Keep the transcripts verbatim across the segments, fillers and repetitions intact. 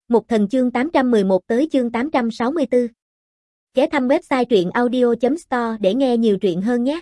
Mục Thần chương tám trăm mười một tới chương tám trăm sáu mươi tư. Ghé thăm website truyện audio chấm store để nghe nhiều truyện hơn nhé.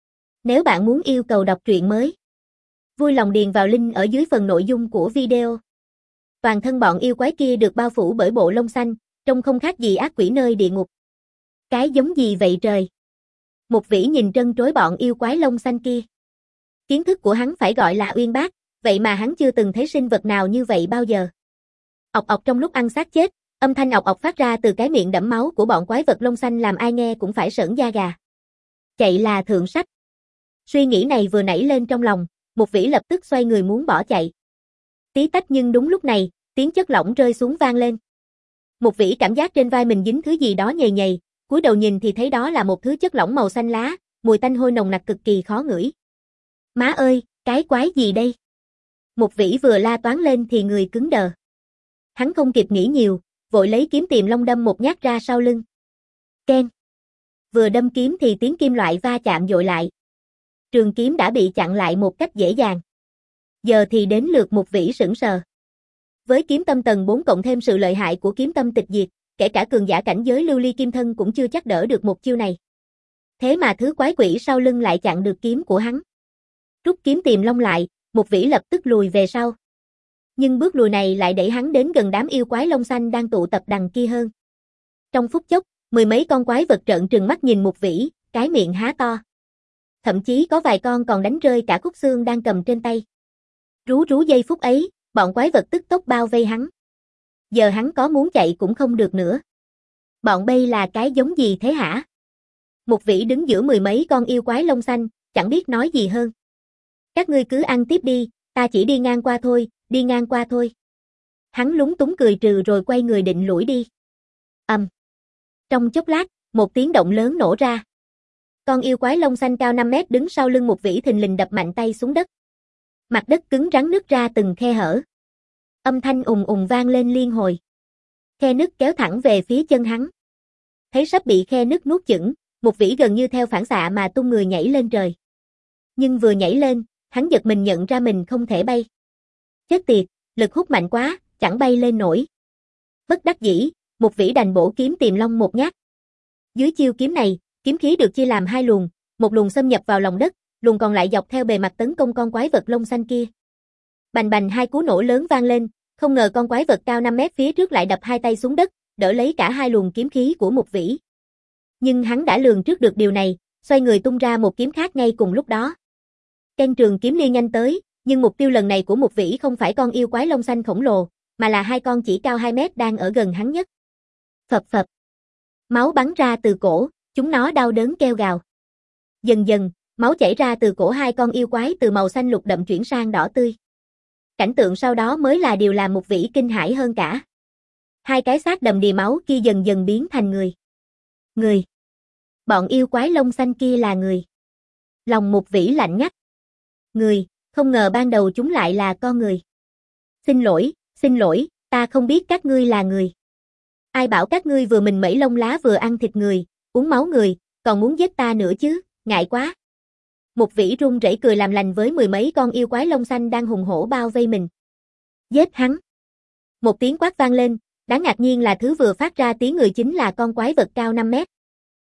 Nếu bạn muốn yêu cầu đọc truyện mới, vui lòng điền vào link ở dưới phần nội dung của video. Toàn thân bọn yêu quái kia được bao phủ bởi bộ lông xanh, trông không khác gì ác quỷ nơi địa ngục. Cái giống gì vậy trời? Một Vĩ nhìn trân trối bọn yêu quái lông xanh kia. Kiến thức của hắn phải gọi là uyên bác, vậy mà hắn chưa từng thấy sinh vật nào như vậy bao giờ. Ọc ọc trong lúc ăn xác chết, âm thanh ọc ọc phát ra từ cái miệng đẫm máu của bọn quái vật lông xanh làm ai nghe cũng phải sởn da gà. Chạy là thượng sách. Suy nghĩ này vừa nảy lên trong lòng, Một Vĩ lập tức xoay người muốn bỏ chạy. Tí tách nhưng đúng lúc này, tiếng chất lỏng rơi xuống vang lên. Một Vĩ cảm giác trên vai mình dính thứ gì đó nhầy nhầy, cúi đầu nhìn thì thấy đó là một thứ chất lỏng màu xanh lá, mùi tanh hôi nồng nặc cực kỳ khó ngửi. Má ơi, cái quái gì đây? Một Vĩ vừa la toáng lên thì người cứng đờ. Hắn không kịp nghĩ nhiều, vội lấy kiếm Tiềm Long đâm một nhát ra sau lưng. Keng. Vừa đâm kiếm thì tiếng kim loại va chạm dội lại. Trường kiếm đã bị chặn lại một cách dễ dàng. Giờ thì đến lượt Một Vĩ sững sờ. Với kiếm tâm tầng bốn cộng thêm sự lợi hại của kiếm tâm tịch diệt, kể cả cường giả cảnh giới lưu ly kim thân cũng chưa chắc đỡ được một chiêu này. Thế mà thứ quái quỷ sau lưng lại chặn được kiếm của hắn. Rút kiếm Tiềm Long lại, Một Vĩ lập tức lùi về sau. Nhưng bước lùi này lại đẩy hắn đến gần đám yêu quái lông xanh đang tụ tập đằng kia hơn. Trong phút chốc, mười mấy con quái vật trợn trừng mắt nhìn Một Vĩ, cái miệng há to. Thậm chí có vài con còn đánh rơi cả khúc xương đang cầm trên tay. Rú rú giây phút ấy, bọn quái vật tức tốc bao vây hắn. Giờ hắn có muốn chạy cũng không được nữa. Bọn bây là cái giống gì thế hả? Một Vĩ đứng giữa mười mấy con yêu quái lông xanh, chẳng biết nói gì hơn. Các ngươi cứ ăn tiếp đi, ta chỉ đi ngang qua thôi, đi ngang qua thôi. Hắn lúng túng cười trừ rồi quay người định lủi đi. Ầm. Um. Trong chốc lát, một tiếng động lớn nổ ra. Con yêu quái lông xanh cao năm mét đứng sau lưng Một Vĩ thình lình đập mạnh tay xuống đất. Mặt đất cứng rắn nứt ra từng khe hở. Âm thanh ùng ùng vang lên liên hồi. Khe nứt kéo thẳng về phía chân hắn. Thấy sắp bị khe nứt nuốt chửng, Một Vĩ gần như theo phản xạ mà tung người nhảy lên trời. Nhưng vừa nhảy lên, hắn giật mình nhận ra mình không thể bay. Chết tiệt, lực hút mạnh quá, chẳng bay lên nổi. Bất đắc dĩ, Một Vĩ đành bổ kiếm Tiềm Long một nhát. Dưới chiêu kiếm này, kiếm khí được chia làm hai luồng, một luồng xâm nhập vào lòng đất, luồng còn lại dọc theo bề mặt tấn công con quái vật lông xanh kia. Bành bành hai cú nổ lớn vang lên, không ngờ con quái vật cao năm mét phía trước lại đập hai tay xuống đất, đỡ lấy cả hai luồng kiếm khí của Một Vĩ. Nhưng hắn đã lường trước được điều này, xoay người tung ra một kiếm khác ngay cùng lúc đó. Keng trường kiếm lia nhanh tới, nhưng mục tiêu lần này của Một Vĩ không phải con yêu quái lông xanh khổng lồ, mà là hai con chỉ cao hai mét đang ở gần hắn nhất. Phập phập. Máu bắn ra từ cổ, chúng nó đau đớn kêu gào. Dần dần, máu chảy ra từ cổ hai con yêu quái từ màu xanh lục đậm chuyển sang đỏ tươi. Cảnh tượng sau đó mới là điều làm Một Vĩ kinh hãi hơn cả. Hai cái xác đầm đìa máu kia dần dần biến thành người. Người. Bọn yêu quái lông xanh kia là người. Lòng Một Vĩ lạnh ngắt. Người, không ngờ ban đầu chúng lại là con người. Xin lỗi, xin lỗi, ta không biết các ngươi là người. Ai bảo các ngươi vừa mình mẩy lông lá vừa ăn thịt người, uống máu người, còn muốn giết ta nữa chứ, ngại quá. Một Vĩ run rẩy cười làm lành với mười mấy con yêu quái lông xanh đang hùng hổ bao vây mình. Giết hắn. Một tiếng quát vang lên, đáng ngạc nhiên là thứ vừa phát ra tiếng người chính là con quái vật cao năm mét.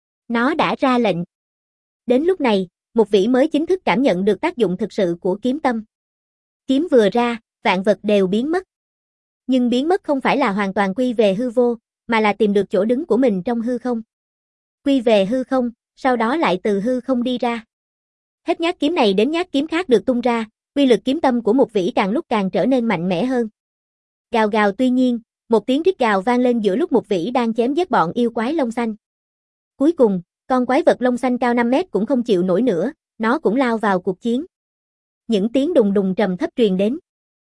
Nó đã ra lệnh. Đến lúc này, Một Vĩ mới chính thức cảm nhận được tác dụng thực sự của kiếm tâm. Kiếm vừa ra, vạn vật đều biến mất. Nhưng biến mất không phải là hoàn toàn quy về hư vô, mà là tìm được chỗ đứng của mình trong hư không. Quy về hư không, sau đó lại từ hư không đi ra. Hết nhát kiếm này đến nhát kiếm khác được tung ra, uy lực kiếm tâm của Một Vĩ càng lúc càng trở nên mạnh mẽ hơn. Gào gào tuy nhiên, một tiếng rít gào vang lên giữa lúc Một Vĩ đang chém giết bọn yêu quái lông xanh. Cuối cùng, con quái vật lông xanh cao năm mét cũng không chịu nổi nữa, nó cũng lao vào cuộc chiến. Những tiếng đùng đùng trầm thấp truyền đến.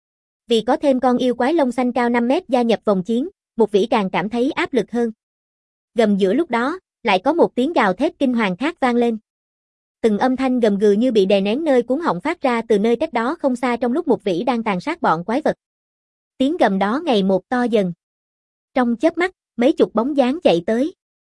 Vì có thêm con yêu quái lông xanh cao năm mét gia nhập vòng chiến, Một Vĩ càng cảm thấy áp lực hơn. Gầm giữa lúc đó, lại có một tiếng gào thét kinh hoàng khác vang lên. Từng âm thanh gầm gừ như bị đè nén nơi cuống họng phát ra từ nơi cách đó không xa trong lúc Một Vĩ đang tàn sát bọn quái vật. Tiếng gầm đó ngày một to dần. Trong chớp mắt, mấy chục bóng dáng chạy tới.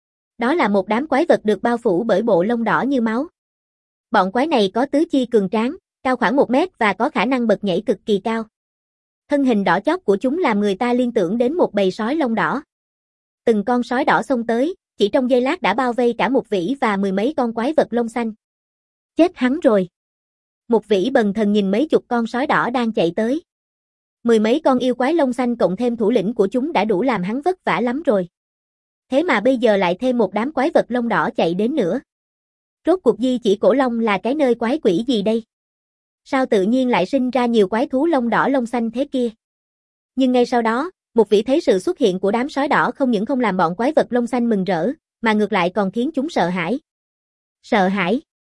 Đó là một đám quái vật được bao phủ bởi bộ lông đỏ như máu. Bọn quái này có tứ chi cường tráng, cao khoảng một mét và có khả năng bật nhảy cực kỳ cao. Thân hình đỏ chót của chúng làm người ta liên tưởng đến một bầy sói lông đỏ. Từng con sói đỏ xông tới, chỉ trong giây lát đã bao vây cả Mục Vĩ và mười mấy con quái vật lông xanh. Chết hắn rồi. Mục Vĩ bần thần nhìn mấy chục con sói đỏ đang chạy tới. Mười mấy con yêu quái lông xanh cộng thêm thủ lĩnh của chúng đã đủ làm hắn vất vả lắm rồi. Thế mà bây giờ lại thêm một đám quái vật lông đỏ chạy đến nữa. Rốt cuộc Di Chỉ Cổ Long là cái nơi quái quỷ gì đây? Sao tự nhiên lại sinh ra nhiều quái thú lông đỏ lông xanh thế kia? Nhưng ngay sau đó, Mục Vĩ thấy sự xuất hiện của đám sói đỏ không những không làm bọn quái vật lông xanh mừng rỡ, mà ngược lại còn khiến chúng sợ hãi. Sợ hãi?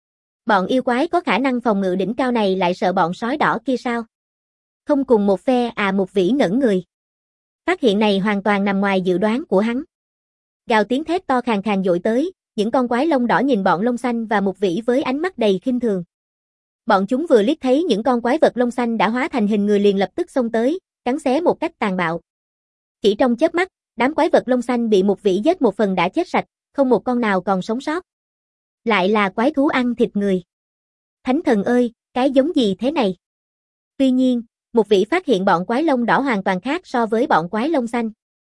Bọn yêu quái có khả năng phòng ngự đỉnh cao này lại sợ bọn sói đỏ kia sao? Không cùng một phe à? Mục Vĩ ngẩn người. Phát hiện này hoàn toàn nằm ngoài dự đoán của hắn. Gào tiếng thét to khàn khàn dội tới, những con quái lông đỏ nhìn bọn lông xanh và Mục Vĩ với ánh mắt đầy khinh thường. Bọn chúng vừa liếc thấy những con quái vật lông xanh đã hóa thành hình người liền lập tức xông tới, cắn xé một cách tàn bạo. Chỉ trong chớp mắt, đám quái vật lông xanh bị Mục Vĩ giết một phần đã chết sạch, không một con nào còn sống sót. Lại là quái thú ăn thịt người. Thánh thần ơi, cái giống gì thế này? Tuy nhiên, Mục Vĩ phát hiện bọn quái lông đỏ hoàn toàn khác so với bọn quái lông xanh.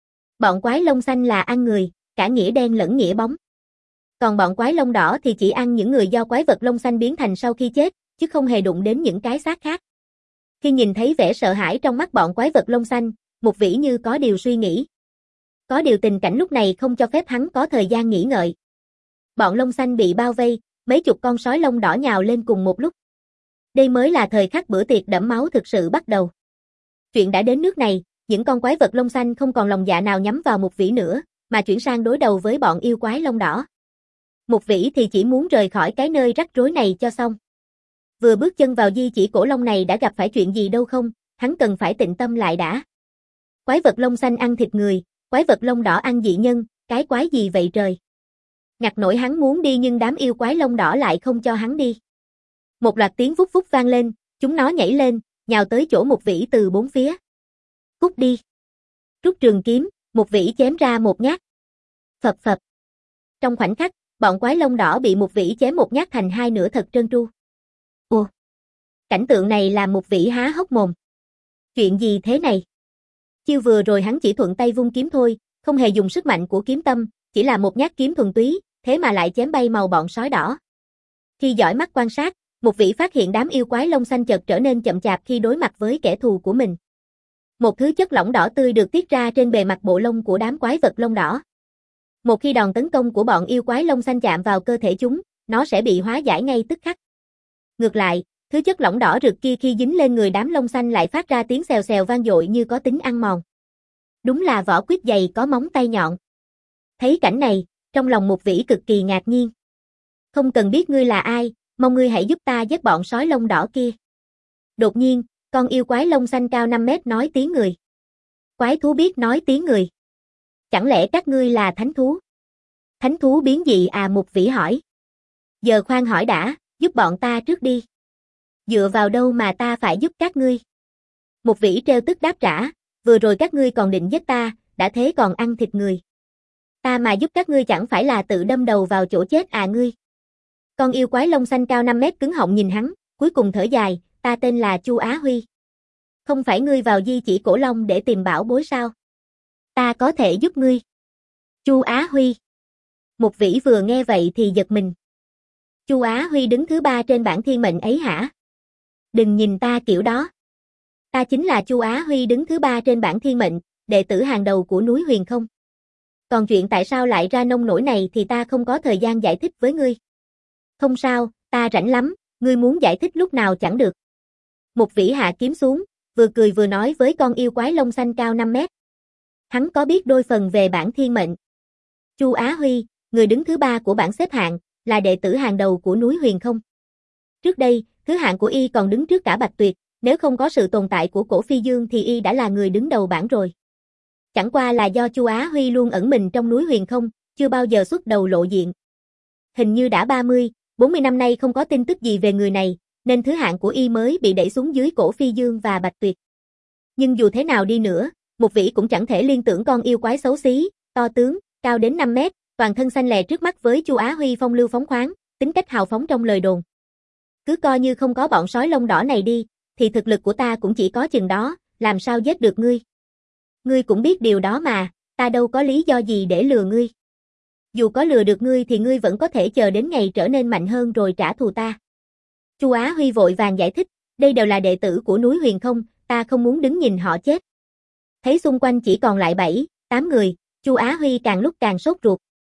Bọn quái lông xanh là ăn người, cả nghĩa đen lẫn nghĩa bóng. Còn bọn quái lông đỏ thì chỉ ăn những người do quái vật lông xanh biến thành sau khi chết, chứ không hề đụng đến những cái xác khác. Khi nhìn thấy vẻ sợ hãi trong mắt bọn quái vật lông xanh, Mục Vĩ như có điều suy nghĩ. Có điều tình cảnh lúc này không cho phép hắn có thời gian nghỉ ngợi. Bọn lông xanh bị bao vây, mấy chục con sói lông đỏ nhào lên cùng một lúc. Đây mới là thời khắc bữa tiệc đẫm máu thực sự bắt đầu. Chuyện đã đến nước này, những con quái vật lông xanh không còn lòng dạ nào nhắm vào Mục Vĩ nữa, mà chuyển sang đối đầu với bọn yêu quái lông đỏ. Mục Vĩ thì chỉ muốn rời khỏi cái nơi rắc rối này cho xong. Vừa bước chân vào Di Chỉ Cổ Long này đã gặp phải chuyện gì đâu không, hắn cần phải tịnh tâm lại đã. Quái vật lông xanh ăn thịt người, quái vật lông đỏ ăn dị nhân, cái quái gì vậy trời? Ngặt nổi hắn muốn đi nhưng đám yêu quái lông đỏ lại không cho hắn đi. Một loạt tiếng vút vút vang lên, chúng nó nhảy lên, nhào tới chỗ Mục Vĩ từ bốn phía. Cút đi. Rút trường kiếm, Mục Vĩ chém ra một nhát. Phập phập. Trong khoảnh khắc, bọn quái lông đỏ bị Mục Vĩ chém một nhát thành hai nửa thật trơn tru. Ồ. Cảnh tượng này làm Mục Vĩ há hốc mồm. Chuyện gì thế này? Chiêu vừa rồi hắn chỉ thuận tay vung kiếm thôi, không hề dùng sức mạnh của kiếm tâm, chỉ là một nhát kiếm thuần túy, thế mà lại chém bay màu bọn sói đỏ. Khi dõi mắt quan sát, Mục Vĩ phát hiện đám yêu quái lông xanh chợt trở nên chậm chạp khi đối mặt với kẻ thù của mình. Một thứ chất lỏng đỏ tươi được tiết ra trên bề mặt bộ lông của đám quái vật lông đỏ. Một khi đòn tấn công của bọn yêu quái lông xanh chạm vào cơ thể chúng, nó sẽ bị hóa giải ngay tức khắc. Ngược lại, thứ chất lỏng đỏ rực kia khi dính lên người đám lông xanh lại phát ra tiếng xèo xèo vang dội như có tính ăn mòn. Đúng là vỏ quýt dày có móng tay nhọn. Thấy cảnh này, trong lòng Mục Vĩ cực kỳ ngạc nhiên. Không cần biết ngươi là ai, mong ngươi hãy giúp ta giết bọn sói lông đỏ kia. Đột nhiên, con yêu quái lông xanh cao năm mét nói tiếng người. Quái thú biết nói tiếng người. Chẳng lẽ các ngươi là thánh thú? Thánh thú biến dị à? Mục Vĩ hỏi. Giờ khoan hỏi đã, giúp bọn ta trước đi. Dựa vào đâu mà ta phải giúp các ngươi? Mục Vĩ trêu tức đáp trả, vừa rồi các ngươi còn định giết ta, đã thế còn ăn thịt người. Ta mà giúp các ngươi chẳng phải là tự đâm đầu vào chỗ chết à ngươi? Con yêu quái lông xanh cao năm mét cứng họng nhìn hắn, cuối cùng thở dài, ta tên là Chu Á Huy. Không phải ngươi vào Di Chỉ Cổ Long để tìm bảo bối sao? Ta có thể giúp ngươi. Chu Á Huy. Mục Vĩ vừa nghe vậy thì giật mình. Chu Á Huy đứng thứ ba trên bảng thiên mệnh ấy hả? Đừng nhìn ta kiểu đó. Ta chính là Chu Á Huy đứng thứ ba trên bảng thiên mệnh, đệ tử hàng đầu của núi Huyền Không. Còn chuyện tại sao lại ra nông nổi này thì ta không có thời gian giải thích với ngươi. Không sao, ta rảnh lắm, ngươi muốn giải thích lúc nào chẳng được. Mục Vĩ hạ kiếm xuống, vừa cười vừa nói với con yêu quái lông xanh cao năm mét. Hắn có biết đôi phần về bảng thiên mệnh. Chu Á Huy, người đứng thứ ba của bảng xếp hạng, là đệ tử hàng đầu của núi Huyền Không. Trước đây, thứ hạng của y còn đứng trước cả Bạch Tuyệt, nếu không có sự tồn tại của Cổ Phi Dương thì y đã là người đứng đầu bảng rồi. Chẳng qua là do Chu Á Huy luôn ẩn mình trong núi Huyền Không, chưa bao giờ xuất đầu lộ diện. Hình như đã ba mươi, bốn mươi năm nay không có tin tức gì về người này, nên thứ hạng của y mới bị đẩy xuống dưới Cổ Phi Dương và Bạch Tuyệt. Nhưng dù thế nào đi nữa, Mục Vĩ cũng chẳng thể liên tưởng con yêu quái xấu xí, to tướng, cao đến năm mét, toàn thân xanh lè trước mắt với Chu Á Huy phong lưu phóng khoáng, tính cách hào phóng trong lời đồn. Cứ coi như không có bọn sói lông đỏ này đi, thì thực lực của ta cũng chỉ có chừng đó, làm sao giết được ngươi? Ngươi cũng biết điều đó mà, ta đâu có lý do gì để lừa ngươi. Dù có lừa được ngươi thì ngươi vẫn có thể chờ đến ngày trở nên mạnh hơn rồi trả thù ta. Chu Á Huy vội vàng giải thích, đây đều là đệ tử của núi Huyền Không, ta không muốn đứng nhìn họ chết. Thấy xung quanh chỉ còn lại bảy, tám người, Chu Á Huy càng lúc càng sốt ruột.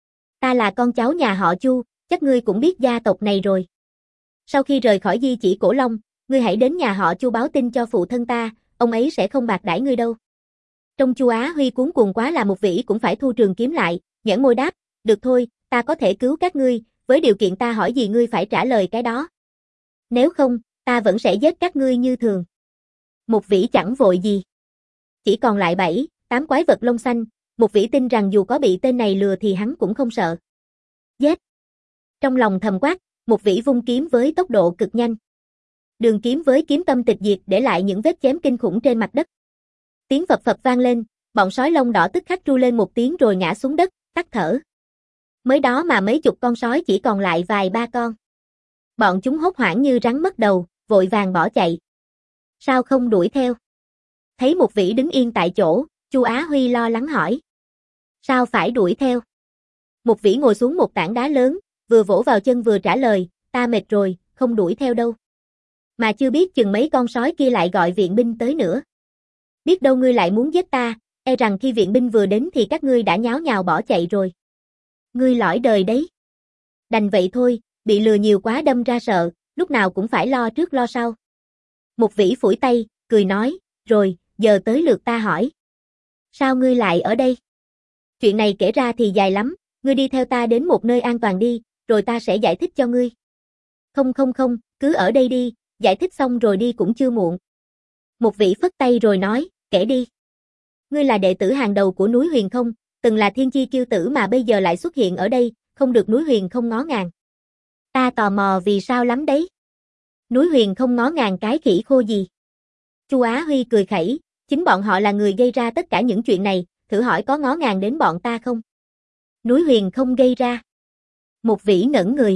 Ta là con cháu nhà họ Chu, chắc ngươi cũng biết gia tộc này rồi. Sau khi rời khỏi Di Chỉ Cổ Long, ngươi hãy đến nhà họ Chu báo tin cho phụ thân ta, ông ấy sẽ không bạc đãi ngươi đâu. Trong Chu Á Huy cuống cuồng quá là một vĩ cũng phải thu trường kiếm lại, nhẫn môi đáp, được thôi, ta có thể cứu các ngươi, với điều kiện ta hỏi gì ngươi phải trả lời cái đó. Nếu không, ta vẫn sẽ giết các ngươi như thường. Một vĩ chẳng vội gì. Chỉ còn lại bảy, tám quái vật lông xanh, một vĩ tin rằng dù có bị tên này lừa thì hắn cũng không sợ. Giết! Trong lòng thầm quát, một vĩ vung kiếm với tốc độ cực nhanh. Đường kiếm với kiếm tâm tịch diệt để lại những vết chém kinh khủng trên mặt đất. Tiếng phập phập vang lên, bọn sói lông đỏ tức khắc tru lên một tiếng rồi ngã xuống đất, tắt thở. Mới đó mà mấy chục con sói chỉ còn lại vài ba con. Bọn chúng hốt hoảng như rắn mất đầu, vội vàng bỏ chạy. Sao không đuổi theo? Thấy một vĩ đứng yên tại chỗ, Chu Á Huy lo lắng hỏi. Sao phải đuổi theo? Một vĩ ngồi xuống một tảng đá lớn, vừa vỗ vào chân vừa trả lời, ta mệt rồi, không đuổi theo đâu. Mà chưa biết chừng mấy con sói kia lại gọi viện binh tới nữa. Biết đâu ngươi lại muốn giết ta, e rằng khi viện binh vừa đến thì các ngươi đã nháo nhào bỏ chạy rồi. Ngươi lõi đời đấy. Đành vậy thôi, bị lừa nhiều quá đâm ra sợ, lúc nào cũng phải lo trước lo sau. Một vĩ phủi tay, cười nói, rồi, giờ tới lượt ta hỏi. Sao ngươi lại ở đây? Chuyện này kể ra thì dài lắm, ngươi đi theo ta đến một nơi an toàn đi, rồi ta sẽ giải thích cho ngươi. Không không không, cứ ở đây đi, giải thích xong rồi đi cũng chưa muộn. Một vĩ phất tay rồi nói, kể đi. Ngươi là đệ tử hàng đầu của núi Huyền Không, từng là thiên chi kiêu tử mà bây giờ lại xuất hiện ở đây, không được núi Huyền Không ngó ngàng. Ta tò mò vì sao lắm đấy. Núi Huyền Không ngó ngàng cái khỉ khô gì? Chu Á Huy cười khẩy, chính bọn họ là người gây ra tất cả những chuyện này, thử hỏi có ngó ngàng đến bọn ta không? Núi Huyền Không gây ra. Một vĩ ngẩn người.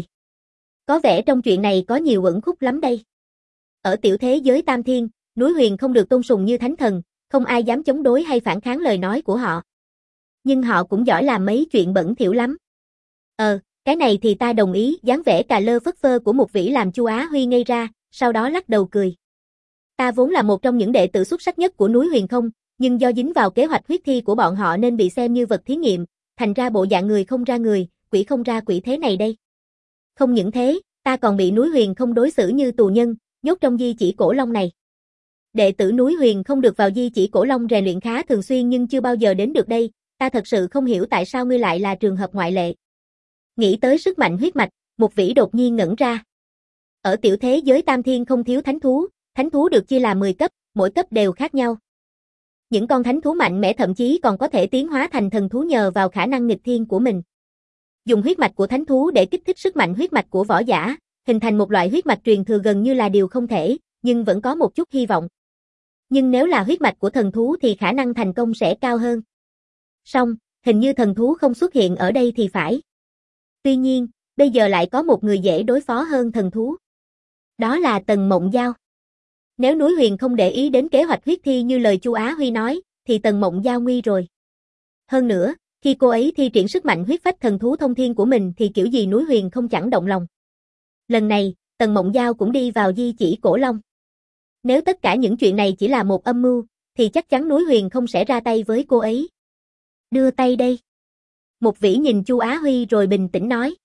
Có vẻ trong chuyện này có nhiều uẩn khúc lắm đây. Ở tiểu thế giới Tam Thiên, núi Huyền không được tôn sùng như thánh thần, không ai dám chống đối hay phản kháng lời nói của họ. Nhưng họ cũng giỏi làm mấy chuyện bẩn thỉu lắm. Ờ, cái này thì ta đồng ý, dáng vẻ cà lơ phất phơ của một vĩ làm Chu Á Huy ngây ra, sau đó lắc đầu cười. Ta vốn là một trong những đệ tử xuất sắc nhất của núi Huyền Không, nhưng do dính vào kế hoạch huyết thi của bọn họ nên bị xem như vật thí nghiệm, thành ra bộ dạng người không ra người, quỷ không ra quỷ thế này đây. Không những thế, ta còn bị núi Huyền Không đối xử như tù nhân, nhốt trong Di Chỉ Cổ Long này. Đệ tử núi Huyền Không được vào Di Chỉ Cổ Long rèn luyện khá thường xuyên nhưng chưa bao giờ đến được đây, ta thật sự không hiểu tại sao ngươi lại là trường hợp ngoại lệ. Nghĩ tới sức mạnh huyết mạch, một vĩ đột nhiên ngẩn ra. Ở tiểu thế giới Tam Thiên không thiếu thánh thú, thánh thú được chia làm mười cấp, mỗi cấp đều khác nhau. Những con thánh thú mạnh mẽ thậm chí còn có thể tiến hóa thành thần thú nhờ vào khả năng nghịch thiên của mình. Dùng huyết mạch của thánh thú để kích thích sức mạnh huyết mạch của võ giả, hình thành một loại huyết mạch truyền thừa gần như là điều không thể, nhưng vẫn có một chút hy vọng. Nhưng nếu là huyết mạch của thần thú thì khả năng thành công sẽ cao hơn. Song, hình như thần thú không xuất hiện ở đây thì phải. Tuy nhiên, bây giờ lại có một người dễ đối phó hơn thần thú. Đó là Tần Mộng Giao. Nếu núi Huyền không để ý đến kế hoạch huyết thi như lời Chu Á Huy nói, thì Tần Mộng Giao nguy rồi. Hơn nữa, khi cô ấy thi triển sức mạnh huyết phách thần thú thông thiên của mình thì kiểu gì núi Huyền không chẳng động lòng. Lần này, Tần Mộng Giao cũng đi vào Di Chỉ Cổ Long. Nếu tất cả những chuyện này chỉ là một âm mưu, thì chắc chắn núi Huyền không sẽ ra tay với cô ấy. Đưa tay đây. Một vĩ nhìn Chu Á Huy rồi bình tĩnh nói.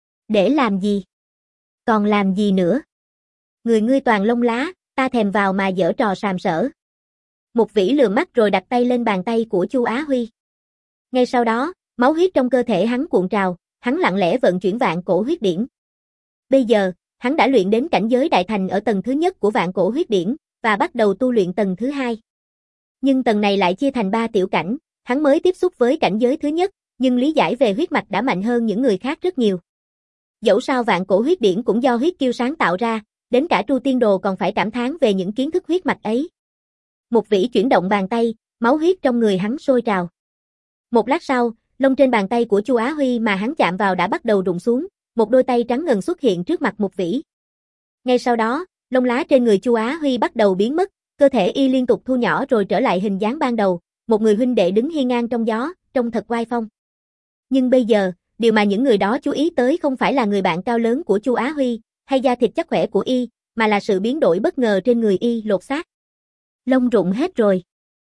Để làm gì? Còn làm gì nữa? Người ngươi toàn lông lá, ta thèm vào mà giở trò sàm sỡ. Một vĩ lườm mắt rồi đặt tay lên bàn tay của Chu Á Huy. Ngay sau đó, máu huyết trong cơ thể hắn cuộn trào, hắn lặng lẽ vận chuyển vạn cổ huyết điển. Bây giờ, hắn đã luyện đến cảnh giới đại thành ở tầng thứ nhất của vạn cổ huyết điển, và bắt đầu tu luyện tầng thứ hai. Nhưng tầng này lại chia thành ba tiểu cảnh, hắn mới tiếp xúc với cảnh giới thứ nhất, nhưng lý giải về huyết mạch đã mạnh hơn những người khác rất nhiều. Dẫu sao vạn cổ huyết điển cũng do huyết kiêu sáng tạo ra, đến cả Tru Tiên Đồ còn phải cảm thán về những kiến thức huyết mạch ấy. Một vĩ chuyển động bàn tay, máu huyết trong người hắn sôi trào. Một lát sau, lông trên bàn tay của Chu Á Huy mà hắn chạm vào đã bắt đầu rụng xuống, một đôi tay trắng ngần xuất hiện trước mặt một vĩ. Ngay sau đó, lông lá trên người Chu Á Huy bắt đầu biến mất, Cơ thể y liên tục thu nhỏ rồi trở lại hình dáng ban đầu, một người huynh đệ đứng hiên ngang trong gió, trông thật oai phong. Nhưng bây giờ, điều mà những người đó chú ý tới không phải là người bạn cao lớn của Chu Á Huy, hay da thịt chắc khỏe của y, mà là sự biến đổi bất ngờ trên người y. Lột xác. Lông rụng hết rồi.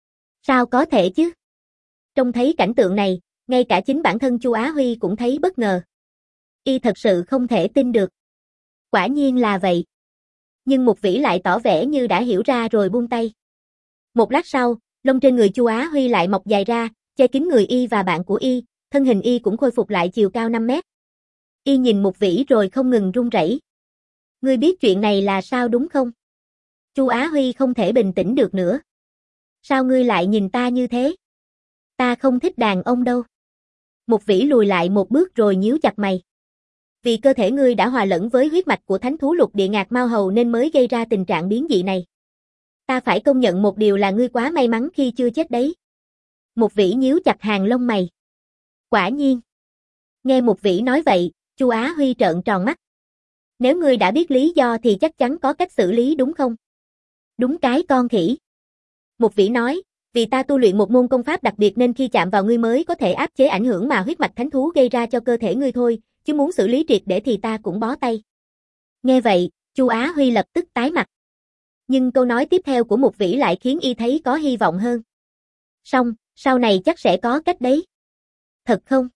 Sao có thể chứ? Trông thấy cảnh tượng này, ngay cả chính bản thân Chu Á Huy cũng thấy bất ngờ. Y thật sự không thể tin được. Quả nhiên là vậy. Nhưng Mục Vĩ lại tỏ vẻ như đã hiểu ra rồi buông tay. Một lát sau, lông trên người Chu Á Huy lại mọc dài ra, che kín người y và bạn của y, thân hình y cũng khôi phục lại chiều cao năm mét. Y nhìn Mục Vĩ rồi không ngừng run rẩy. Ngươi biết chuyện này là sao đúng không? Chu Á Huy không thể bình tĩnh được nữa. Sao ngươi lại nhìn ta như thế? Ta không thích đàn ông đâu. Mục Vĩ lùi lại một bước rồi nhíu chặt mày. Vì cơ thể ngươi đã hòa lẫn với huyết mạch của thánh thú lục địa ngạc Mao Hầu nên mới gây ra tình trạng biến dị này. Ta phải công nhận một điều là ngươi quá may mắn khi chưa chết đấy. Mục Vĩ nhíu chặt hàng lông mày. Quả nhiên. Nghe Mục Vĩ nói vậy, Chu Á Huy trợn tròn mắt. Nếu ngươi đã biết lý do thì chắc chắn có cách xử lý đúng không? Đúng cái con khỉ. Mục Vĩ nói, vì ta tu luyện một môn công pháp đặc biệt nên khi chạm vào ngươi mới có thể áp chế ảnh hưởng mà huyết mạch thánh thú gây ra cho cơ thể ngươi thôi, chứ muốn xử lý triệt để thì ta cũng bó tay. Nghe vậy, Chu Á Huy lập tức tái mặt. Nhưng câu nói tiếp theo của Mục Vĩ lại khiến y thấy có hy vọng hơn. Xong, sau này chắc sẽ có cách đấy. Thật không?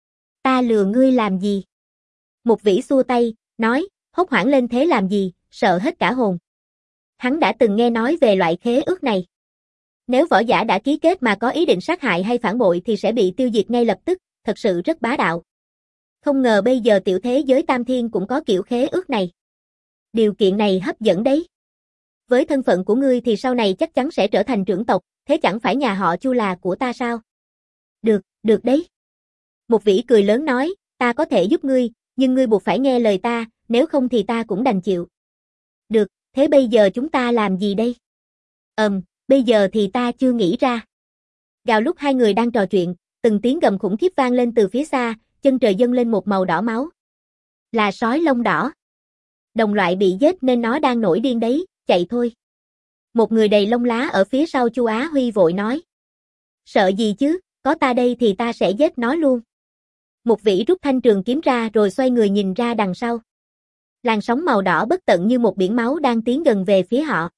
Ta lừa ngươi làm gì? Mục Vĩ xua tay, nói, hốt hoảng lên thế làm gì, sợ hết cả hồn. Hắn đã từng nghe nói về loại khế ước này. Nếu võ giả đã ký kết mà có ý định sát hại hay phản bội thì sẽ bị tiêu diệt ngay lập tức, thật sự rất bá đạo. Không ngờ bây giờ tiểu thế giới Tam Thiên cũng có kiểu khế ước này. Điều kiện này hấp dẫn đấy. Với thân phận của ngươi thì sau này chắc chắn sẽ trở thành trưởng tộc, thế chẳng phải nhà họ Chu là của ta sao? Được, được đấy. Mục Vĩ cười lớn nói, ta có thể giúp ngươi, nhưng ngươi buộc phải nghe lời ta, nếu không thì ta cũng đành chịu. Được, thế bây giờ chúng ta làm gì đây? Ừm, bây giờ thì ta chưa nghĩ ra. Vào lúc hai người đang trò chuyện, từng tiếng gầm khủng khiếp vang lên từ phía xa, chân trời dâng lên một màu đỏ máu. Là sói lông đỏ. Đồng loại bị giết nên nó đang nổi điên đấy, chạy thôi. Một người đầy lông lá ở phía sau Chu Á Huy vội nói. Sợ gì chứ, có ta đây thì ta sẽ giết nó luôn. Mục Vĩ rút thanh trường kiếm ra rồi xoay người nhìn ra đằng sau. Làn sóng màu đỏ bất tận như một biển máu đang tiến gần về phía họ.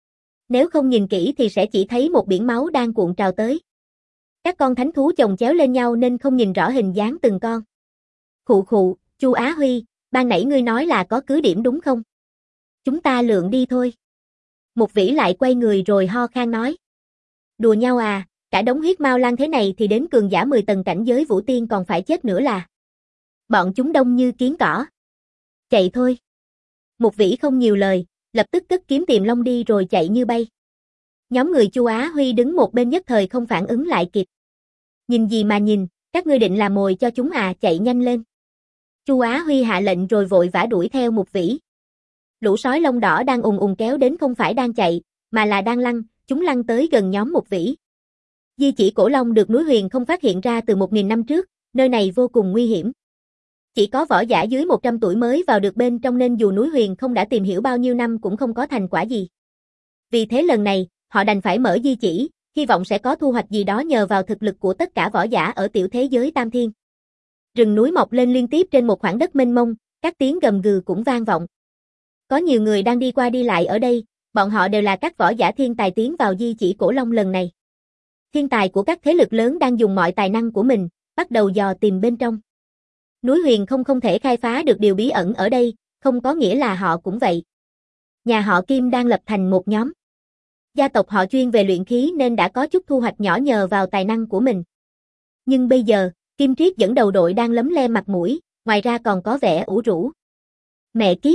Nếu không nhìn kỹ thì sẽ chỉ thấy một biển máu đang cuộn trào tới. Các con thánh thú chồng chéo lên nhau nên không nhìn rõ hình dáng từng con. Khụ khụ, Chu Á Huy, ban nãy ngươi nói là có cứ điểm đúng không? Chúng ta lượn đi thôi. Mục Vĩ lại quay người rồi ho khan nói. Đùa nhau à, cả đống huyết mao lang thế này thì đến cường giả mười tầng cảnh giới vũ tiên còn phải chết nữa là. Bọn chúng đông như kiến cỏ. Chạy thôi. Mục Vĩ không nhiều lời, lập tức cất kiếm tìm long đi rồi chạy như bay. Nhóm người Chu Á Huy đứng một bên nhất thời không phản ứng lại kịp. Nhìn gì mà nhìn, các ngươi định làm mồi cho chúng à, chạy nhanh lên. Chu Á Huy hạ lệnh rồi vội vã đuổi theo Mục Vĩ. Lũ sói lông đỏ đang ùng ùng kéo đến không phải đang chạy, mà là đang lăn, chúng lăn tới gần nhóm Mục Vĩ. Di chỉ cổ long được núi Huyền không phát hiện ra từ một nghìn năm trước, nơi này vô cùng nguy hiểm. Chỉ có võ giả dưới một trăm tuổi mới vào được bên trong nên dù núi Huyền không đã tìm hiểu bao nhiêu năm cũng không có thành quả gì. Vì thế lần này, họ đành phải mở di chỉ, hy vọng sẽ có thu hoạch gì đó nhờ vào thực lực của tất cả võ giả ở tiểu thế giới Tam Thiên. Rừng núi mọc lên liên tiếp trên một khoảng đất mênh mông, các tiếng gầm gừ cũng vang vọng. Có nhiều người đang đi qua đi lại ở đây, bọn họ đều là các võ giả thiên tài tiến vào di chỉ cổ long lần này. Thiên tài của các thế lực lớn đang dùng mọi tài năng của mình, bắt đầu dò tìm bên trong. Núi Huyền không không thể khai phá được điều bí ẩn ở đây, không có nghĩa là họ cũng vậy. Nhà họ Kim đang lập thành một nhóm. Gia tộc họ chuyên về luyện khí nên đã có chút thu hoạch nhỏ nhờ vào tài năng của mình. Nhưng bây giờ, Kim Triết dẫn đầu đội đang lấm le mặt mũi, ngoài ra còn có vẻ ủ rũ. Mẹ kiếp!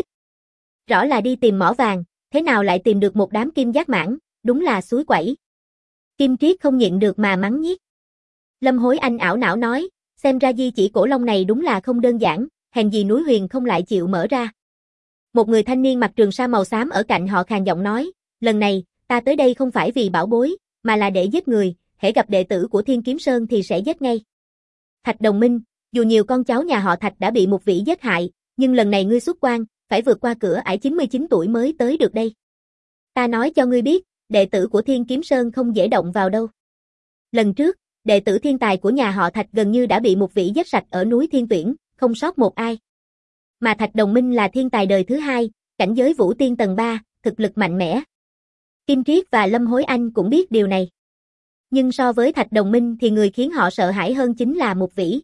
Rõ là đi tìm mỏ vàng, thế nào lại tìm được một đám kim giác mãng, đúng là suối quẩy. Kim Triết không nhịn được mà mắng nhiếc. Lâm Hối Anh ảo não nói, xem ra di chỉ cổ long này đúng là không đơn giản, hèn gì núi Huyền không lại chịu mở ra. Một người thanh niên mặc trường sa màu xám ở cạnh họ khàn giọng nói, lần này, ta tới đây không phải vì bảo bối, mà là để giết người, hễ gặp đệ tử của Thiên Kiếm Sơn thì sẽ giết ngay. Thạch Đồng Minh, dù nhiều con cháu nhà họ Thạch đã bị Mục Vĩ giết hại, nhưng lần này ngươi xuất quan, phải vượt qua cửa ải chín mươi chín tuổi mới tới được đây. Ta nói cho ngươi biết, đệ tử của Thiên Kiếm Sơn không dễ động vào đâu. Lần trước, đệ tử thiên tài của nhà họ Thạch gần như đã bị một vị giết sạch ở núi Thiên Tuyển, không sót một ai. Mà Thạch Đồng Minh là thiên tài đời thứ hai, cảnh giới Vũ Tiên tầng ba, thực lực mạnh mẽ. Kim Triết và Lâm Hối Anh cũng biết điều này. Nhưng so với Thạch Đồng Minh thì người khiến họ sợ hãi hơn chính là Mục Vĩ.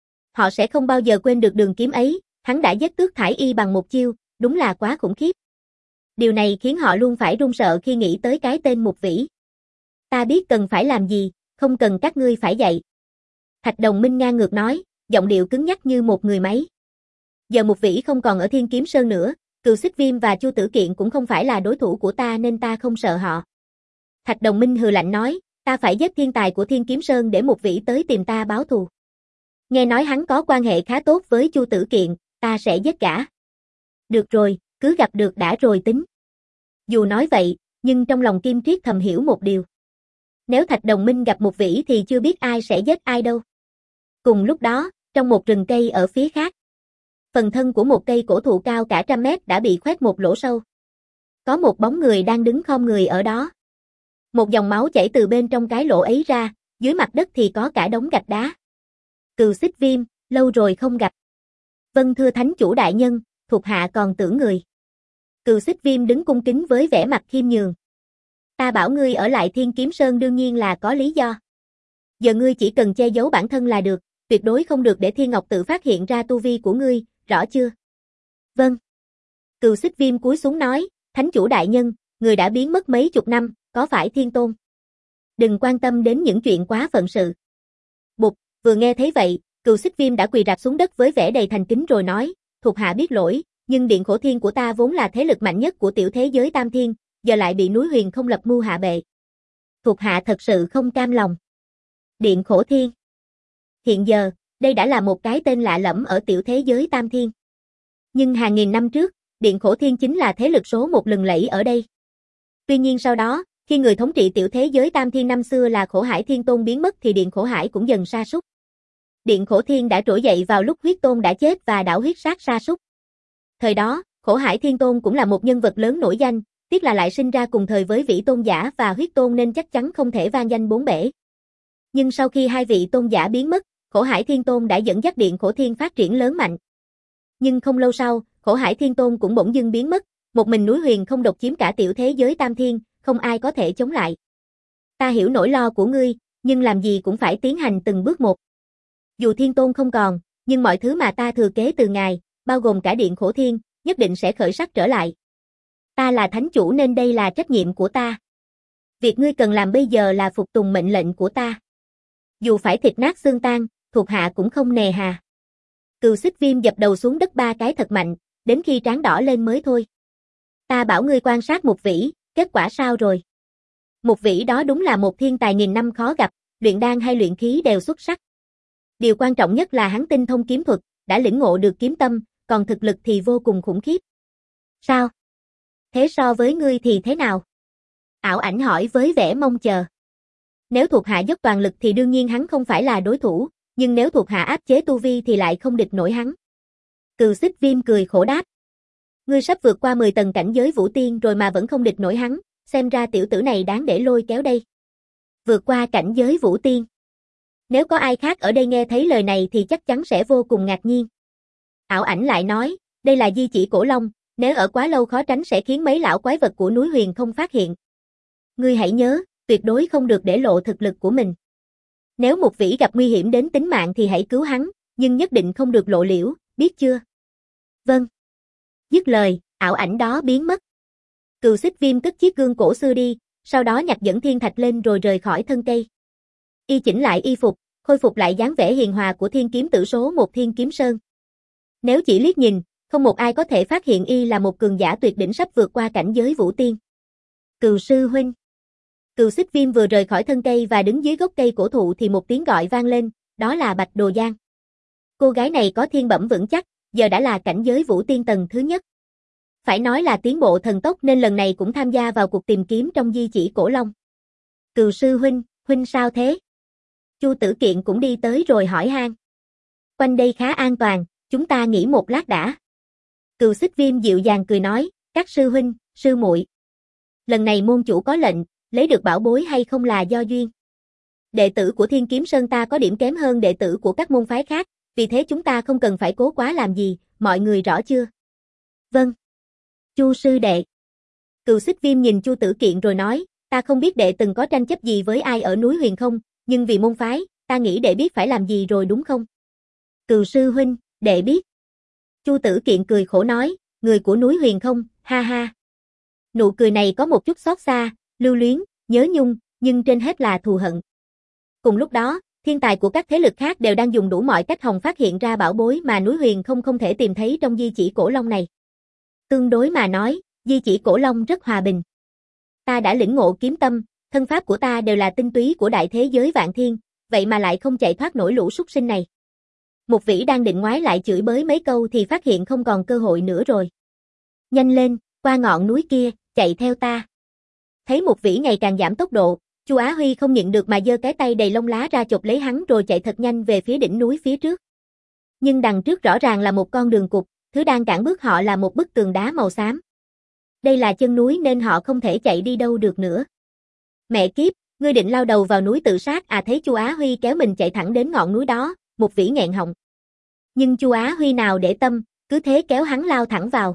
Họ sẽ không bao giờ quên được đường kiếm ấy, hắn đã giết Tước Thải Y bằng một chiêu, đúng là quá khủng khiếp. Điều này khiến họ luôn phải run sợ khi nghĩ tới cái tên Mục Vĩ. Ta biết cần phải làm gì, không cần các ngươi phải dạy. Thạch Đồng Minh ngang ngược nói, giọng điệu cứng nhắc như một người máy. Giờ Mục Vĩ không còn ở Thiên Kiếm Sơn nữa, Cừu Xích Viêm và Chu Tử Kiện cũng không phải là đối thủ của ta nên ta không sợ họ. Thạch Đồng Minh hừ lạnh nói, ta phải giết thiên tài của Thiên Kiếm Sơn để Mục Vĩ tới tìm ta báo thù. Nghe nói hắn có quan hệ khá tốt với Chu Tử Kiện, ta sẽ giết gã. Được rồi, cứ gặp được đã rồi tính. Dù nói vậy, nhưng trong lòng Kim Triết thầm hiểu một điều. Nếu Thạch Đồng Minh gặp Mục Vĩ thì chưa biết ai sẽ giết ai đâu. Cùng lúc đó, trong một rừng cây ở phía khác, phần thân của một cây cổ thụ cao cả trăm mét đã bị khoét một lỗ sâu. Có một bóng người đang đứng khom người ở đó. Một dòng máu chảy từ bên trong cái lỗ ấy ra, dưới mặt đất thì có cả đống gạch đá. Cừu Xích Viêm, lâu rồi không gặp. Vâng thưa thánh chủ đại nhân, thuộc hạ còn tưởng người. Cừu Xích Viêm đứng cung kính với vẻ mặt khiêm nhường. Ta bảo ngươi ở lại Thiên Kiếm Sơn đương nhiên là có lý do. Giờ ngươi chỉ cần che giấu bản thân là được, tuyệt đối không được để Thiên Ngọc tự phát hiện ra tu vi của ngươi, rõ chưa? Vâng. Cừu Xích Viêm cúi xuống nói, thánh chủ đại nhân, người đã biến mất mấy chục năm, có phải Thiên Tôn? Đừng quan tâm đến những chuyện quá phận sự. Bụt, vừa nghe thấy vậy, Cừu Xích Viêm đã quỳ rạp xuống đất với vẻ đầy thành kính rồi nói, thuộc hạ biết lỗi, nhưng Điện Khổ Thiên của ta vốn là thế lực mạnh nhất của tiểu thế giới Tam Thiên, giờ lại bị núi Huyền không lập mưu hạ bệ. Thuộc hạ thật sự không cam lòng. Điện Khổ Thiên. Hiện giờ, đây đã là một cái tên lạ lẫm ở tiểu thế giới Tam Thiên. Nhưng hàng nghìn năm trước, Điện Khổ Thiên chính là thế lực số một lừng lẫy ở đây. Tuy nhiên sau đó, khi người thống trị tiểu thế giới Tam Thiên năm xưa là Khổ Hải Thiên Tôn biến mất thì Điện Khổ Hải cũng dần sa sút. Điện Khổ Thiên đã trỗi dậy vào lúc Huyết Tôn đã chết và đảo huyết sát sa sút. Thời đó, Khổ Hải Thiên Tôn cũng là một nhân vật lớn nổi danh, tiếc là lại sinh ra cùng thời với Vĩ Tôn giả và Huyết Tôn nên chắc chắn không thể vang danh bốn bể. Nhưng sau khi hai vị tôn giả biến mất, Khổ Hải Thiên Tôn đã dẫn dắt Điện Khổ Thiên phát triển lớn mạnh. Nhưng không lâu sau, Khổ Hải Thiên Tôn cũng bỗng dưng biến mất, một mình núi Huyền không độc chiếm cả tiểu thế giới Tam Thiên, không ai có thể chống lại. Ta hiểu nỗi lo của ngươi, nhưng làm gì cũng phải tiến hành từng bước một. Dù Thiên Tôn không còn, nhưng mọi thứ mà ta thừa kế từ ngài, bao gồm cả Điện Khổ Thiên, nhất định sẽ khởi sắc trở lại. Ta là thánh chủ nên đây là trách nhiệm của ta. Việc ngươi cần làm bây giờ là phục tùng mệnh lệnh của ta. Dù phải thịt nát xương tan, thuộc hạ cũng không nề hà. Cừu Xích Viêm dập đầu xuống đất ba cái thật mạnh, đến khi trán đỏ lên mới thôi. Ta bảo ngươi quan sát Mục Vĩ, kết quả sao rồi? Mục Vĩ đó đúng là một thiên tài nghìn năm khó gặp, luyện đan hay luyện khí đều xuất sắc. Điều quan trọng nhất là hắn tinh thông kiếm thuật, đã lĩnh ngộ được kiếm tâm, còn thực lực thì vô cùng khủng khiếp. Sao? Thế so với ngươi thì thế nào? Ảo Ảnh hỏi với vẻ mong chờ. Nếu thuộc hạ dốc toàn lực thì đương nhiên hắn không phải là đối thủ, nhưng nếu thuộc hạ áp chế tu vi thì lại không địch nổi hắn. Cừu Xích Viêm cười khổ đáp. Ngươi sắp vượt qua mười tầng cảnh giới Vũ Tiên rồi mà vẫn không địch nổi hắn, xem ra tiểu tử này đáng để lôi kéo đây. Vượt qua cảnh giới Vũ Tiên. Nếu có ai khác ở đây nghe thấy lời này thì chắc chắn sẽ vô cùng ngạc nhiên. Ảo Ảnh lại nói, đây là di chỉ cổ long, nếu ở quá lâu khó tránh sẽ khiến mấy lão quái vật của núi Huyền không phát hiện. Ngươi hãy nhớ, tuyệt đối không được để lộ thực lực của mình. Nếu Mục Vĩ gặp nguy hiểm đến tính mạng thì hãy cứu hắn, nhưng nhất định không được lộ liễu, biết chưa? Vâng. Dứt lời, ảo ảnh đó biến mất. Cừu Xích Viêm cất chiếc gương cổ xưa đi, sau đó nhặt dẫn thiên thạch lên rồi rời khỏi thân cây. Y chỉnh lại y phục, khôi phục lại dáng vẻ hiền hòa của thiên kiếm tử số một Thiên Kiếm Sơn. Nếu chỉ liếc nhìn, không một ai có thể phát hiện y là một cường giả tuyệt đỉnh sắp vượt qua cảnh giới Vũ Tiên. Cừu sư huynh. Cừu Xích Viêm vừa rời khỏi thân cây và đứng dưới gốc cây cổ thụ thì một tiếng gọi vang lên, đó là Bạch Đồ Giang. Cô gái này có thiên bẩm vững chắc, giờ đã là cảnh giới Vũ Tiên tầng thứ nhất. Phải nói là tiến bộ thần tốc nên lần này cũng tham gia vào cuộc tìm kiếm trong di chỉ cổ long. Cừu sư huynh, huynh sao thế? Chu Tử Kiện cũng đi tới rồi hỏi han. Quanh đây khá an toàn, chúng ta nghỉ một lát đã. Cừu Xích Viêm dịu dàng cười nói, các sư huynh, sư muội, Lần này môn chủ có lệnh, lấy được bảo bối hay không là do duyên. Đệ tử của Thiên Kiếm Sơn ta có điểm kém hơn đệ tử của các môn phái khác, vì thế chúng ta không cần phải cố quá làm gì, mọi người rõ chưa? Vâng. Chu sư đệ. Cừu Xích Viêm nhìn Chu Tử Kiện rồi nói, ta không biết đệ từng có tranh chấp gì với ai ở núi Huyền không, nhưng vì môn phái, ta nghĩ đệ biết phải làm gì rồi đúng không? Cừu sư huynh, đệ biết. Chu Tử Kiện cười khổ nói, người của núi Huyền không, ha ha. Nụ cười này có một chút xót xa, lưu luyến, nhớ nhung, nhưng trên hết là thù hận. Cùng lúc đó, thiên tài của các thế lực khác đều đang dùng đủ mọi cách hòng phát hiện ra bảo bối mà núi Huyền không không thể tìm thấy trong di chỉ cổ long này. Tương đối mà nói, di chỉ cổ long rất hòa bình. Ta đã lĩnh ngộ kiếm tâm, thân pháp của ta đều là tinh túy của đại thế giới vạn thiên, vậy mà lại không chạy thoát nổi lũ súc sinh này. Một Vĩ đang định ngoái lại chửi bới mấy câu thì phát hiện không còn cơ hội nữa rồi. Nhanh lên, qua ngọn núi kia, chạy theo ta. Thấy Một Vĩ ngày càng giảm tốc độ, Chu Á Huy không nhịn được mà giơ cái tay đầy lông lá ra chộp lấy hắn rồi chạy thật nhanh về phía đỉnh núi phía trước. Nhưng đằng trước rõ ràng là một con đường cụt, thứ đang cản bước họ là một bức tường đá màu xám. Đây là chân núi nên họ không thể chạy đi đâu được nữa. Mẹ kiếp, ngươi định lao đầu vào núi tự sát à? Thấy Chu Á Huy kéo mình chạy thẳng đến ngọn núi đó, Một Vĩ nghẹn họng. Nhưng Chu Á Huy nào để tâm, cứ thế kéo hắn lao thẳng vào.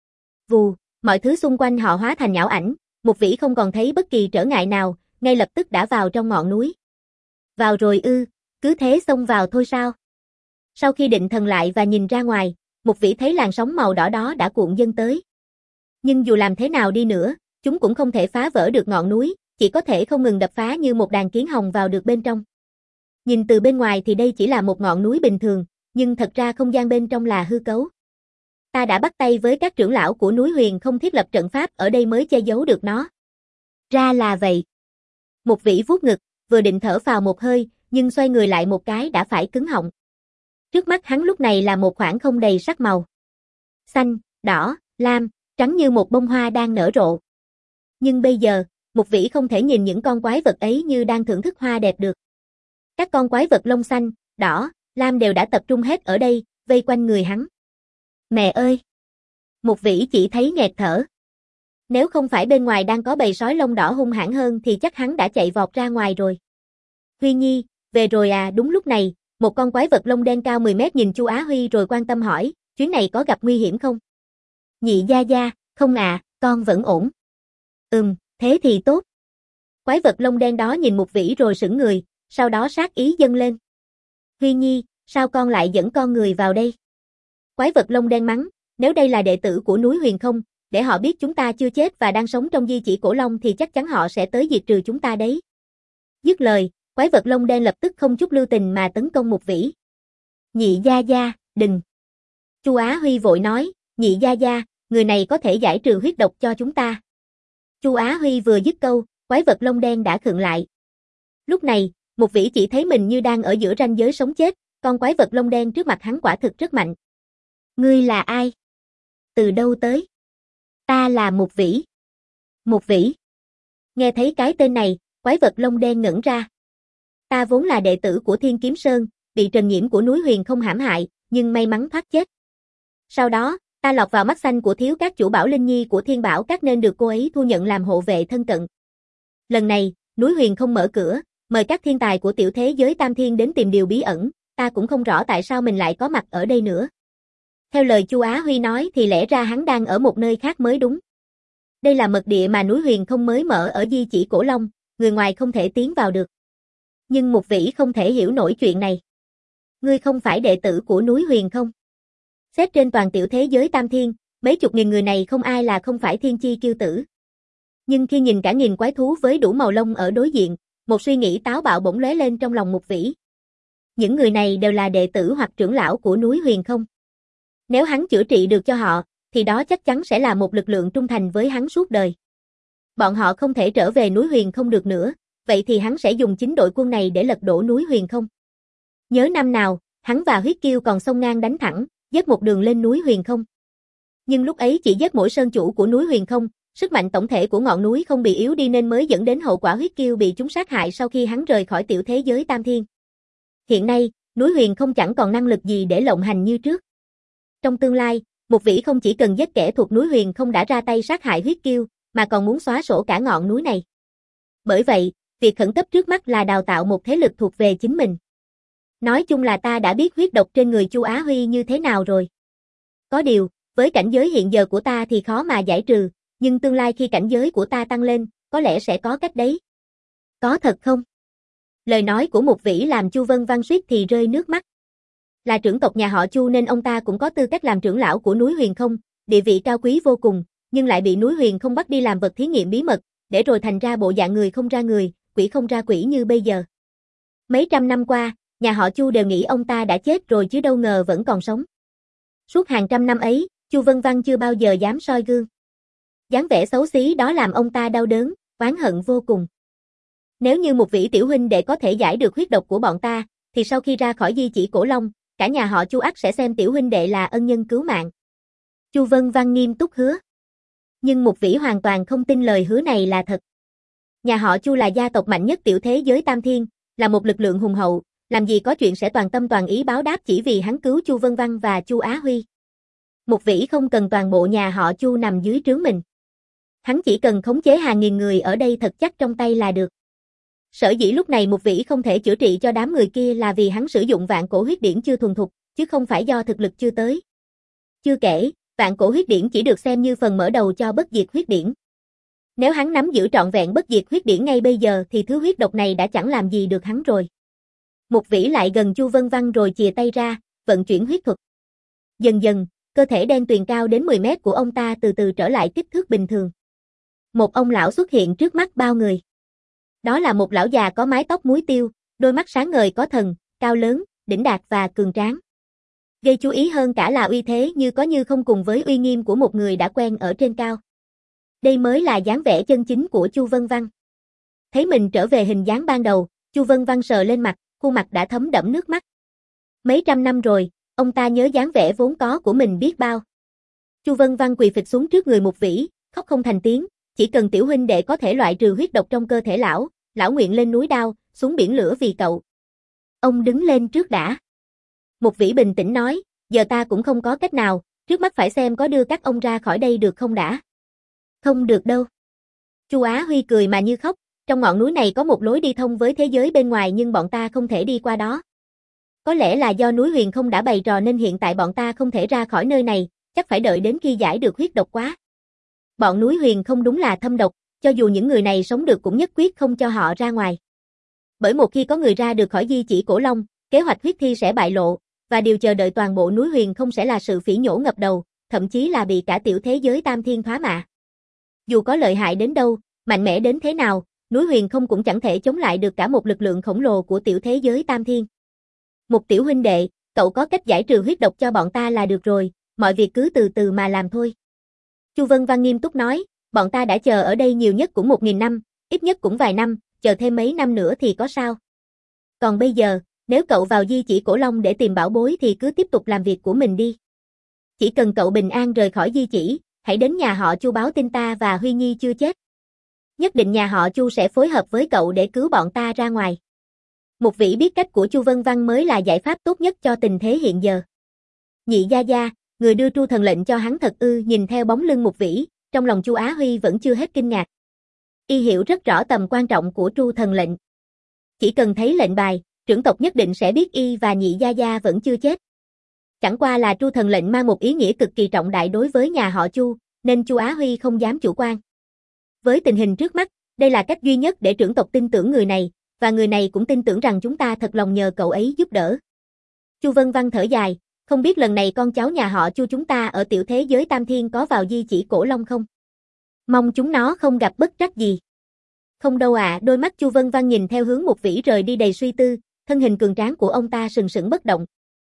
Vù, mọi thứ xung quanh họ hóa thành ảo ảnh, Một Vĩ không còn thấy bất kỳ trở ngại nào, ngay lập tức đã vào trong ngọn núi. Vào rồi ư, cứ thế xông vào thôi sao? Sau khi định thần lại và nhìn ra ngoài, Một Vĩ thấy làn sóng màu đỏ đó đã cuộn dâng tới. Nhưng dù làm thế nào đi nữa, chúng cũng không thể phá vỡ được ngọn núi, chỉ có thể không ngừng đập phá như một đàn kiến hồng vào được bên trong. Nhìn từ bên ngoài thì đây chỉ là một ngọn núi bình thường, nhưng thật ra không gian bên trong là hư cấu. Ta đã bắt tay với các trưởng lão của núi Huyền không thiết lập trận pháp ở đây mới che giấu được nó. Ra là vậy. Một Vĩ vuốt ngực, vừa định thở phào một hơi, nhưng xoay người lại một cái đã phải cứng họng. Trước mắt hắn lúc này là một khoảng không đầy sắc màu. Xanh, đỏ, lam, trắng như một bông hoa đang nở rộ. Nhưng bây giờ, Một Vĩ không thể nhìn những con quái vật ấy như đang thưởng thức hoa đẹp được. Các con quái vật lông xanh, đỏ, lam đều đã tập trung hết ở đây, vây quanh người hắn. Mẹ ơi! Một Vĩ chỉ thấy nghẹt thở. Nếu không phải bên ngoài đang có bầy sói lông đỏ hung hãn hơn thì chắc hắn đã chạy vọt ra ngoài rồi. Huy Nhi, về rồi à? Đúng lúc này, một con quái vật lông đen cao mười mét nhìn Chu Á Huy rồi quan tâm hỏi, chuyến này có gặp nguy hiểm không? Nhị gia gia, không à, con vẫn ổn. Ừm, thế thì tốt. Quái vật lông đen đó nhìn Một Vĩ rồi sững người, sau đó sát ý dâng lên. Huy Nhi, sao con lại dẫn con người vào đây? Quái vật lông đen mắng, nếu đây là đệ tử của núi Huyền không, để họ biết chúng ta chưa chết và đang sống trong di chỉ cổ long thì chắc chắn họ sẽ tới diệt trừ chúng ta đấy. Dứt lời, quái vật lông đen lập tức không chút lưu tình mà tấn công Một Vĩ. Nhị gia gia, đừng. Chu Á Huy vội nói, nhị gia gia, người này có thể giải trừ huyết độc cho chúng ta. Chu Á Huy vừa dứt câu, quái vật lông đen đã khựng lại. Lúc này, Một Vĩ chỉ thấy mình như đang ở giữa ranh giới sống chết, con quái vật lông đen trước mặt hắn quả thực rất mạnh. Ngươi là ai? Từ đâu tới? Ta là Một Vĩ. Một Vĩ. Nghe thấy cái tên này, quái vật lông đen ngẩn ra. Ta vốn là đệ tử của Thiên Kiếm Sơn, bị Trần Nhiễm của núi Huyền không hãm hại, nhưng may mắn thoát chết. Sau đó, ta lọt vào mắt xanh của thiếu các chủ Bảo Linh Nhi của Thiên Bảo Các nên được cô ấy thu nhận làm hộ vệ thân cận. Lần này, núi Huyền không mở cửa, mời các thiên tài của tiểu thế giới Tam Thiên đến tìm điều bí ẩn, ta cũng không rõ tại sao mình lại có mặt ở đây nữa. Theo lời Chu Á Huy nói thì lẽ ra hắn đang ở một nơi khác mới đúng. Đây là mật địa mà núi Huyền không mới mở ở di chỉ cổ long, người ngoài không thể tiến vào được. Nhưng Một Vĩ không thể hiểu nổi chuyện này. Ngươi không phải đệ tử của núi Huyền không? Xét trên toàn tiểu thế giới Tam Thiên, mấy chục nghìn người này không ai là không phải thiên chi kiêu tử. Nhưng khi nhìn cả nghìn quái thú với đủ màu lông ở đối diện, một suy nghĩ táo bạo bỗng lóe lên trong lòng Một Vĩ. Những người này đều là đệ tử hoặc trưởng lão của núi Huyền không. Nếu hắn chữa trị được cho họ, thì đó chắc chắn sẽ là một lực lượng trung thành với hắn suốt đời. Bọn họ không thể trở về núi Huyền không được nữa, vậy thì hắn sẽ dùng chính đội quân này để lật đổ núi Huyền không. Nhớ năm nào, hắn và Huyết Kiêu còn xông ngang đánh thẳng, dốc một đường lên núi Huyền không. Nhưng lúc ấy chỉ giết mỗi sơn chủ của núi Huyền không, sức mạnh tổng thể của ngọn núi không bị yếu đi nên mới dẫn đến hậu quả Huyết Kiêu bị chúng sát hại sau khi hắn rời khỏi tiểu thế giới Tam Thiên. Hiện nay, núi Huyền không chẳng còn năng lực gì để lộng hành như trước. Trong tương lai, Một Vĩ không chỉ cần giết kẻ thuộc núi Huyền không đã ra tay sát hại Huyết Kiêu, mà còn muốn xóa sổ cả ngọn núi này. Bởi vậy, việc khẩn cấp trước mắt là đào tạo một thế lực thuộc về chính mình. Nói chung là ta đã biết huyết độc trên người Chu Á Huy như thế nào rồi. Có điều, với cảnh giới hiện giờ của ta thì khó mà giải trừ, nhưng tương lai khi cảnh giới của ta tăng lên, có lẽ sẽ có cách đấy. Có thật không? Lời nói của Mục Vĩ làm Chu Vân Văn suýt thì rơi nước mắt. Là trưởng tộc nhà họ Chu nên ông ta cũng có tư cách làm trưởng lão của núi Huyền Không, địa vị cao quý vô cùng, nhưng lại bị núi Huyền Không bắt đi làm vật thí nghiệm bí mật, để rồi thành ra bộ dạng người không ra người, quỷ không ra quỷ như bây giờ. Mấy trăm năm qua, nhà họ Chu đều nghĩ ông ta đã chết rồi chứ đâu ngờ vẫn còn sống. Suốt hàng trăm năm ấy, Chu Vân Văn chưa bao giờ dám soi gương. Dáng vẻ xấu xí đó làm ông ta đau đớn, oán hận vô cùng. Nếu như Mục Vĩ tiểu huynh đệ có thể giải được huyết độc của bọn ta, thì sau khi ra khỏi di chỉ Cổ Long, cả nhà họ Chu ắt sẽ xem tiểu huynh đệ là ân nhân cứu mạng. Chu Vân Văn nghiêm túc hứa. Nhưng Mục Vĩ hoàn toàn không tin lời hứa này là thật. Nhà họ Chu là gia tộc mạnh nhất tiểu thế giới Tam Thiên, là một lực lượng hùng hậu, làm gì có chuyện sẽ toàn tâm toàn ý báo đáp chỉ vì hắn cứu Chu Vân Văn và Chu Á Huy. Mục Vĩ không cần toàn bộ nhà họ Chu nằm dưới trướng mình. Hắn chỉ cần khống chế hàng nghìn người ở đây thật chắc trong tay là được. Sở dĩ lúc này Mục Vĩ không thể chữa trị cho đám người kia là vì hắn sử dụng vạn cổ huyết điển chưa thuần thục, chứ không phải do thực lực chưa tới. Chưa kể, vạn cổ huyết điển chỉ được xem như phần mở đầu cho bất diệt huyết điển. Nếu hắn nắm giữ trọn vẹn bất diệt huyết điển ngay bây giờ thì thứ huyết độc này đã chẳng làm gì được hắn rồi. Mục Vĩ lại gần Chu Vân Văn rồi chìa tay ra, vận chuyển huyết thuật. Dần dần, cơ thể đen tuyền cao đến mười mét của ông ta từ từ trở lại kích thước bình thường. Một ông lão xuất hiện trước mắt bao người. Đó là một lão già có mái tóc muối tiêu, đôi mắt sáng ngời có thần, cao lớn, đỉnh đạt và cường tráng. Gây chú ý hơn cả là uy thế như có như không cùng với uy nghiêm của một người đã quen ở trên cao. Đây mới là dáng vẻ chân chính của Chu Vân Văn. Thấy mình trở về hình dáng ban đầu, Chu Vân Văn sờ lên mặt, khuôn mặt đã thấm đẫm nước mắt. Mấy trăm năm rồi, ông ta nhớ dáng vẻ vốn có của mình biết bao. Chu Vân Văn quỳ phịch xuống trước người Mục Vĩ, khóc không thành tiếng, chỉ cần tiểu huynh đệ có thể loại trừ huyết độc trong cơ thể lão, lão nguyện lên núi đao, xuống biển lửa vì cậu. Ông đứng lên trước đã. Mục Vĩ bình tĩnh nói, giờ ta cũng không có cách nào, trước mắt phải xem có đưa các ông ra khỏi đây được không đã. Không được đâu. Chu Á Huy cười mà như khóc, trong ngọn núi này có một lối đi thông với thế giới bên ngoài nhưng bọn ta không thể đi qua đó. Có lẽ là do núi Huyền Không đã bày trò nên hiện tại bọn ta không thể ra khỏi nơi này, chắc phải đợi đến khi giải được huyết độc quá. Bọn núi Huyền Không đúng là thâm độc, cho dù những người này sống được cũng nhất quyết không cho họ ra ngoài. Bởi một khi có người ra được khỏi di chỉ Cổ Long, kế hoạch huyết thi sẽ bại lộ, và điều chờ đợi toàn bộ núi Huyền Không sẽ là sự phỉ nhổ ngập đầu, thậm chí là bị cả tiểu thế giới Tam Thiên thoá mạ. Dù có lợi hại đến đâu, mạnh mẽ đến thế nào, núi Huyền Không cũng chẳng thể chống lại được cả một lực lượng khổng lồ của tiểu thế giới Tam Thiên. Một tiểu huynh đệ, cậu có cách giải trừ huyết độc cho bọn ta là được rồi, mọi việc cứ từ từ mà làm thôi. Chu Vân Văn nghiêm túc nói, bọn ta đã chờ ở đây nhiều nhất cũng một nghìn năm, ít nhất cũng vài năm, chờ thêm mấy năm nữa thì có sao. Còn bây giờ, nếu cậu vào di chỉ Cổ Long để tìm bảo bối thì cứ tiếp tục làm việc của mình đi. Chỉ cần cậu bình an rời khỏi di chỉ, hãy đến nhà họ Chu báo tin ta và Huy Nhi chưa chết. Nhất định nhà họ Chu sẽ phối hợp với cậu để cứu bọn ta ra ngoài. Mục Vĩ biết cách của Chu Vân Văn mới là giải pháp tốt nhất cho tình thế hiện giờ. Nhị gia gia, người đưa tru thần lệnh cho hắn thật ư? Nhìn theo bóng lưng Mục Vĩ, trong lòng Chu Á Huy vẫn chưa hết kinh ngạc. Y hiểu rất rõ tầm quan trọng của tru thần lệnh. Chỉ cần thấy lệnh bài, trưởng tộc nhất định sẽ biết y và nhị gia gia vẫn chưa chết. Chẳng qua là tru thần lệnh mang một ý nghĩa cực kỳ trọng đại đối với nhà họ Chu, nên Chu Á Huy không dám chủ quan. Với tình hình trước mắt, đây là cách duy nhất để trưởng tộc tin tưởng người này, và người này cũng tin tưởng rằng chúng ta thật lòng nhờ cậu ấy giúp đỡ. Chu Vân Văn thở dài, không biết lần này con cháu nhà họ Chu chúng ta ở tiểu thế giới Tam Thiên có vào di chỉ Cổ Long không? Mong chúng nó không gặp bất trắc gì. Không đâu ạ, à, đôi mắt Chu Vân Văn nhìn theo hướng Mục Vĩ rời đi đầy suy tư, thân hình cường tráng của ông ta sừng sững bất động.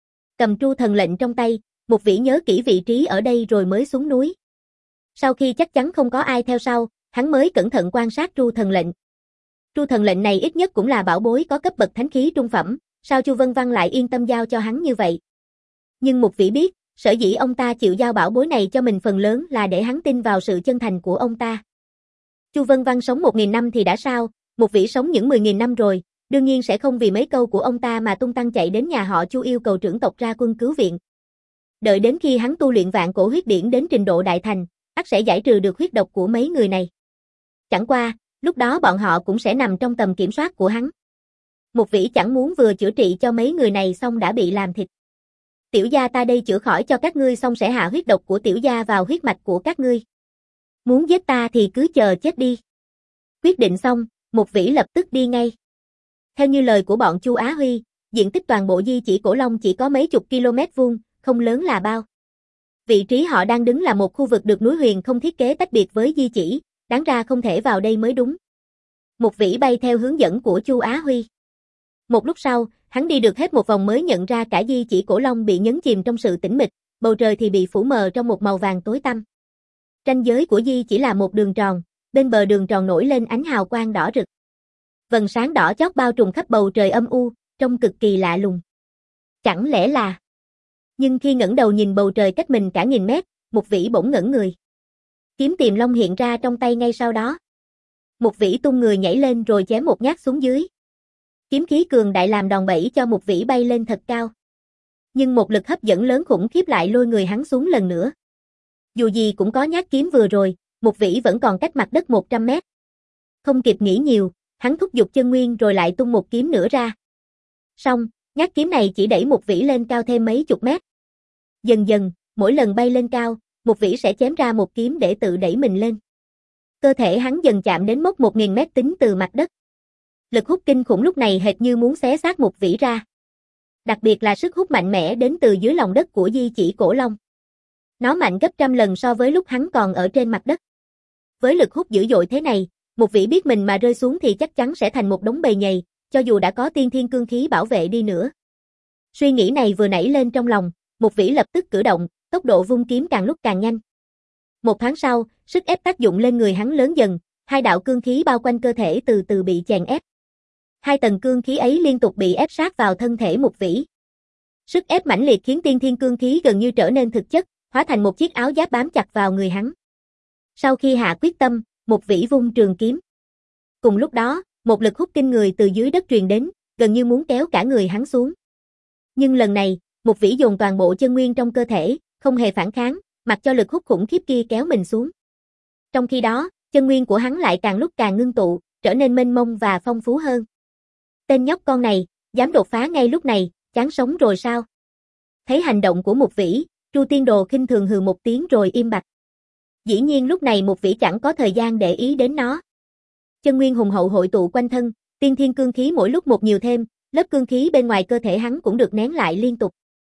Cầm tru thần lệnh trong tay, Mục Vĩ nhớ kỹ vị trí ở đây rồi mới xuống núi. Sau khi chắc chắn không có ai theo sau, hắn mới cẩn thận quan sát tru thần lệnh. Tru thần lệnh này ít nhất cũng là bảo bối có cấp bậc thánh khí trung phẩm, sao Chu Vân Văn lại yên tâm giao cho hắn như vậy? Nhưng Mục Vĩ biết, sở dĩ ông ta chịu giao bảo bối này cho mình phần lớn là để hắn tin vào sự chân thành của ông ta. Chu Vân Văn sống một nghìn năm thì đã sao, Mục Vĩ sống những mười nghìn năm rồi, đương nhiên sẽ không vì mấy câu của ông ta mà tung tăng chạy đến nhà họ Chu yêu cầu trưởng tộc ra quân cứu viện. Đợi đến khi hắn tu luyện vạn cổ huyết điển đến trình độ đại thành, ắt sẽ giải trừ được huyết độc của mấy người này. Chẳng qua, lúc đó bọn họ cũng sẽ nằm trong tầm kiểm soát của hắn. Một vĩ chẳng muốn vừa chữa trị cho mấy người này xong đã bị làm thịt. Tiểu gia ta đây chữa khỏi cho các ngươi xong sẽ hạ huyết độc của tiểu gia vào huyết mạch của các ngươi. Muốn giết ta thì cứ chờ chết đi. Quyết định xong, một vĩ lập tức đi ngay. Theo như lời của bọn Chu Á Huy, diện tích toàn bộ di chỉ Cổ Long chỉ có mấy chục km vuông, không lớn là bao. Vị trí họ đang đứng là một khu vực được núi huyền không thiết kế tách biệt với di chỉ, đáng ra không thể vào đây mới đúng. Một vĩ bay theo hướng dẫn của Chu Á Huy. Một lúc sau, hắn đi được hết một vòng mới nhận ra cả di chỉ Cổ Long bị nhấn chìm trong sự tĩnh mịch, bầu trời thì bị phủ mờ trong một màu vàng tối tăm. Ranh giới của di chỉ là một đường tròn, bên bờ đường tròn nổi lên ánh hào quang đỏ rực. Vầng sáng đỏ chót bao trùm khắp bầu trời âm u, trông cực kỳ lạ lùng. Chẳng lẽ là... Nhưng khi ngẩng đầu nhìn bầu trời cách mình cả nghìn mét, một vĩ bỗng ngẩn người. Kiếm Tiềm Long hiện ra trong tay ngay sau đó. Một vĩ tung người nhảy lên rồi chém một nhát xuống dưới. Kiếm khí cường đại làm đòn bẩy cho một vĩ bay lên thật cao. Nhưng một lực hấp dẫn lớn khủng khiếp lại lôi người hắn xuống lần nữa. Dù gì cũng có nhát kiếm vừa rồi, một vĩ vẫn còn cách mặt đất một trăm mét. Không kịp nghĩ nhiều, hắn thúc giục chân nguyên rồi lại tung một kiếm nữa ra. Xong, nhát kiếm này chỉ đẩy một vĩ lên cao thêm mấy chục mét. Dần dần, mỗi lần bay lên cao, một vĩ sẽ chém ra một kiếm để tự đẩy mình lên. Cơ thể hắn dần chạm đến mốc một nghìn mét tính từ mặt đất. Lực hút kinh khủng lúc này hệt như muốn xé xác một vĩ ra. Đặc biệt là sức hút mạnh mẽ đến từ dưới lòng đất của di chỉ Cổ Long. Nó mạnh gấp trăm lần so với lúc hắn còn ở trên mặt đất. Với lực hút dữ dội thế này, một vĩ biết mình mà rơi xuống thì chắc chắn sẽ thành một đống bầy nhầy, cho dù đã có tiên thiên cương khí bảo vệ đi nữa. Suy nghĩ này vừa nảy lên trong lòng, một vĩ lập tức cử động, tốc độ vung kiếm càng lúc càng nhanh. Một thoáng sau, sức ép tác dụng lên người hắn lớn dần, hai đạo cương khí bao quanh cơ thể từ từ bị chèn ép. Hai tầng cương khí ấy liên tục bị ép sát vào thân thể một vĩ. Sức ép mãnh liệt khiến tiên thiên cương khí gần như trở nên thực chất, hóa thành một chiếc áo giáp bám chặt vào người hắn. Sau khi hạ quyết tâm, một vĩ vung trường kiếm. Cùng lúc đó, một lực hút kinh người từ dưới đất truyền đến, gần như muốn kéo cả người hắn xuống. Nhưng lần này, một vĩ dồn toàn bộ chân nguyên trong cơ thể, không hề phản kháng, mặc cho lực hút khủng khiếp kia kéo mình xuống. Trong khi đó, chân nguyên của hắn lại càng lúc càng ngưng tụ, trở nên mênh mông và phong phú hơn. Tên nhóc con này, dám đột phá ngay lúc này, chán sống rồi sao? Thấy hành động của một vĩ, Chu Tiên Đồ khinh thường hừ một tiếng rồi im bặt. Dĩ nhiên lúc này một vĩ chẳng có thời gian để ý đến nó. Chân nguyên hùng hậu hội tụ quanh thân, tiên thiên cương khí mỗi lúc một nhiều thêm, lớp cương khí bên ngoài cơ thể hắn cũng được nén lại liên tục.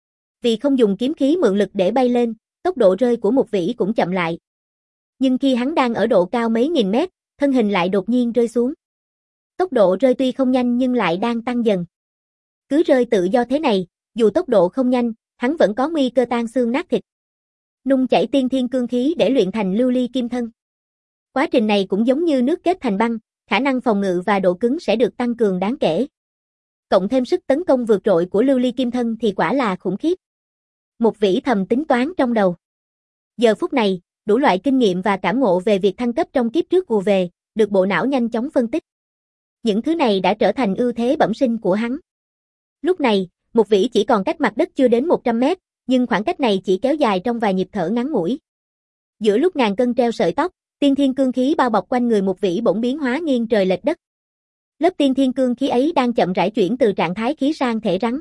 Vì không dùng kiếm khí mượn lực để bay lên, tốc độ rơi của một vĩ cũng chậm lại. Nhưng khi hắn đang ở độ cao mấy nghìn mét, thân hình lại đột nhiên rơi xuống. Tốc độ rơi tuy không nhanh nhưng lại đang tăng dần. Cứ rơi tự do thế này, dù tốc độ không nhanh, hắn vẫn có nguy cơ tan xương nát thịt. Nung chảy tiên thiên cương khí để luyện thành lưu ly kim thân. Quá trình này cũng giống như nước kết thành băng, khả năng phòng ngự và độ cứng sẽ được tăng cường đáng kể. Cộng thêm sức tấn công vượt trội của lưu ly kim thân thì quả là khủng khiếp. Một vĩ thầm tính toán trong đầu. Giờ phút này, đủ loại kinh nghiệm và cảm ngộ về việc thăng cấp trong kiếp trước ùa về, được bộ não nhanh chóng phân tích. Những thứ này đã trở thành ưu thế bẩm sinh của hắn. Lúc này, một vĩ chỉ còn cách mặt đất chưa đến một trăm mét, nhưng khoảng cách này chỉ kéo dài trong vài nhịp thở ngắn ngủi. Giữa lúc ngàn cân treo sợi tóc, tiên thiên cương khí bao bọc quanh người một vĩ bỗng biến hóa nghiêng trời lệch đất. Lớp tiên thiên cương khí ấy đang chậm rãi chuyển từ trạng thái khí sang thể rắn.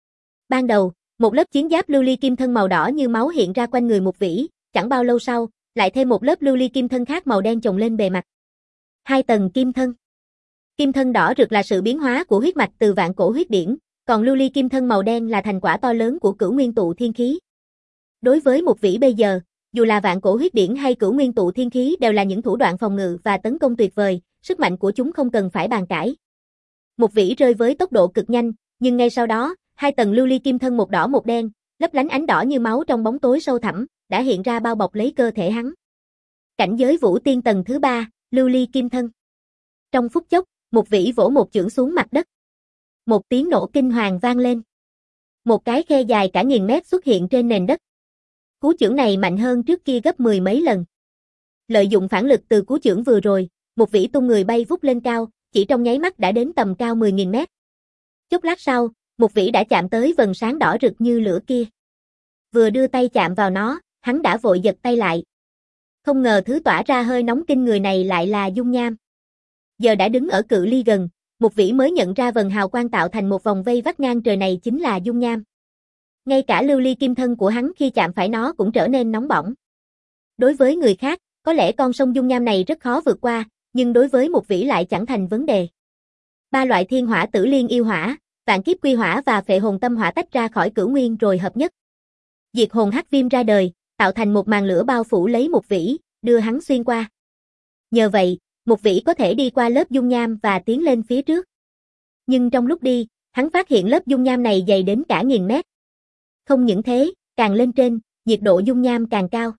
Ban đầu, một lớp chiến giáp lưu ly kim thân màu đỏ như máu hiện ra quanh người một vĩ, chẳng bao lâu sau, lại thêm một lớp lưu ly kim thân khác màu đen chồng lên bề mặt. Hai tầng kim thân. Kim thân đỏ rực là sự biến hóa của huyết mạch từ vạn cổ huyết điển, còn lưu ly kim thân màu đen là thành quả to lớn của cửu nguyên tụ thiên khí. Đối với một vĩ bây giờ, dù là vạn cổ huyết điển hay cửu nguyên tụ thiên khí đều là những thủ đoạn phòng ngự và tấn công tuyệt vời, sức mạnh của chúng không cần phải bàn cãi. Một vĩ rơi với tốc độ cực nhanh, nhưng ngay sau đó, hai tầng lưu ly kim thân một đỏ một đen, lấp lánh ánh đỏ như máu trong bóng tối sâu thẳm, đã hiện ra bao bọc lấy cơ thể hắn. Cảnh giới vũ tiên tầng thứ ba, lưu ly kim thân. Trong phút chốc, một vĩ vỗ một chưởng xuống mặt đất. Một tiếng nổ kinh hoàng vang lên. Một cái khe dài cả nghìn mét xuất hiện trên nền đất. Cú chưởng này mạnh hơn trước kia gấp mười mấy lần. Lợi dụng phản lực từ cú chưởng vừa rồi, một vĩ tung người bay vút lên cao, chỉ trong nháy mắt đã đến tầm cao mười nghìn mét. Chốc lát sau, một vĩ đã chạm tới vầng sáng đỏ rực như lửa kia. Vừa đưa tay chạm vào nó, hắn đã vội giật tay lại. Không ngờ thứ tỏa ra hơi nóng kinh người này lại là dung nham. Giờ đã đứng ở cự ly gần, Mục Vĩ mới nhận ra vần hào quang tạo thành một vòng vây vắt ngang trời này chính là dung nham. Ngay cả lưu ly kim thân của hắn khi chạm phải nó cũng trở nên nóng bỏng. Đối với người khác, có lẽ con sông dung nham này rất khó vượt qua, nhưng đối với Mục Vĩ lại chẳng thành vấn đề. Ba loại thiên hỏa tử liên yêu hỏa, vạn kiếp quy hỏa và phệ hồn tâm hỏa tách ra khỏi cửu nguyên rồi hợp nhất. Diệt hồn hắc viêm ra đời, tạo thành một màn lửa bao phủ lấy Mục Vĩ, đưa hắn xuyên qua. Nhờ vậy, Mục Vĩ có thể đi qua lớp dung nham và tiến lên phía trước. Nhưng trong lúc đi, hắn phát hiện lớp dung nham này dày đến cả nghìn mét. Không những thế, càng lên trên, nhiệt độ dung nham càng cao.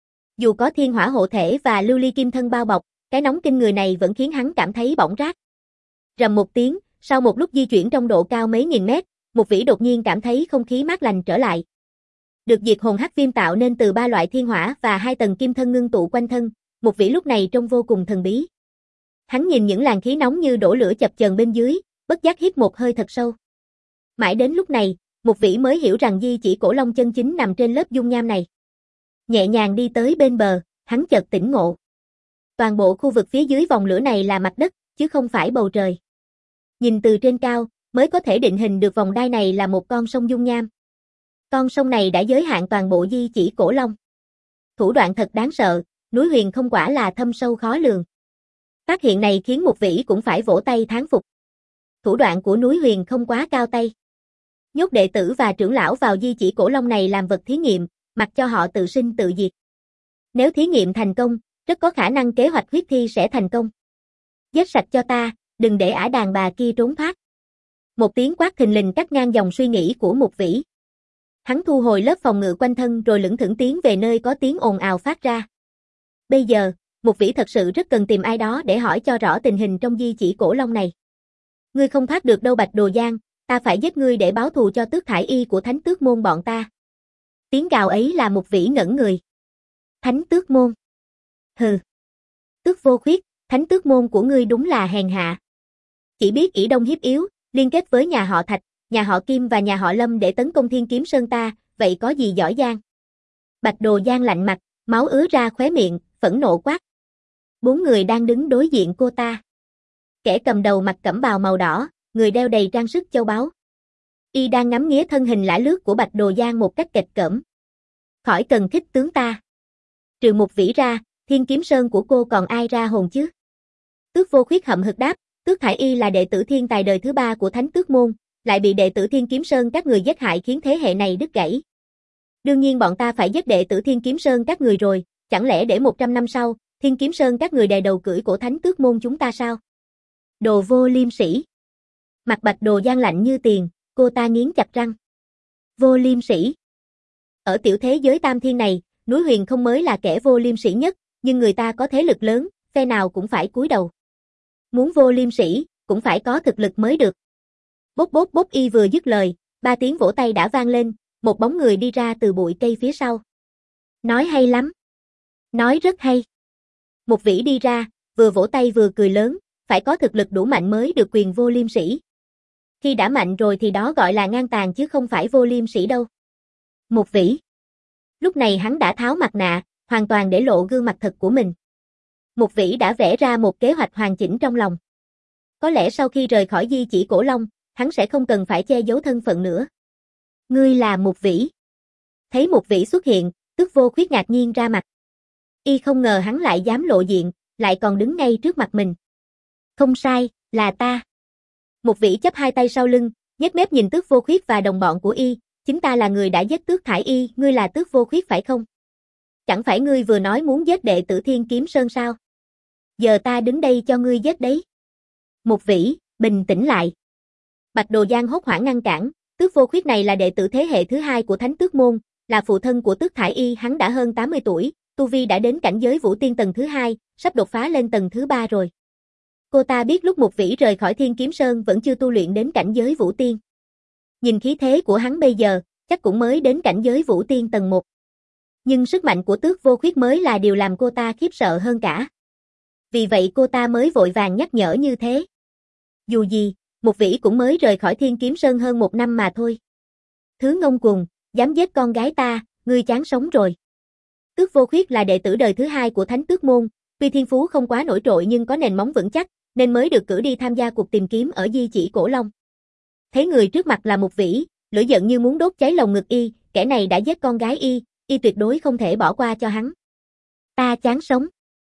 Dù có thiên hỏa hộ thể và lưu ly kim thân bao bọc, cái nóng kinh người này vẫn khiến hắn cảm thấy bỏng rát. Rầm một tiếng, sau một lúc di chuyển trong độ cao mấy nghìn mét, Mục Vĩ đột nhiên cảm thấy không khí mát lành trở lại. Được diệt hồn hắc viêm tạo nên từ ba loại thiên hỏa và hai tầng kim thân ngưng tụ quanh thân, Mục Vĩ lúc này trông vô cùng thần bí. Hắn nhìn những làn khí nóng như đổ lửa chập chờn bên dưới, bất giác hít một hơi thật sâu. Mãi đến lúc này, Mục Vĩ mới hiểu rằng di chỉ cổ long chân chính nằm trên lớp dung nham này. Nhẹ nhàng đi tới bên bờ, hắn chợt tỉnh ngộ. Toàn bộ khu vực phía dưới vòng lửa này là mặt đất, chứ không phải bầu trời. Nhìn từ trên cao, mới có thể định hình được vòng đai này là một con sông dung nham. Con sông này đã giới hạn toàn bộ di chỉ cổ long. Thủ đoạn thật đáng sợ, núi huyền không quả là thâm sâu khó lường. Phát hiện này khiến Mục Vĩ cũng phải vỗ tay thán phục. Thủ đoạn của núi huyền không quá cao tay. Nhốt đệ tử và trưởng lão vào di chỉ cổ long này làm vật thí nghiệm, mặc cho họ tự sinh tự diệt. Nếu thí nghiệm thành công, rất có khả năng kế hoạch huyết thi sẽ thành công. Giết sạch cho ta, đừng để ả đàn bà kia trốn thoát. Một tiếng quát thình lình cắt ngang dòng suy nghĩ của Mục Vĩ. Hắn thu hồi lớp phòng ngự quanh thân rồi lững thững tiến về nơi có tiếng ồn ào phát ra. Bây giờ, Mục Vĩ thật sự rất cần tìm ai đó để hỏi cho rõ tình hình trong di chỉ cổ long này. Ngươi không thoát được đâu Bạch Đồ Giang, ta phải giết ngươi để báo thù cho Tước Thải Y của Thánh Tước môn bọn ta. Tiếng gào ấy là Mục Vĩ ngẩn người. Thánh Tước môn. Hừ. Tước Vô Khuyết, Thánh Tước môn của ngươi đúng là hèn hạ. Chỉ biết ỷ đông hiếp yếu, liên kết với nhà họ Thạch, nhà họ Kim và nhà họ Lâm để tấn công Thiên Kiếm Sơn ta, vậy có gì giỏi giang? Bạch Đồ Giang lạnh mặt, máu ứa ra khóe miệng, phẫn nộ quát. Bốn người đang đứng đối diện cô ta. Kẻ cầm đầu mặc cẩm bào màu đỏ, người đeo đầy trang sức châu báu. Y đang ngắm nghía thân hình lả lướt của Bạch Đồ Giang một cách kịch cỡm. Khỏi cần khích tướng ta. Trừ Mục Vĩ ra, Thiên Kiếm Sơn của cô còn ai ra hồn chứ? Tước Vô Khuyết hậm hực đáp, Tước Thải Y là đệ tử thiên tài đời thứ ba của Thánh Tước môn, lại bị đệ tử Thiên Kiếm Sơn các người giết hại khiến thế hệ này đứt gãy. Đương nhiên bọn ta phải giết đệ tử Thiên Kiếm Sơn các người rồi, chẳng lẽ để một trăm năm sau, Thiên Kiếm Sơn các người đè đầu cưỡi cổ Thánh Tước môn chúng ta sao? Đồ vô liêm sỉ. Mặt Bạch Đồ Giang lạnh như tiền, cô ta nghiến chặt răng. Vô liêm sỉ. Ở tiểu thế giới tam thiên này, núi huyền không mới là kẻ vô liêm sỉ nhất, nhưng người ta có thế lực lớn, phe nào cũng phải cúi đầu. Muốn vô liêm sỉ, cũng phải có thực lực mới được. Bốp bốp bốp y vừa dứt lời, ba tiếng vỗ tay đã vang lên, một bóng người đi ra từ bụi cây phía sau. Nói hay lắm. Nói rất hay. Mục Vĩ đi ra, vừa vỗ tay vừa cười lớn, phải có thực lực đủ mạnh mới được quyền vô liêm sỉ. Khi đã mạnh rồi thì đó gọi là ngang tàn chứ không phải vô liêm sỉ đâu. Mục Vĩ. Lúc này hắn đã tháo mặt nạ, hoàn toàn để lộ gương mặt thật của mình. Mục Vĩ đã vẽ ra một kế hoạch hoàn chỉnh trong lòng. Có lẽ sau khi rời khỏi di chỉ cổ long, hắn sẽ không cần phải che giấu thân phận nữa. Ngươi là Mục Vĩ. Thấy Mục Vĩ xuất hiện, Tước Vô Khuyết ngạc nhiên ra mặt. Y không ngờ hắn lại dám lộ diện, lại còn đứng ngay trước mặt mình. Không sai, là ta. Mục Vĩ chắp hai tay sau lưng, nhếch mép nhìn Tước Vô Khuyết và đồng bọn của Y, chính ta là người đã giết Tước Thải Y, ngươi là Tước Vô Khuyết phải không? Chẳng phải ngươi vừa nói muốn giết đệ tử Thiên Kiếm Sơn sao? Giờ ta đứng đây cho ngươi giết đấy. Mục Vĩ, bình tĩnh lại. Bạch Đồ Giang hốt hoảng ngăn cản, Tước Vô Khuyết này là đệ tử thế hệ thứ hai của Thánh Tước môn, là phụ thân của Tước Thải Y, hắn đã hơn tám mươi tuổi, tu vi đã đến cảnh giới Vũ Tiên tầng thứ hai, sắp đột phá lên tầng thứ ba rồi. Cô ta biết lúc Mục Vĩ rời khỏi Thiên Kiếm Sơn vẫn chưa tu luyện đến cảnh giới Vũ Tiên. Nhìn khí thế của hắn bây giờ, chắc cũng mới đến cảnh giới Vũ Tiên tầng một. Nhưng sức mạnh của Tước Vô Khuyết mới là điều làm cô ta khiếp sợ hơn cả. Vì vậy cô ta mới vội vàng nhắc nhở như thế. Dù gì, Mục Vĩ cũng mới rời khỏi Thiên Kiếm Sơn hơn một năm mà thôi. Thứ ngông cuồng, dám giết con gái ta, ngươi chán sống rồi. Tước Vô Khuyết là đệ tử đời thứ hai của Thánh Tước môn, tuy thiên phú không quá nổi trội nhưng có nền móng vững chắc, nên mới được cử đi tham gia cuộc tìm kiếm ở Di Chỉ Cổ Long. Thấy người trước mặt là Mục Vĩ, lửa giận như muốn đốt cháy lồng ngực y, kẻ này đã giết con gái y, y tuyệt đối không thể bỏ qua cho hắn. Ta chán sống.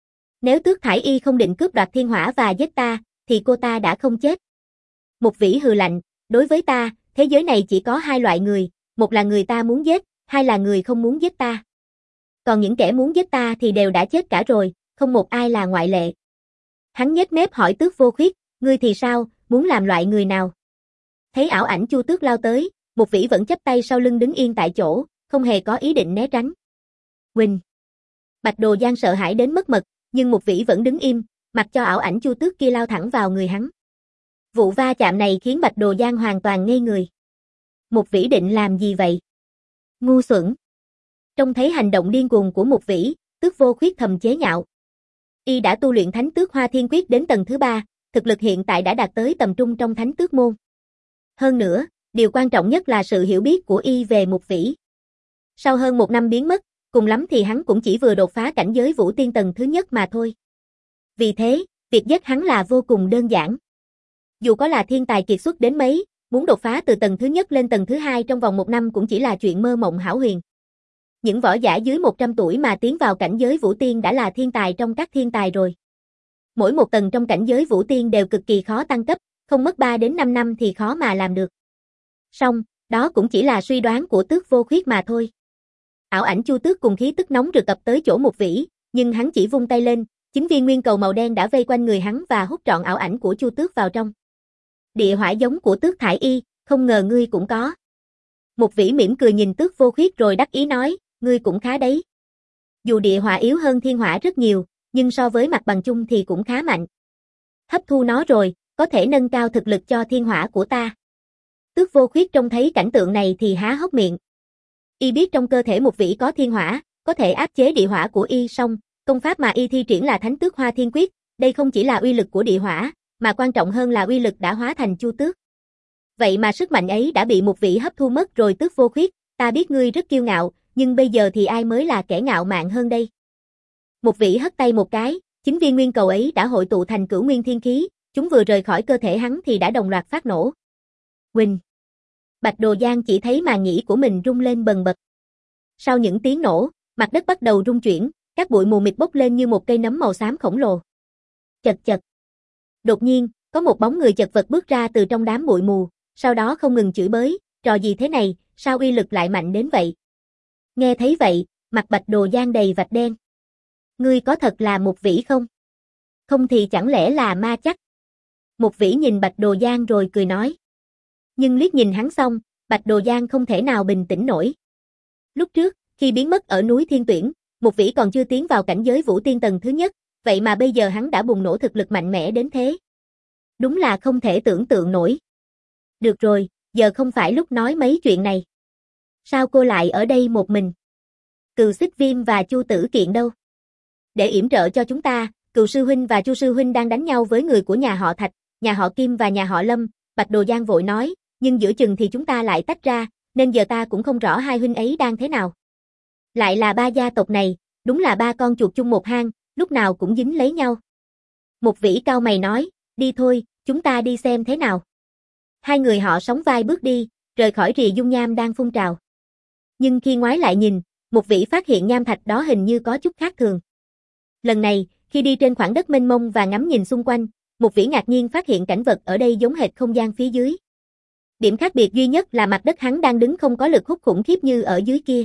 Nếu Tước Thải Y không định cướp đoạt thiên hỏa và giết ta, thì cô ta đã không chết. Mục Vĩ hừ lạnh, đối với ta, thế giới này chỉ có hai loại người, một là người ta muốn giết, hai là người không muốn giết ta. Còn những kẻ muốn giết ta thì đều đã chết cả rồi, không một ai là ngoại lệ. Hắn nhếch mép hỏi Tước Vô Khuyết, ngươi thì sao, muốn làm loại người nào? Thấy ảo ảnh Chu Tước lao tới, Mục Vĩ vẫn chắp tay sau lưng đứng yên tại chỗ, không hề có ý định né tránh. Huỳnh! Bạch Đồ Giang sợ hãi đến mất mật, nhưng Mục Vĩ vẫn đứng im, mặc cho ảo ảnh Chu Tước kia lao thẳng vào người hắn. Vụ va chạm này khiến Bạch Đồ Giang hoàn toàn ngây người. Mục Vĩ định làm gì vậy? Ngu xuẩn! Trông thấy hành động điên cuồng của Mục Vĩ, Tước Vô Khuyết thầm chế nhạo. Y đã tu luyện Thánh Tước Hoa Thiên Quyết đến tầng thứ ba, thực lực hiện tại đã đạt tới tầm trung trong Thánh Tước môn. Hơn nữa, điều quan trọng nhất là sự hiểu biết của y về Mục Vĩ. Sau hơn một năm biến mất, cùng lắm thì hắn cũng chỉ vừa đột phá cảnh giới Vũ Tiên tầng thứ nhất mà thôi. Vì thế, việc giết hắn là vô cùng đơn giản. Dù có là thiên tài kiệt xuất đến mấy, muốn đột phá từ tầng thứ nhất lên tầng thứ hai trong vòng một năm cũng chỉ là chuyện mơ mộng hão huyền. Những võ giả dưới một trăm tuổi mà tiến vào cảnh giới Vũ Tiên đã là thiên tài trong các thiên tài rồi. Mỗi một tầng trong cảnh giới Vũ Tiên đều cực kỳ khó tăng cấp, không mất ba đến năm năm thì khó mà làm được. Song, đó cũng chỉ là suy đoán của Tước Vô Khuyết mà thôi. Ảo ảnh Chu Tước cùng khí tức nóng rực ập tới chỗ Mục Vĩ, nhưng hắn chỉ vung tay lên, chín viên nguyên cầu màu đen đã vây quanh người hắn và hút trọn ảo ảnh của Chu Tước vào trong. Địa hỏa giống của Tước Thải Y, không ngờ ngươi cũng có. Mục Vĩ mỉm cười nhìn Tước Vô Khuyết rồi đắc ý nói, ngươi cũng khá đấy. Dù địa hỏa yếu hơn thiên hỏa rất nhiều, nhưng so với mặt bằng chung thì cũng khá mạnh. Hấp thu nó rồi, có thể nâng cao thực lực cho thiên hỏa của ta. Tước Vô Khuyết trông thấy cảnh tượng này thì há hốc miệng. Y biết trong cơ thể Mục Vĩ có thiên hỏa, có thể áp chế địa hỏa của y, song công pháp mà y thi triển là Thánh Tước Hoa Thiên Quyết, đây không chỉ là uy lực của địa hỏa, mà quan trọng hơn là uy lực đã hóa thành Chu Tước. Vậy mà sức mạnh ấy đã bị Mục Vĩ hấp thu mất rồi. Tước Vô Khuyết, ta biết ngươi rất kiêu ngạo, nhưng bây giờ thì ai mới là kẻ ngạo mạn hơn đây? Mục Vĩ hất tay một cái, chín viên nguyên cầu ấy đã hội tụ thành Cửu Nguyên Thiên Khí, chúng vừa rời khỏi cơ thể hắn thì đã đồng loạt phát nổ. Huỳnh! Bạch Đồ Giang chỉ thấy màng nhĩ của mình rung lên bần bật. Sau những tiếng nổ, mặt đất bắt đầu rung chuyển, các bụi mù mịt bốc lên như một cây nấm màu xám khổng lồ. Chật chật. Đột nhiên, có một bóng người chật vật bước ra từ trong đám bụi mù, sau đó không ngừng chửi bới, trò gì thế này, sao uy lực lại mạnh đến vậy? Nghe thấy vậy, mặt Bạch Đồ Giang đầy vạch đen. Ngươi có thật là Mục Vĩ không? Không thì chẳng lẽ là ma chắc? Mục Vĩ nhìn Bạch Đồ Giang rồi cười nói. Nhưng liếc nhìn hắn xong, Bạch Đồ Giang không thể nào bình tĩnh nổi. Lúc trước, khi biến mất ở núi Thiên Tuyển, Mục Vĩ còn chưa tiến vào cảnh giới Vũ Tiên tầng thứ nhất, vậy mà bây giờ hắn đã bùng nổ thực lực mạnh mẽ đến thế. Đúng là không thể tưởng tượng nổi. Được rồi, giờ không phải lúc nói mấy chuyện này. Sao cô lại ở đây một mình? Cừu Xích Viêm và Chu Tử Kiện đâu? Để yểm trợ cho chúng ta, Cừu sư huynh và Chu sư huynh đang đánh nhau với người của nhà họ Thạch, nhà họ Kim và nhà họ Lâm, Bạch Đồ Giang vội nói, nhưng giữa chừng thì chúng ta lại tách ra, nên giờ ta cũng không rõ hai huynh ấy đang thế nào. Lại là ba gia tộc này, đúng là ba con chuột chung một hang, lúc nào cũng dính lấy nhau. Mục Vĩ cau mày nói, đi thôi, chúng ta đi xem thế nào. Hai người họ sóng vai bước đi, rời khỏi rìa dung nham đang phun trào. Nhưng khi ngoái lại nhìn, Mục Vĩ phát hiện nham thạch đó hình như có chút khác thường. Lần này, khi đi trên khoảng đất mênh mông và ngắm nhìn xung quanh, Mục Vĩ ngạc nhiên phát hiện cảnh vật ở đây giống hệt không gian phía dưới. Điểm khác biệt duy nhất là mặt đất hắn đang đứng không có lực hút khủng khiếp như ở dưới kia.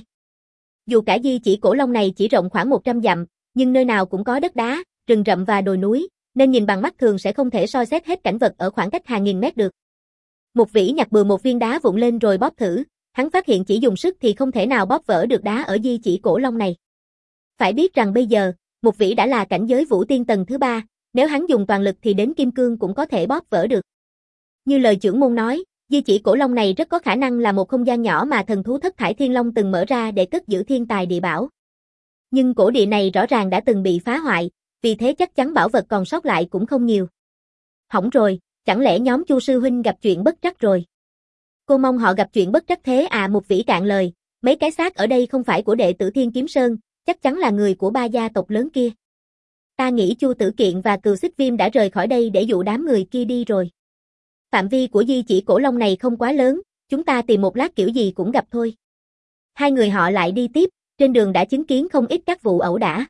Dù cả Di Chỉ Cổ Long này chỉ rộng khoảng một trăm dặm, nhưng nơi nào cũng có đất đá, rừng rậm và đồi núi, nên nhìn bằng mắt thường sẽ không thể soi xét hết cảnh vật ở khoảng cách hàng nghìn mét được. Mục Vĩ nhặt bừa một viên đá vụn lên rồi bóp thử, hắn phát hiện chỉ dùng sức thì không thể nào bóp vỡ được đá ở Di Chỉ Cổ Long này. Phải biết rằng bây giờ, Mục Vĩ đã là cảnh giới Vũ Tiên tầng thứ ba, nếu hắn dùng toàn lực thì đến kim cương cũng có thể bóp vỡ được. Như lời trưởng môn nói, Di Chỉ Cổ Long này rất có khả năng là một không gian nhỏ mà thần thú Thất Thải Thiên Long từng mở ra để cất giữ thiên tài địa bảo. Nhưng cổ địa này rõ ràng đã từng bị phá hoại, vì thế chắc chắn bảo vật còn sót lại cũng không nhiều. Hỏng rồi, chẳng lẽ nhóm Chu sư huynh gặp chuyện bất trắc rồi? Cô mong họ gặp chuyện bất trắc thế à? Mục Vĩ cạn lời, mấy cái xác ở đây không phải của đệ tử Thiên Kiếm Sơn, chắc chắn là người của ba gia tộc lớn kia. Ta nghĩ Chu Tử Kiện và Cừu Xích Viêm đã rời khỏi đây để dụ đám người kia đi rồi. Phạm vi của di chỉ cổ long này không quá lớn, chúng ta tìm một lát kiểu gì cũng gặp thôi. Hai người họ lại đi tiếp, trên đường đã chứng kiến không ít các vụ ẩu đả.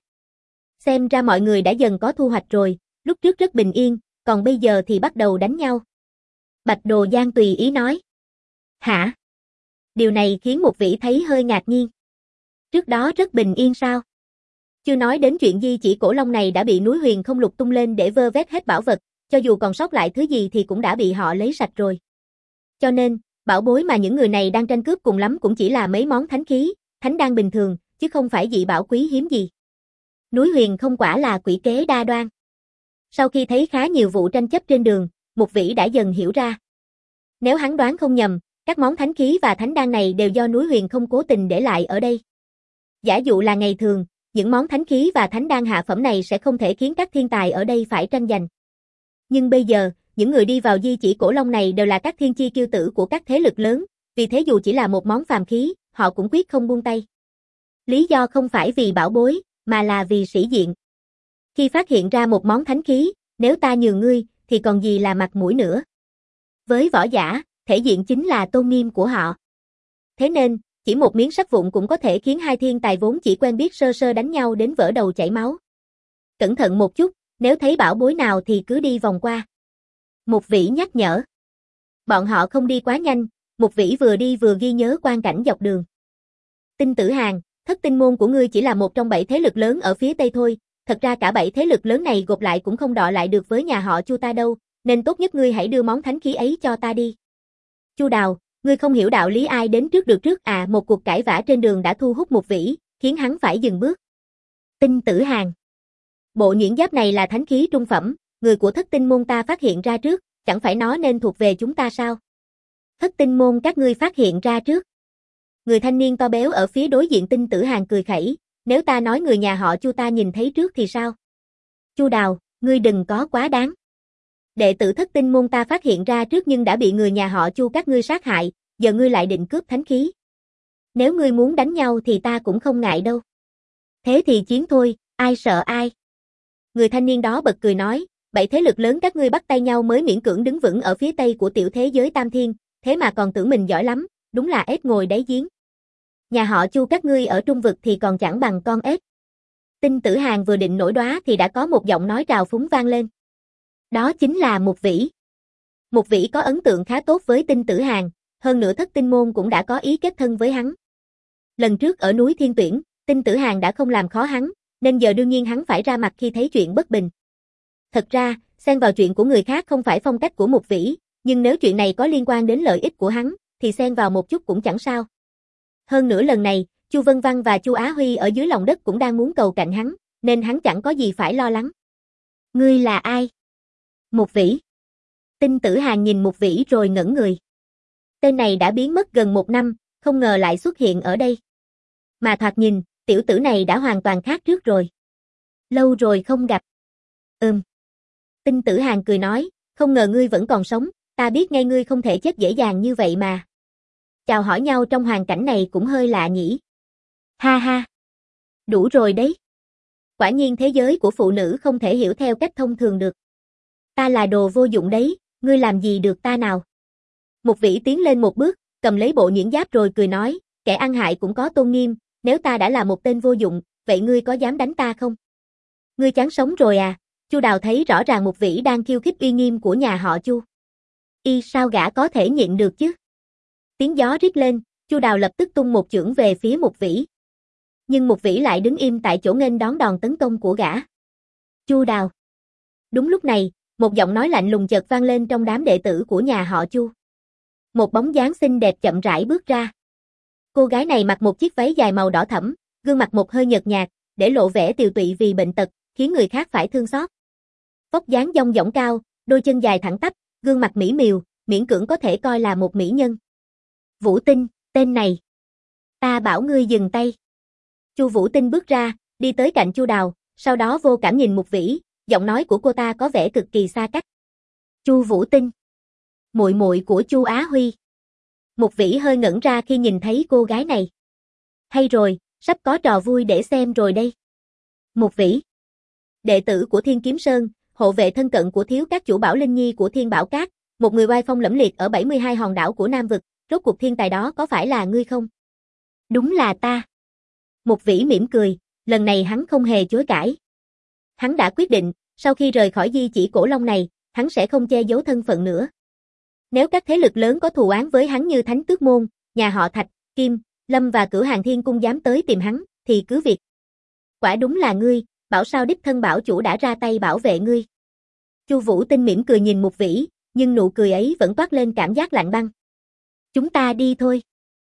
Xem ra mọi người đã dần có thu hoạch rồi, lúc trước rất bình yên, còn bây giờ thì bắt đầu đánh nhau. Bạch Đồ Giang tùy ý nói. Hả? Điều này khiến Mục Vĩ thấy hơi ngạc nhiên. Trước đó rất bình yên sao? Chưa nói đến chuyện di chỉ cổ long này đã bị núi Huyền Không Lục tung lên để vơ vét hết bảo vật, cho dù còn sót lại thứ gì thì cũng đã bị họ lấy sạch rồi. Cho nên, bảo bối mà những người này đang tranh cướp cùng lắm cũng chỉ là mấy món thánh khí, thánh đan bình thường, chứ không phải dị bảo quý hiếm gì. Núi Huyền Không quả là quỷ kế đa đoan. Sau khi thấy khá nhiều vụ tranh chấp trên đường, Mục Vĩ đã dần hiểu ra. Nếu hắn đoán không nhầm, các món thánh khí và thánh đan này đều do núi Huyền Không cố tình để lại ở đây. Giả dụ là ngày thường, những món thánh khí và thánh đan hạ phẩm này sẽ không thể khiến các thiên tài ở đây phải tranh giành. Nhưng bây giờ, những người đi vào di chỉ cổ long này đều là các thiên chi kiêu tử của các thế lực lớn, vì thế dù chỉ là một món phàm khí, họ cũng quyết không buông tay. Lý do không phải vì bảo bối, mà là vì sĩ diện. Khi phát hiện ra một món thánh khí, nếu ta nhường ngươi, thì còn gì là mặt mũi nữa. Với võ giả, thể diện chính là tôn nghiêm của họ. Thế nên, chỉ một miếng sắt vụn cũng có thể khiến hai thiên tài vốn chỉ quen biết sơ sơ đánh nhau đến vỡ đầu chảy máu. Cẩn thận một chút, nếu thấy bảo bối nào thì cứ đi vòng qua. Mục Vĩ nhắc nhở. Bọn họ không đi quá nhanh, Mục Vĩ vừa đi vừa ghi nhớ quang cảnh dọc đường. Tinh Tử Hàn, Thất Tinh môn của ngươi chỉ là một trong bảy thế lực lớn ở phía Tây thôi, thật ra cả bảy thế lực lớn này gộp lại cũng không đọ lại được với nhà họ Chu ta đâu, nên tốt nhất ngươi hãy đưa món thánh khí ấy cho ta đi. Chu Đào, ngươi không hiểu đạo lý ai đến trước được trước à, một cuộc cãi vã trên đường đã thu hút Mục Vĩ, khiến hắn phải dừng bước. Tinh Tử Hàn. Bộ nhuyễn giáp này là thánh khí trung phẩm, người của Thất Tinh môn ta phát hiện ra trước, chẳng phải nó nên thuộc về chúng ta sao? Thất Tinh môn các ngươi phát hiện ra trước. Người thanh niên to béo ở phía đối diện Tinh Tử Hàn cười khẩy, nếu ta nói người nhà họ Chu ta nhìn thấy trước thì sao? Chu Đào, ngươi đừng có quá đáng. Đệ tử Thất Tinh môn ta phát hiện ra trước nhưng đã bị người nhà họ Chu các ngươi sát hại, giờ ngươi lại định cướp thánh khí. Nếu ngươi muốn đánh nhau thì ta cũng không ngại đâu. Thế thì chiến thôi, ai sợ ai? Người thanh niên đó bật cười nói, bảy thế lực lớn các ngươi bắt tay nhau mới miễn cưỡng đứng vững ở phía Tây của tiểu thế giới Tam Thiên, thế mà còn tưởng mình giỏi lắm, đúng là ếch ngồi đáy giếng. Nhà họ Chu các ngươi ở trung vực thì còn chẳng bằng con ếch. Tinh Tử Hàn vừa định nổi đoá thì đã có một giọng nói trào phúng vang lên. Đó chính là Mục Vĩ. Mục Vĩ có ấn tượng khá tốt với Tinh Tử Hàn, hơn nữa Thất Tinh môn cũng đã có ý kết thân với hắn. Lần trước ở núi Thiên Tuyển, Tinh Tử Hàn đã không làm khó hắn, nên giờ đương nhiên hắn phải ra mặt khi thấy chuyện bất bình. Thật ra, xen vào chuyện của người khác không phải phong cách của Mục Vĩ, nhưng nếu chuyện này có liên quan đến lợi ích của hắn, thì xen vào một chút cũng chẳng sao. Hơn nữa lần này, Chu Vân Văn và Chu Á Huy ở dưới lòng đất cũng đang muốn cầu cạnh hắn, nên hắn chẳng có gì phải lo lắng. Ngươi là ai? Mục Vĩ. Tinh Tử Hàn nhìn Mục Vĩ rồi ngẩn người. Tên này đã biến mất gần một năm, không ngờ lại xuất hiện ở đây. Mà thoạt nhìn, tiểu tử này đã hoàn toàn khác trước rồi. Lâu rồi không gặp. Ừm. Tinh Tử Hàn cười nói, không ngờ ngươi vẫn còn sống, ta biết ngay ngươi không thể chết dễ dàng như vậy mà. Chào hỏi nhau trong hoàn cảnh này cũng hơi lạ nhỉ. Ha ha. Đủ rồi đấy. Quả nhiên thế giới của phụ nữ không thể hiểu theo cách thông thường được. Ta là đồ vô dụng đấy, ngươi làm gì được ta nào. Mục Vĩ tiến lên một bước, cầm lấy bộ nhuyễn giáp rồi cười nói, kẻ ăn hại cũng có tôn nghiêm, nếu ta đã là một tên vô dụng, vậy ngươi có dám đánh ta không? Ngươi chán sống rồi à? Chu Đào thấy rõ ràng Mục Vĩ đang khiêu khích uy nghiêm của nhà họ Chu. Y sao gã có thể nhịn được chứ? Tiếng gió rít lên, Chu Đào lập tức tung một chưởng về phía Mục Vĩ. Nhưng Mục Vĩ lại đứng im tại chỗ nghênh đón đòn tấn công của gã. Chu Đào. Đúng lúc này, một giọng nói lạnh lùng chợt vang lên trong đám đệ tử của nhà họ Chu. Một bóng dáng xinh đẹp chậm rãi bước ra. Cô gái này mặc một chiếc váy dài màu đỏ thẫm, gương mặt một hơi nhợt nhạt, để lộ vẻ tiều tụy vì bệnh tật, khiến người khác phải thương xót. Vóc dáng dong dỏng cao, đôi chân dài thẳng tắp, gương mặt mỹ miều, miễn cưỡng có thể coi là một mỹ nhân. Vũ Tinh, tên này. Ta bảo ngươi dừng tay. Chu Vũ Tinh bước ra, đi tới cạnh Chu Đào, sau đó vô cảm nhìn Mục Vĩ, giọng nói của cô ta có vẻ cực kỳ xa cách. Chu Vũ Tinh. Muội muội của Chu Á Huy. Mục Vĩ hơi ngẩn ra khi nhìn thấy cô gái này. Hay rồi, Sắp có trò vui để xem rồi đây. Mục Vĩ, đệ tử của Thiên Kiếm Sơn, hộ vệ thân cận của thiếu các chủ Bảo Linh Nhi của Thiên Bảo Các, một người oai phong lẫm liệt ở bảy mươi hai hòn đảo của Nam Vực, rốt cuộc thiên tài đó có phải là ngươi không? Đúng là ta. Mục Vĩ mỉm cười, lần này hắn không hề chối cãi. Hắn đã quyết định, sau khi rời khỏi di chỉ cổ long này, hắn sẽ không che giấu thân phận nữa. Nếu các thế lực lớn có thù oán với hắn như Thánh Tước Môn, nhà họ Thạch, Kim, Lâm và Cửu Hàng Thiên Cung dám tới tìm hắn, thì cứ việc. Quả đúng là ngươi, bảo sao đích thân bảo chủ đã ra tay bảo vệ ngươi. Chu Vũ Tinh mỉm cười nhìn Mục Vĩ, nhưng nụ cười ấy vẫn toát lên cảm giác lạnh băng. Chúng ta đi thôi.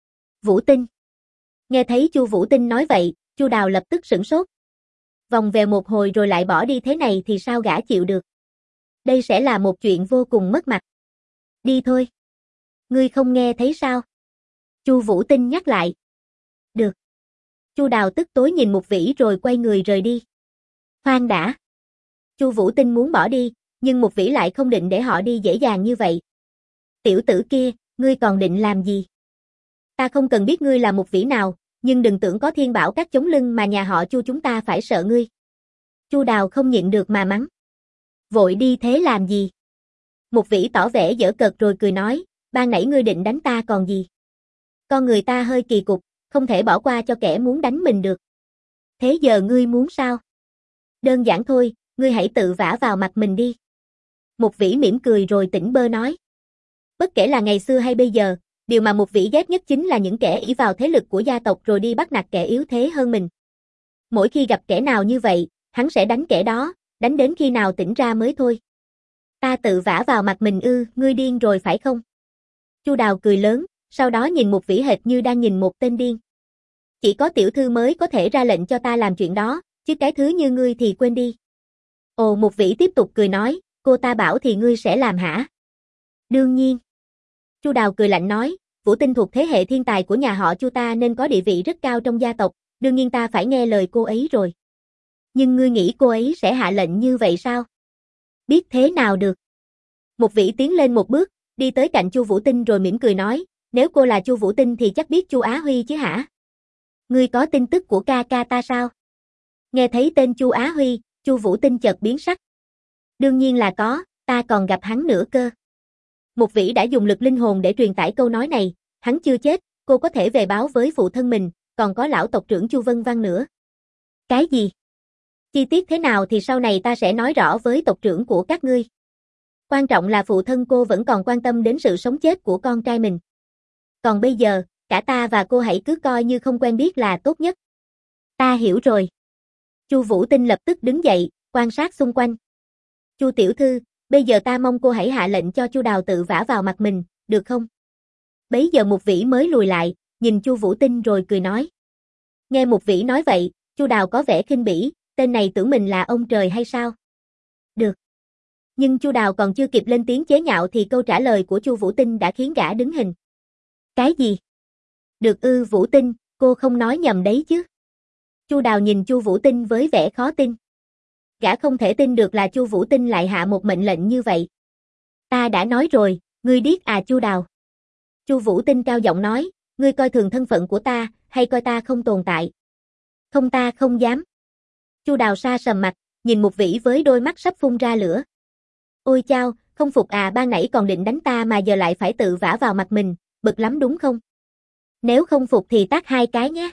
Vũ Tinh. Nghe thấy Chu Vũ Tinh nói vậy, Chu Đào lập tức sửng sốt. Vòng về một hồi rồi lại bỏ đi thế này thì sao gã chịu được. Đây sẽ là một chuyện vô cùng mất mặt. Đi thôi. Ngươi không nghe thấy sao? Chu Vũ Tinh nhắc lại. Được. Chu Đào tức tối nhìn Mục Vĩ rồi quay người rời đi. Khoan đã. Chu Vũ Tinh muốn bỏ đi, nhưng Mục Vĩ lại không định để họ đi dễ dàng như vậy. Tiểu tử kia, ngươi còn định làm gì? Ta không cần biết ngươi là Mục Vĩ nào, nhưng đừng tưởng có Thiên Bảo Các chống lưng mà nhà họ Chu chúng ta phải sợ ngươi. Chu Đào không nhịn được mà mắng. Vội đi thế làm gì? Mục Vĩ tỏ vẻ giỡn cợt rồi cười nói, ban nãy ngươi định đánh ta còn gì? Con người ta hơi kỳ cục, không thể bỏ qua cho kẻ muốn đánh mình được. Thế giờ ngươi muốn sao? Đơn giản thôi, ngươi hãy tự vả vào mặt mình đi. Mục Vĩ mỉm cười rồi tỉnh bơ nói. Bất kể là ngày xưa hay bây giờ, điều mà Mục Vĩ ghét nhất chính là những kẻ ỷ vào thế lực của gia tộc rồi đi bắt nạt kẻ yếu thế hơn mình. Mỗi khi gặp kẻ nào như vậy, hắn sẽ đánh kẻ đó, đánh đến khi nào tỉnh ra mới thôi. Ta tự vả vào mặt mình ư, ngươi điên rồi phải không? Chu Đào cười lớn, sau đó nhìn Mục Vĩ hệt như đang nhìn một tên điên. Chỉ có tiểu thư mới có thể ra lệnh cho ta làm chuyện đó, chứ cái thứ như ngươi thì quên đi. Ồ, Mục Vĩ tiếp tục cười nói, cô ta bảo thì ngươi sẽ làm hả? Đương nhiên. Chu Đào cười lạnh nói, Vũ Tinh thuộc thế hệ thiên tài của nhà họ Chu ta nên có địa vị rất cao trong gia tộc, đương nhiên ta phải nghe lời cô ấy rồi. Nhưng ngươi nghĩ cô ấy sẽ hạ lệnh như vậy sao? Biết thế nào được? Mục Vĩ tiến lên một bước, đi tới cạnh Chu Vũ Tinh rồi mỉm cười nói, nếu cô là Chu Vũ Tinh thì chắc biết Chu Á Huy chứ hả? Ngươi có tin tức của ca ca ta sao? Nghe thấy tên Chu Á Huy, Chu Vũ Tinh chợt biến sắc. Đương nhiên là có, ta còn gặp hắn nữa cơ. Mục Vĩ đã dùng lực linh hồn để truyền tải câu nói này, hắn chưa chết, cô có thể về báo với phụ thân mình, còn có lão tộc trưởng Chu Vân Văn nữa. Cái gì? Chi tiết thế nào thì sau này ta sẽ nói rõ với tộc trưởng của các ngươi. Quan trọng là phụ thân cô vẫn còn quan tâm đến sự sống chết của con trai mình. Còn bây giờ, cả ta và cô hãy cứ coi như không quen biết là tốt nhất. Ta hiểu rồi. Chu Vũ Tinh lập tức đứng dậy, quan sát xung quanh. Chu tiểu thư, bây giờ ta mong cô hãy hạ lệnh cho Chu Đào tự vả vào mặt mình, được không? Bấy giờ Mục Vĩ mới lùi lại, nhìn Chu Vũ Tinh rồi cười nói. Nghe Mục Vĩ nói vậy, Chu Đào có vẻ khinh bỉ, tên này tưởng mình là ông trời hay sao? Được. Nhưng Chu Đào còn chưa kịp lên tiếng chế nhạo thì câu trả lời của Chu Vũ Tinh đã khiến gã đứng hình. Cái gì? Được ư Vũ Tinh, cô không nói nhầm đấy chứ? Chu Đào nhìn Chu Vũ Tinh với vẻ khó tin. Gã không thể tin được là Chu Vũ Tinh lại hạ một mệnh lệnh như vậy. Ta đã nói rồi, ngươi điếc à Chu Đào. Chu Vũ Tinh cao giọng nói, ngươi coi thường thân phận của ta, hay coi ta không tồn tại? Không, ta không dám. Chu Đào sa sầm mặt, nhìn Mục Vĩ với đôi mắt sắp phun ra lửa. Ôi chao, không phục à, ban nãy còn định đánh ta mà giờ lại phải tự vả vào mặt mình, bực lắm đúng không? Nếu không phục thì tát hai cái nhé.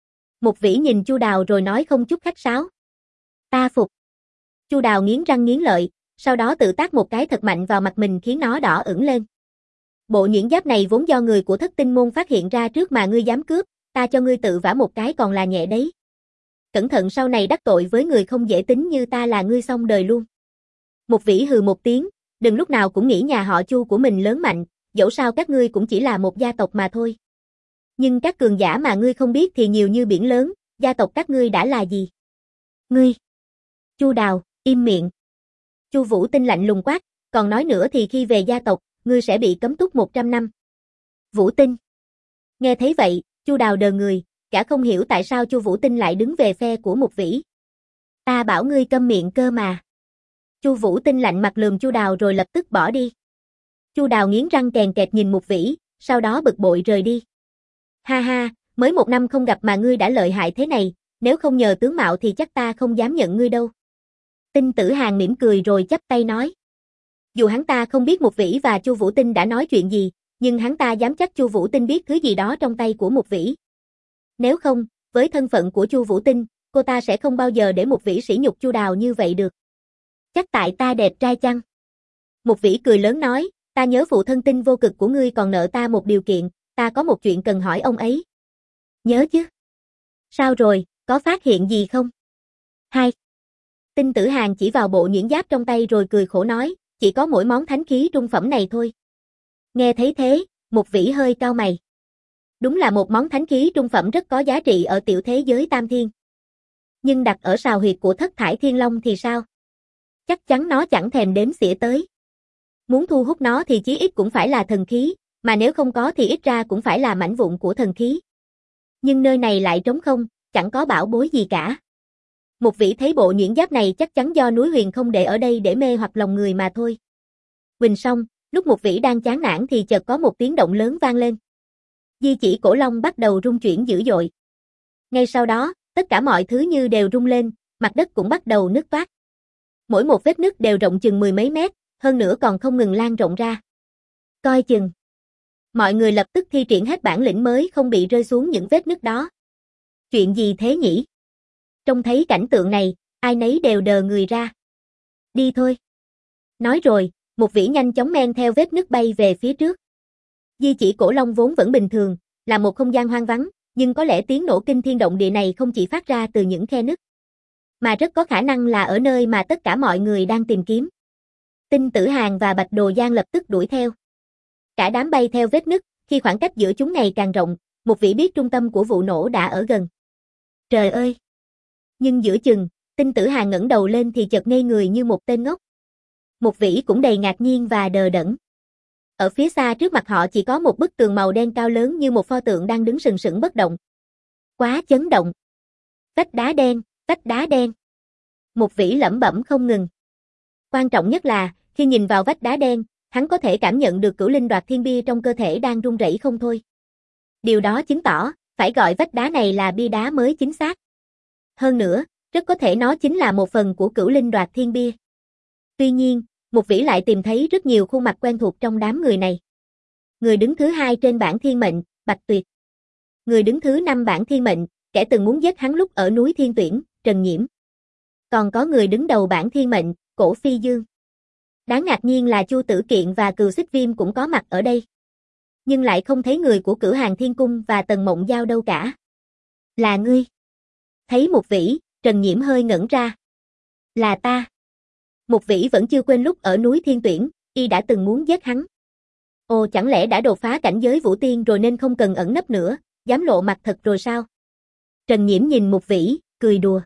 Mục Vĩ nhìn Chu Đào rồi nói không chút khách sáo. Ta phục. Chu Đào nghiến răng nghiến lợi, sau đó tự tát một cái thật mạnh vào mặt mình khiến nó đỏ ửng lên. Bộ nhuyễn giáp này vốn do người của Thất Tinh môn phát hiện ra trước mà ngươi dám cướp, ta cho ngươi tự vả một cái còn là nhẹ đấy. Cẩn thận sau này đắc tội với người không dễ tính như ta là ngươi xong đời luôn. Mục Vĩ hừ một tiếng, đừng lúc nào cũng nghĩ nhà họ Chu của mình lớn mạnh, dẫu sao các ngươi cũng chỉ là một gia tộc mà thôi. Nhưng các cường giả mà ngươi không biết thì nhiều như biển lớn, gia tộc các ngươi đã là gì? Ngươi! Chu Đào, im miệng! Chu Vũ Tinh lạnh lùng quát, còn nói nữa thì khi về gia tộc, ngươi sẽ bị cấm túc một trăm năm. Vũ Tinh! Nghe thấy vậy, Chu Đào đờ người, cả không hiểu tại sao Chu Vũ Tinh lại đứng về phe của Mục Vĩ. Ta bảo ngươi câm miệng cơ mà. Chu Vũ Tinh lạnh mặt lườm Chu Đào rồi lập tức bỏ đi. Chu Đào nghiến răng kèn kẹt nhìn Mục Vĩ, sau đó bực bội rời đi. Ha ha, Mới một năm không gặp mà ngươi đã lợi hại thế này, nếu không nhờ tướng mạo thì chắc ta không dám nhận ngươi đâu. Tinh Tử Hàn mỉm cười rồi chắp tay nói. Dù hắn ta không biết Mục Vĩ và Chu Vũ Tinh đã nói chuyện gì, nhưng hắn ta dám chắc Chu Vũ Tinh biết thứ gì đó trong tay của Mục Vĩ. Nếu không, với thân phận của Chu Vũ Tinh, cô ta sẽ không bao giờ để Mục Vĩ sỉ nhục Chu Đào như vậy được. Chắc tại ta đẹp trai chăng? Mục Vĩ cười lớn nói, ta nhớ phụ thân Tinh Vô Cực của ngươi còn nợ ta một điều kiện, ta có một chuyện cần hỏi ông ấy. Nhớ chứ? Sao rồi, có phát hiện gì không? Hai. Tinh Tử Hàn chỉ vào bộ nhuyễn giáp trong tay rồi cười khổ nói, chỉ có mỗi món thánh khí trung phẩm này thôi. Nghe thấy thế, Mục Vĩ hơi cau mày. Đúng là một món thánh khí trung phẩm rất có giá trị ở tiểu thế giới Tam Thiên. Nhưng đặt ở sào huyệt của Thất Thải Thiên Long thì sao? Chắc chắn nó chẳng thèm đếm xỉa tới. Muốn thu hút nó thì chí ít cũng phải là thần khí, mà nếu không có thì ít ra cũng phải là mảnh vụn của thần khí. Nhưng nơi này lại trống không, chẳng có bảo bối gì cả. Mục Vĩ thấy bộ nhuyễn giáp này chắc chắn do núi huyền không để ở đây để mê hoặc lòng người mà thôi. Quỳnh xong, lúc Mục Vĩ đang chán nản thì chợt có một tiếng động lớn vang lên. Di chỉ cổ long bắt đầu rung chuyển dữ dội. Ngay sau đó, tất cả mọi thứ như đều rung lên, mặt đất cũng bắt đầu nứt toác. Mỗi một vết nứt đều rộng chừng mười mấy mét, hơn nữa còn không ngừng lan rộng ra. Coi chừng. Mọi người lập tức thi triển hết bản lĩnh mới không bị rơi xuống những vết nứt đó. Chuyện gì thế nhỉ? Trông thấy cảnh tượng này, ai nấy đều đờ người ra. Đi thôi. Nói rồi, Mục Vĩ nhanh chóng men theo vết nứt bay về phía trước. Di chỉ cổ long vốn vẫn bình thường, là một không gian hoang vắng, nhưng có lẽ tiếng nổ kinh thiên động địa này không chỉ phát ra từ những khe nứt, mà rất có khả năng là ở nơi mà tất cả mọi người đang tìm kiếm. Tinh Tử Hàn và Bạch Đồ Giang lập tức đuổi theo. Cả đám bay theo vết nứt, khi khoảng cách giữa chúng ngày càng rộng, Mục Vĩ biết trung tâm của vụ nổ đã ở gần. Trời ơi! Nhưng giữa chừng, Tinh Tử Hàn ngẩng đầu lên thì chợt ngây người như một tên ngốc. Mục Vĩ cũng đầy ngạc nhiên và đờ đẫn. Ở phía xa trước mặt họ chỉ có một bức tường màu đen cao lớn như một pho tượng đang đứng sừng sững bất động. Quá chấn động! Vách đá đen, vách đá đen! Mục Vĩ lẩm bẩm không ngừng. Quan trọng nhất là, khi nhìn vào vách đá đen, hắn có thể cảm nhận được cửu linh đoạt thiên bia trong cơ thể đang rung rẩy không thôi. Điều đó chứng tỏ, phải gọi vách đá này là bia đá mới chính xác. Hơn nữa, rất có thể nó chính là một phần của cửu linh đoạt thiên bia. Tuy nhiên, Mục Vĩ lại tìm thấy rất nhiều khuôn mặt quen thuộc trong đám người này. Người đứng thứ hai trên bảng thiên mệnh, Bạch Tuyệt. Người đứng thứ năm bảng thiên mệnh, kẻ từng muốn giết hắn lúc ở núi Thiên Tuyển, Trần Nhiễm. Còn có người đứng đầu bảng thiên mệnh, Cổ Phi Dương. Đáng ngạc nhiên là Chu Tử Kiện và Cừu Xích Viêm cũng có mặt ở đây. Nhưng lại không thấy người của Cửu Hàng Thiên Cung và Tần Mộng Giao đâu cả. Là ngươi. Thấy Mục Vĩ, Trần Nhiễm hơi ngẩn ra. Là ta. Mục Vĩ vẫn chưa quên lúc ở núi Thiên Tuyển, y đã từng muốn giết hắn. Ồ, chẳng lẽ đã đột phá cảnh giới vũ tiên rồi nên không cần ẩn nấp nữa, dám lộ mặt thật rồi sao? Trần Nhiễm nhìn Mục Vĩ, cười đùa.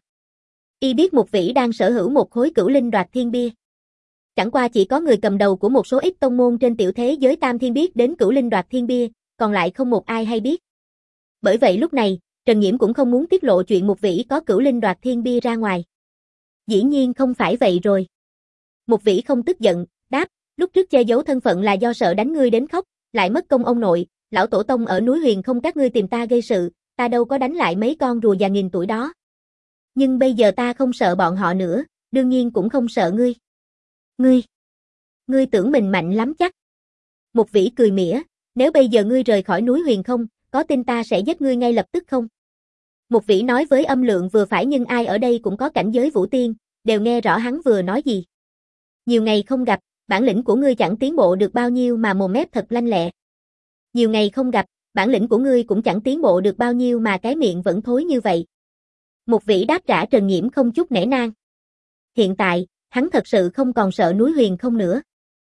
Y biết Mục Vĩ đang sở hữu một khối cửu linh đoạt thiên bia. Chẳng qua chỉ có người cầm đầu của một số ít tông môn trên tiểu thế giới Tam Thiên biết đến cửu linh đoạt thiên bia, còn lại không một ai hay biết. Bởi vậy lúc này, Trần Nhiễm cũng không muốn tiết lộ chuyện Mục Vĩ có cửu linh đoạt thiên bia ra ngoài. Dĩ nhiên không phải vậy rồi. Mục Vĩ không tức giận, đáp, lúc trước che giấu thân phận là do sợ đánh ngươi đến khóc, lại mất công ông nội, lão tổ tông ở núi Huyền không các ngươi tìm ta gây sự, ta đâu có đánh lại mấy con rùa già nghìn tuổi đó. Nhưng bây giờ ta không sợ bọn họ nữa, đương nhiên cũng không sợ ngươi. Ngươi, ngươi tưởng mình mạnh lắm chắc. Mục Vĩ cười mỉa, nếu bây giờ ngươi rời khỏi núi Huyền không, có tin ta sẽ giết ngươi ngay lập tức không? Mục Vĩ nói với âm lượng vừa phải nhưng ai ở đây cũng có cảnh giới vũ tiên, đều nghe rõ hắn vừa nói gì. Nhiều ngày không gặp, bản lĩnh của ngươi chẳng tiến bộ được bao nhiêu mà mồm mép thật lanh lẹ. Nhiều ngày không gặp, bản lĩnh của ngươi cũng chẳng tiến bộ được bao nhiêu mà cái miệng vẫn thối như vậy. Mục Vĩ đáp trả Trần Nhiễm không chút nể nang. Hiện tại, hắn thật sự không còn sợ núi Huyền không nữa.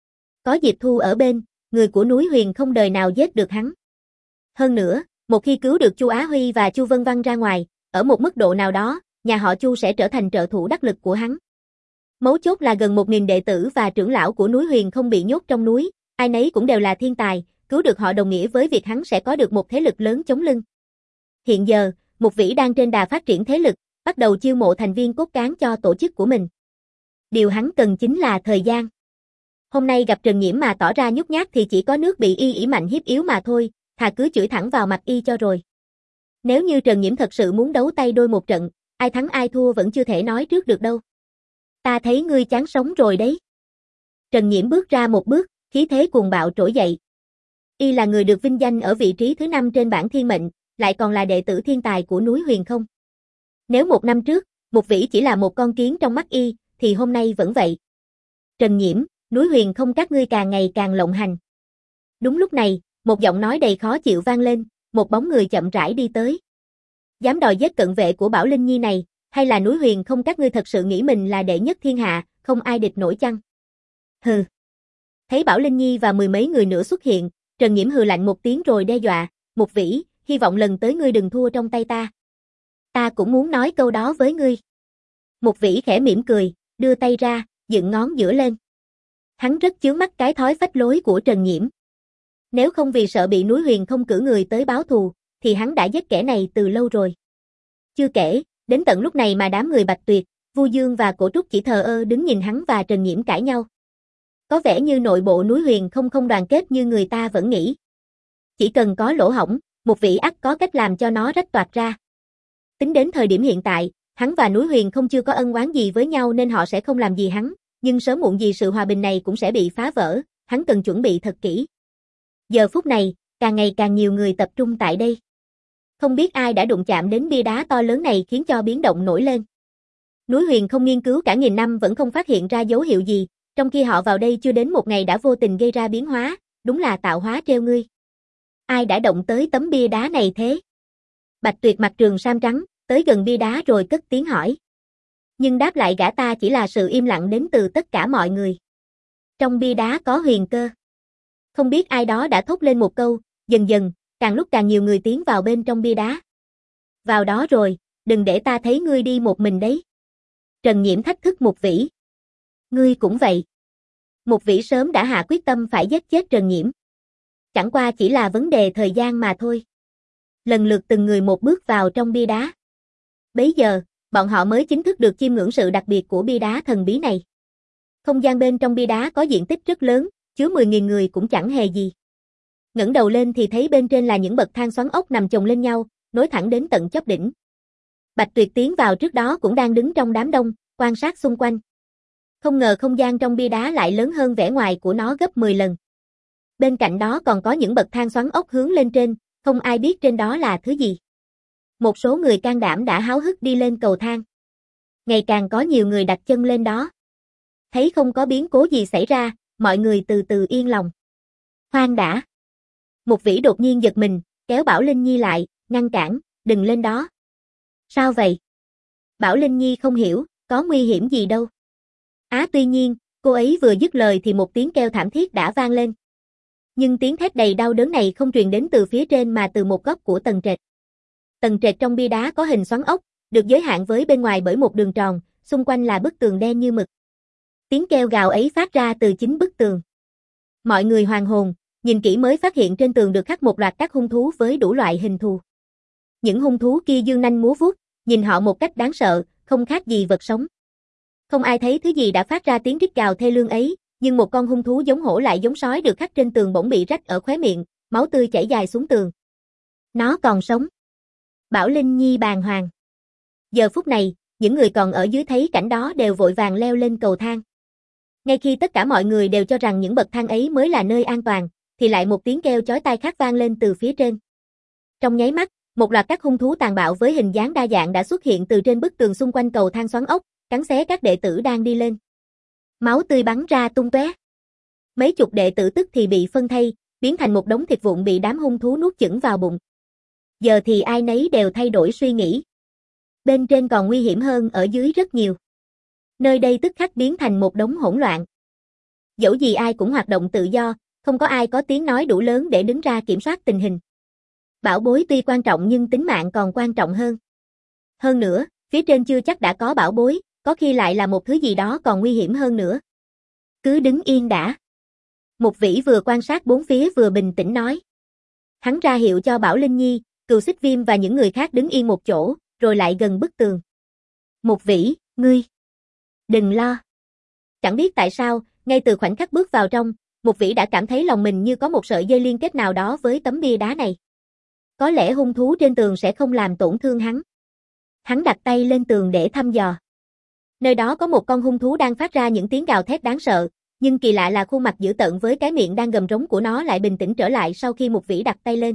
Có Diệp Thu ở bên, người của núi Huyền không đời nào giết được hắn. Hơn nữa, một khi cứu được Chu Á Huy và Chu Vân Văn ra ngoài, ở một mức độ nào đó, nhà họ Chu sẽ trở thành trợ thủ đắc lực của hắn. Mấu chốt là gần một nghìn đệ tử và trưởng lão của núi Huyền không bị nhốt trong núi, ai nấy cũng đều là thiên tài, cứu được họ đồng nghĩa với việc hắn sẽ có được một thế lực lớn chống lưng. Hiện giờ, Mục Vĩ đang trên đà phát triển thế lực, bắt đầu chiêu mộ thành viên cốt cán cho tổ chức của mình. Điều hắn cần chính là thời gian. Hôm nay gặp Trần Nhiễm mà tỏ ra nhút nhát thì chỉ có nước bị y ỷ mạnh hiếp yếu mà thôi, thà cứ chửi thẳng vào mặt y cho rồi. Nếu như Trần Nhiễm thật sự muốn đấu tay đôi một trận, ai thắng ai thua vẫn chưa thể nói trước được đâu. Ta thấy ngươi chán sống rồi đấy. Trần Nhiễm bước ra một bước, khí thế cuồng bạo trỗi dậy. Y là người được vinh danh ở vị trí thứ năm trên bảng thiên mệnh, lại còn là đệ tử thiên tài của núi Huyền Không. Nếu một năm trước, Mục Vĩ chỉ là một con kiến trong mắt Y, thì hôm nay vẫn vậy. Trần Nhiễm, núi Huyền Không các ngươi càng ngày càng lộng hành. Đúng lúc này, một giọng nói đầy khó chịu vang lên, một bóng người chậm rãi đi tới. Dám đòi giết cận vệ của Bảo Linh Nhi này, hay là núi Huyền Không các ngươi thật sự nghĩ mình là đệ nhất thiên hạ, không ai địch nổi chăng? Hừ. Thấy Bảo Linh Nhi và mười mấy người nữa xuất hiện, Trần Nhiễm hừ lạnh một tiếng rồi đe dọa, Mục Vĩ, hy vọng lần tới ngươi đừng thua trong tay ta. Ta cũng muốn nói câu đó với ngươi. Mục Vĩ khẽ mỉm cười, đưa tay ra, dựng ngón giữa lên. Hắn rất chướng mắt cái thói phách lối của Trần Nhiễm. Nếu không vì sợ bị núi Huyền Không cử người tới báo thù, thì hắn đã giết kẻ này từ lâu rồi. Chưa kể, đến tận lúc này mà đám người Bạch Tuyệt, Vu Dương và Cổ Trúc chỉ thờ ơ đứng nhìn hắn và Trần Nhiễm cãi nhau. Có vẻ như nội bộ núi Huyền Không không đoàn kết như người ta vẫn nghĩ. Chỉ cần có lỗ hổng, Mục Vĩ ắt có cách làm cho nó rách toạc ra. Tính đến thời điểm hiện tại, hắn và núi Huyền Không chưa có ân oán gì với nhau nên họ sẽ không làm gì hắn, nhưng sớm muộn gì sự hòa bình này cũng sẽ bị phá vỡ, hắn cần chuẩn bị thật kỹ. Giờ phút này, càng ngày càng nhiều người tập trung tại đây. Không biết ai đã đụng chạm đến bia đá to lớn này khiến cho biến động nổi lên. Núi Huyền Không nghiên cứu cả nghìn năm vẫn không phát hiện ra dấu hiệu gì, trong khi họ vào đây chưa đến một ngày đã vô tình gây ra biến hóa, đúng là tạo hóa treo ngươi. Ai đã động tới tấm bia đá này thế? Bạch Tuyệt mặc trường sam trắng, tới gần bia đá rồi cất tiếng hỏi. Nhưng đáp lại gã ta chỉ là sự im lặng đến từ tất cả mọi người. Trong bia đá có huyền cơ. Không biết ai đó đã thốt lên một câu, dần dần, càng lúc càng nhiều người tiến vào bên trong bia đá. Vào đó rồi, đừng để ta thấy ngươi đi một mình đấy. Trần Nhiễm thách thức Mục Vĩ. Ngươi cũng vậy. Mục Vĩ sớm đã hạ quyết tâm phải giết chết Trần Nhiễm. Chẳng qua chỉ là vấn đề thời gian mà thôi. Lần lượt từng người một bước vào trong bia đá. Bấy giờ, bọn họ mới chính thức được chiêm ngưỡng sự đặc biệt của bia đá thần bí này. Không gian bên trong bia đá có diện tích rất lớn, chứa mười nghìn người cũng chẳng hề gì. Ngẩng đầu lên thì thấy bên trên là những bậc thang xoắn ốc nằm chồng lên nhau, nối thẳng đến tận chóp đỉnh. Bạch Tuyệt tiến vào trước đó cũng đang đứng trong đám đông, quan sát xung quanh. Không ngờ không gian trong bia đá lại lớn hơn vẻ ngoài của nó gấp mười lần. Bên cạnh đó còn có những bậc thang xoắn ốc hướng lên trên, không ai biết trên đó là thứ gì. Một số người can đảm đã háo hức đi lên cầu thang. Ngày càng có nhiều người đặt chân lên đó. Thấy không có biến cố gì xảy ra, mọi người từ từ yên lòng. Khoan đã. Mục Vĩ đột nhiên giật mình, kéo Bảo Linh Nhi lại, ngăn cản, đừng lên đó. Sao vậy? Bảo Linh Nhi không hiểu, có nguy hiểm gì đâu. Á tuy nhiên, cô ấy vừa dứt lời thì một tiếng kêu thảm thiết đã vang lên. Nhưng tiếng thét đầy đau đớn này không truyền đến từ phía trên mà từ một góc của tầng trệt. Tầng trệt trong bia đá có hình xoắn ốc, được giới hạn với bên ngoài bởi một đường tròn, xung quanh là bức tường đen như mực. Tiếng kêu gào ấy phát ra từ chính bức tường. Mọi người hoàn hồn, nhìn kỹ mới phát hiện trên tường được khắc một loạt các hung thú với đủ loại hình thù. Những hung thú kia dương nanh múa vuốt, nhìn họ một cách đáng sợ, không khác gì vật sống. Không ai thấy thứ gì đã phát ra tiếng rít gào thê lương ấy, nhưng một con hung thú giống hổ lại giống sói được khắc trên tường bỗng bị rách ở khóe miệng, máu tươi chảy dài xuống tường. Nó còn sống. Bảo Linh Nhi bàng hoàng. Giờ phút này, những người còn ở dưới thấy cảnh đó đều vội vàng leo lên cầu thang. Ngay khi tất cả mọi người đều cho rằng những bậc thang ấy mới là nơi an toàn, thì lại một tiếng kêu chói tai khác vang lên từ phía trên. Trong nháy mắt, một loạt các hung thú tàn bạo với hình dáng đa dạng đã xuất hiện từ trên bức tường xung quanh cầu thang xoắn ốc, cắn xé các đệ tử đang đi lên. Máu tươi bắn ra tung tóe. Mấy chục đệ tử tức thì bị phân thây, biến thành một đống thịt vụn bị đám hung thú nuốt chửng vào bụng. Giờ thì ai nấy đều thay đổi suy nghĩ. Bên trên còn nguy hiểm hơn ở dưới rất nhiều. Nơi đây tức khắc biến thành một đống hỗn loạn. Dẫu gì ai cũng hoạt động tự do, không có ai có tiếng nói đủ lớn để đứng ra kiểm soát tình hình. Bảo bối tuy quan trọng nhưng tính mạng còn quan trọng hơn. Hơn nữa, phía trên chưa chắc đã có bảo bối, có khi lại là một thứ gì đó còn nguy hiểm hơn nữa. Cứ đứng yên đã. Mục Vĩ vừa quan sát bốn phía vừa bình tĩnh nói. Hắn ra hiệu cho Bảo Linh Nhi, Cừu Xích Viêm và những người khác đứng yên một chỗ, rồi lại gần bức tường. Mục Vĩ, ngươi. Đừng lo. Chẳng biết tại sao, ngay từ khoảnh khắc bước vào trong, Mục Vĩ đã cảm thấy lòng mình như có một sợi dây liên kết nào đó với tấm bia đá này. Có lẽ hung thú trên tường sẽ không làm tổn thương hắn. Hắn đặt tay lên tường để thăm dò. Nơi đó có một con hung thú đang phát ra những tiếng gào thét đáng sợ, nhưng kỳ lạ là khuôn mặt dữ tợn với cái miệng đang gầm rống của nó lại bình tĩnh trở lại sau khi Mục Vĩ đặt tay lên.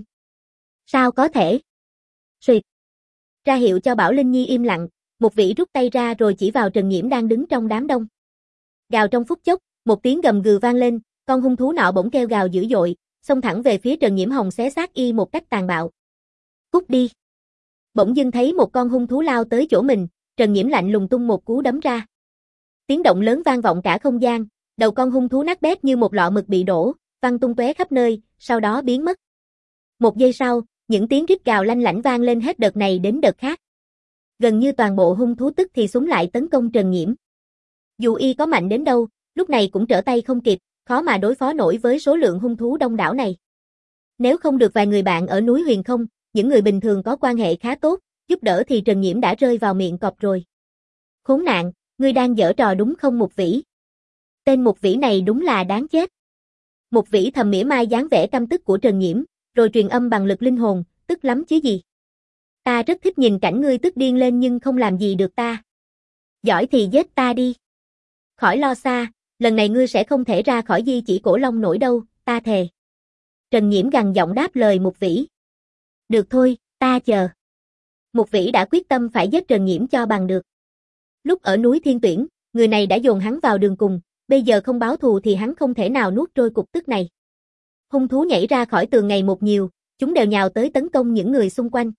Sao có thể? Xuyệt. Ra hiệu cho Bảo Linh Nhi im lặng, Mục Vĩ rút tay ra rồi chỉ vào Trần Nhiễm đang đứng trong đám đông. Gào trong phút chốc, một tiếng gầm gừ vang lên, con hung thú nọ bỗng kêu gào dữ dội, xông thẳng về phía Trần Nhiễm Hồng xé xác y một cách tàn bạo. Cút đi. Bỗng dưng thấy một con hung thú lao tới chỗ mình, Trần Nhiễm lạnh lùng tung một cú đấm ra. Tiếng động lớn vang vọng cả không gian, đầu con hung thú nát bét như một lọ mực bị đổ, văng tung tóe khắp nơi, sau đó biến mất. Một giây sau, những tiếng rít gào lanh lảnh vang lên hết đợt này đến đợt khác. Gần như toàn bộ hung thú tức thì súng lại tấn công Trần Nhiễm. Dù y có mạnh đến đâu, lúc này cũng trở tay không kịp, khó mà đối phó nổi với số lượng hung thú đông đảo này. Nếu không được vài người bạn ở núi Huyền Không, những người bình thường có quan hệ khá tốt, giúp đỡ thì Trần Nhiễm đã rơi vào miệng cọp rồi. Khốn nạn, ngươi đang giở trò đúng không Mục Vĩ? Tên Mục Vĩ này đúng là đáng chết. Mục Vĩ thầm mỉa mai dáng vẻ căm tức của Trần Nhiễm, rồi truyền âm bằng lực linh hồn, tức lắm chứ gì. Ta rất thích nhìn cảnh ngươi tức điên lên nhưng không làm gì được ta. Giỏi thì giết ta đi. Khỏi lo xa, lần này ngươi sẽ không thể ra khỏi di chỉ Cổ Long nổi đâu, ta thề. Trần Nhiễm gằn giọng đáp lời Mục Vĩ. Được thôi, ta chờ. Mục Vĩ đã quyết tâm phải giết Trần Nhiễm cho bằng được. Lúc ở núi Thiên Tuyển, người này đã dồn hắn vào đường cùng, bây giờ không báo thù thì hắn không thể nào nuốt trôi cục tức này. Hung thú nhảy ra khỏi tường ngày một nhiều, chúng đều nhào tới tấn công những người xung quanh.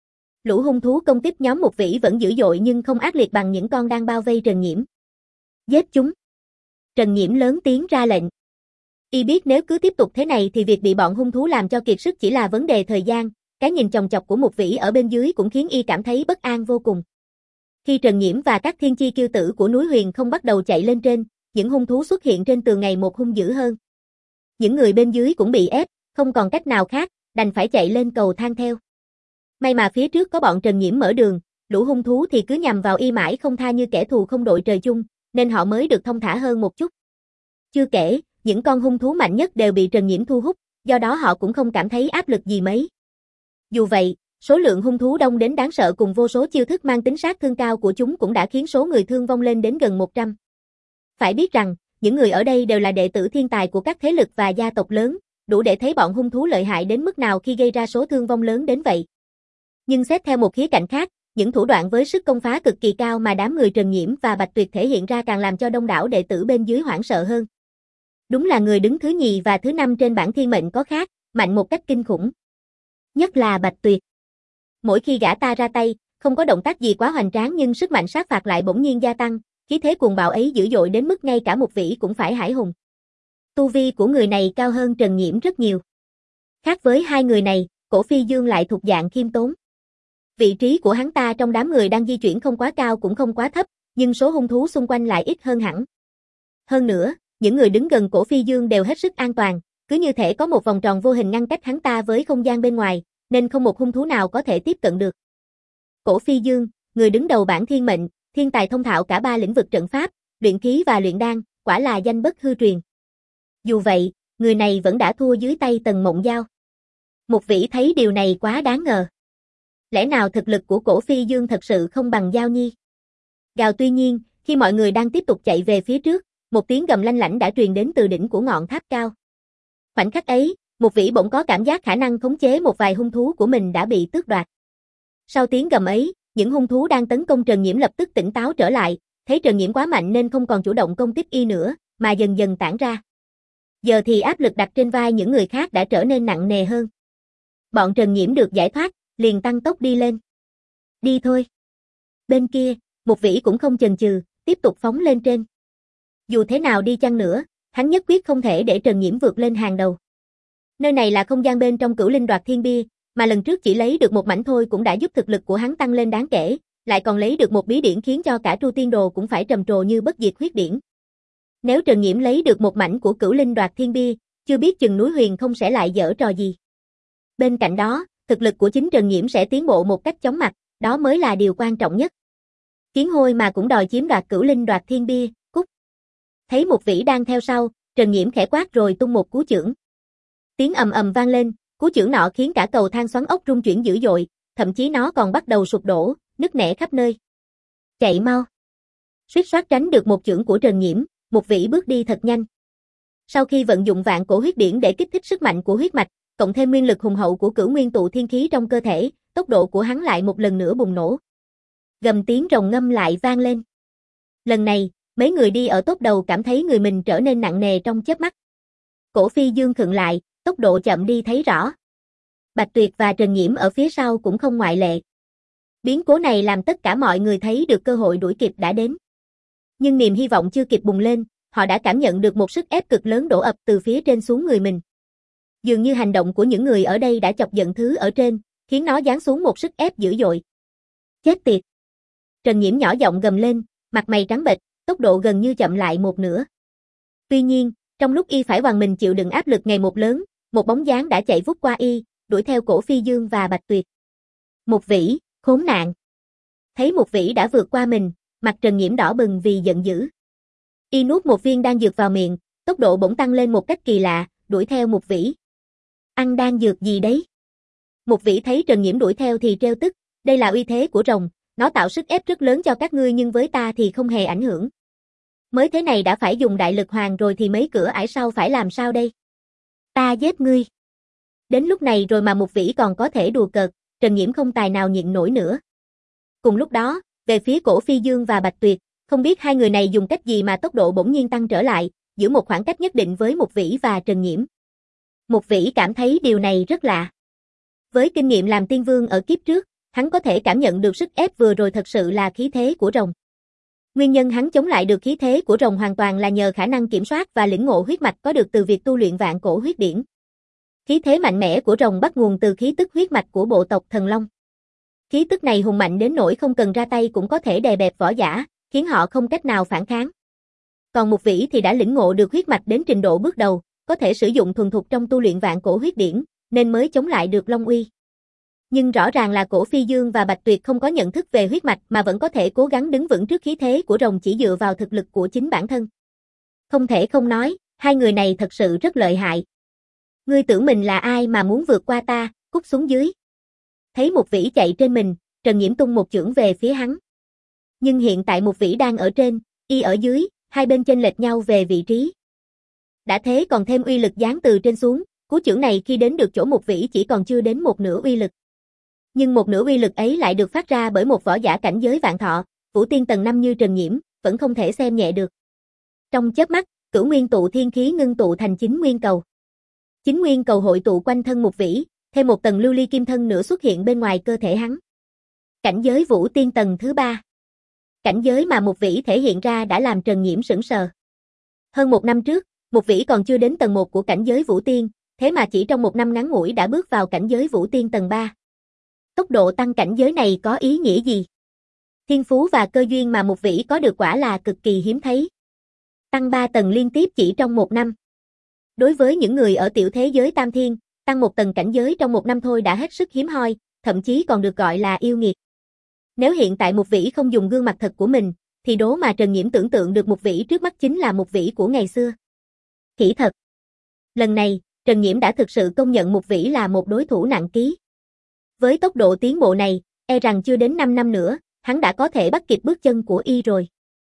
Lũ hung thú công kích nhóm Mục Vĩ vẫn dữ dội nhưng không ác liệt bằng những con đang bao vây Trần Nhiễm. Giết chúng. Trần Nhiễm lớn tiếng ra lệnh. Y biết nếu cứ tiếp tục thế này thì việc bị bọn hung thú làm cho kiệt sức chỉ là vấn đề thời gian, cái nhìn chòng chọc của Mục Vĩ ở bên dưới cũng khiến Y cảm thấy bất an vô cùng. Khi Trần Nhiễm và các thiên chi kiêu tử của núi Huyền Không bắt đầu chạy lên trên, những hung thú xuất hiện trên tường ngày một hung dữ hơn. Những người bên dưới cũng bị ép, không còn cách nào khác, đành phải chạy lên cầu thang theo. May mà phía trước có bọn Trần Nhiễm mở đường, lũ hung thú thì cứ nhằm vào Y mãi không tha như kẻ thù không đội trời chung, nên họ mới được thong thả hơn một chút. Chưa kể, những con hung thú mạnh nhất đều bị Trần Nhiễm thu hút, do đó họ cũng không cảm thấy áp lực gì mấy. Dù vậy, số lượng hung thú đông đến đáng sợ cùng vô số chiêu thức mang tính sát thương cao của chúng cũng đã khiến số người thương vong lên đến gần một trăm. Phải biết rằng, những người ở đây đều là đệ tử thiên tài của các thế lực và gia tộc lớn, đủ để thấy bọn hung thú lợi hại đến mức nào khi gây ra số thương vong lớn đến vậy. Nhưng xét theo một khía cạnh khác, những thủ đoạn với sức công phá cực kỳ cao mà đám người Trần Nhiễm và Bạch Tuyệt thể hiện ra càng làm cho đông đảo đệ tử bên dưới hoảng sợ hơn. Đúng là người đứng thứ nhì và thứ năm trên bảng thiên mệnh có khác, mạnh một cách kinh khủng. Nhất là Bạch Tuyệt. Mỗi khi gã ta ra tay, không có động tác gì quá hoành tráng nhưng sức mạnh sát phạt lại bỗng nhiên gia tăng, khí thế cuồng bạo ấy dữ dội đến mức ngay cả Mục Vĩ cũng phải hãi hùng. Tu vi của người này cao hơn Trần Nhiễm rất nhiều. Khác với hai người này, Cổ Phi Dương lại thuộc dạng khiêm tốn. Vị trí của hắn ta trong đám người đang di chuyển không quá cao cũng không quá thấp, nhưng số hung thú xung quanh lại ít hơn hẳn. Hơn nữa, những người đứng gần Cổ Phi Dương đều hết sức an toàn, cứ như thể có một vòng tròn vô hình ngăn cách hắn ta với không gian bên ngoài, nên không một hung thú nào có thể tiếp cận được. Cổ Phi Dương, người đứng đầu bảng thiên mệnh, thiên tài thông thạo cả ba lĩnh vực trận pháp, luyện khí và luyện đan, quả là danh bất hư truyền. Dù vậy, người này vẫn đã thua dưới tay Tần Mộng Giao. Mục Vĩ thấy điều này quá đáng ngờ. Lẽ nào thực lực của Cổ Phi Dương thật sự không bằng Giao Nhi? Gào tuy nhiên, khi mọi người đang tiếp tục chạy về phía trước, một tiếng gầm lanh lảnh đã truyền đến từ đỉnh của ngọn tháp cao. Khoảnh khắc ấy, Mục Vĩ bỗng có cảm giác khả năng khống chế một vài hung thú của mình đã bị tước đoạt. Sau tiếng gầm ấy, những hung thú đang tấn công Trần Nhiễm lập tức tỉnh táo trở lại, thấy Trần Nhiễm quá mạnh nên không còn chủ động công kích Y nữa, mà dần dần tản ra. Giờ thì áp lực đặt trên vai những người khác đã trở nên nặng nề hơn. Bọn Trần Nhiễm được giải thoát, liền tăng tốc đi lên. Đi thôi. Bên kia, Mục Vĩ cũng không chần chừ, tiếp tục phóng lên trên. Dù thế nào đi chăng nữa, hắn nhất quyết không thể để Trần Nhiễm vượt lên hàng đầu. Nơi này là không gian bên trong Cửu Linh Đoạt Thiên Bia, mà lần trước chỉ lấy được một mảnh thôi cũng đã giúp thực lực của hắn tăng lên đáng kể, lại còn lấy được một bí điển khiến cho cả Tru Tiên Đồ cũng phải trầm trồ như bất diệt huyết điển. Nếu Trần Nhiễm lấy được một mảnh của Cửu Linh Đoạt Thiên Bia, chưa biết chừng núi Huyền Không sẽ lại giở trò gì. Bên cạnh đó, thực lực của chính Trần Nhiễm sẽ tiến bộ một cách chóng mặt, đó mới là điều quan trọng nhất. Kiến hôi mà cũng đòi chiếm đoạt Cửu Linh Đoạt Thiên Bia, cút. Thấy Mục Vĩ đang theo sau, Trần Nhiễm khẽ quát rồi tung một cú chưởng. Tiếng ầm ầm vang lên, Cú chưởng nọ khiến cả cầu thang xoắn ốc rung chuyển dữ dội, thậm chí nó còn bắt đầu sụp đổ, nứt nẻ khắp nơi. Chạy mau. Suýt soát tránh được một chưởng của Trần Nhiễm, Mục Vĩ bước đi thật nhanh. Sau khi vận dụng vạn cổ huyết điển để kích thích sức mạnh của huyết mạch, cộng thêm nguyên lực hùng hậu của cửu nguyên tụ thiên khí trong cơ thể, tốc độ của hắn lại một lần nữa bùng nổ. Gầm tiếng rồng ngâm lại vang lên. Lần này, mấy người đi ở top đầu cảm thấy người mình trở nên nặng nề trong chớp mắt. Cổ Phi Dương khựng lại, tốc độ chậm đi thấy rõ. Bạch Tuyệt và Trần Nhiễm ở phía sau cũng không ngoại lệ. Biến cố này làm tất cả mọi người thấy được cơ hội đuổi kịp đã đến. Nhưng niềm hy vọng chưa kịp bùng lên, họ đã cảm nhận được một sức ép cực lớn đổ ập từ phía trên xuống người mình. Dường như hành động của những người ở đây đã chọc giận thứ ở trên, khiến nó giáng xuống một sức ép dữ dội. Chết tiệt! Trần Nhiễm nhỏ giọng gầm lên, mặt mày trắng bệch, tốc độ gần như chậm lại một nửa. Tuy nhiên, trong lúc y phải oằn mình chịu đựng áp lực ngày một lớn, một bóng dáng đã chạy vút qua y, đuổi theo Cổ Phi Dương và Bạch Tuyệt. Mục Vĩ, khốn nạn! Thấy Mục Vĩ đã vượt qua mình, mặt Trần Nhiễm đỏ bừng vì giận dữ. Y nuốt một viên đan dược vào miệng, tốc độ bỗng tăng lên một cách kỳ lạ, đuổi theo Mục Vĩ. Ăn đan dược gì đấy? Mục Vĩ thấy Trần Nhiễm đuổi theo thì trêu tức, đây là uy thế của rồng, nó tạo sức ép rất lớn cho các ngươi nhưng với ta thì không hề ảnh hưởng. Mới thế này đã phải dùng đại lực hoàng rồi thì mấy cửa ải sau phải làm sao đây? Ta giết ngươi. Đến lúc này rồi mà Mục Vĩ còn có thể đùa cợt, Trần Nhiễm không tài nào nhịn nổi nữa. Cùng lúc đó, về phía Cổ Phi Dương và Bạch Tuyệt, không biết hai người này dùng cách gì mà tốc độ bỗng nhiên tăng trở lại, giữ một khoảng cách nhất định với Mục Vĩ và Trần Nhiễm. Mục Vĩ cảm thấy điều này rất lạ. Với kinh nghiệm làm tiên vương ở kiếp trước, hắn có thể cảm nhận được sức ép vừa rồi thật sự là khí thế của rồng. Nguyên nhân hắn chống lại được khí thế của rồng hoàn toàn là nhờ khả năng kiểm soát và lĩnh ngộ huyết mạch có được từ việc tu luyện vạn cổ huyết điển. Khí thế mạnh mẽ của rồng bắt nguồn từ khí tức huyết mạch của bộ tộc Thần Long. Khí tức này hùng mạnh đến nỗi không cần ra tay cũng có thể đè bẹp võ giả, khiến họ không cách nào phản kháng. Còn Mục Vĩ thì đã lĩnh ngộ được huyết mạch đến trình độ bước đầu, có thể sử dụng thuần thục trong tu luyện vạn cổ huyết điển, nên mới chống lại được Long uy. Nhưng rõ ràng là Cổ Phi Dương và Bạch Tuyệt không có nhận thức về huyết mạch mà vẫn có thể cố gắng đứng vững trước khí thế của rồng chỉ dựa vào thực lực của chính bản thân. Không thể không nói, hai người này thật sự rất lợi hại. Ngươi tưởng mình là ai mà muốn vượt qua ta, cút xuống dưới. Thấy Mục Vĩ chạy trên mình, Trần Nhiễm tung một chưởng về phía hắn. Nhưng hiện tại Mục Vĩ đang ở trên, y ở dưới, hai bên chênh lệch nhau về vị trí. Đã thế còn thêm uy lực giáng từ trên xuống, cú chưởng này khi đến được chỗ Mục Vĩ chỉ còn chưa đến một nửa uy lực. Nhưng một nửa uy lực ấy lại được phát ra bởi một võ giả cảnh giới vạn thọ, vũ tiên tầng năm như Trần Nhiễm, vẫn không thể xem nhẹ được. Trong chớp mắt, cửu nguyên tụ thiên khí ngưng tụ thành chín nguyên cầu. Chín nguyên cầu hội tụ quanh thân Mục Vĩ, thêm một tầng lưu ly kim thân nữa xuất hiện bên ngoài cơ thể hắn. Cảnh giới vũ tiên tầng thứ ba. Cảnh giới mà Mục Vĩ thể hiện ra đã làm Trần Nhiễm sững sờ. Hơn một năm trước, Mục Vĩ còn chưa đến tầng một của cảnh giới vũ tiên, thế mà chỉ trong một năm ngắn ngủi đã bước vào cảnh giới vũ tiên tầng ba. Tốc độ tăng cảnh giới này có ý nghĩa gì? Thiên phú và cơ duyên mà Mục Vĩ có được quả là cực kỳ hiếm thấy. Tăng ba tầng liên tiếp chỉ trong một năm. Đối với những người ở tiểu thế giới tam thiên, tăng một tầng cảnh giới trong một năm thôi đã hết sức hiếm hoi, thậm chí còn được gọi là yêu nghiệt. Nếu hiện tại Mục Vĩ không dùng gương mặt thật của mình, thì đố mà Trần Nhiễm tưởng tượng được Mục Vĩ trước mắt chính là Mục Vĩ của ngày xưa. Khỉ thật. Lần này, Trần Nhiễm đã thực sự công nhận Mục Vĩ là một đối thủ nặng ký. Với tốc độ tiến bộ này, e rằng chưa đến năm năm nữa, hắn đã có thể bắt kịp bước chân của y rồi.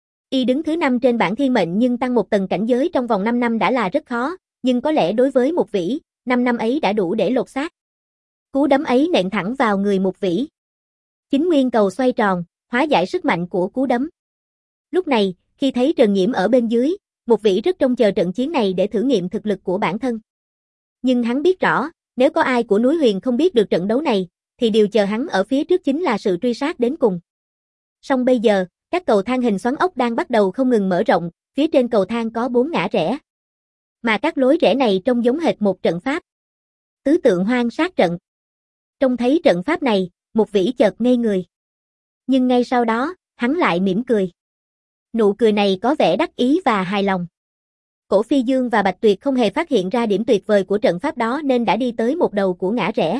Y đứng thứ năm trên bảng thiên mệnh nhưng tăng một tầng cảnh giới trong vòng năm năm đã là rất khó, nhưng có lẽ đối với Mục Vĩ, năm năm ấy đã đủ để lột xác. Cú đấm ấy nện thẳng vào người Mục Vĩ. Chính nguyên cầu xoay tròn, hóa giải sức mạnh của cú đấm. Lúc này, khi thấy Trần Nhiễm ở bên dưới, Mục Vĩ rất trông chờ trận chiến này để thử nghiệm thực lực của bản thân. Nhưng hắn biết rõ, nếu có ai của núi Huyền không biết được trận đấu này, thì điều chờ hắn ở phía trước chính là sự truy sát đến cùng. Song bây giờ, các cầu thang hình xoắn ốc đang bắt đầu không ngừng mở rộng, phía trên cầu thang có bốn ngã rẽ. Mà các lối rẽ này trông giống hệt một trận pháp. Tứ tượng hoang sát trận. Trông thấy trận pháp này, Mục Vĩ chợt ngây người. Nhưng ngay sau đó, hắn lại mỉm cười. Nụ cười này có vẻ đắc ý và hài lòng. Cổ Phi Dương và Bạch Tuyệt không hề phát hiện ra điểm tuyệt vời của trận pháp đó nên đã đi tới một đầu của ngã rẽ.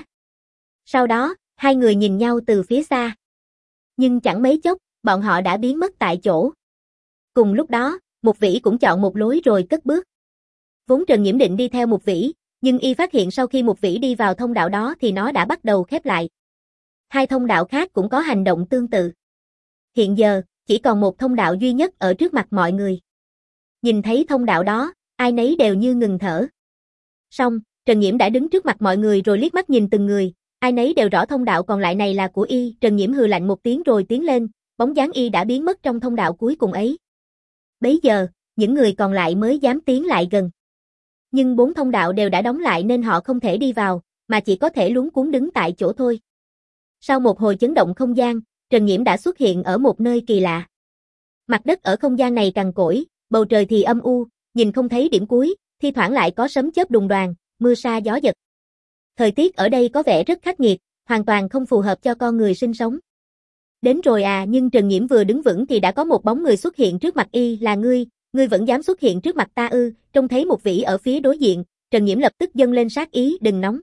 Sau đó, hai người nhìn nhau từ phía xa. Nhưng chẳng mấy chốc, bọn họ đã biến mất tại chỗ. Cùng lúc đó, Mục Vĩ cũng chọn một lối rồi cất bước. Vốn Trần Nhiễm định đi theo Mục Vĩ, Nhưng y phát hiện sau khi Mục Vĩ đi vào thông đạo đó thì nó đã bắt đầu khép lại. Hai thông đạo khác cũng có hành động tương tự. Hiện giờ, chỉ còn một thông đạo duy nhất ở trước mặt mọi người. Nhìn thấy thông đạo đó, ai nấy đều như ngừng thở. Xong, Trần Nhiễm đã đứng trước mặt mọi người rồi liếc mắt nhìn từng người, ai nấy đều rõ thông đạo còn lại này là của y. Trần Nhiễm hừ lạnh một tiếng rồi tiến lên, bóng dáng y đã biến mất trong thông đạo cuối cùng ấy. Bấy giờ, những người còn lại mới dám tiến lại gần. Nhưng bốn thông đạo đều đã đóng lại nên họ không thể đi vào, mà chỉ có thể luống cuống đứng tại chỗ thôi. Sau một hồi chấn động không gian, Trần Nhiễm đã xuất hiện ở một nơi kỳ lạ. Mặt đất ở không gian này cằn cỗi, bầu trời thì âm u, nhìn không thấy điểm cuối, thi thoảng lại có sấm chớp đùng đoàng, mưa sa gió giật. Thời tiết ở đây có vẻ rất khắc nghiệt, hoàn toàn không phù hợp cho con người sinh sống. Đến rồi à, nhưng Trần Nhiễm vừa đứng vững thì đã có một bóng người xuất hiện trước mặt y. Là ngươi, ngươi vẫn dám xuất hiện trước mặt ta ư? Trông thấy Mục Vĩ ở phía đối diện, Trần Nhiễm lập tức dâng lên sát ý. Đừng nóng.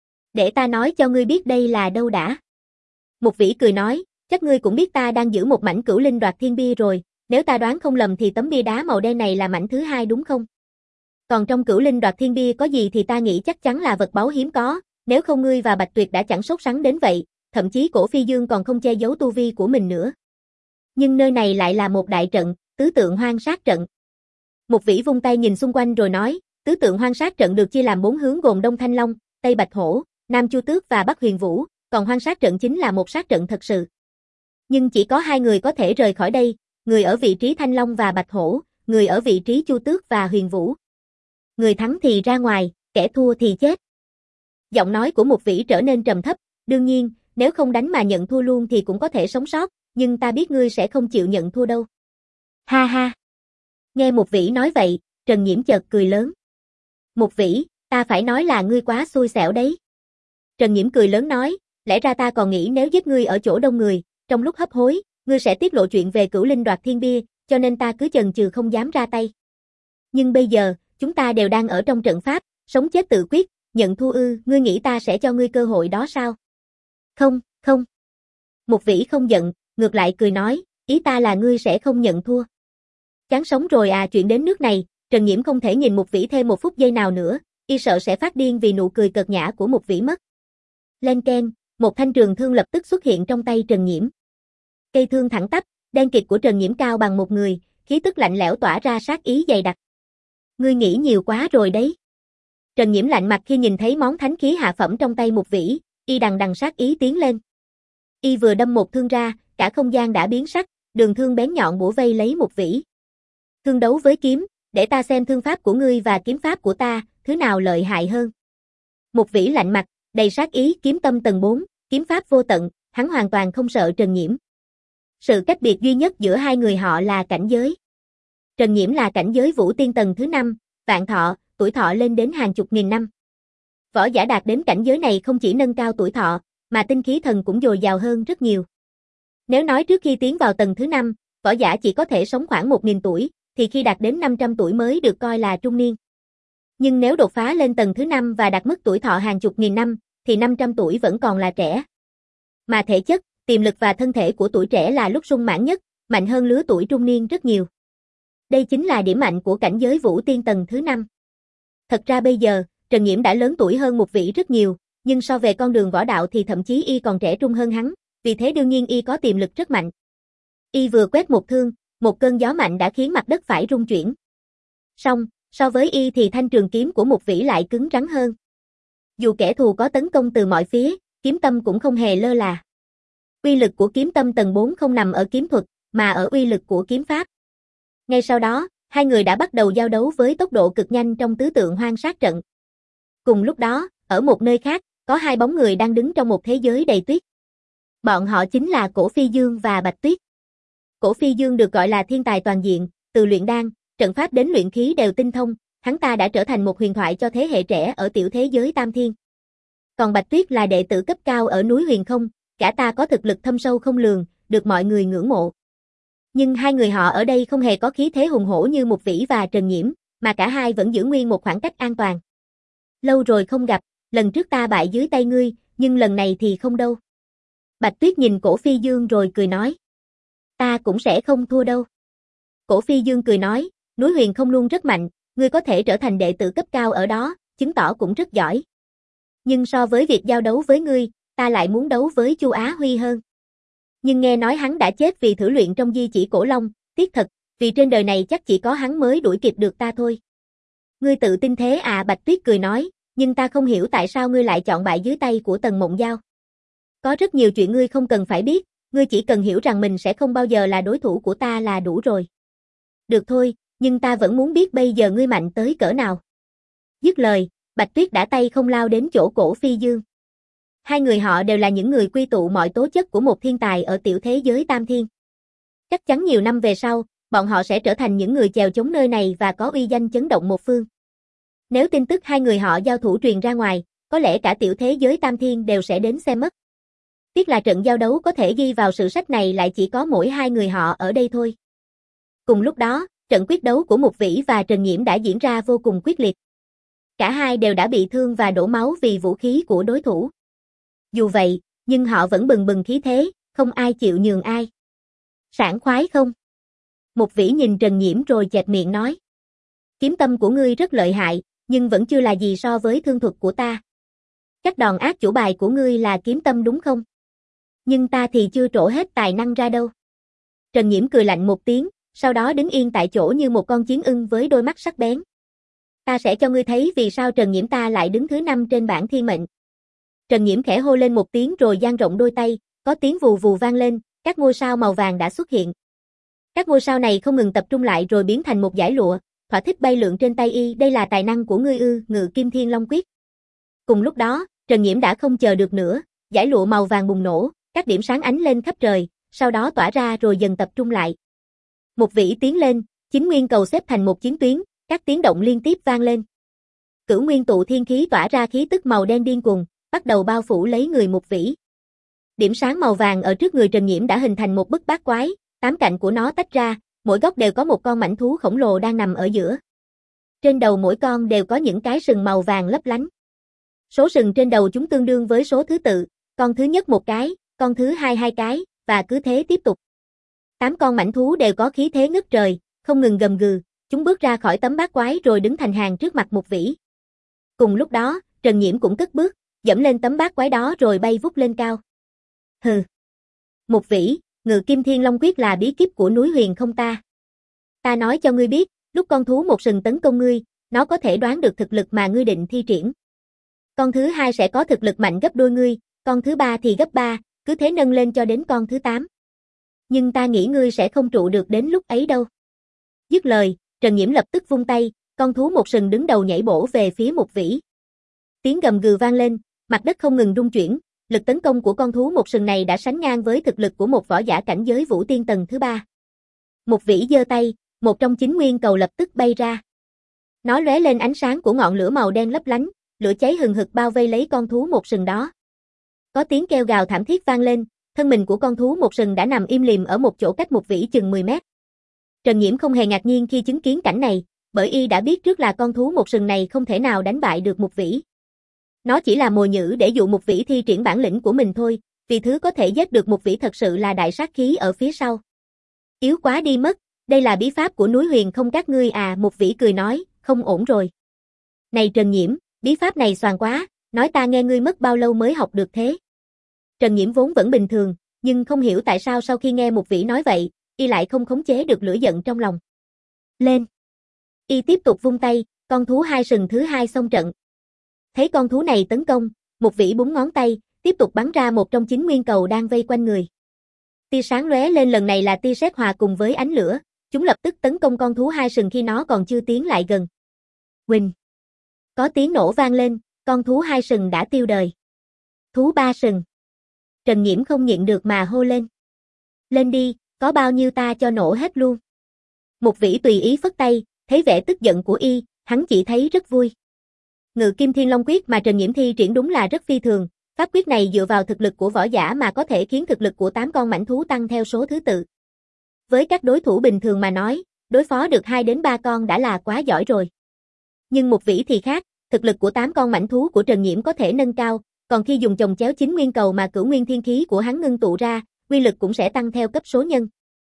Để ta nói cho ngươi biết đây là đâu đã. Mục Vĩ cười nói, chắc ngươi cũng biết ta đang giữ một mảnh Cửu Linh Đoạt Thiên bia rồi, nếu ta đoán không lầm thì tấm bia đá màu đen này là mảnh thứ hai đúng không? Còn trong Cửu Linh Đoạt Thiên bia có gì thì ta nghĩ chắc chắn là vật báu hiếm có, nếu không ngươi và Bạch Tuyệt đã chẳng sốt sắng đến vậy, thậm chí Cổ Phi Dương còn không che giấu tu vi của mình nữa. Nhưng nơi này lại là một đại trận, tứ tượng hoang sát trận. Mục Vĩ vung tay nhìn xung quanh rồi nói, tứ tượng hoang sát trận được chia làm bốn hướng gồm Đông Thanh Long, Tây Bạch Hổ, Nam Chu Tước và Bắc Huyền Vũ, còn hoang sát trận chính là một sát trận thật sự. Nhưng chỉ có hai người có thể rời khỏi đây, người ở vị trí Thanh Long và Bạch Hổ, người ở vị trí Chu Tước và Huyền Vũ. Người thắng thì ra ngoài, kẻ thua thì chết. Giọng nói của Mục Vĩ trở nên trầm thấp, đương nhiên, nếu không đánh mà nhận thua luôn thì cũng có thể sống sót, nhưng ta biết ngươi sẽ không chịu nhận thua đâu. Ha ha. Nghe Mục Vĩ nói vậy, Trần Nhiễm chợt cười lớn. Mục Vĩ, ta phải nói là ngươi quá xui xẻo đấy. Trần Nhiễm cười lớn nói, lẽ ra ta còn nghĩ nếu giết ngươi ở chỗ đông người, trong lúc hấp hối, ngươi sẽ tiết lộ chuyện về Cửu Linh Đoạt Thiên bia, cho nên ta cứ chần chừ không dám ra tay. Nhưng bây giờ, chúng ta đều đang ở trong trận pháp, sống chết tự quyết, nhận thua ư? Ngươi nghĩ ta sẽ cho ngươi cơ hội đó sao? Không, không. Mục Vĩ không giận, ngược lại cười nói, ý ta là ngươi sẽ không nhận thua. Chán sống rồi à? Chuyện đến nước này, Trần Nhiễm không thể nhìn Mục Vĩ thêm một phút giây nào nữa, y sợ sẽ phát điên vì nụ cười cợt nhã của Mục Vĩ mất. Len keng, một thanh trường thương lập tức xuất hiện trong tay Trần Nhiễm. Cây thương thẳng tắp, đen kịt của Trần Nhiễm cao bằng một người, khí tức lạnh lẽo tỏa ra sát ý dày đặc. Ngươi nghĩ nhiều quá rồi đấy. Trần Nhiễm lạnh mặt khi nhìn thấy món thánh khí hạ phẩm trong tay Mục Vĩ, y đằng đằng sát ý tiến lên. Y vừa đâm một thương ra, cả không gian đã biến sắc, đường thương bén nhọn bủa vây lấy Mục Vĩ. Thương đấu với kiếm, để ta xem thương pháp của ngươi và kiếm pháp của ta, thứ nào lợi hại hơn. Mục Vĩ lạnh mặt, đầy sát ý. Kiếm tâm tầng bốn, kiếm pháp vô tận, hắn hoàn toàn không sợ Trần Nhiễm. Sự cách biệt duy nhất giữa hai người họ là cảnh giới. Trần Nhiễm là cảnh giới Vũ Tiên tầng thứ năm, vạn thọ, tuổi thọ lên đến hàng chục nghìn năm. Võ giả đạt đến cảnh giới này không chỉ nâng cao tuổi thọ, mà tinh khí thần cũng dồi dào hơn rất nhiều. Nếu nói trước khi tiến vào tầng thứ năm, võ giả chỉ có thể sống khoảng một nghìn tuổi, thì khi đạt đến năm trăm tuổi mới được coi là trung niên. Nhưng nếu đột phá lên tầng thứ năm và đạt mức tuổi thọ hàng chục nghìn năm, thì năm trăm tuổi vẫn còn là trẻ. Mà thể chất, tiềm lực và thân thể của tuổi trẻ là lúc sung mãn nhất, mạnh hơn lứa tuổi trung niên rất nhiều. Đây chính là điểm mạnh của cảnh giới Vũ Tiên tầng thứ năm. Thật ra bây giờ, Trần Nhiễm đã lớn tuổi hơn Mục Vĩ rất nhiều, nhưng so về con đường võ đạo thì thậm chí y còn trẻ trung hơn hắn, vì thế đương nhiên y có tiềm lực rất mạnh. Y vừa quét một thương, một cơn gió mạnh đã khiến mặt đất phải rung chuyển. Song, so với y thì thanh trường kiếm của Mục Vĩ lại cứng rắn hơn. Dù kẻ thù có tấn công từ mọi phía, kiếm tâm cũng không hề lơ là. Uy lực của kiếm tâm tầng bốn không nằm ở kiếm thuật, mà ở uy lực của kiếm pháp. Ngay sau đó, hai người đã bắt đầu giao đấu với tốc độ cực nhanh trong tứ tượng hoang sát trận. Cùng lúc đó, ở một nơi khác, có hai bóng người đang đứng trong một thế giới đầy tuyết. Bọn họ chính là Cổ Phi Dương và Bạch Tuyết. Cổ Phi Dương được gọi là thiên tài toàn diện, từ luyện đan, trận pháp đến luyện khí đều tinh thông, hắn ta đã trở thành một huyền thoại cho thế hệ trẻ ở tiểu thế giới Tam Thiên. Còn Bạch Tuyết là đệ tử cấp cao ở núi Huyền Không, cả ta có thực lực thâm sâu không lường, được mọi người ngưỡng mộ. Nhưng hai người họ ở đây không hề có khí thế hùng hổ như Mục Vĩ và Trần Nhiễm, mà cả hai vẫn giữ nguyên một khoảng cách an toàn. Lâu rồi không gặp, lần trước ta bại dưới tay ngươi, nhưng lần này thì không đâu. Bạch Tuyết nhìn Cổ Phi Dương rồi cười nói. Ta cũng sẽ không thua đâu. Cổ Phi Dương cười nói, núi Huyền Không luôn rất mạnh, ngươi có thể trở thành đệ tử cấp cao ở đó, chứng tỏ cũng rất giỏi. Nhưng so với việc giao đấu với ngươi, ta lại muốn đấu với Chu Á Huy hơn. Nhưng nghe nói hắn đã chết vì thử luyện trong di chỉ cổ long, tiếc thật, vì trên đời này chắc chỉ có hắn mới đuổi kịp được ta thôi. Ngươi tự tin thế à? Bạch Tuyết cười nói, nhưng ta không hiểu tại sao ngươi lại chọn bại dưới tay của Tần Mộng Giao. Có rất nhiều chuyện ngươi không cần phải biết, ngươi chỉ cần hiểu rằng mình sẽ không bao giờ là đối thủ của ta là đủ rồi. Được thôi, nhưng ta vẫn muốn biết bây giờ ngươi mạnh tới cỡ nào. Dứt lời, Bạch Tuyết đã tay không lao đến chỗ Cổ Phi Dương. Hai người họ đều là những người quy tụ mọi tố chất của một thiên tài ở tiểu thế giới Tam Thiên. Chắc chắn nhiều năm về sau, bọn họ sẽ trở thành những người chèo chống nơi này và có uy danh chấn động một phương. Nếu tin tức hai người họ giao thủ truyền ra ngoài, có lẽ cả tiểu thế giới Tam Thiên đều sẽ đến xem mất. Tiếc là trận giao đấu có thể ghi vào sử sách này lại chỉ có mỗi hai người họ ở đây thôi. Cùng lúc đó, trận quyết đấu của Mục Vĩ và Trần Nhiễm đã diễn ra vô cùng quyết liệt. Cả hai đều đã bị thương và đổ máu vì vũ khí của đối thủ. Dù vậy, nhưng họ vẫn bừng bừng khí thế, không ai chịu nhường ai. Sảng khoái không? Mục Vĩ nhìn Trần Nhiễm rồi chẹp miệng nói. Kiếm tâm của ngươi rất lợi hại, nhưng vẫn chưa là gì so với thương thuật của ta. Chắc đòn ác chủ bài của ngươi là kiếm tâm đúng không? Nhưng ta thì chưa trổ hết tài năng ra đâu. Trần Nhiễm cười lạnh một tiếng, sau đó đứng yên tại chỗ như một con chiến ưng với đôi mắt sắc bén. Ta sẽ cho ngươi thấy vì sao Trần Nhiễm ta lại đứng thứ năm trên bảng thiên mệnh. Trần Nhiễm khẽ hô lên một tiếng rồi dang rộng đôi tay, có tiếng vù vù vang lên, các ngôi sao màu vàng đã xuất hiện. Các ngôi sao này không ngừng tập trung lại rồi biến thành một dải lụa, thỏa thích bay lượn trên tay y, đây là tài năng của ngươi ư? Ngự Kim Thiên Long Quyết. Cùng lúc đó, Trần Nhiễm đã không chờ được nữa, dải lụa màu vàng bùng nổ, các điểm sáng ánh lên khắp trời, sau đó tỏa ra rồi dần tập trung lại. Mục Vĩ tiến lên, chín nguyên cầu xếp thành một chiến tuyến, các tiếng động liên tiếp vang lên. Cửu nguyên tụ thiên khí tỏa ra khí tức màu đen điên cuồng, bắt đầu bao phủ lấy người Mục Vĩ. Điểm sáng màu vàng ở trước người Trần Nhiễm đã hình thành một bức bát quái, tám cạnh của nó tách ra, mỗi góc đều có một con mãnh thú khổng lồ đang nằm ở giữa. Trên đầu mỗi con đều có những cái sừng màu vàng lấp lánh. Số sừng trên đầu chúng tương đương với số thứ tự, con thứ nhất một cái, con thứ hai hai cái, và cứ thế tiếp tục. Tám con mãnh thú đều có khí thế ngất trời, không ngừng gầm gừ, chúng bước ra khỏi tấm bát quái rồi đứng thành hàng trước mặt Mục Vĩ. Cùng lúc đó, Trần Nhiễm cũng cất bước, dẫm lên tấm bát quái đó rồi bay vút lên cao. Hừ. Mục Vĩ, Ngự Kim Thiên Long Quyết là bí kíp của núi Huyền không ta. Ta nói cho ngươi biết, lúc con thú một sừng tấn công ngươi, nó có thể đoán được thực lực mà ngươi định thi triển. Con thứ hai sẽ có thực lực mạnh gấp đôi ngươi, con thứ ba thì gấp ba, cứ thế nâng lên cho đến con thứ tám. Nhưng ta nghĩ ngươi sẽ không trụ được đến lúc ấy đâu. Dứt lời, Trần Nhiễm lập tức vung tay, con thú một sừng đứng đầu nhảy bổ về phía Mục Vĩ. Tiếng gầm gừ vang lên, mặt đất không ngừng rung chuyển, lực tấn công của con thú một sừng này đã sánh ngang với thực lực của một võ giả cảnh giới vũ tiên tầng thứ ba. Mục Vĩ giơ tay, một trong chín nguyên cầu lập tức bay ra. Nó lóe lên ánh sáng của ngọn lửa màu đen lấp lánh, lửa cháy hừng hực bao vây lấy con thú một sừng đó. Có tiếng kêu gào thảm thiết vang lên, thân mình của con thú một sừng đã nằm im lìm ở một chỗ cách Mục Vĩ chừng mười mét. Trần Nhiễm không hề ngạc nhiên khi chứng kiến cảnh này, bởi y đã biết trước là con thú một sừng này không thể nào đánh bại được Mục Vĩ. Nó chỉ là mồi nhử để dụ Mục Vĩ thi triển bản lĩnh của mình thôi, vì thứ có thể giết được Mục Vĩ thật sự là đại sát khí ở phía sau. Yếu quá đi mất, đây là bí pháp của núi Huyền không các ngươi à? Mục Vĩ cười nói, không ổn rồi. Này Trần Nhiễm, bí pháp này xoàng quá, nói ta nghe ngươi mất bao lâu mới học được thế? Trần Nhiễm vốn vẫn bình thường, nhưng không hiểu tại sao sau khi nghe Mục Vĩ nói vậy, y lại không khống chế được lửa giận trong lòng. Lên! Y tiếp tục vung tay, con thú hai sừng thứ hai xông trận. Thấy con thú này tấn công, Mục Vĩ búng ngón tay, tiếp tục bắn ra một trong chín nguyên cầu đang vây quanh người. Tia sáng lóe lên, lần này là tia sét hòa cùng với ánh lửa, chúng lập tức tấn công con thú hai sừng khi nó còn chưa tiến lại gần. Huỳnh! Có tiếng nổ vang lên, con thú hai sừng đã tiêu đời. Thú ba sừng! Trần Nhiễm không nhịn được mà hô lên. Lên đi, có bao nhiêu ta cho nổ hết luôn. Mục Vĩ tùy ý phất tay, thấy vẻ tức giận của y, hắn chỉ thấy rất vui. Ngự Kim Thiên Long Quyết mà Trần Nhiễm thi triển đúng là rất phi thường, pháp quyết này dựa vào thực lực của võ giả mà có thể khiến thực lực của tám con mãnh thú tăng theo số thứ tự. Với các đối thủ bình thường mà nói, đối phó được hai đến ba con đã là quá giỏi rồi. Nhưng Mục Vĩ thì khác, thực lực của tám con mãnh thú của Trần Nhiễm có thể nâng cao, còn khi dùng chồng chéo chín nguyên cầu mà cửu nguyên thiên khí của hắn ngưng tụ ra, uy lực cũng sẽ tăng theo cấp số nhân.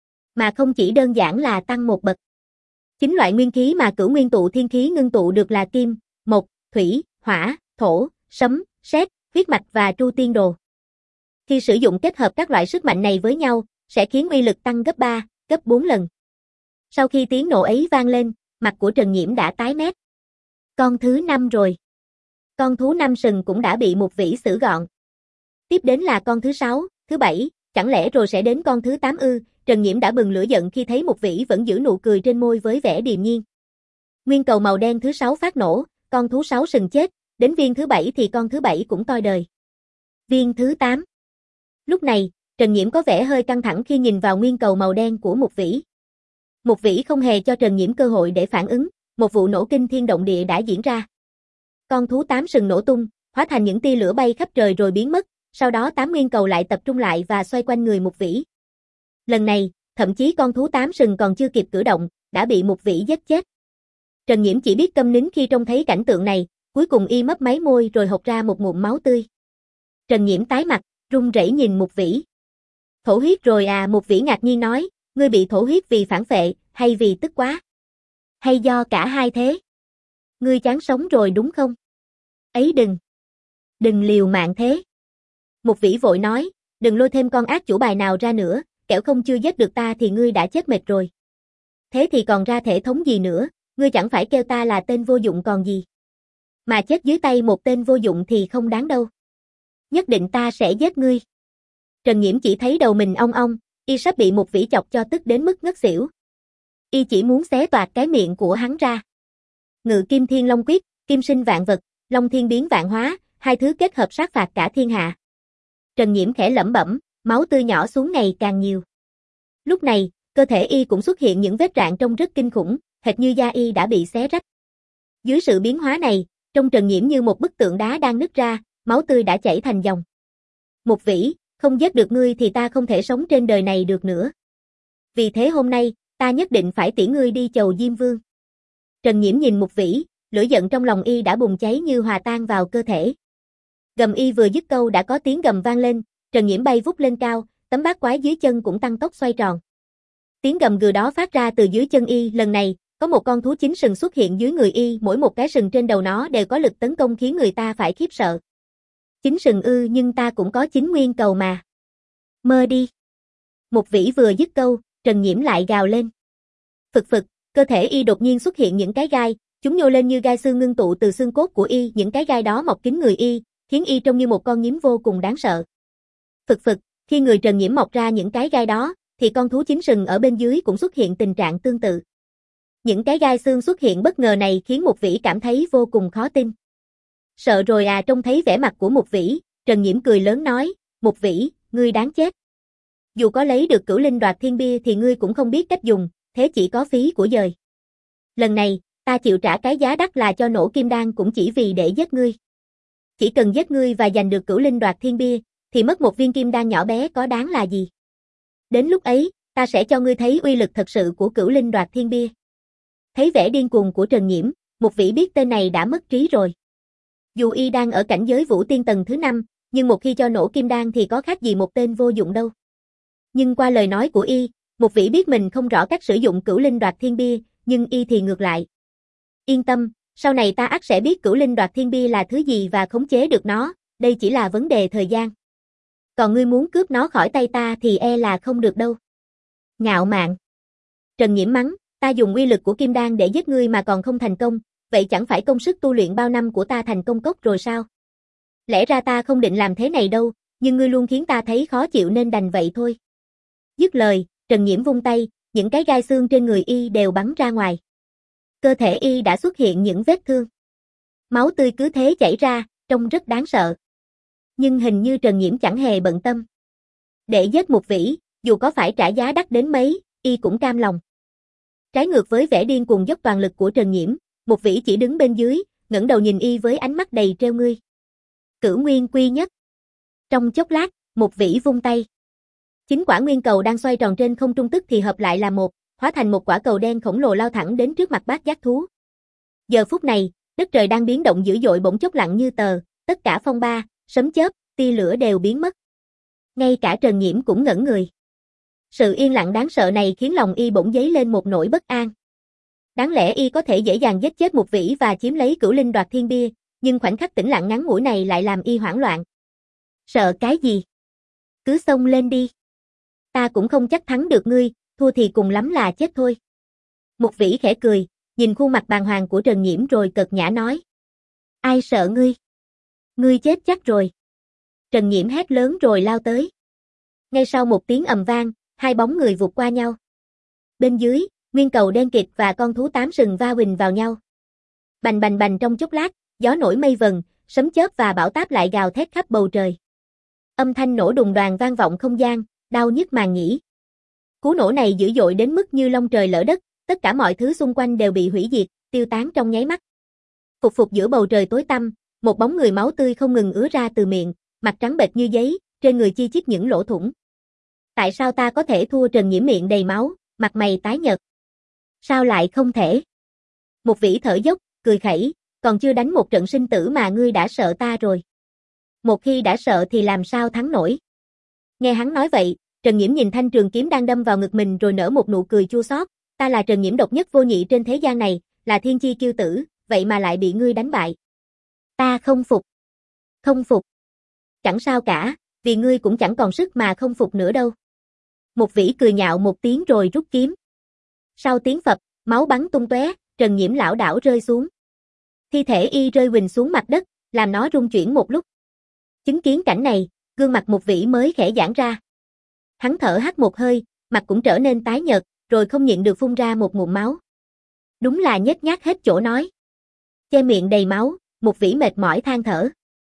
Mà không chỉ đơn giản là tăng một bậc. Chính loại nguyên khí mà cửu nguyên tụ thiên khí ngưng tụ được là kim, mộc, thủy, hỏa, thổ, sấm, sét, huyết mạch và tru tiên đồ. Khi sử dụng kết hợp các loại sức mạnh này với nhau, sẽ khiến uy lực tăng gấp ba, gấp bốn lần. Sau khi tiếng nổ ấy vang lên, mặt của Trần Nhiễm đã tái mét. Con thứ năm rồi. Con thú năm sừng cũng đã bị Mục Vĩ xử gọn. Tiếp đến là con thứ sáu, thứ bảy, chẳng lẽ rồi sẽ đến con thứ tám ư? Trần Nhiễm đã bừng lửa giận khi thấy Mục Vĩ vẫn giữ nụ cười trên môi với vẻ điềm nhiên. Nguyên cầu màu đen thứ sáu phát nổ, con thú sáu sừng chết, đến viên thứ bảy thì con thứ bảy cũng toi đời. Viên thứ tám. Lúc này, Trần Nhiễm có vẻ hơi căng thẳng khi nhìn vào nguyên cầu màu đen của Mục Vĩ. Mục Vĩ không hề cho Trần Nhiễm cơ hội để phản ứng, một vụ nổ kinh thiên động địa đã diễn ra. Con thú tám sừng nổ tung, hóa thành những tia lửa bay khắp trời rồi biến mất, sau đó tám nguyên cầu lại tập trung lại và xoay quanh người Mục Vĩ. Lần này, thậm chí con thú tám sừng còn chưa kịp cử động, đã bị Mục Vĩ giết chết. Trần Nhiễm chỉ biết câm nín khi trông thấy cảnh tượng này, cuối cùng y mấp máy môi rồi hộc ra một ngụm máu tươi. Trần Nhiễm tái mặt, run rẩy nhìn Mục Vĩ. Thổ huyết rồi à? Mục Vĩ ngạc nhiên nói, ngươi bị thổ huyết vì phản phệ, hay vì tức quá? Hay do cả hai thế? Ngươi chán sống rồi đúng không? Ấy đừng! Đừng liều mạng thế! Mục Vĩ vội nói, đừng lôi thêm con ác chủ bài nào ra nữa, kẻo không chưa giết được ta thì ngươi đã chết mệt rồi. Thế thì còn ra thể thống gì nữa, ngươi chẳng phải kêu ta là tên vô dụng còn gì. Mà chết dưới tay một tên vô dụng thì không đáng đâu. Nhất định ta sẽ giết ngươi. Trần Nhiễm chỉ thấy đầu mình ong ong, y sắp bị Mục Vĩ chọc cho tức đến mức ngất xỉu. Y chỉ muốn xé toạc cái miệng của hắn ra. Ngự Kim Thiên Long Quyết, kim sinh vạn vật, long thiên biến vạn hóa, hai thứ kết hợp sát phạt cả thiên hạ. Trần Nhiễm khẽ lẩm bẩm, máu tươi nhỏ xuống ngày càng nhiều. Lúc này, cơ thể y cũng xuất hiện những vết rạn trông rất kinh khủng, hệt như da y đã bị xé rách. Dưới sự biến hóa này, trông Trần Nhiễm như một bức tượng đá đang nứt ra, máu tươi đã chảy thành dòng. Mục Vĩ, không giết được ngươi thì ta không thể sống trên đời này được nữa. Vì thế hôm nay, ta nhất định phải tiễn ngươi đi chầu Diêm Vương. Trần Nhiễm nhìn Mục Vĩ, lửa giận trong lòng y đã bùng cháy như hòa tan vào cơ thể. Gầm y vừa dứt câu đã có tiếng gầm vang lên, Trần Nhiễm bay vút lên cao, tấm bát quái dưới chân cũng tăng tốc xoay tròn. Tiếng gầm gừ đó phát ra từ dưới chân y, lần này, có một con thú chín sừng xuất hiện dưới người y, mỗi một cái sừng trên đầu nó đều có lực tấn công khiến người ta phải khiếp sợ. Chín sừng ư, nhưng ta cũng có chín nguyên cầu mà. Mơ đi. Mục Vĩ vừa dứt câu, Trần Nhiễm lại gào lên. Phực phực, cơ thể y đột nhiên xuất hiện những cái gai, chúng nhô lên như gai xương ngưng tụ từ xương cốt của y, những cái gai đó mọc kín người y, khiến y trông như một con nhím vô cùng đáng sợ. Phực phực, khi người Trần Nhiễm mọc ra những cái gai đó, thì con thú chín sừng ở bên dưới cũng xuất hiện tình trạng tương tự. Những cái gai xương xuất hiện bất ngờ này khiến Mục Vĩ cảm thấy vô cùng khó tin. Sợ rồi à? Trông thấy vẻ mặt của Mục Vĩ, Trần Nhiễm cười lớn nói, Mục Vĩ, ngươi đáng chết. Dù có lấy được Cửu Linh Đoạt Thiên Bia thì ngươi cũng không biết cách dùng, thế chỉ có phí của dời. Lần này, ta chịu trả cái giá đắt là cho nổ kim đan cũng chỉ vì để giết ngươi. Chỉ cần giết ngươi và giành được Cửu Linh Đoạt Thiên Bia, thì mất một viên kim đan nhỏ bé có đáng là gì. Đến lúc ấy, ta sẽ cho ngươi thấy uy lực thật sự của Cửu Linh Đoạt Thiên Bia. Thấy vẻ điên cuồng của Trần Nhiễm, Mục Vĩ biết tên này đã mất trí rồi. Dù y đang ở cảnh giới Vũ Tiên tầng thứ năm, nhưng một khi cho nổ kim đan thì có khác gì một tên vô dụng đâu. Nhưng qua lời nói của y, Mục Vĩ biết mình không rõ cách sử dụng Cửu Linh Đoạt Thiên Bia, nhưng y thì ngược lại. Yên tâm, sau này ta ắt sẽ biết Cửu Linh Đoạt Thiên Bia là thứ gì và khống chế được nó, đây chỉ là vấn đề thời gian. Còn ngươi muốn cướp nó khỏi tay ta thì e là không được đâu. Ngạo mạn. Trần Nhiễm mắng, ta dùng uy lực của kim đan để giết ngươi mà còn không thành công, vậy chẳng phải công sức tu luyện bao năm của ta thành công cốc rồi sao? Lẽ ra ta không định làm thế này đâu, nhưng ngươi luôn khiến ta thấy khó chịu nên đành vậy thôi. Dứt lời, Trần Nhiễm vung tay, những cái gai xương trên người y đều bắn ra ngoài. Cơ thể y đã xuất hiện những vết thương. Máu tươi cứ thế chảy ra, trông rất đáng sợ. Nhưng hình như Trần Nhiễm chẳng hề bận tâm. Để giết Mục Vĩ, dù có phải trả giá đắt đến mấy, y cũng cam lòng. Trái ngược với vẻ điên cuồng dốc toàn lực của Trần Nhiễm, Mục Vĩ chỉ đứng bên dưới, ngẩng đầu nhìn y với ánh mắt đầy trêu ngươi. Cửu nguyên quy nhất. Trong chốc lát, Mục Vĩ vung tay. Chín quả nguyên cầu đang xoay tròn trên không trung tức thì hợp lại là một, hóa thành một quả cầu đen khổng lồ lao thẳng đến trước mặt Bát Giác thú. Giờ phút này, đất trời đang biến động dữ dội bỗng chốc lặng như tờ, tất cả phong ba, sấm chớp, tia lửa đều biến mất. Ngay cả Trần Nhiễm cũng ngẩn người. Sự yên lặng đáng sợ này khiến lòng y bỗng dấy lên một nỗi bất an. Đáng lẽ y có thể dễ dàng giết chết Mục Vĩ và chiếm lấy Cửu Linh Đoạt Thiên Bia, nhưng khoảnh khắc tĩnh lặng ngắn ngủi này lại làm y hoảng loạn. Sợ cái gì? Cứ xông lên đi. Ta cũng không chắc thắng được ngươi, thua thì cùng lắm là chết thôi. Mục Vĩ khẽ cười, nhìn khuôn mặt bàng hoàng của Trần Nhiễm rồi cợt nhã nói. Ai sợ ngươi? Ngươi chết chắc rồi. Trần Nhiễm hét lớn rồi lao tới. Ngay sau một tiếng ầm vang, hai bóng người vụt qua nhau. Bên dưới, nguyên cầu đen kịt và con thú tám sừng va huỳnh vào nhau. Bành bành bành trong chốc lát, gió nổi mây vần, sấm chớp và bão táp lại gào thét khắp bầu trời. Âm thanh nổ đùng đoàng vang vọng không gian, đau nhức màng nhĩ. Cú nổ này dữ dội đến mức như long trời lở đất, tất cả mọi thứ xung quanh đều bị hủy diệt, tiêu tán trong nháy mắt. Phục phục giữa bầu trời tối tăm, một bóng người máu tươi không ngừng ứa ra từ miệng, mặt trắng bệch như giấy, trên người chi chít những lỗ thủng. Tại sao ta có thể thua? Trần Nhiễm miệng đầy máu, mặt mày tái nhợt. Sao lại không thể? Mục Vĩ thở dốc, cười khẩy, còn chưa đánh một trận sinh tử mà ngươi đã sợ ta rồi. Một khi đã sợ thì làm sao thắng nổi? Nghe hắn nói vậy, Trần Nhiễm nhìn thanh trường kiếm đang đâm vào ngực mình rồi nở một nụ cười chua xót. Ta là Trần Nhiễm độc nhất vô nhị trên thế gian này, là thiên chi kiêu tử, vậy mà lại bị ngươi đánh bại. Ta không phục. Không phục. Chẳng sao cả, vì ngươi cũng chẳng còn sức mà không phục nữa đâu. Mục Vĩ cười nhạo một tiếng rồi rút kiếm. Sau tiếng phập, máu bắn tung tóe, Trần Nhiễm lảo đảo rơi xuống. Thi thể y rơi huỳnh xuống mặt đất, làm nó rung chuyển một lúc. Chứng kiến cảnh này, gương mặt Mục Vĩ mới khẽ giãn ra. Hắn thở hắt một hơi, mặt cũng trở nên tái nhợt, rồi không nhịn được phun ra một ngụm máu. Đúng là nhếch nhác hết chỗ nói. Che miệng đầy máu, Mục Vĩ mệt mỏi than thở.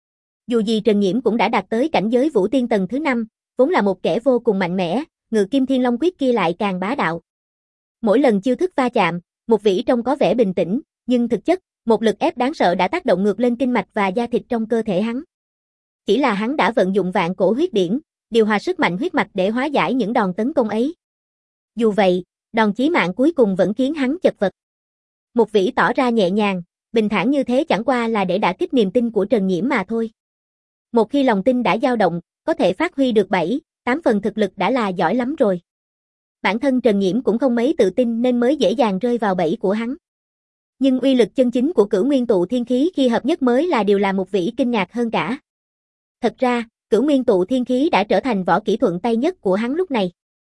Dù gì Trần Nhiễm cũng đã đạt tới cảnh giới Vũ Tiên tầng thứ năm, vốn là một kẻ vô cùng mạnh mẽ, Ngự Kim Thiên Long quyết kia lại càng bá đạo. Mỗi lần chiêu thức va chạm, Mục Vĩ trông có vẻ bình tĩnh, nhưng thực chất, một lực ép đáng sợ đã tác động ngược lên kinh mạch và da thịt trong cơ thể hắn. Chỉ là hắn đã vận dụng vạn cổ huyết điển, điều hòa sức mạnh huyết mạch để hóa giải những đòn tấn công ấy. Dù vậy, đòn chí mạng cuối cùng vẫn khiến hắn chật vật. Mục Vĩ tỏ ra nhẹ nhàng, bình thản như thế chẳng qua là để đả kích niềm tin của Trần Nhiễm mà thôi. Một khi lòng tin đã dao động, có thể phát huy được bảy, tám phần thực lực đã là giỏi lắm rồi. Bản thân Trần Nhiễm cũng không mấy tự tin nên mới dễ dàng rơi vào bẫy của hắn. Nhưng uy lực chân chính của Cửu Nguyên Tụ Thiên Khí khi hợp nhất mới là điều làm Mục Vĩ kinh ngạc hơn cả. Thật ra, Cửu Nguyên Tụ Thiên Khí đã trở thành võ kỹ thuận tay nhất của hắn lúc này.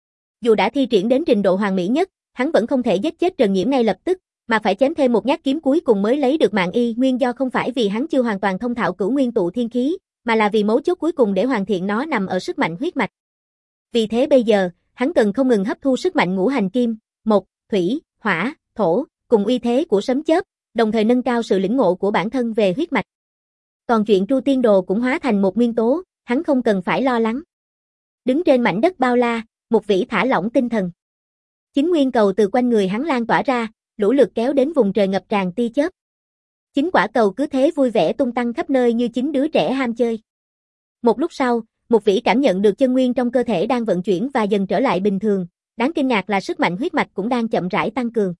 Dù đã thi triển đến trình độ hoàn mỹ nhất, hắn vẫn không thể giết chết Trần Nhiễm ngay lập tức, mà phải chém thêm một nhát kiếm cuối cùng mới lấy được mạng y. Nguyên do không phải vì hắn chưa hoàn toàn thông thạo Cửu Nguyên Tụ Thiên Khí, mà là vì mấu chốt cuối cùng để hoàn thiện nó nằm ở sức mạnh huyết mạch. Vì thế bây giờ, hắn cần không ngừng hấp thu sức mạnh ngũ hành kim, mộc, thủy, hỏa, thổ, cùng uy thế của sấm chớp, đồng thời nâng cao sự lĩnh ngộ của bản thân về huyết mạch. Còn chuyện Tru Tiên Đồ cũng hóa thành một nguyên tố, hắn không cần phải lo lắng. Đứng trên mảnh đất bao la, Mục Vĩ thả lỏng tinh thần. Chính nguyên cầu từ quanh người hắn lan tỏa ra, lũ lượt kéo đến vùng trời ngập tràn tia chớp. Chính quả cầu cứ thế vui vẻ tung tăng khắp nơi như chính đứa trẻ ham chơi. Một lúc sau, Mục Vĩ cảm nhận được chân nguyên trong cơ thể đang vận chuyển và dần trở lại bình thường, đáng kinh ngạc là sức mạnh huyết mạch cũng đang chậm rãi tăng cường.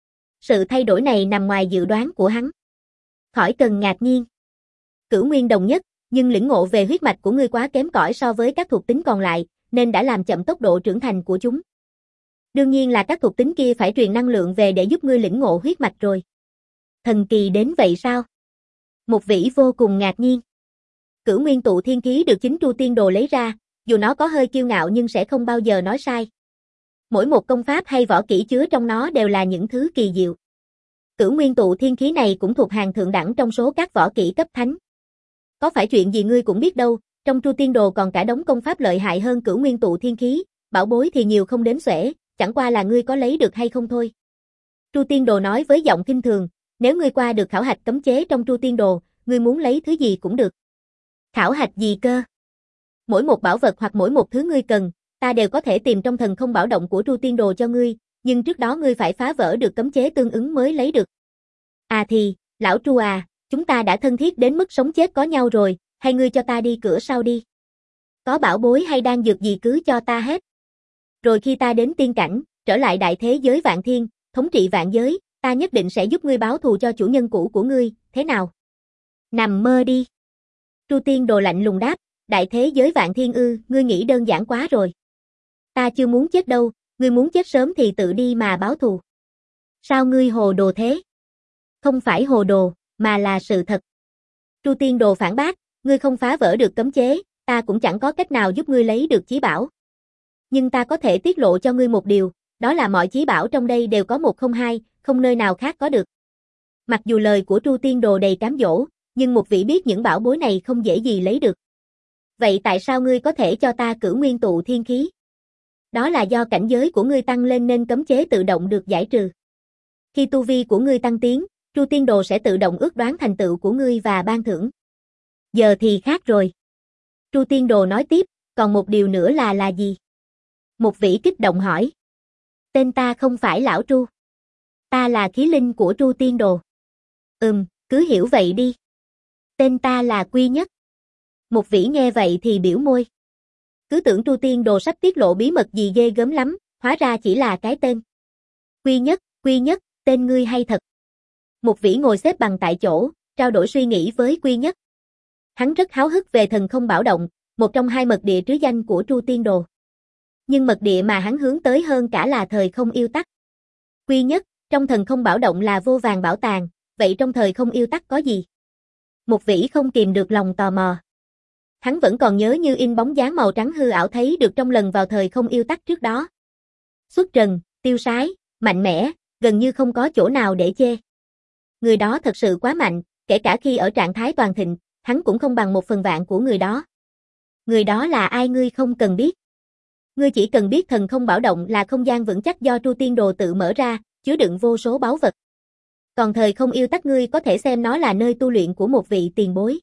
Sự thay đổi này nằm ngoài dự đoán của hắn. Khỏi cần ngạc nhiên. Cửu nguyên đồng nhất, nhưng lĩnh ngộ về huyết mạch của ngươi quá kém cỏi so với các thuộc tính còn lại, nên đã làm chậm tốc độ trưởng thành của chúng. Đương nhiên là các thuộc tính kia phải truyền năng lượng về để giúp ngươi lĩnh ngộ huyết mạch rồi. Thần kỳ đến vậy sao? Mục Vĩ vô cùng ngạc nhiên. Cửu Nguyên Tụ Thiên Khí được chính Tru Tiên Đồ lấy ra, dù nó có hơi kiêu ngạo nhưng sẽ không bao giờ nói sai. Mỗi một công pháp hay võ kỹ chứa trong nó đều là những thứ kỳ diệu. Cửu Nguyên Tụ Thiên Khí này cũng thuộc hàng thượng đẳng trong số các võ kỹ cấp thánh. Có phải chuyện gì ngươi cũng biết đâu, trong Tru Tiên Đồ còn cả đống công pháp lợi hại hơn Cửu Nguyên Tụ Thiên Khí, bảo bối thì nhiều không đếm xuể, chẳng qua là ngươi có lấy được hay không thôi. Tru Tiên Đồ nói với giọng khinh thường, nếu ngươi qua được khảo hạch cấm chế trong Tru Tiên Đồ, ngươi muốn lấy thứ gì cũng được. Khảo hạch gì cơ? Mỗi một bảo vật hoặc mỗi một thứ ngươi cần, ta đều có thể tìm trong thần không bảo động của Tru Tiên Đồ cho ngươi, nhưng trước đó ngươi phải phá vỡ được cấm chế tương ứng mới lấy được. À thì, lão Tru à, chúng ta đã thân thiết đến mức sống chết có nhau rồi, hay ngươi cho ta đi cửa sau đi. Có bảo bối hay đan dược gì cứ cho ta hết. Rồi khi ta đến tiên cảnh, trở lại đại thế giới vạn thiên, thống trị vạn giới, ta nhất định sẽ giúp ngươi báo thù cho chủ nhân cũ của ngươi, thế nào? Nằm mơ đi. Tru Tiên Đồ lạnh lùng đáp, đại thế giới vạn thiên ư, ngươi nghĩ đơn giản quá rồi. Ta chưa muốn chết đâu, ngươi muốn chết sớm thì tự đi mà báo thù. Sao ngươi hồ đồ thế? Không phải hồ đồ, mà là sự thật. Tru Tiên Đồ phản bác, ngươi không phá vỡ được cấm chế, ta cũng chẳng có cách nào giúp ngươi lấy được chí bảo. Nhưng ta có thể tiết lộ cho ngươi một điều, đó là mọi chí bảo trong đây đều có một không hai, không nơi nào khác có được. Mặc dù lời của Tru Tiên Đồ đầy cám dỗ, nhưng một vị biết những bảo bối này không dễ gì lấy được. Vậy tại sao ngươi có thể cho ta cử nguyên tụ thiên khí? Đó là do cảnh giới của ngươi tăng lên nên cấm chế tự động được giải trừ. Khi tu vi của ngươi tăng tiến, Tru Tiên Đồ sẽ tự động ước đoán thành tựu của ngươi và ban thưởng. Giờ thì khác rồi. Tru Tiên Đồ nói tiếp, còn một điều nữa là là gì? Một vị kích động hỏi. Tên ta không phải Lão Tru. Ta là khí linh của Tru Tiên Đồ. Ừm, cứ hiểu vậy đi. Tên ta là Quy Nhất. Một vĩ nghe vậy thì biểu môi. Cứ tưởng Tru Tiên Đồ sắp tiết lộ bí mật gì ghê gớm lắm, hóa ra chỉ là cái tên. Quy Nhất, Quy Nhất, tên ngươi hay thật. Một vĩ ngồi xếp bằng tại chỗ, trao đổi suy nghĩ với Quy Nhất. Hắn rất háo hức về thần không bảo động, một trong hai mật địa trứ danh của Tru Tiên Đồ. Nhưng mật địa mà hắn hướng tới hơn cả là thời không yêu tắc. Quy Nhất, trong thần không bảo động là vô vàn bảo tàng, vậy trong thời không yêu tắc có gì? Một vĩ không kìm được lòng tò mò. Hắn vẫn còn nhớ như in bóng dáng màu trắng hư ảo thấy được trong lần vào thời không yêu tắc trước đó. Xuất trần, tiêu sái, mạnh mẽ, gần như không có chỗ nào để chê. Người đó thật sự quá mạnh, kể cả khi ở trạng thái toàn thịnh, hắn cũng không bằng một phần vạn của người đó. Người đó là ai ngươi không cần biết. Ngươi chỉ cần biết thần không bảo động là không gian vững chắc do Tru Tiên Đồ tự mở ra, chứa đựng vô số báu vật. Còn thời không yêu tắc ngươi có thể xem nó là nơi tu luyện của một vị tiền bối.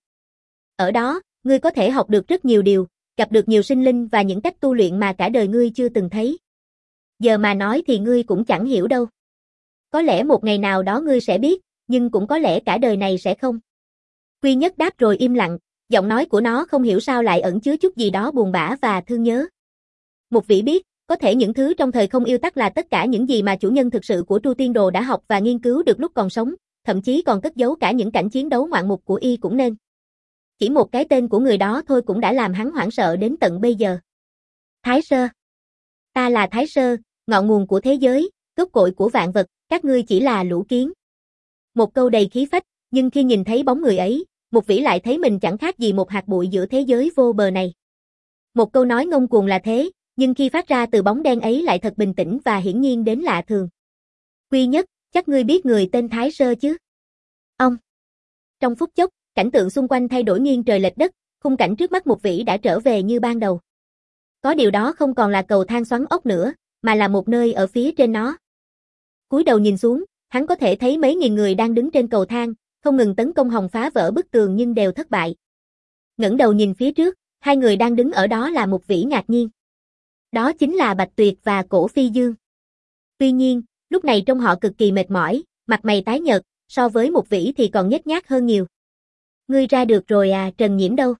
Ở đó, ngươi có thể học được rất nhiều điều, gặp được nhiều sinh linh và những cách tu luyện mà cả đời ngươi chưa từng thấy. Giờ mà nói thì ngươi cũng chẳng hiểu đâu. Có lẽ một ngày nào đó ngươi sẽ biết, nhưng cũng có lẽ cả đời này sẽ không. Quy Nhất đáp rồi im lặng, giọng nói của nó không hiểu sao lại ẩn chứa chút gì đó buồn bã và thương nhớ. Một vĩ biết, có thể những thứ trong thời không yêu tắc là tất cả những gì mà chủ nhân thực sự của Tru Tiên Đồ đã học và nghiên cứu được lúc còn sống, thậm chí còn cất giấu cả những cảnh chiến đấu ngoạn mục của y cũng nên. Chỉ một cái tên của người đó thôi cũng đã làm hắn hoảng sợ đến tận bây giờ. Thái Sơ. Ta là Thái Sơ, ngọn nguồn của thế giới, gốc cội của vạn vật, các ngươi chỉ là lũ kiến. Một câu đầy khí phách, nhưng khi nhìn thấy bóng người ấy, một vĩ lại thấy mình chẳng khác gì một hạt bụi giữa thế giới vô bờ này. Một câu nói ngông cuồng là thế, nhưng khi phát ra từ bóng đen ấy lại thật bình tĩnh và hiển nhiên đến lạ thường. Quy Nhất, chắc ngươi biết người tên Thái Sơ chứ? Ông. Trong phút chốc, cảnh tượng xung quanh thay đổi nghiêng trời lệch đất, khung cảnh trước mắt một vĩ đã trở về như ban đầu. Có điều đó không còn là cầu thang xoắn ốc nữa, mà là một nơi ở phía trên nó. Cúi đầu nhìn xuống, hắn có thể thấy mấy nghìn người đang đứng trên cầu thang, không ngừng tấn công hòng phá vỡ bức tường nhưng đều thất bại. Ngẩng đầu nhìn phía trước, hai người đang đứng ở đó là một vĩ ngạc nhiên. Đó chính là Bạch Tuyệt và Cổ Phi Dương. Tuy nhiên, lúc này trông họ cực kỳ mệt mỏi, mặt mày tái nhợt, so với một vĩ thì còn nhếch nhác hơn nhiều. Ngươi ra được rồi à, Trần Nhiễm đâu?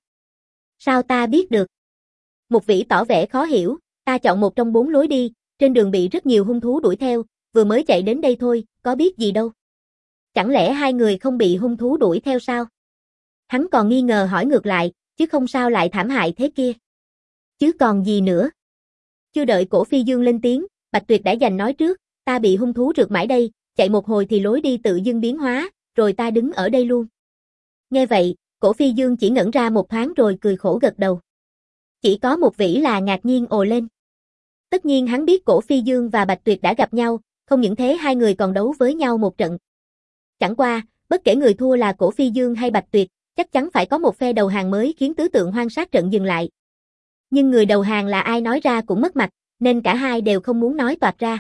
Sao ta biết được? Một vĩ tỏ vẻ khó hiểu, ta chọn một trong bốn lối đi, trên đường bị rất nhiều hung thú đuổi theo, vừa mới chạy đến đây thôi, có biết gì đâu. Chẳng lẽ hai người không bị hung thú đuổi theo sao? Hắn còn nghi ngờ hỏi ngược lại, chứ không sao lại thảm hại thế kia. Chứ còn gì nữa? Chưa đợi Cổ Phi Dương lên tiếng, Bạch Tuyệt đã giành nói trước, ta bị hung thú rượt mãi đây, chạy một hồi thì lối đi tự dưng biến hóa, rồi ta đứng ở đây luôn. Nghe vậy, Cổ Phi Dương chỉ ngẩn ra một thoáng rồi cười khổ gật đầu. Chỉ có một vĩ là ngạc nhiên ồ lên. Tất nhiên hắn biết Cổ Phi Dương và Bạch Tuyệt đã gặp nhau, không những thế hai người còn đấu với nhau một trận. Chẳng qua, bất kể người thua là Cổ Phi Dương hay Bạch Tuyệt, chắc chắn phải có một phe đầu hàng mới khiến tứ tượng hoang sát trận dừng lại. Nhưng người đầu hàng là ai nói ra cũng mất mặt, nên cả hai đều không muốn nói toạc ra.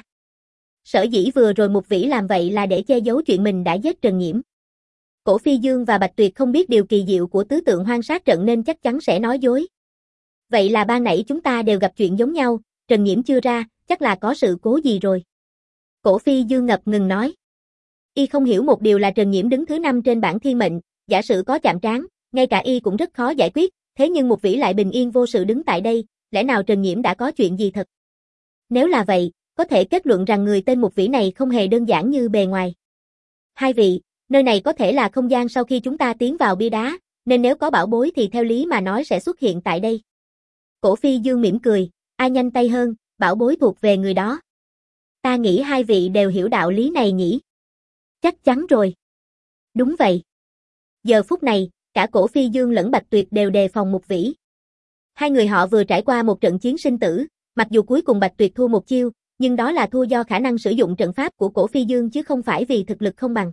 Sở dĩ vừa rồi một vĩ làm vậy là để che giấu chuyện mình đã giết Trần Nhiễm. Cổ Phi Dương và Bạch Tuyệt không biết điều kỳ diệu của tứ tượng hoang sát trận nên chắc chắn sẽ nói dối. Vậy là ban nãy chúng ta đều gặp chuyện giống nhau, Trần Nhiễm chưa ra, chắc là có sự cố gì rồi. Cổ Phi Dương ngập ngừng nói. Y không hiểu một điều là Trần Nhiễm đứng thứ năm trên bảng thiên mệnh, giả sử có chạm trán, ngay cả Y cũng rất khó giải quyết, thế nhưng một vĩ lại bình yên vô sự đứng tại đây, lẽ nào Trần Nhiễm đã có chuyện gì thật? Nếu là vậy, có thể kết luận rằng người tên một vĩ này không hề đơn giản như bề ngoài. Hai vị, nơi này có thể là không gian sau khi chúng ta tiến vào bia đá, nên nếu có bảo bối thì theo lý mà nói sẽ xuất hiện tại đây. Cổ Phi Dương mỉm cười, ai nhanh tay hơn, bảo bối thuộc về người đó. Ta nghĩ hai vị đều hiểu đạo lý này nhỉ? Chắc chắn rồi. Đúng vậy. Giờ phút này, cả Cổ Phi Dương lẫn Bạch Tuyệt đều đề phòng Mục Vĩ. Hai người họ vừa trải qua một trận chiến sinh tử, mặc dù cuối cùng Bạch Tuyệt thua một chiêu, nhưng đó là thua do khả năng sử dụng trận pháp của Cổ Phi Dương chứ không phải vì thực lực không bằng.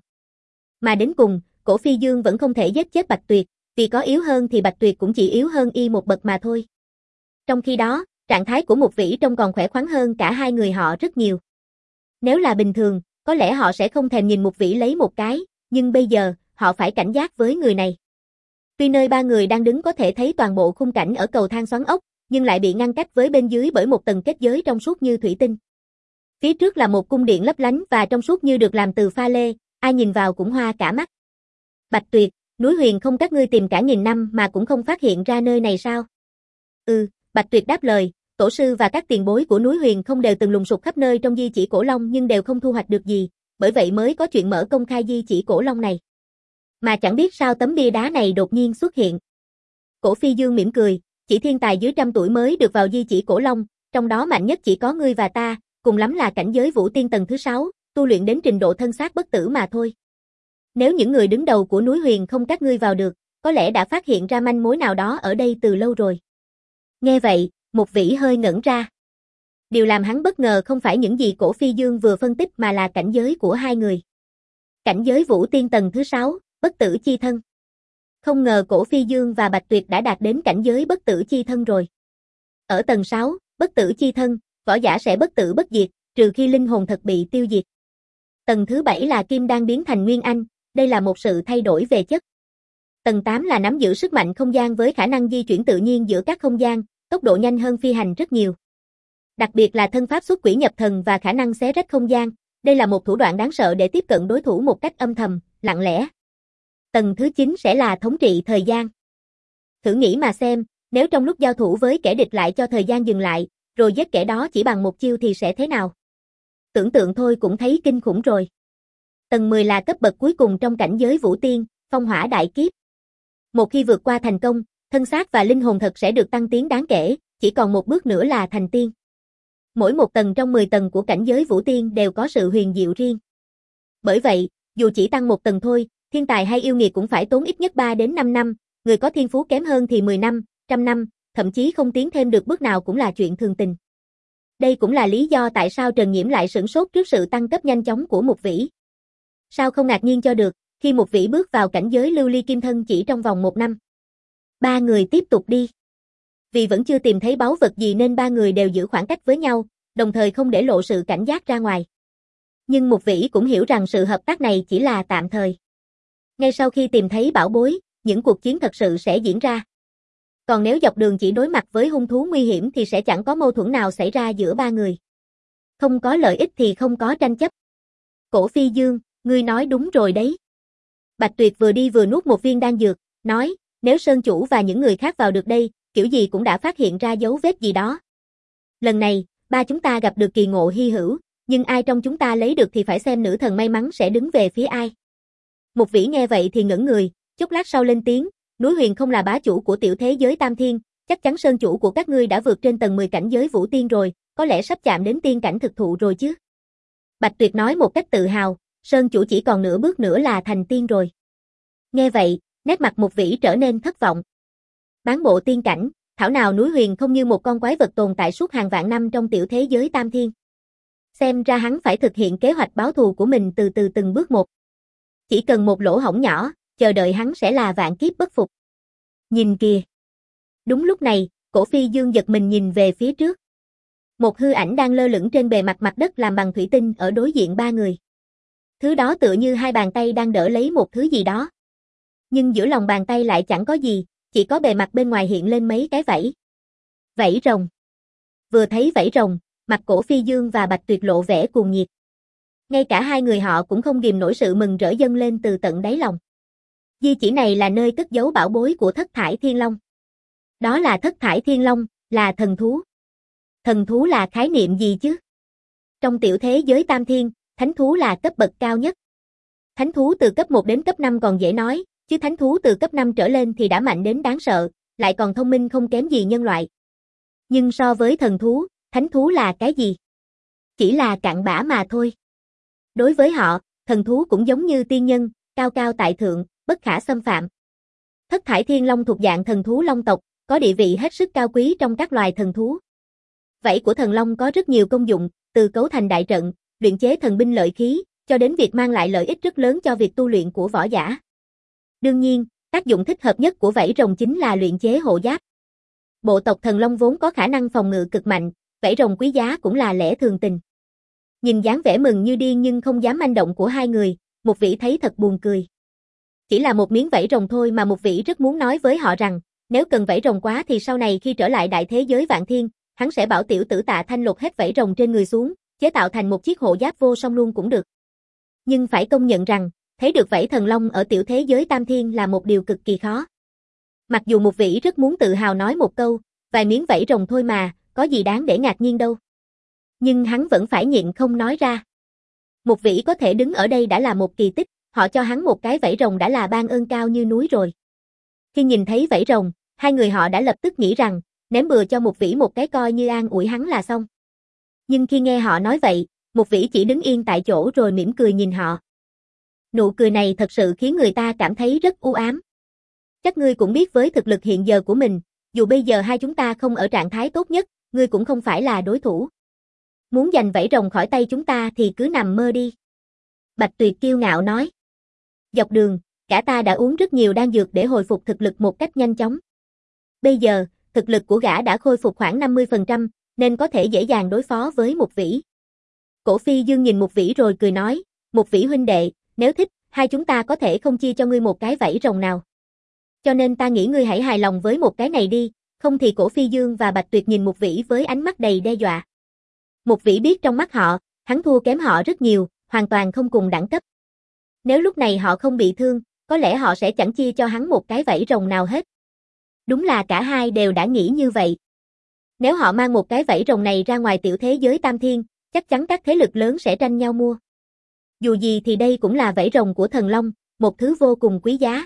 Mà đến cùng, Cổ Phi Dương vẫn không thể giết chết Bạch Tuyệt, vì có yếu hơn thì Bạch Tuyệt cũng chỉ yếu hơn y một bậc mà thôi. Trong khi đó, trạng thái của Mục Vĩ trông còn khỏe khoắn hơn cả hai người họ rất nhiều. Nếu là bình thường, có lẽ họ sẽ không thèm nhìn Mục Vĩ lấy một cái, nhưng bây giờ, họ phải cảnh giác với người này. Tuy nơi ba người đang đứng có thể thấy toàn bộ khung cảnh ở cầu thang xoắn ốc, nhưng lại bị ngăn cách với bên dưới bởi một tầng kết giới trong suốt như thủy tinh. Phía trước là một cung điện lấp lánh và trong suốt như được làm từ pha lê, ai nhìn vào cũng hoa cả mắt. Bạch Tuyệt, núi Huyền Không các ngươi tìm cả nghìn năm mà cũng không phát hiện ra nơi này sao? Ừ, Bạch Tuyệt đáp lời, tổ sư và các tiền bối của núi Huyền Không đều từng lùng sục khắp nơi trong di chỉ Cổ Long nhưng đều không thu hoạch được gì, bởi vậy mới có chuyện mở công khai di chỉ Cổ Long này. Mà chẳng biết sao tấm bia đá này đột nhiên xuất hiện. Cổ Phi Dương mỉm cười, chỉ thiên tài dưới trăm tuổi mới được vào di chỉ Cổ Long, trong đó mạnh nhất chỉ có ngươi và ta, cùng lắm là cảnh giới Vũ Tiên tầng thứ sáu, tu luyện đến trình độ thân xác bất tử mà thôi. Nếu những người đứng đầu của núi Huyền Không các ngươi vào được, có lẽ đã phát hiện ra manh mối nào đó ở đây từ lâu rồi. Nghe vậy, Mục Vĩ hơi ngẩn ra. Điều làm hắn bất ngờ không phải những gì Cổ Phi Dương vừa phân tích mà là cảnh giới của hai người. Cảnh giới Vũ Tiên tầng thứ sáu, bất tử chi thân. Không ngờ Cổ Phi Dương và Bạch Tuyệt đã đạt đến cảnh giới bất tử chi thân rồi. Ở tầng sáu, bất tử chi thân, võ giả sẽ bất tử bất diệt, trừ khi linh hồn thật bị tiêu diệt. Tầng thứ bảy là Kim Đan biến thành Nguyên Anh, đây là một sự thay đổi về chất. Tầng tám là nắm giữ sức mạnh không gian với khả năng di chuyển tự nhiên giữa các không gian, tốc độ nhanh hơn phi hành rất nhiều. Đặc biệt là thân pháp xuất quỷ nhập thần và khả năng xé rách không gian, đây là một thủ đoạn đáng sợ để tiếp cận đối thủ một cách âm thầm, lặng lẽ. Tầng thứ chín sẽ là thống trị thời gian. Thử nghĩ mà xem, nếu trong lúc giao thủ với kẻ địch lại cho thời gian dừng lại, rồi giết kẻ đó chỉ bằng một chiêu thì sẽ thế nào? Tưởng tượng thôi cũng thấy kinh khủng rồi. Tầng mười là cấp bậc cuối cùng trong cảnh giới Vũ Tiên, Phong Hỏa Đại Kiếp. Một khi vượt qua thành công, thân xác và linh hồn thật sẽ được tăng tiến đáng kể, chỉ còn một bước nữa là thành tiên. Mỗi một tầng trong mười tầng của cảnh giới Vũ Tiên đều có sự huyền diệu riêng. Bởi vậy, dù chỉ tăng một tầng thôi, thiên tài hay yêu nghiệt cũng phải tốn ít nhất ba đến năm năm, người có thiên phú kém hơn thì mười năm, trăm năm, thậm chí không tiến thêm được bước nào cũng là chuyện thường tình. Đây cũng là lý do tại sao Trần Nhiễm lại sửng sốt trước sự tăng cấp nhanh chóng của Mục Vĩ. Sao không ngạc nhiên cho được, khi Mục Vĩ bước vào cảnh giới lưu ly kim thân chỉ trong vòng một năm. Ba người tiếp tục đi. Vì vẫn chưa tìm thấy báu vật gì nên ba người đều giữ khoảng cách với nhau, đồng thời không để lộ sự cảnh giác ra ngoài. Nhưng Mục Vĩ cũng hiểu rằng sự hợp tác này chỉ là tạm thời. Ngay sau khi tìm thấy bảo bối, những cuộc chiến thật sự sẽ diễn ra. Còn nếu dọc đường chỉ đối mặt với hung thú nguy hiểm thì sẽ chẳng có mâu thuẫn nào xảy ra giữa ba người. Không có lợi ích thì không có tranh chấp. Cổ Phi Dương, ngươi nói đúng rồi đấy. Bạch Tuyệt vừa đi vừa nuốt một viên đan dược, nói, nếu Sơn Chủ và những người khác vào được đây, kiểu gì cũng đã phát hiện ra dấu vết gì đó. Lần này, ba chúng ta gặp được kỳ ngộ hy hữu, nhưng ai trong chúng ta lấy được thì phải xem nữ thần may mắn sẽ đứng về phía ai. Mục Vĩ nghe vậy thì ngẩn người, chốc lát sau lên tiếng, núi Huyền Không là bá chủ của tiểu thế giới Tam Thiên, chắc chắn Sơn Chủ của các ngươi đã vượt trên tầng mười cảnh giới Vũ Tiên rồi, có lẽ sắp chạm đến tiên cảnh thực thụ rồi chứ. Bạch Tuyệt nói một cách tự hào, Sơn Chủ chỉ còn nửa bước nữa là thành tiên rồi. Nghe vậy, nét mặt Mục Vĩ trở nên thất vọng. Bán bộ tiên cảnh, thảo nào núi Huyền Không như một con quái vật tồn tại suốt hàng vạn năm trong tiểu thế giới Tam Thiên. Xem ra hắn phải thực hiện kế hoạch báo thù của mình từ từ từng bước một. Chỉ cần một lỗ hổng nhỏ, chờ đợi hắn sẽ là vạn kiếp bất phục. Nhìn kìa. Đúng lúc này, Cổ Phi Dương giật mình nhìn về phía trước. Một hư ảnh đang lơ lửng trên bề mặt mặt đất làm bằng thủy tinh ở đối diện ba người. Thứ đó tựa như hai bàn tay đang đỡ lấy một thứ gì đó. Nhưng giữa lòng bàn tay lại chẳng có gì, chỉ có bề mặt bên ngoài hiện lên mấy cái vảy. Vảy rồng. Vừa thấy vảy rồng, mặt Cổ Phi Dương và Bạch Tuyệt lộ vẻ cuồng nhiệt. Ngay cả hai người họ cũng không ghìm nổi sự mừng rỡ dâng lên từ tận đáy lòng. Di chỉ này là nơi cất giấu bảo bối của Thất Thải Thiên Long. Đó là Thất Thải Thiên Long, là thần thú. Thần thú là khái niệm gì chứ? Trong tiểu thế giới Tam Thiên, thánh thú là cấp bậc cao nhất. Thánh thú từ cấp một đến cấp năm còn dễ nói, chứ thánh thú từ cấp năm trở lên thì đã mạnh đến đáng sợ, lại còn thông minh không kém gì nhân loại. Nhưng so với thần thú, thánh thú là cái gì? Chỉ là cặn bã mà thôi. Đối với họ, thần thú cũng giống như tiên nhân, cao cao tại thượng, bất khả xâm phạm. Thất thải thiên long thuộc dạng thần thú long tộc, có địa vị hết sức cao quý trong các loài thần thú. Vảy của thần long có rất nhiều công dụng, từ cấu thành đại trận, luyện chế thần binh lợi khí, cho đến việc mang lại lợi ích rất lớn cho việc tu luyện của võ giả. Đương nhiên, tác dụng thích hợp nhất của vảy rồng chính là luyện chế hộ giáp. Bộ tộc thần long vốn có khả năng phòng ngự cực mạnh, vảy rồng quý giá cũng là lẽ thường tình. Nhìn dáng vẻ mừng như điên nhưng không dám manh động của hai người, Mục Vĩ thấy thật buồn cười. Chỉ là một miếng vảy rồng thôi mà Mục Vĩ rất muốn nói với họ rằng, nếu cần vảy rồng quá thì sau này khi trở lại đại thế giới Vạn Thiên, hắn sẽ bảo tiểu tử Tạ Thanh lột hết vảy rồng trên người xuống, chế tạo thành một chiếc hộ giáp vô song luôn cũng được. Nhưng phải công nhận rằng, thấy được vảy thần long ở tiểu thế giới Tam Thiên là một điều cực kỳ khó. Mặc dù Mục Vĩ rất muốn tự hào nói một câu, vài miếng vảy rồng thôi mà, có gì đáng để ngạc nhiên đâu. Nhưng hắn vẫn phải nhịn không nói ra. Mục Vĩ có thể đứng ở đây đã là một kỳ tích, họ cho hắn một cái vảy rồng đã là ban ơn cao như núi rồi. Khi nhìn thấy vảy rồng, hai người họ đã lập tức nghĩ rằng, ném bừa cho Mục Vĩ một cái coi như an ủi hắn là xong. Nhưng khi nghe họ nói vậy, Mục Vĩ chỉ đứng yên tại chỗ rồi mỉm cười nhìn họ. Nụ cười này thật sự khiến người ta cảm thấy rất u ám. Chắc ngươi cũng biết với thực lực hiện giờ của mình, dù bây giờ hai chúng ta không ở trạng thái tốt nhất, ngươi cũng không phải là đối thủ. Muốn giành vảy rồng khỏi tay chúng ta thì cứ nằm mơ đi. Bạch Tuyệt kiêu ngạo nói. Dọc đường, cả ta đã uống rất nhiều đan dược để hồi phục thực lực một cách nhanh chóng. Bây giờ, thực lực của gã đã khôi phục khoảng năm mươi phần trăm, nên có thể dễ dàng đối phó với Mục Vĩ. Cổ Phi Dương nhìn Mục Vĩ rồi cười nói, Mục Vĩ huynh đệ, nếu thích, hai chúng ta có thể không chia cho ngươi một cái vảy rồng nào. Cho nên ta nghĩ ngươi hãy hài lòng với một cái này đi, không thì Cổ Phi Dương và Bạch Tuyệt nhìn Mục Vĩ với ánh mắt đầy đe dọa. Mục Vĩ biết trong mắt họ, hắn thua kém họ rất nhiều, hoàn toàn không cùng đẳng cấp. Nếu lúc này họ không bị thương, có lẽ họ sẽ chẳng chia cho hắn một cái vảy rồng nào hết. Đúng là cả hai đều đã nghĩ như vậy. Nếu họ mang một cái vảy rồng này ra ngoài tiểu thế giới Tam Thiên, chắc chắn các thế lực lớn sẽ tranh nhau mua. Dù gì thì đây cũng là vảy rồng của thần long, một thứ vô cùng quý giá.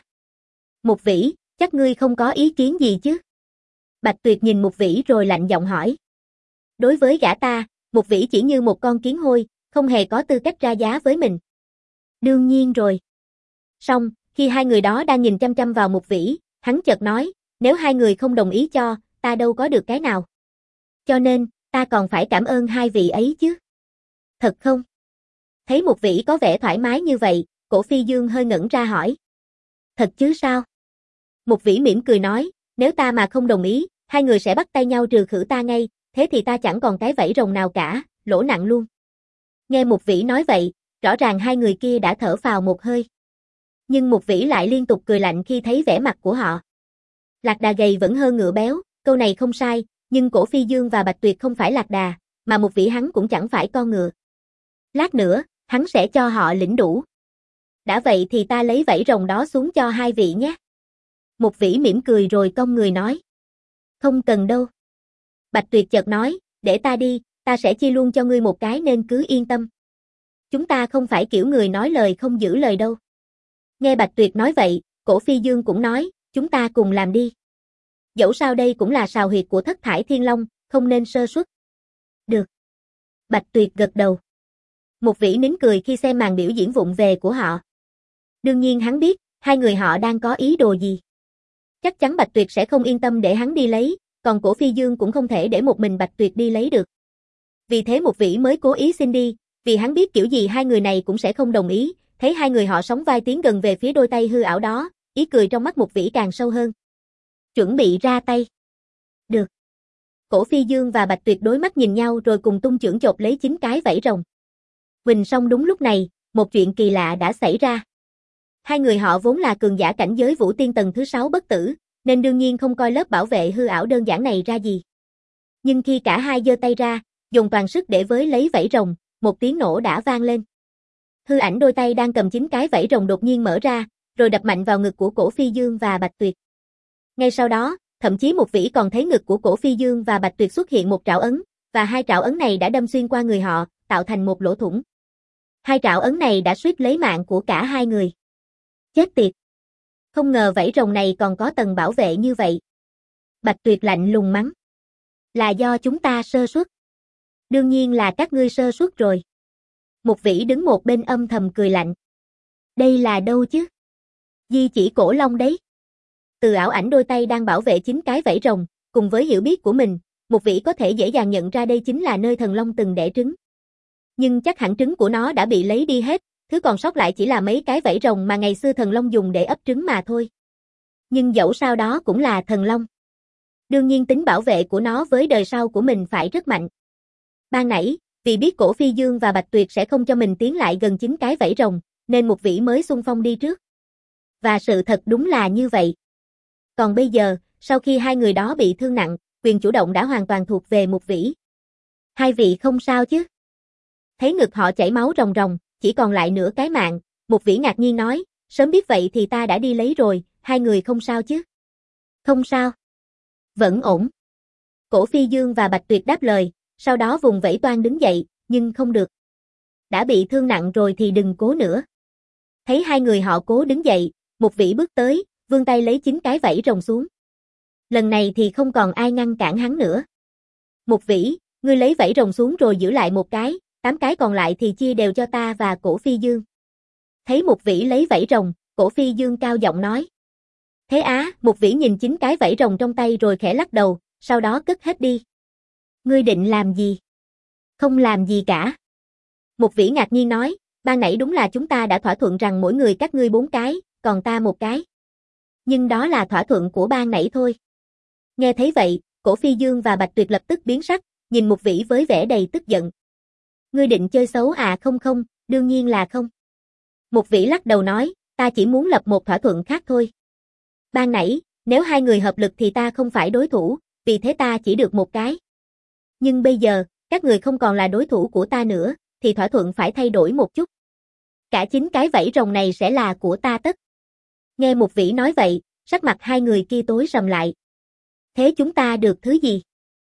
Mục Vĩ, chắc ngươi không có ý kiến gì chứ? Bạch Tuyệt nhìn Mục Vĩ rồi lạnh giọng hỏi. Đối với gã ta, Mục Vĩ chỉ như một con kiến hôi, không hề có tư cách ra giá với mình. Đương nhiên rồi. Xong, khi hai người đó đang nhìn chăm chăm vào Mục Vĩ, hắn chợt nói, nếu hai người không đồng ý cho, ta đâu có được cái nào. Cho nên, ta còn phải cảm ơn hai vị ấy chứ. Thật không? Thấy Mục Vĩ có vẻ thoải mái như vậy, Cổ Phi Dương hơi ngẩn ra hỏi. Thật chứ sao? Mục Vĩ mỉm cười nói, nếu ta mà không đồng ý, hai người sẽ bắt tay nhau trừ khử ta ngay, thế thì ta chẳng còn cái vảy rồng nào cả, lỗ nặng luôn. Nghe Mục Vĩ nói vậy, rõ ràng hai người kia đã thở phào một hơi. Nhưng Mục Vĩ lại liên tục cười lạnh khi thấy vẻ mặt của họ. Lạc đà gầy vẫn hơn ngựa béo, câu này không sai, nhưng Cổ Phi Dương và Bạch Tuyệt không phải lạc đà, mà Mục Vĩ hắn cũng chẳng phải con ngựa. Lát nữa, hắn sẽ cho họ lĩnh đủ. Đã vậy thì ta lấy vảy rồng đó xuống cho hai vị nhé. Mục Vĩ mỉm cười rồi cong người nói. Không cần đâu. Bạch Tuyệt chợt nói, để ta đi, ta sẽ chia luôn cho ngươi một cái nên cứ yên tâm. Chúng ta không phải kiểu người nói lời không giữ lời đâu. Nghe Bạch Tuyệt nói vậy, Cổ Phi Dương cũng nói, chúng ta cùng làm đi. Dẫu sao đây cũng là sào huyệt của Thất Thải Thiên Long, không nên sơ suất. Được. Bạch Tuyệt gật đầu. Mục Vĩ nín cười khi xem màn biểu diễn vụng về của họ. Đương nhiên hắn biết, hai người họ đang có ý đồ gì. Chắc chắn Bạch Tuyệt sẽ không yên tâm để hắn đi lấy, còn Cổ Phi Dương cũng không thể để một mình Bạch Tuyệt đi lấy được. Vì thế Mục Vĩ mới cố ý xin đi, vì hắn biết kiểu gì hai người này cũng sẽ không đồng ý, thấy hai người họ sóng vai tiến gần về phía đôi tay hư ảo đó, ý cười trong mắt Mục Vĩ càng sâu hơn. Chuẩn bị ra tay. Được. Cổ Phi Dương và Bạch Tuyệt đối mắt nhìn nhau rồi cùng tung chưởng chộp lấy chín cái vảy rồng. Huỳnh xong đúng lúc này, một chuyện kỳ lạ đã xảy ra. Hai người họ vốn là cường giả cảnh giới Vũ Tiên tầng thứ sáu bất tử, nên đương nhiên không coi lớp bảo vệ hư ảo đơn giản này ra gì. Nhưng khi cả hai giơ tay ra, dùng toàn sức để với lấy vảy rồng, một tiếng nổ đã vang lên. Hư ảnh đôi tay đang cầm chín cái vảy rồng đột nhiên mở ra, rồi đập mạnh vào ngực của Cổ Phi Dương và Bạch Tuyệt. Ngay sau đó, thậm chí Mục Vĩ còn thấy ngực của Cổ Phi Dương và Bạch Tuyệt xuất hiện một trảo ấn, và hai trảo ấn này đã đâm xuyên qua người họ, tạo thành một lỗ thủng. Hai trảo ấn này đã suýt lấy mạng của cả hai người. Chết tiệt! Không ngờ vảy rồng này còn có tầng bảo vệ như vậy. Bạch Tuyệt lạnh lùng mắng. Là do chúng ta sơ suất. Đương nhiên là các ngươi sơ suất rồi. Mục Vĩ đứng một bên âm thầm cười lạnh. Đây là đâu chứ? Di chỉ cổ long đấy. từ ảo ảnh đôi tay đang bảo vệ chính cái vảy rồng, cùng với hiểu biết của mình, Mục Vĩ có thể dễ dàng nhận ra đây chính là nơi thần long từng đẻ trứng. Nhưng chắc hẳn trứng của nó đã bị lấy đi hết, thứ còn sót lại chỉ là mấy cái vảy rồng mà ngày xưa thần long dùng để ấp trứng mà thôi. Nhưng dẫu sao đó cũng là thần long. Đương nhiên tính bảo vệ của nó với đời sau của mình phải rất mạnh. Ban nãy, vì biết Cổ Phi Dương và Bạch Tuyệt sẽ không cho mình tiến lại gần chính cái vảy rồng, nên Mục Vĩ mới xung phong đi trước. Và sự thật đúng là như vậy. Còn bây giờ, sau khi hai người đó bị thương nặng, quyền chủ động đã hoàn toàn thuộc về Mục Vĩ. Hai vị không sao chứ? Thấy ngực họ chảy máu ròng ròng, chỉ còn lại nửa cái mạng, Mục Vĩ ngạc nhiên nói, sớm biết vậy thì ta đã đi lấy rồi, hai người không sao chứ? Không sao. Vẫn ổn. Cổ Phi Dương và Bạch Tuyệt đáp lời, sau đó vùng vẫy toan đứng dậy, nhưng không được. Đã bị thương nặng rồi thì đừng cố nữa. Thấy hai người họ cố đứng dậy, Mục Vĩ bước tới, vươn tay lấy chính cái vảy rồng xuống. Lần này thì không còn ai ngăn cản hắn nữa. Mục Vĩ, ngươi lấy vảy rồng xuống rồi giữ lại một cái, tám cái còn lại thì chia đều cho ta và Cổ Phi Dương. Thấy Mục Vĩ lấy vảy rồng, Cổ Phi Dương cao giọng nói. Thế á, Mục Vĩ nhìn chính cái vảy rồng trong tay rồi khẽ lắc đầu, sau đó cất hết đi. Ngươi định làm gì? Không làm gì cả. Mục Vĩ ngạc nhiên nói, ban nãy đúng là chúng ta đã thỏa thuận rằng mỗi người các ngươi bốn cái, còn ta một cái. Nhưng đó là thỏa thuận của ban nãy thôi. Nghe thấy vậy, Cổ Phi Dương và Bạch Tuyệt lập tức biến sắc, nhìn Mục Vĩ với vẻ đầy tức giận. Ngươi định chơi xấu à? Không không, đương nhiên là không. Mục Vĩ lắc đầu nói, ta chỉ muốn lập một thỏa thuận khác thôi. Ban nãy, nếu hai người hợp lực thì ta không phải đối thủ, vì thế ta chỉ được một cái. Nhưng bây giờ, các người không còn là đối thủ của ta nữa, thì thỏa thuận phải thay đổi một chút. Cả chính cái vảy rồng này sẽ là của ta tất. Nghe Mục Vĩ nói vậy, sắc mặt hai người kia tối sầm lại. Thế chúng ta được thứ gì?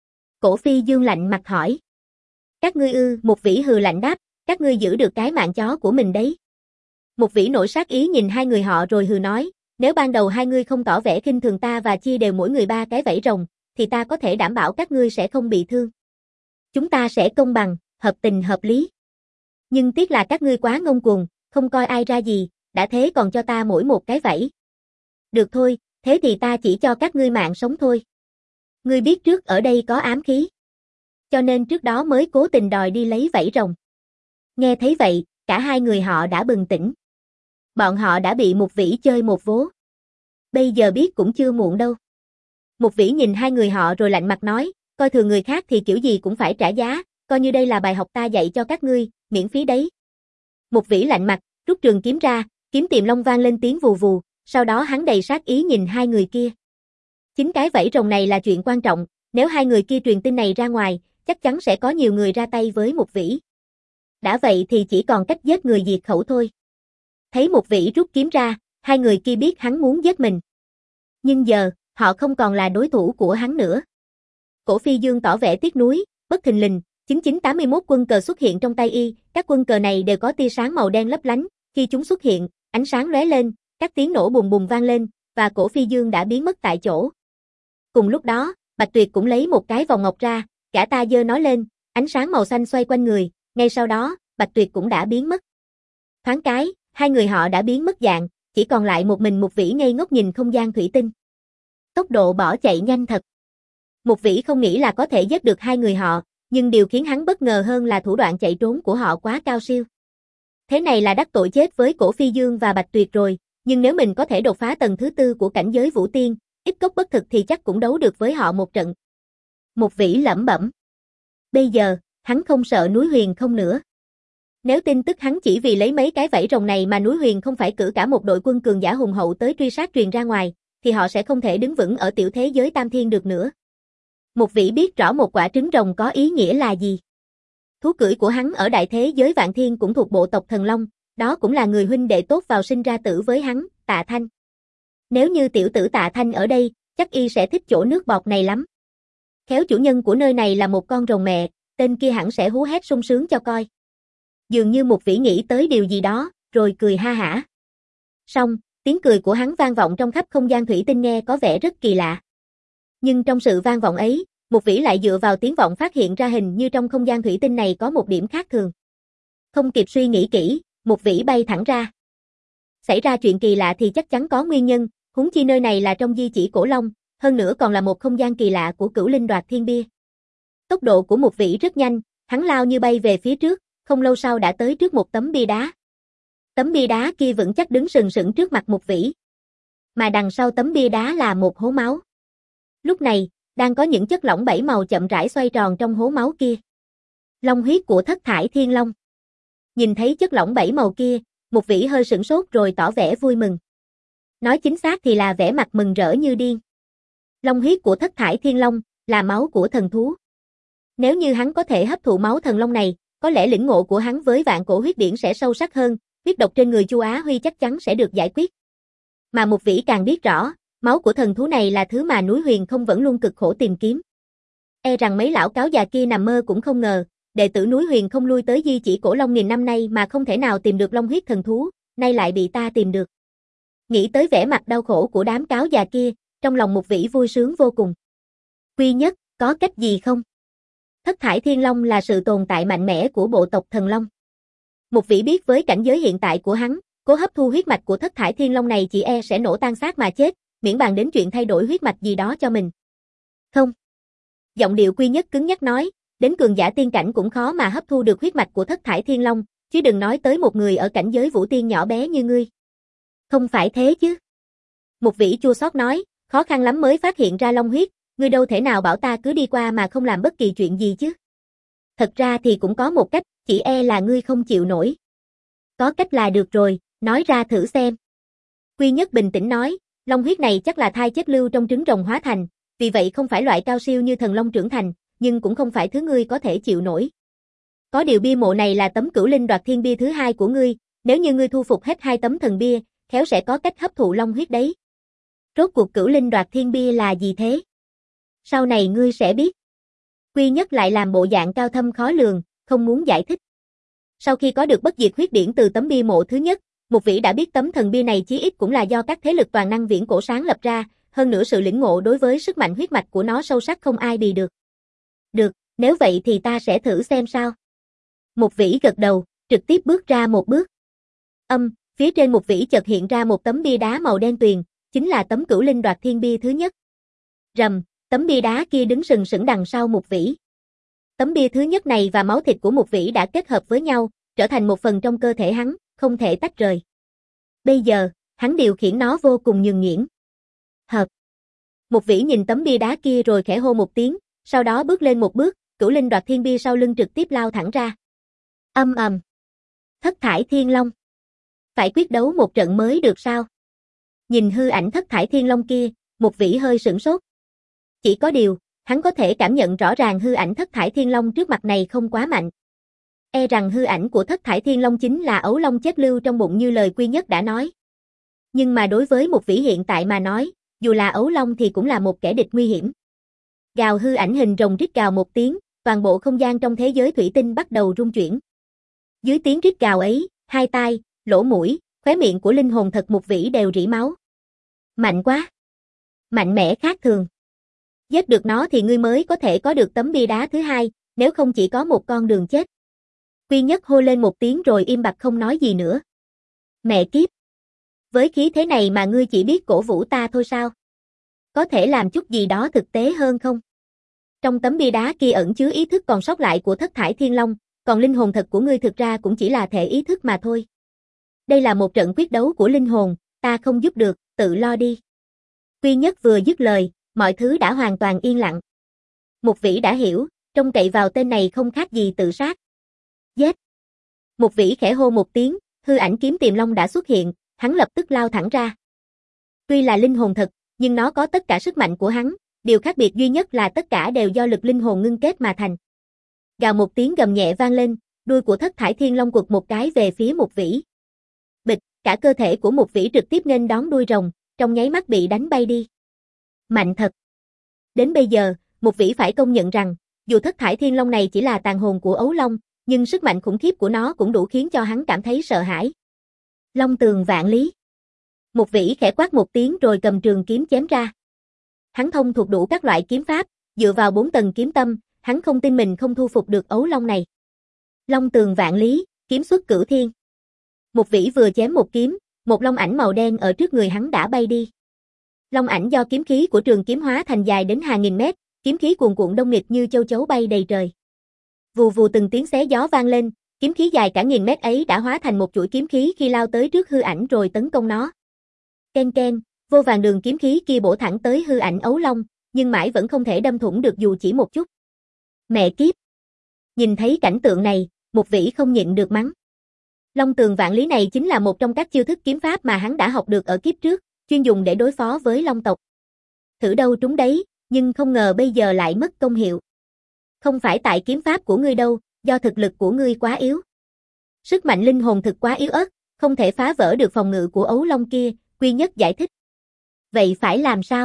Cổ Phi Dương lạnh mặt hỏi. Các ngươi ư? Mục Vĩ hừ lạnh đáp, các ngươi giữ được cái mạng chó của mình đấy. Mục Vĩ nổi sát ý nhìn hai người họ rồi hừ nói, nếu ban đầu hai ngươi không tỏ vẻ khinh thường ta và chia đều mỗi người ba cái vảy rồng, thì ta có thể đảm bảo các ngươi sẽ không bị thương. Chúng ta sẽ công bằng, hợp tình hợp lý. Nhưng tiếc là các ngươi quá ngông cuồng, không coi ai ra gì, đã thế còn cho ta mỗi một cái vảy. Được thôi, thế thì ta chỉ cho các ngươi mạng sống thôi. Ngươi biết trước ở đây có ám khí. Cho nên trước đó mới cố tình đòi đi lấy vảy rồng. Nghe thấy vậy, cả hai người họ đã bừng tỉnh. Bọn họ đã bị Mục Vĩ chơi một vố. Bây giờ biết cũng chưa muộn đâu. Mục Vĩ nhìn hai người họ rồi lạnh mặt nói, coi thường người khác thì kiểu gì cũng phải trả giá, coi như đây là bài học ta dạy cho các ngươi, miễn phí đấy. Mục Vĩ lạnh mặt, rút trường kiếm ra, kiếm tiềm long vang lên tiếng vù vù, sau đó hắn đầy sát ý nhìn hai người kia. Chính cái vảy rồng này là chuyện quan trọng, nếu hai người kia truyền tin này ra ngoài, chắc chắn sẽ có nhiều người ra tay với Mục Vĩ. Đã vậy thì chỉ còn cách giết người diệt khẩu thôi. Thấy Mục Vĩ rút kiếm ra, hai người kia biết hắn muốn giết mình. Nhưng giờ, họ không còn là đối thủ của hắn nữa. Cổ Phi Dương tỏ vẻ tiếc nuối, bất thình lình, chín chín tám mốt quân cờ xuất hiện trong tay y, các quân cờ này đều có tia sáng màu đen lấp lánh, khi chúng xuất hiện, ánh sáng lóe lên, các tiếng nổ bùng bùng vang lên, và Cổ Phi Dương đã biến mất tại chỗ. Cùng lúc đó, Bạch Tuyệt cũng lấy một cái vòng ngọc ra, gã ta giơ nó lên, ánh sáng màu xanh xoay quanh người, ngay sau đó, Bạch Tuyệt cũng đã biến mất. Thoáng cái, hai người họ đã biến mất dạng, chỉ còn lại một mình Mục Vĩ ngây ngốc nhìn không gian thủy tinh. Tốc độ bỏ chạy nhanh thật. Mục Vĩ không nghĩ là có thể giết được hai người họ, nhưng điều khiến hắn bất ngờ hơn là thủ đoạn chạy trốn của họ quá cao siêu. Thế này là đắc tội chết với Cổ Phi Dương và Bạch Tuyệt rồi, nhưng nếu mình có thể đột phá tầng thứ tư của cảnh giới Vũ Tiên, ít cốc bất thực thì chắc cũng đấu được với họ một trận. Mục Vĩ lẩm bẩm. Bây giờ, hắn không sợ núi Huyền không nữa. Nếu tin tức hắn chỉ vì lấy mấy cái vảy rồng này mà núi Huyền không phải cử cả một đội quân cường giả hùng hậu tới truy sát truyền ra ngoài, thì họ sẽ không thể đứng vững ở tiểu thế giới Tam Thiên được nữa. Mục Vĩ biết rõ một quả trứng rồng có ý nghĩa là gì. Thú cưỡi của hắn ở đại thế giới Vạn Thiên cũng thuộc bộ tộc Thần Long, đó cũng là người huynh đệ tốt vào sinh ra tử với hắn, Tạ Thanh. Nếu như tiểu tử Tạ Thanh ở đây, chắc y sẽ thích chỗ nước bọt này lắm. Khéo chủ nhân của nơi này là một con rồng mẹ, tên kia hẳn sẽ hú hét sung sướng cho coi. Dường như Mục Vĩ nghĩ tới điều gì đó, rồi cười ha hả. Xong, tiếng cười của hắn vang vọng trong khắp không gian thủy tinh nghe có vẻ rất kỳ lạ. Nhưng trong sự vang vọng ấy, Mục Vĩ lại dựa vào tiếng vọng phát hiện ra hình như trong không gian thủy tinh này có một điểm khác thường. Không kịp suy nghĩ kỹ, Mục Vĩ bay thẳng ra. Xảy ra chuyện kỳ lạ thì chắc chắn có nguyên nhân, huống chi nơi này là trong di chỉ cổ long, hơn nữa còn là một không gian kỳ lạ của Cửu Linh Đoạt Thiên Bia. Tốc độ của Mục Vĩ rất nhanh, hắn lao như bay về phía trước, không lâu sau đã tới trước một tấm bia đá. Tấm bia đá kia vững chắc đứng sừng sững trước mặt Mục Vĩ. Mà đằng sau tấm bia đá là một hố máu. Lúc này, đang có những chất lỏng bảy màu chậm rãi xoay tròn trong hố máu kia. Long huyết của Thất Thải Thiên Long. Nhìn thấy chất lỏng bảy màu kia, Mục Vĩ hơi sửng sốt rồi tỏ vẻ vui mừng. Nói chính xác thì là vẻ mặt mừng rỡ như điên. Long huyết của Thất Thải Thiên Long là máu của thần thú. Nếu như hắn có thể hấp thụ máu thần long này, có lẽ lĩnh ngộ của hắn với vạn cổ huyết điển sẽ sâu sắc hơn, huyết độc trên người Chu Á Huy chắc chắn sẽ được giải quyết. Mà Mục Vĩ càng biết rõ, máu của thần thú này là thứ mà núi Huyền Không vẫn luôn cực khổ tìm kiếm. E rằng mấy lão cáo già kia nằm mơ cũng không ngờ, đệ tử núi Huyền Không lui tới di chỉ cổ long nghìn năm nay mà không thể nào tìm được long huyết thần thú, nay lại bị ta tìm được. Nghĩ tới vẻ mặt đau khổ của đám cáo già kia, trong lòng Mục Vĩ vui sướng vô cùng. Quy Nhất, có cách gì không? Thất Thải Thiên Long là sự tồn tại mạnh mẽ của bộ tộc thần long. Mục Vĩ biết với cảnh giới hiện tại của hắn, cố hấp thu huyết mạch của Thất Thải Thiên Long này chỉ e sẽ nổ tan xác mà chết, miễn bàn đến chuyện thay đổi huyết mạch gì đó cho mình. Không. Giọng điệu Quy Nhất cứng nhắc nói, đến cường giả tiên cảnh cũng khó mà hấp thu được huyết mạch của Thất Thải Thiên Long, chứ đừng nói tới một người ở cảnh giới vũ tiên nhỏ bé như ngươi. Không phải thế chứ. Mục Vĩ chua xót nói, khó khăn lắm mới phát hiện ra long huyết, ngươi đâu thể nào bảo ta cứ đi qua mà không làm bất kỳ chuyện gì chứ. Thật ra thì cũng có một cách, chỉ e là ngươi không chịu nổi. Có cách là được rồi, nói ra thử xem. Quy Nhất bình tĩnh nói, long huyết này chắc là thai chất lưu trong trứng rồng hóa thành, vì vậy không phải loại cao siêu như thần long trưởng thành, nhưng cũng không phải thứ ngươi có thể chịu nổi. Có điều bia mộ này là tấm Cửu Linh Đoạt Thiên Bia thứ hai của ngươi, nếu như ngươi thu phục hết hai tấm thần bia, khéo sẽ có cách hấp thụ long huyết đấy. Rốt cuộc Cửu Linh Đoạt Thiên Bia là gì thế? Sau này ngươi sẽ biết. Quy Nhất lại làm bộ dạng cao thâm khó lường, không muốn giải thích. Sau khi có được bất diệt huyết điển từ tấm bia mộ thứ nhất, Mục Vĩ đã biết tấm thần bia này chí ít cũng là do các thế lực toàn năng viễn cổ sáng lập ra, hơn nữa sự lĩnh ngộ đối với sức mạnh huyết mạch của nó sâu sắc không ai bì được. Được, nếu vậy thì ta sẽ thử xem sao. Mục Vĩ gật đầu, trực tiếp bước ra một bước. Âm, phía trên Mục Vĩ chợt hiện ra một tấm bia đá màu đen tuyền, chính là tấm Cửu Linh Đoạt Thiên Bia thứ nhất. Rầm, tấm bia đá kia đứng sừng sững đằng sau Mục Vĩ. Tấm bia thứ nhất này và máu thịt của Mục Vĩ đã kết hợp với nhau, trở thành một phần trong cơ thể hắn, không thể tách rời. Bây giờ, hắn điều khiển nó vô cùng nhuần nhuyễn. Hợp. Mục Vĩ nhìn tấm bia đá kia rồi khẽ hô một tiếng, sau đó bước lên một bước, Cửu Linh Đoạt Thiên Bia sau lưng trực tiếp lao thẳng ra. Âm ầm. Thất Thải Thiên Long. Phải quyết đấu một trận mới được sao? Nhìn hư ảnh Thất Thải Thiên Long kia, Mục Vĩ hơi sửng sốt. Chỉ có điều, hắn có thể cảm nhận rõ ràng hư ảnh Thất Thải Thiên Long trước mặt này không quá mạnh. E rằng hư ảnh của Thất Thải Thiên Long chính là ấu long chết lưu trong bụng như lời Quy Nhất đã nói. Nhưng mà đối với Mục Vĩ hiện tại mà nói, dù là ấu long thì cũng là một kẻ địch nguy hiểm. Gào hư ảnh hình rồng rít gào một tiếng, toàn bộ không gian trong thế giới thủy tinh bắt đầu rung chuyển. Dưới tiếng rít gào ấy, hai tai, lỗ mũi, khóe miệng của linh hồn thật Mục Vĩ đều rỉ máu. Mạnh quá! Mạnh mẽ khác thường. Giết được nó thì ngươi mới có thể có được tấm bia đá thứ hai, nếu không chỉ có một con đường chết. Quy Nhất hô lên một tiếng rồi im bặt không nói gì nữa. Mẹ kiếp! Với khí thế này mà ngươi chỉ biết cổ vũ ta thôi sao? Có thể làm chút gì đó thực tế hơn không? Trong tấm bia đá kia ẩn chứa ý thức còn sót lại của Thất Thải Thiên Long, còn linh hồn thật của ngươi thực ra cũng chỉ là thể ý thức mà thôi. Đây là một trận quyết đấu của linh hồn, ta không giúp được, tự lo đi. Quy Nhất vừa dứt lời, mọi thứ đã hoàn toàn yên lặng. Mục Vĩ đã hiểu, trông cậy vào tên này không khác gì tự sát. Giết! Mục Vĩ khẽ hô một tiếng, hư ảnh kiếm tiềm long đã xuất hiện, hắn lập tức lao thẳng ra. Tuy là linh hồn thật, nhưng nó có tất cả sức mạnh của hắn, điều khác biệt duy nhất là tất cả đều do lực linh hồn ngưng kết mà thành. Gào một tiếng gầm nhẹ vang lên, đuôi của Thất Thải Thiên Long quật một cái về phía Mục Vĩ. Bịch, cả cơ thể của Mục Vĩ trực tiếp nghênh đón đuôi rồng, trong nháy mắt bị đánh bay đi. Mạnh thật. Đến bây giờ, Mục Vĩ phải công nhận rằng, dù Thất Thải Thiên Long này chỉ là tàn hồn của ấu long, nhưng sức mạnh khủng khiếp của nó cũng đủ khiến cho hắn cảm thấy sợ hãi. Long tường vạn lý. Mục Vĩ khẽ quát một tiếng rồi cầm trường kiếm chém ra. Hắn thông thuộc đủ các loại kiếm pháp, dựa vào bốn tầng kiếm tâm, hắn không tin mình không thu phục được ấu long này. Long tường vạn lý, kiếm xuất cửu thiên. Mục Vĩ vừa chém một kiếm, một long ảnh màu đen ở trước người hắn đã bay đi. Long ảnh do kiếm khí của trường kiếm hóa thành dài đến hàng nghìn mét, kiếm khí cuồn cuộn đông nghịt như châu chấu bay đầy trời. Vù vù từng tiếng xé gió vang lên, kiếm khí dài cả nghìn mét ấy đã hóa thành một chuỗi kiếm khí khi lao tới trước hư ảnh rồi tấn công nó. Ken ken, vô vàn đường kiếm khí kia bổ thẳng tới hư ảnh ấu long, nhưng mãi vẫn không thể đâm thủng được dù chỉ một chút. Mẹ kiếp! Nhìn thấy cảnh tượng này, Mục Vĩ không nhịn được mắng. Long tường vạn lý này chính là một trong các chiêu thức kiếm pháp mà hắn đã học được ở kiếp trước, chuyên dùng để đối phó với long tộc. Thử đâu trúng đấy, nhưng không ngờ bây giờ lại mất công hiệu. Không phải tại kiếm pháp của ngươi đâu, do thực lực của ngươi quá yếu. Sức mạnh linh hồn thực quá yếu ớt, không thể phá vỡ được phòng ngự của ấu long kia, Quy Nhất giải thích. Vậy phải làm sao?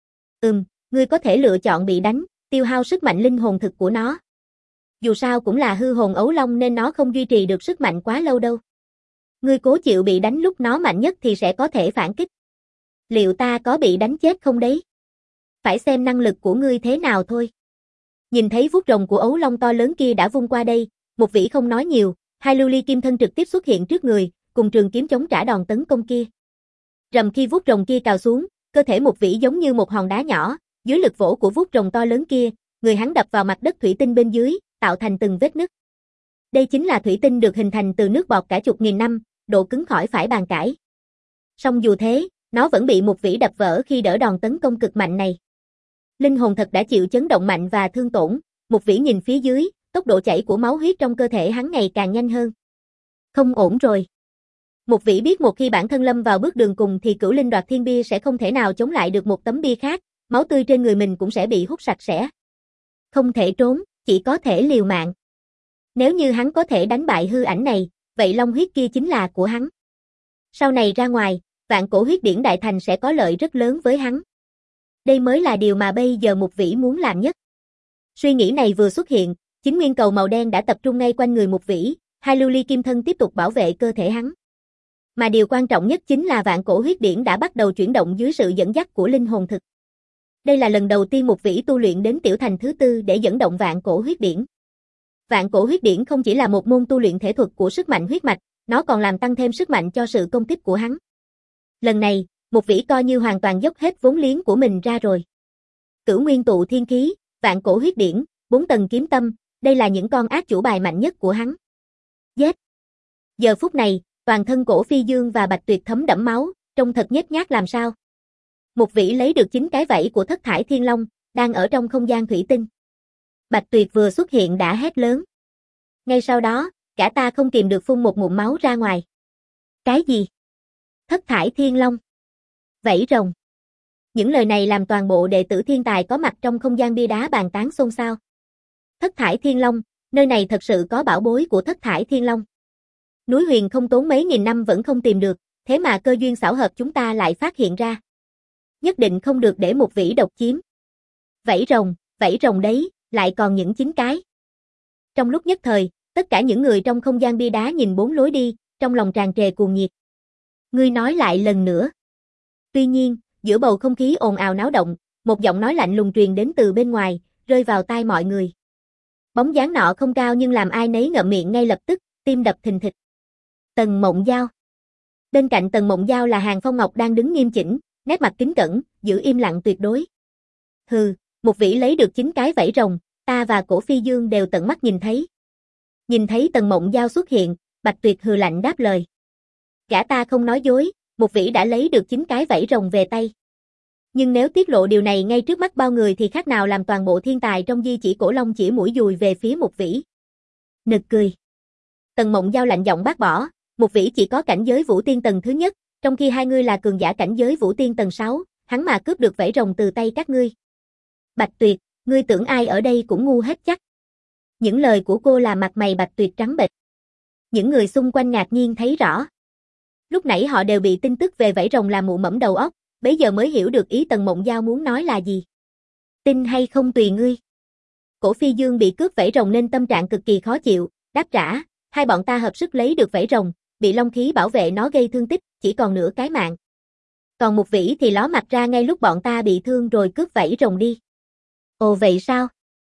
Ừm, ngươi có thể lựa chọn bị đánh, tiêu hao sức mạnh linh hồn thực của nó. Dù sao cũng là hư hồn ấu long nên nó không duy trì được sức mạnh quá lâu đâu. Ngươi cố chịu bị đánh lúc nó mạnh nhất thì sẽ có thể phản kích. Liệu ta có bị đánh chết không đấy? Phải xem năng lực của ngươi thế nào thôi. Nhìn thấy vuốt rồng của ấu long to lớn kia đã vung qua đây, Mục Vĩ không nói nhiều, hai lưu ly kim thân trực tiếp xuất hiện trước người, cùng trường kiếm chống trả đòn tấn công kia. Rầm khi vuốt rồng kia cào xuống, cơ thể Mục Vĩ giống như một hòn đá nhỏ, dưới lực vỗ của vuốt rồng to lớn kia, người hắn đập vào mặt đất thủy tinh bên dưới, tạo thành từng vết nứt. Đây chính là thủy tinh được hình thành từ nước bọt cả chục nghìn năm, độ cứng khỏi phải bàn cãi. Song dù thế, nó vẫn bị Mục Vĩ đập vỡ khi đỡ đòn tấn công cực mạnh này. Linh hồn thật đã chịu chấn động mạnh và thương tổn, Mục Vĩ nhìn phía dưới, tốc độ chảy của máu huyết trong cơ thể hắn ngày càng nhanh hơn. Không ổn rồi. Mục Vĩ biết một khi bản thân lâm vào bước đường cùng thì Cửu Linh Đoạt Thiên Bia sẽ không thể nào chống lại được một tấm bia khác, máu tươi trên người mình cũng sẽ bị hút sạch sẽ. Không thể trốn, chỉ có thể liều mạng. Nếu như hắn có thể đánh bại hư ảnh này, vậy long huyết kia chính là của hắn. Sau này ra ngoài, Vạn Cổ Huyết Điển Đại Thành sẽ có lợi rất lớn với hắn. Đây mới là điều mà bây giờ Mục Vĩ muốn làm nhất. Suy nghĩ này vừa xuất hiện, chính nguyên cầu màu đen đã tập trung ngay quanh người Mục Vĩ, hai lưu ly kim thân tiếp tục bảo vệ cơ thể hắn. Mà điều quan trọng nhất chính là Vạn Cổ Huyết Điển đã bắt đầu chuyển động dưới sự dẫn dắt của linh hồn thực. Đây là lần đầu tiên Mục Vĩ tu luyện đến tiểu thành thứ tư để dẫn động Vạn Cổ Huyết Điển. Vạn Cổ Huyết Điển không chỉ là một môn tu luyện thể thuật của sức mạnh huyết mạch, nó còn làm tăng thêm sức mạnh cho sự công kích của hắn. Lần này, Mục Vĩ coi như hoàn toàn dốc hết vốn liếng của mình ra rồi. Cửu Nguyên Tụ Thiên Khí, Vạn Cổ Huyết Điển, bốn tầng kiếm tâm, đây là những con ác chủ bài mạnh nhất của hắn. Giết! Giờ phút này, toàn thân Cổ Phi Dương và Bạch Tuyệt thấm đẫm máu, trông thật nhếch nhác làm sao. Mục Vĩ lấy được chính cái vảy của Thất Thải Thiên Long, đang ở trong không gian thủy tinh. Bạch Tuyệt vừa xuất hiện đã hét lớn. Ngay sau đó, cả ta không kìm được phun một ngụm máu ra ngoài. Cái gì? Thất Thải Thiên Long? Vảy rồng? Những lời này làm toàn bộ đệ tử thiên tài có mặt trong không gian bia đá bàn tán xôn xao. Thất Thải Thiên Long, nơi này thật sự có bảo bối của Thất Thải Thiên Long. Núi Huyền không tốn mấy nghìn năm vẫn không tìm được, thế mà cơ duyên xảo hợp chúng ta lại phát hiện ra. Nhất định không được để Mục Vĩ độc chiếm. Vảy rồng, vảy rồng đấy, lại còn những chín cái. Trong lúc nhất thời, tất cả những người trong không gian bia đá nhìn bốn lối đi, trong lòng tràn trề cuồng nhiệt. Ngươi nói lại lần nữa. Tuy nhiên, giữa bầu không khí ồn ào náo động, một giọng nói lạnh lùng truyền đến từ bên ngoài, rơi vào tai mọi người. Bóng dáng nọ không cao nhưng làm ai nấy ngậm miệng ngay lập tức, tim đập thình thịch. Tần Mộng Giao. Bên cạnh Tần Mộng Giao là Hàng Phong Ngọc đang đứng nghiêm chỉnh, nét mặt kính cẩn, giữ im lặng tuyệt đối. Hừ, Mục Vĩ lấy được chín cái vảy rồng, ta và Cổ Phi Dương đều tận mắt nhìn thấy. Nhìn thấy Tần Mộng Giao xuất hiện, Bạch Tuyệt hừ lạnh đáp lời. Gã ta không nói dối, Mục Vĩ đã lấy được chín cái vảy rồng về tay. Nhưng nếu tiết lộ điều này ngay trước mắt bao người thì khác nào làm toàn bộ thiên tài trong di chỉ cổ long chỉ mũi dùi về phía Mục Vĩ. Nực cười. Tần Mộng Giao lạnh giọng bác bỏ, Mục Vĩ chỉ có cảnh giới vũ tiên tầng thứ nhất, trong khi hai ngươi là cường giả cảnh giới vũ tiên tầng sáu, hắn mà cướp được vảy rồng từ tay các ngươi. Bạch Tuyệt, ngươi tưởng ai ở đây cũng ngu hết chắc. Những lời của cô là mặt mày Bạch Tuyệt trắng bệch. Những người xung quanh ngạc nhiên thấy rõ. Lúc nãy họ đều bị tin tức về vảy rồng làm mụ mẫm đầu óc, bấy giờ mới hiểu được ý Tần Mộng Giao muốn nói là gì. Tin hay không tùy ngươi. Cổ Phi Dương bị cướp vảy rồng nên tâm trạng cực kỳ khó chịu, đáp trả, hai bọn ta hợp sức lấy được vảy rồng, bị long khí bảo vệ nó gây thương tích, chỉ còn nửa cái mạng. Còn Mục Vĩ thì ló mặt ra ngay lúc bọn ta bị thương rồi cướp vảy rồng đi. Ồ vậy sao?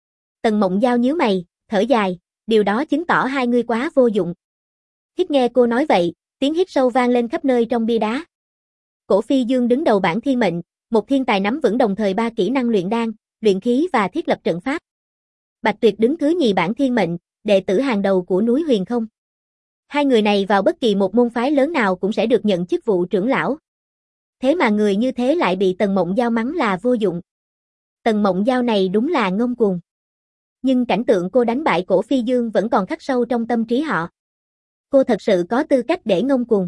Tần Mộng Giao nhíu mày, thở dài, điều đó chứng tỏ hai ngươi quá vô dụng. Hít nghe cô nói vậy, tiếng hít sâu vang lên khắp nơi trong bia đá. Cổ Phi Dương đứng đầu bảng thiên mệnh, một thiên tài nắm vững đồng thời ba kỹ năng luyện đan, luyện khí và thiết lập trận pháp. Bạch Tuyệt đứng thứ nhì bảng thiên mệnh, đệ tử hàng đầu của núi Huyền Không. Hai người này vào bất kỳ một môn phái lớn nào cũng sẽ được nhận chức vụ trưởng lão. Thế mà người như thế lại bị Tần Mộng Giao mắng là vô dụng. Tần Mộng Giao này đúng là ngông cuồng. Nhưng cảnh tượng cô đánh bại Cổ Phi Dương vẫn còn khắc sâu trong tâm trí họ. Cô thật sự có tư cách để ngông cuồng.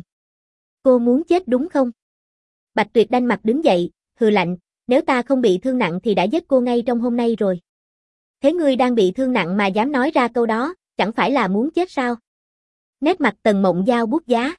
Cô muốn chết đúng không? Bạch Tuyệt đanh mặt đứng dậy, hừ lạnh, nếu ta không bị thương nặng thì đã giết cô ngay trong hôm nay rồi. Thế ngươi đang bị thương nặng mà dám nói ra câu đó, chẳng phải là muốn chết sao? Nét mặt Tần Mộng Giao buốt giá.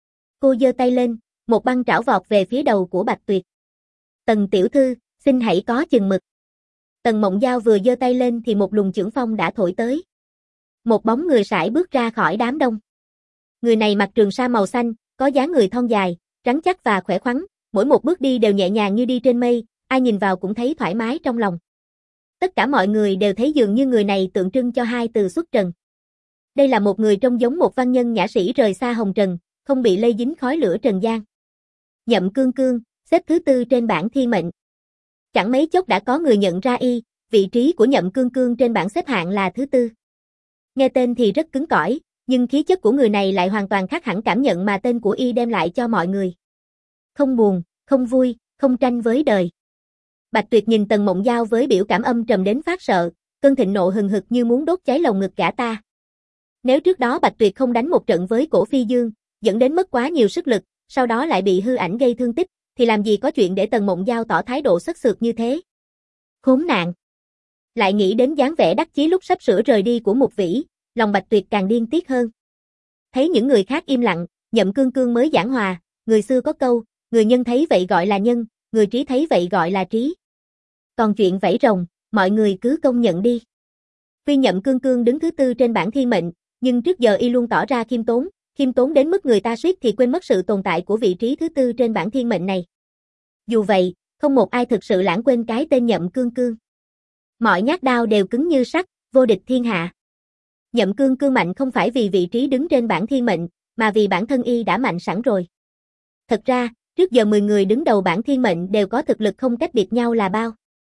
Cô giơ tay lên, một băng trảo vọt về phía đầu của Bạch Tuyệt. Tần tiểu thư, xin hãy có chừng mực. Tần Mộng Giao vừa giơ tay lên thì một luồng chưởng phong đã thổi tới. Một bóng người sải bước ra khỏi đám đông. Người này mặc trường sa màu xanh, có dáng người thon dài, rắn chắc và khỏe khoắn, mỗi một bước đi đều nhẹ nhàng như đi trên mây, ai nhìn vào cũng thấy thoải mái trong lòng. Tất cả mọi người đều thấy dường như người này tượng trưng cho hai từ xuất trần. Đây là một người trông giống một văn nhân nhã sĩ rời xa hồng trần, không bị lây dính khói lửa trần gian. Nhậm Cương Cương, xếp thứ tư trên bảng thiên mệnh. Chẳng mấy chốc đã có người nhận ra y, vị trí của Nhậm Cương Cương trên bảng xếp hạng là thứ tư. Nghe tên thì rất cứng cỏi, nhưng khí chất của người này lại hoàn toàn khác hẳn cảm nhận mà tên của y đem lại cho mọi người. Không buồn, không vui, không tranh với đời. Bạch Tuyệt nhìn Tần Mộng Giao với biểu cảm âm trầm đến phát sợ, cơn thịnh nộ hừng hực như muốn đốt cháy lồng ngực gã ta. Nếu trước đó Bạch Tuyệt không đánh một trận với Cổ Phi Dương, dẫn đến mất quá nhiều sức lực, sau đó lại bị hư ảnh gây thương tích, thì làm gì có chuyện để Tần Mộng Giao tỏ thái độ sất sượt như thế. Khốn nạn. Lại nghĩ đến dáng vẻ đắc chí lúc sắp sửa rời đi của Mục Vĩ, lòng Bạch Tuyệt càng điên tiết hơn. Thấy những người khác im lặng, Nhậm Cương Cương mới giảng hòa, người xưa có câu, người nhân thấy vậy gọi là nhân, người trí thấy vậy gọi là trí. Còn chuyện vẫy rồng, mọi người cứ công nhận đi. Tuy Nhậm Cương Cương đứng thứ tư trên bảng thiên mệnh, nhưng trước giờ y luôn tỏ ra khiêm tốn, khiêm tốn đến mức người ta suýt thì quên mất sự tồn tại của vị trí thứ tư trên bảng thiên mệnh này. Dù vậy, không một ai thực sự lãng quên cái tên Nhậm Cương Cương. Mọi nhát đao đều cứng như sắt, vô địch thiên hạ. Nhậm Cương Cương mạnh không phải vì vị trí đứng trên bảng thiên mệnh, mà vì bản thân y đã mạnh sẵn rồi. Thật ra, trước giờ mười người đứng đầu bảng thiên mệnh đều có thực lực không cách biệt nhau là bao.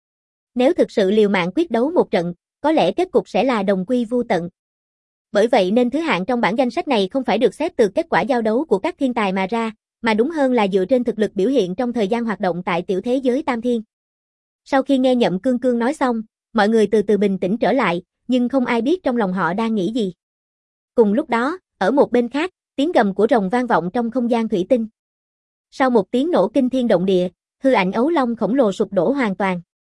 Nếu thực sự liều mạng quyết đấu một trận, có lẽ kết cục sẽ là đồng quy vu tận. Bởi vậy nên thứ hạng trong bảng danh sách này không phải được xếp từ kết quả giao đấu của các thiên tài mà ra, mà đúng hơn là dựa trên thực lực biểu hiện trong thời gian hoạt động tại tiểu thế giới Tam Thiên. Sau khi nghe Nhậm Cương Cương nói xong, mọi người từ từ bình tĩnh trở lại, nhưng không ai biết trong lòng họ đang nghĩ gì. Cùng lúc đó, ở một bên khác, tiếng gầm của rồng vang vọng trong không gian thủy tinh. Sau một tiếng nổ kinh thiên động địa, hư ảnh ấu long khổng lồ sụp đổ hoàn toàn.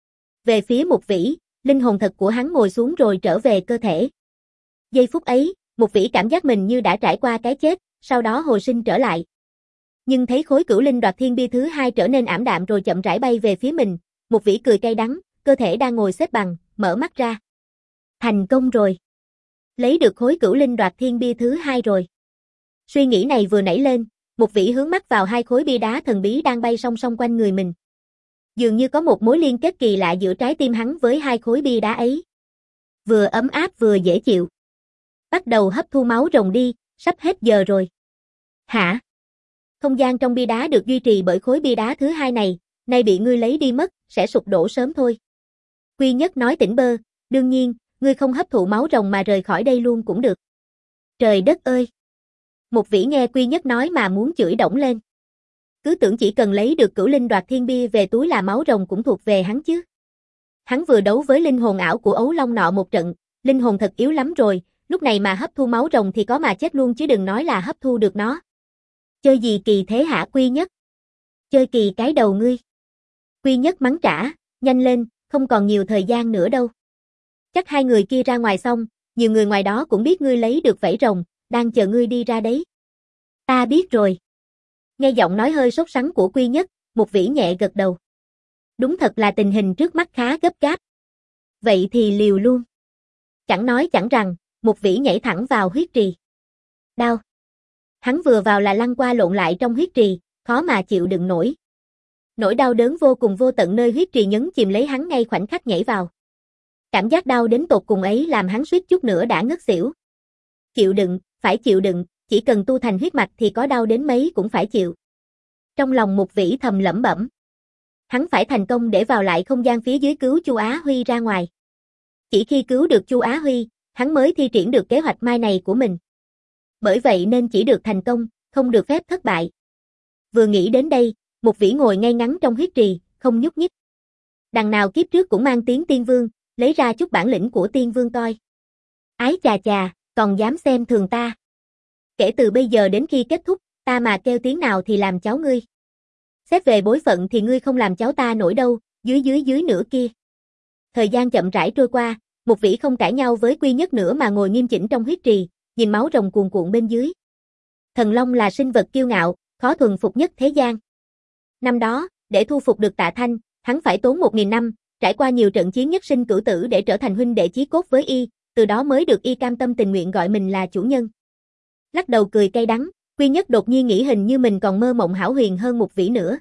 Về phía Mục Vĩ, linh hồn thật của hắn ngồi xuống rồi trở về cơ thể. Giây phút ấy, Mục Vĩ cảm giác mình như đã trải qua cái chết, sau đó hồi sinh trở lại. Nhưng thấy khối cửu linh đoạt thiên bia thứ hai trở nên ảm đạm rồi chậm rãi bay về phía mình, Mục Vĩ cười cay đắng, cơ thể đang ngồi xếp bằng, mở mắt ra. Thành công rồi. Lấy được khối cửu linh đoạt thiên bia thứ hai rồi. Suy nghĩ này vừa nảy lên, Mục Vĩ hướng mắt vào hai khối bia đá thần bí đang bay song song quanh người mình. Dường như có một mối liên kết kỳ lạ giữa trái tim hắn với hai khối bia đá ấy. Vừa ấm áp vừa dễ chịu. Bắt đầu hấp thu máu rồng đi, sắp hết giờ rồi. Hả? Không gian trong bia đá được duy trì bởi khối bia đá thứ hai này, nay bị ngươi lấy đi mất, sẽ sụp đổ sớm thôi. Quy Nhất nói tỉnh bơ, đương nhiên, ngươi không hấp thụ máu rồng mà rời khỏi đây luôn cũng được. Trời đất ơi! Mục Vĩ nghe Quy Nhất nói mà muốn chửi đổng lên. Cứ tưởng chỉ cần lấy được cửu linh đoạt thiên bia về túi là máu rồng cũng thuộc về hắn chứ. Hắn vừa đấu với linh hồn ảo của ấu long nọ một trận, linh hồn thật yếu lắm rồi, lúc này mà hấp thu máu rồng thì có mà chết luôn chứ đừng nói là hấp thu được nó. Chơi gì kỳ thế hả Quy Nhất? Chơi kỳ cái đầu ngươi. Quy Nhất mắng trả, nhanh lên, không còn nhiều thời gian nữa đâu. Chắc hai người kia ra ngoài xong, nhiều người ngoài đó cũng biết ngươi lấy được vảy rồng, đang chờ ngươi đi ra đấy. Ta biết rồi. Nghe giọng nói hơi sốt sắng của Quy Nhất, Mục Vĩ nhẹ gật đầu. Đúng thật là tình hình trước mắt khá gấp gáp. Vậy thì liều luôn. Chẳng nói chẳng rằng, Mục Vĩ nhảy thẳng vào huyết trì. Đau. Hắn vừa vào là lăn qua lộn lại trong huyết trì, khó mà chịu đựng nổi. Nỗi đau đớn vô cùng vô tận nơi huyết trì nhấn chìm lấy hắn ngay khoảnh khắc nhảy vào. Cảm giác đau đến tột cùng ấy làm hắn suýt chút nữa đã ngất xỉu. Chịu đựng, phải chịu đựng, chỉ cần tu thành huyết mạch thì có đau đến mấy cũng phải chịu. Trong lòng Mục Vĩ thầm lẩm bẩm. hắn phải thành công để vào lại không gian phía dưới cứu Chu Á Huy ra ngoài. Chỉ khi cứu được Chu Á Huy, hắn mới thi triển được kế hoạch mai này của mình. Bởi vậy nên chỉ được thành công, không được phép thất bại. Vừa nghĩ đến đây, Mục Vĩ ngồi ngay ngắn trong huyết trì, không nhúc nhích. Đằng nào kiếp trước cũng mang tiếng tiên vương, lấy ra chút bản lĩnh của tiên vương coi. Ái chà chà, còn dám xem thường ta. Kể từ bây giờ đến khi kết thúc, ta mà kêu tiếng nào thì làm cháu ngươi. Xét về bối phận thì ngươi không làm cháu ta nổi đâu, dưới dưới dưới nữa kia. Thời gian chậm rãi trôi qua, Mục Vĩ không cãi nhau với Quy Nhất nữa mà ngồi nghiêm chỉnh trong huyết trì, nhìn máu rồng cuồn cuộn bên dưới. Thần Long là sinh vật kiêu ngạo, khó thuần phục nhất thế gian. Năm đó, để thu phục được Tạ Thanh, hắn phải tốn một nghìn năm, trải qua nhiều trận chiến nhất sinh cửu tử để trở thành huynh đệ chí cốt với y, từ đó mới được y cam tâm tình nguyện gọi mình là chủ nhân. Lắc đầu cười cay đắng, Quy Nhất đột nhiên nghĩ hình như mình còn mơ mộng hão huyền hơn Mục Vĩ nữa.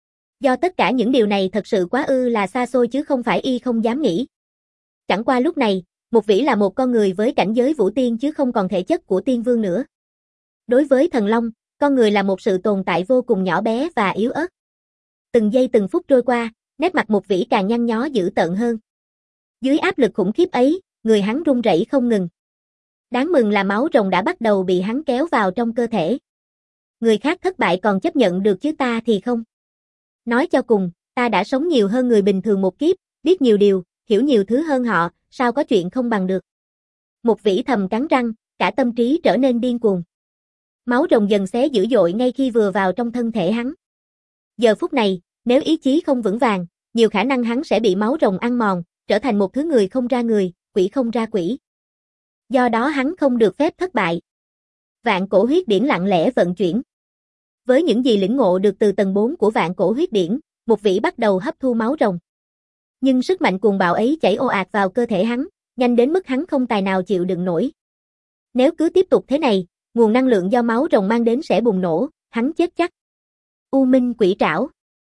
Do tất cả những điều này thật sự quá ư là xa xôi chứ không phải y không dám nghĩ. Chẳng qua lúc này, Mục Vĩ là một con người với cảnh giới vũ tiên chứ không còn thể chất của tiên vương nữa. Đối với Thần Long, con người là một sự tồn tại vô cùng nhỏ bé và yếu ớt. Từng giây từng phút trôi qua, nét mặt Mục Vĩ càng nhăn nhó dữ tợn hơn. Dưới áp lực khủng khiếp ấy, người hắn run rẩy không ngừng. Đáng mừng là máu rồng đã bắt đầu bị hắn kéo vào trong cơ thể. Người khác thất bại còn chấp nhận được chứ ta thì không. Nói cho cùng, ta đã sống nhiều hơn người bình thường một kiếp, biết nhiều điều, hiểu nhiều thứ hơn họ, sao có chuyện không bằng được. Mục Vĩ thầm cắn răng, cả tâm trí trở nên điên cuồng. Máu rồng dần xé dữ dội ngay khi vừa vào trong thân thể hắn. Giờ phút này, nếu ý chí không vững vàng, nhiều khả năng hắn sẽ bị máu rồng ăn mòn, trở thành một thứ người không ra người, quỷ không ra quỷ. Do đó hắn không được phép thất bại. Vạn cổ huyết điển lặng lẽ vận chuyển. Với những gì lĩnh ngộ được từ tầng bốn của vạn cổ huyết điển, Mục Vĩ bắt đầu hấp thu máu rồng. Nhưng sức mạnh cuồng bạo ấy chảy ồ ạt vào cơ thể hắn, nhanh đến mức hắn không tài nào chịu đựng nổi. Nếu cứ tiếp tục thế này, nguồn năng lượng do máu rồng mang đến sẽ bùng nổ, hắn chết chắc. U Minh Quỷ Trảo,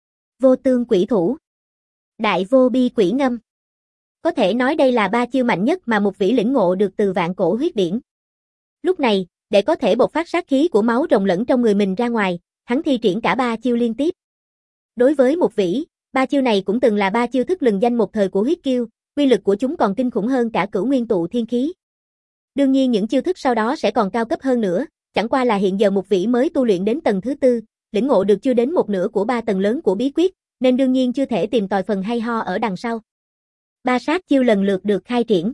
Vô Tương Quỷ Thủ, Đại Vô Bi Quỷ Ngâm. Có thể nói đây là ba chiêu mạnh nhất mà Mục Vĩ lĩnh ngộ được từ vạn cổ huyết điển. Lúc này, để có thể bộc phát sát khí của máu rồng lẫn trong người mình ra ngoài, hắn thi triển cả ba chiêu liên tiếp. Đối với Mục Vĩ, ba chiêu này cũng từng là ba chiêu thức lừng danh một thời của huyết kiêu, uy lực của chúng còn kinh khủng hơn cả Cửu Nguyên Tụ Thiên Khí. Đương nhiên những chiêu thức sau đó sẽ còn cao cấp hơn nữa, chẳng qua là hiện giờ Mục Vĩ mới tu luyện đến tầng thứ tư, lĩnh ngộ được chưa đến một nửa của ba tầng lớn của bí quyết, nên đương nhiên chưa thể tìm tòi phần hay ho ở đằng sau. Ba sát chiêu lần lượt được khai triển.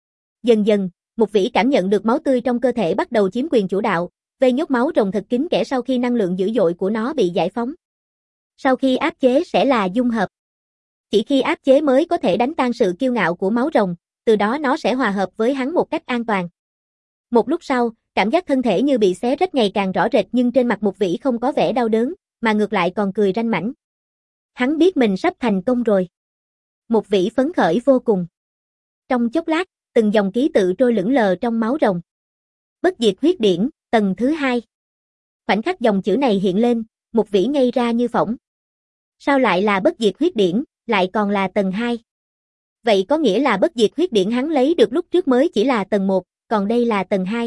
Dần dần, Mục Vĩ cảm nhận được máu tươi trong cơ thể bắt đầu chiếm quyền chủ đạo, vây nhốt máu rồng thật kín kẽ sau khi năng lượng dữ dội của nó bị giải phóng. Sau khi áp chế sẽ là dung hợp. Chỉ khi áp chế mới có thể đánh tan sự kiêu ngạo của máu rồng, từ đó nó sẽ hòa hợp với hắn một cách an toàn. Một lúc sau, cảm giác thân thể như bị xé rách ngày càng rõ rệt nhưng trên mặt Mục Vĩ không có vẻ đau đớn, mà ngược lại còn cười ranh mãnh. Hắn biết mình sắp thành công rồi. Mục Vĩ phấn khởi vô cùng. Trong chốc lát, từng dòng ký tự trôi lững lờ trong máu rồng. Bất diệt huyết điển, tầng thứ hai. Khoảnh khắc dòng chữ này hiện lên, Mục Vĩ ngây ra như phỏng. Sao lại là bất diệt huyết điển, lại còn là tầng hai? Vậy có nghĩa là bất diệt huyết điển hắn lấy được lúc trước mới chỉ là tầng một, còn đây là tầng hai.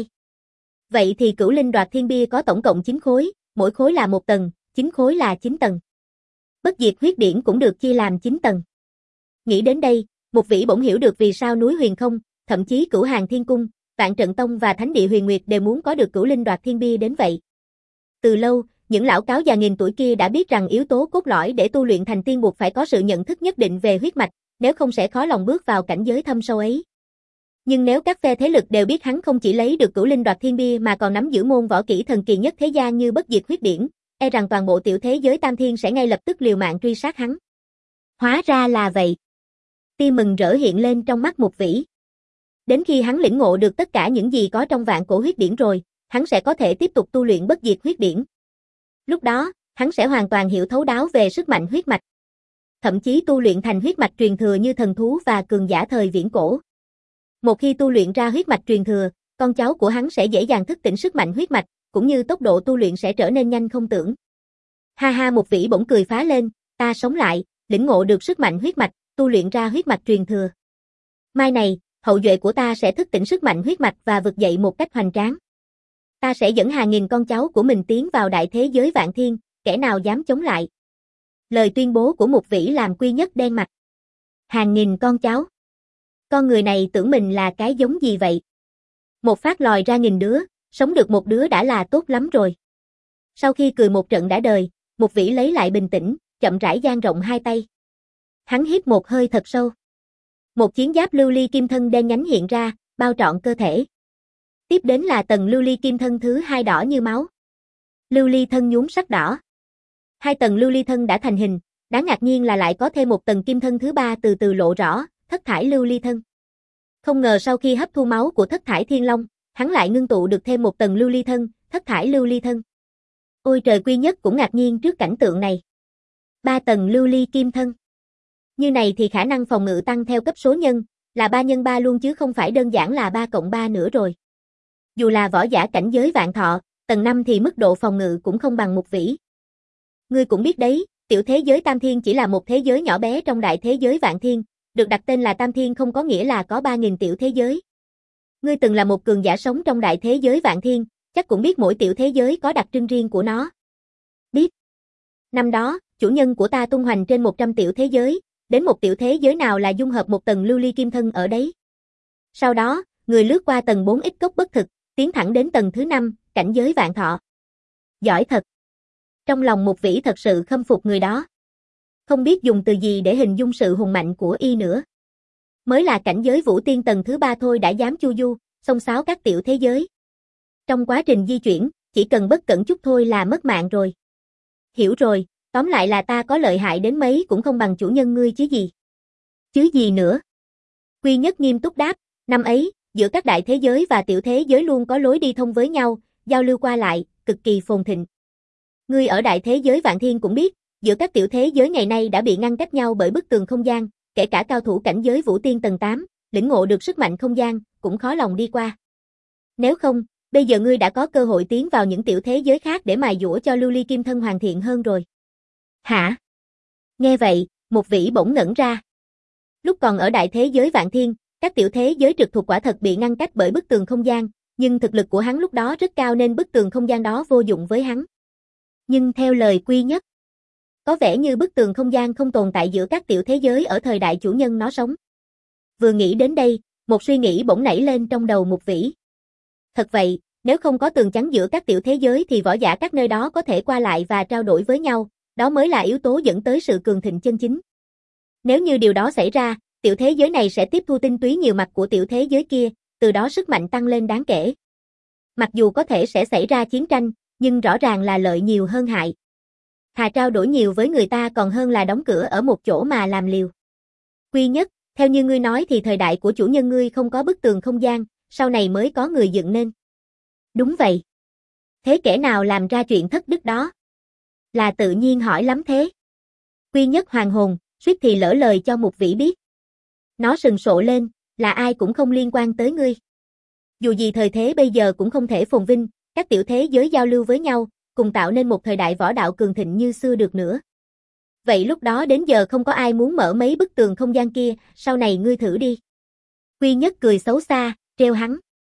Vậy thì Cửu Linh Đoạt Thiên Bia có tổng cộng chín khối, mỗi khối là một tầng, chín khối là chín tầng. Bất diệt huyết điển cũng được chia làm chín tầng. Nghĩ đến đây, Mục Vĩ bỗng hiểu được vì sao núi Huyền Không, thậm chí Cửu Hàng Thiên Cung, Vạn Trận Tông và Thánh Địa Huyền Nguyệt đều muốn có được Cửu Linh Đoạt Thiên Bia đến vậy. Từ lâu, những lão cáo già nghìn tuổi kia đã biết rằng yếu tố cốt lõi để tu luyện thành tiên buộc phải có sự nhận thức nhất định về huyết mạch, nếu không sẽ khó lòng bước vào cảnh giới thâm sâu ấy. Nhưng nếu các phe thế lực đều biết hắn không chỉ lấy được Cửu Linh Đoạt Thiên Bia mà còn nắm giữ môn võ kỹ thần kỳ nhất thế gian như bất diệt huyết điển, e rằng toàn bộ tiểu thế giới Tam Thiên sẽ ngay lập tức liều mạng truy sát hắn. Hóa ra là vậy. Tia mừng rỡ hiện lên trong mắt Mục Vĩ. Đến khi hắn lĩnh ngộ được tất cả những gì có trong vạn cổ huyết điển rồi, hắn sẽ có thể tiếp tục tu luyện bất diệt huyết điển. Lúc đó, hắn sẽ hoàn toàn hiểu thấu đáo về sức mạnh huyết mạch. Thậm chí tu luyện thành huyết mạch truyền thừa như thần thú và cường giả thời viễn cổ. Một khi tu luyện ra huyết mạch truyền thừa, con cháu của hắn sẽ dễ dàng thức tỉnh sức mạnh huyết mạch, cũng như tốc độ tu luyện sẽ trở nên nhanh không tưởng. Ha ha, Mục Vĩ bỗng cười phá lên, ta sống lại, lĩnh ngộ được sức mạnh huyết mạch, tu luyện ra huyết mạch truyền thừa. Mai này, hậu duệ của ta sẽ thức tỉnh sức mạnh huyết mạch và vực dậy một cách hoành tráng. Ta sẽ dẫn hàng nghìn con cháu của mình tiến vào đại thế giới vạn thiên, kẻ nào dám chống lại. Lời tuyên bố của Mục Vĩ làm Quy Nhất đen mặt. Hàng nghìn con cháu. Con người này tưởng mình là cái giống gì vậy? Một phát lòi ra nghìn đứa, sống được một đứa đã là tốt lắm rồi. Sau khi cười một trận đã đời, Mục Vĩ lấy lại bình tĩnh, chậm rãi dang rộng hai tay. Hắn hít một hơi thật sâu. Một chiến giáp lưu ly kim thân đen nhánh hiện ra, bao trọn cơ thể. Tiếp đến là tầng lưu ly kim thân thứ hai đỏ như máu. Lưu ly thân nhuốm sắc đỏ. Hai tầng lưu ly thân đã thành hình, đáng ngạc nhiên là lại có thêm một tầng kim thân thứ ba từ từ lộ rõ, thất thải lưu ly thân. Không ngờ sau khi hấp thu máu của thất thải thiên long, hắn lại ngưng tụ được thêm một tầng lưu ly thân, thất thải lưu ly thân. Ôi trời, Quy Nhất cũng ngạc nhiên trước cảnh tượng này. Ba tầng lưu ly kim thân. Như này thì khả năng phòng ngự tăng theo cấp số nhân, là ba nhân ba luôn chứ không phải đơn giản là ba cộng ba nữa rồi. Dù là võ giả cảnh giới vạn thọ, tầng năm thì mức độ phòng ngự cũng không bằng Mục Vĩ. Ngươi cũng biết đấy, tiểu thế giới Tam Thiên chỉ là một thế giới nhỏ bé trong đại thế giới Vạn Thiên, được đặt tên là Tam Thiên không có nghĩa là có ba nghìn tiểu thế giới. Ngươi từng là một cường giả sống trong đại thế giới Vạn Thiên, chắc cũng biết mỗi tiểu thế giới có đặc trưng riêng của nó. Biết. Năm đó, chủ nhân của ta tung hoành trên một trăm tiểu thế giới, đến một tiểu thế giới nào là dung hợp một tầng lưu ly kim thân ở đấy. Sau đó, người lướt qua tầng bốn ít cốc bất thực, tiến thẳng đến tầng thứ năm, cảnh giới vạn thọ. Giỏi thật. Trong lòng Mục Vĩ thật sự khâm phục người đó. Không biết dùng từ gì để hình dung sự hùng mạnh của y nữa. Mới là cảnh giới vũ tiên tầng thứ ba thôi đã dám chu du, xông xáo các tiểu thế giới. Trong quá trình di chuyển, chỉ cần bất cẩn chút thôi là mất mạng rồi. Hiểu rồi, tóm lại là ta có lợi hại đến mấy cũng không bằng chủ nhân ngươi chứ gì. Chứ gì nữa? Quy Nhất nghiêm túc đáp, năm ấy, giữa các đại thế giới và tiểu thế giới luôn có lối đi thông với nhau, giao lưu qua lại, cực kỳ phồn thịnh. Ngươi ở đại thế giới Vạn Thiên cũng biết, giữa các tiểu thế giới ngày nay đã bị ngăn cách nhau bởi bức tường không gian, kể cả cao thủ cảnh giới vũ tiên tầng tám, lĩnh ngộ được sức mạnh không gian, cũng khó lòng đi qua. Nếu không, bây giờ ngươi đã có cơ hội tiến vào những tiểu thế giới khác để mài dũa cho lưu ly kim thân hoàn thiện hơn rồi. Hả? Nghe vậy, Mục Vĩ bỗng ngẩn ra. Lúc còn ở đại thế giới Vạn Thiên, các tiểu thế giới trực thuộc quả thật bị ngăn cách bởi bức tường không gian, nhưng thực lực của hắn lúc đó rất cao nên bức tường không gian đó vô dụng với hắn. Nhưng theo lời Quy Nhất, có vẻ như bức tường không gian không tồn tại giữa các tiểu thế giới ở thời đại chủ nhân nó sống. Vừa nghĩ đến đây, một suy nghĩ bỗng nảy lên trong đầu Mục Vĩ. Thật vậy, nếu không có tường chắn giữa các tiểu thế giới thì võ giả các nơi đó có thể qua lại và trao đổi với nhau, đó mới là yếu tố dẫn tới sự cường thịnh chân chính. Nếu như điều đó xảy ra, tiểu thế giới này sẽ tiếp thu tinh túy nhiều mặt của tiểu thế giới kia, từ đó sức mạnh tăng lên đáng kể. Mặc dù có thể sẽ xảy ra chiến tranh, nhưng rõ ràng là lợi nhiều hơn hại. Thà trao đổi nhiều với người ta còn hơn là đóng cửa ở một chỗ mà làm liều. Quy Nhất, theo như ngươi nói thì thời đại của chủ nhân ngươi không có bức tường không gian, sau này mới có người dựng nên. Đúng vậy. Thế kẻ nào làm ra chuyện thất đức đó? Là tự nhiên hỏi lắm thế. Quy Nhất hoàng hồn, suýt thì lỡ lời cho Mục Vĩ biết. Nó sừng sộ lên, là ai cũng không liên quan tới ngươi. Dù gì thời thế bây giờ cũng không thể phồn vinh, các tiểu thế giới giao lưu với nhau, cùng tạo nên một thời đại võ đạo cường thịnh như xưa được nữa. Vậy lúc đó đến giờ không có ai muốn mở mấy bức tường không gian kia, sau này ngươi thử đi. Quy Nhất cười xấu xa, trêu hắn.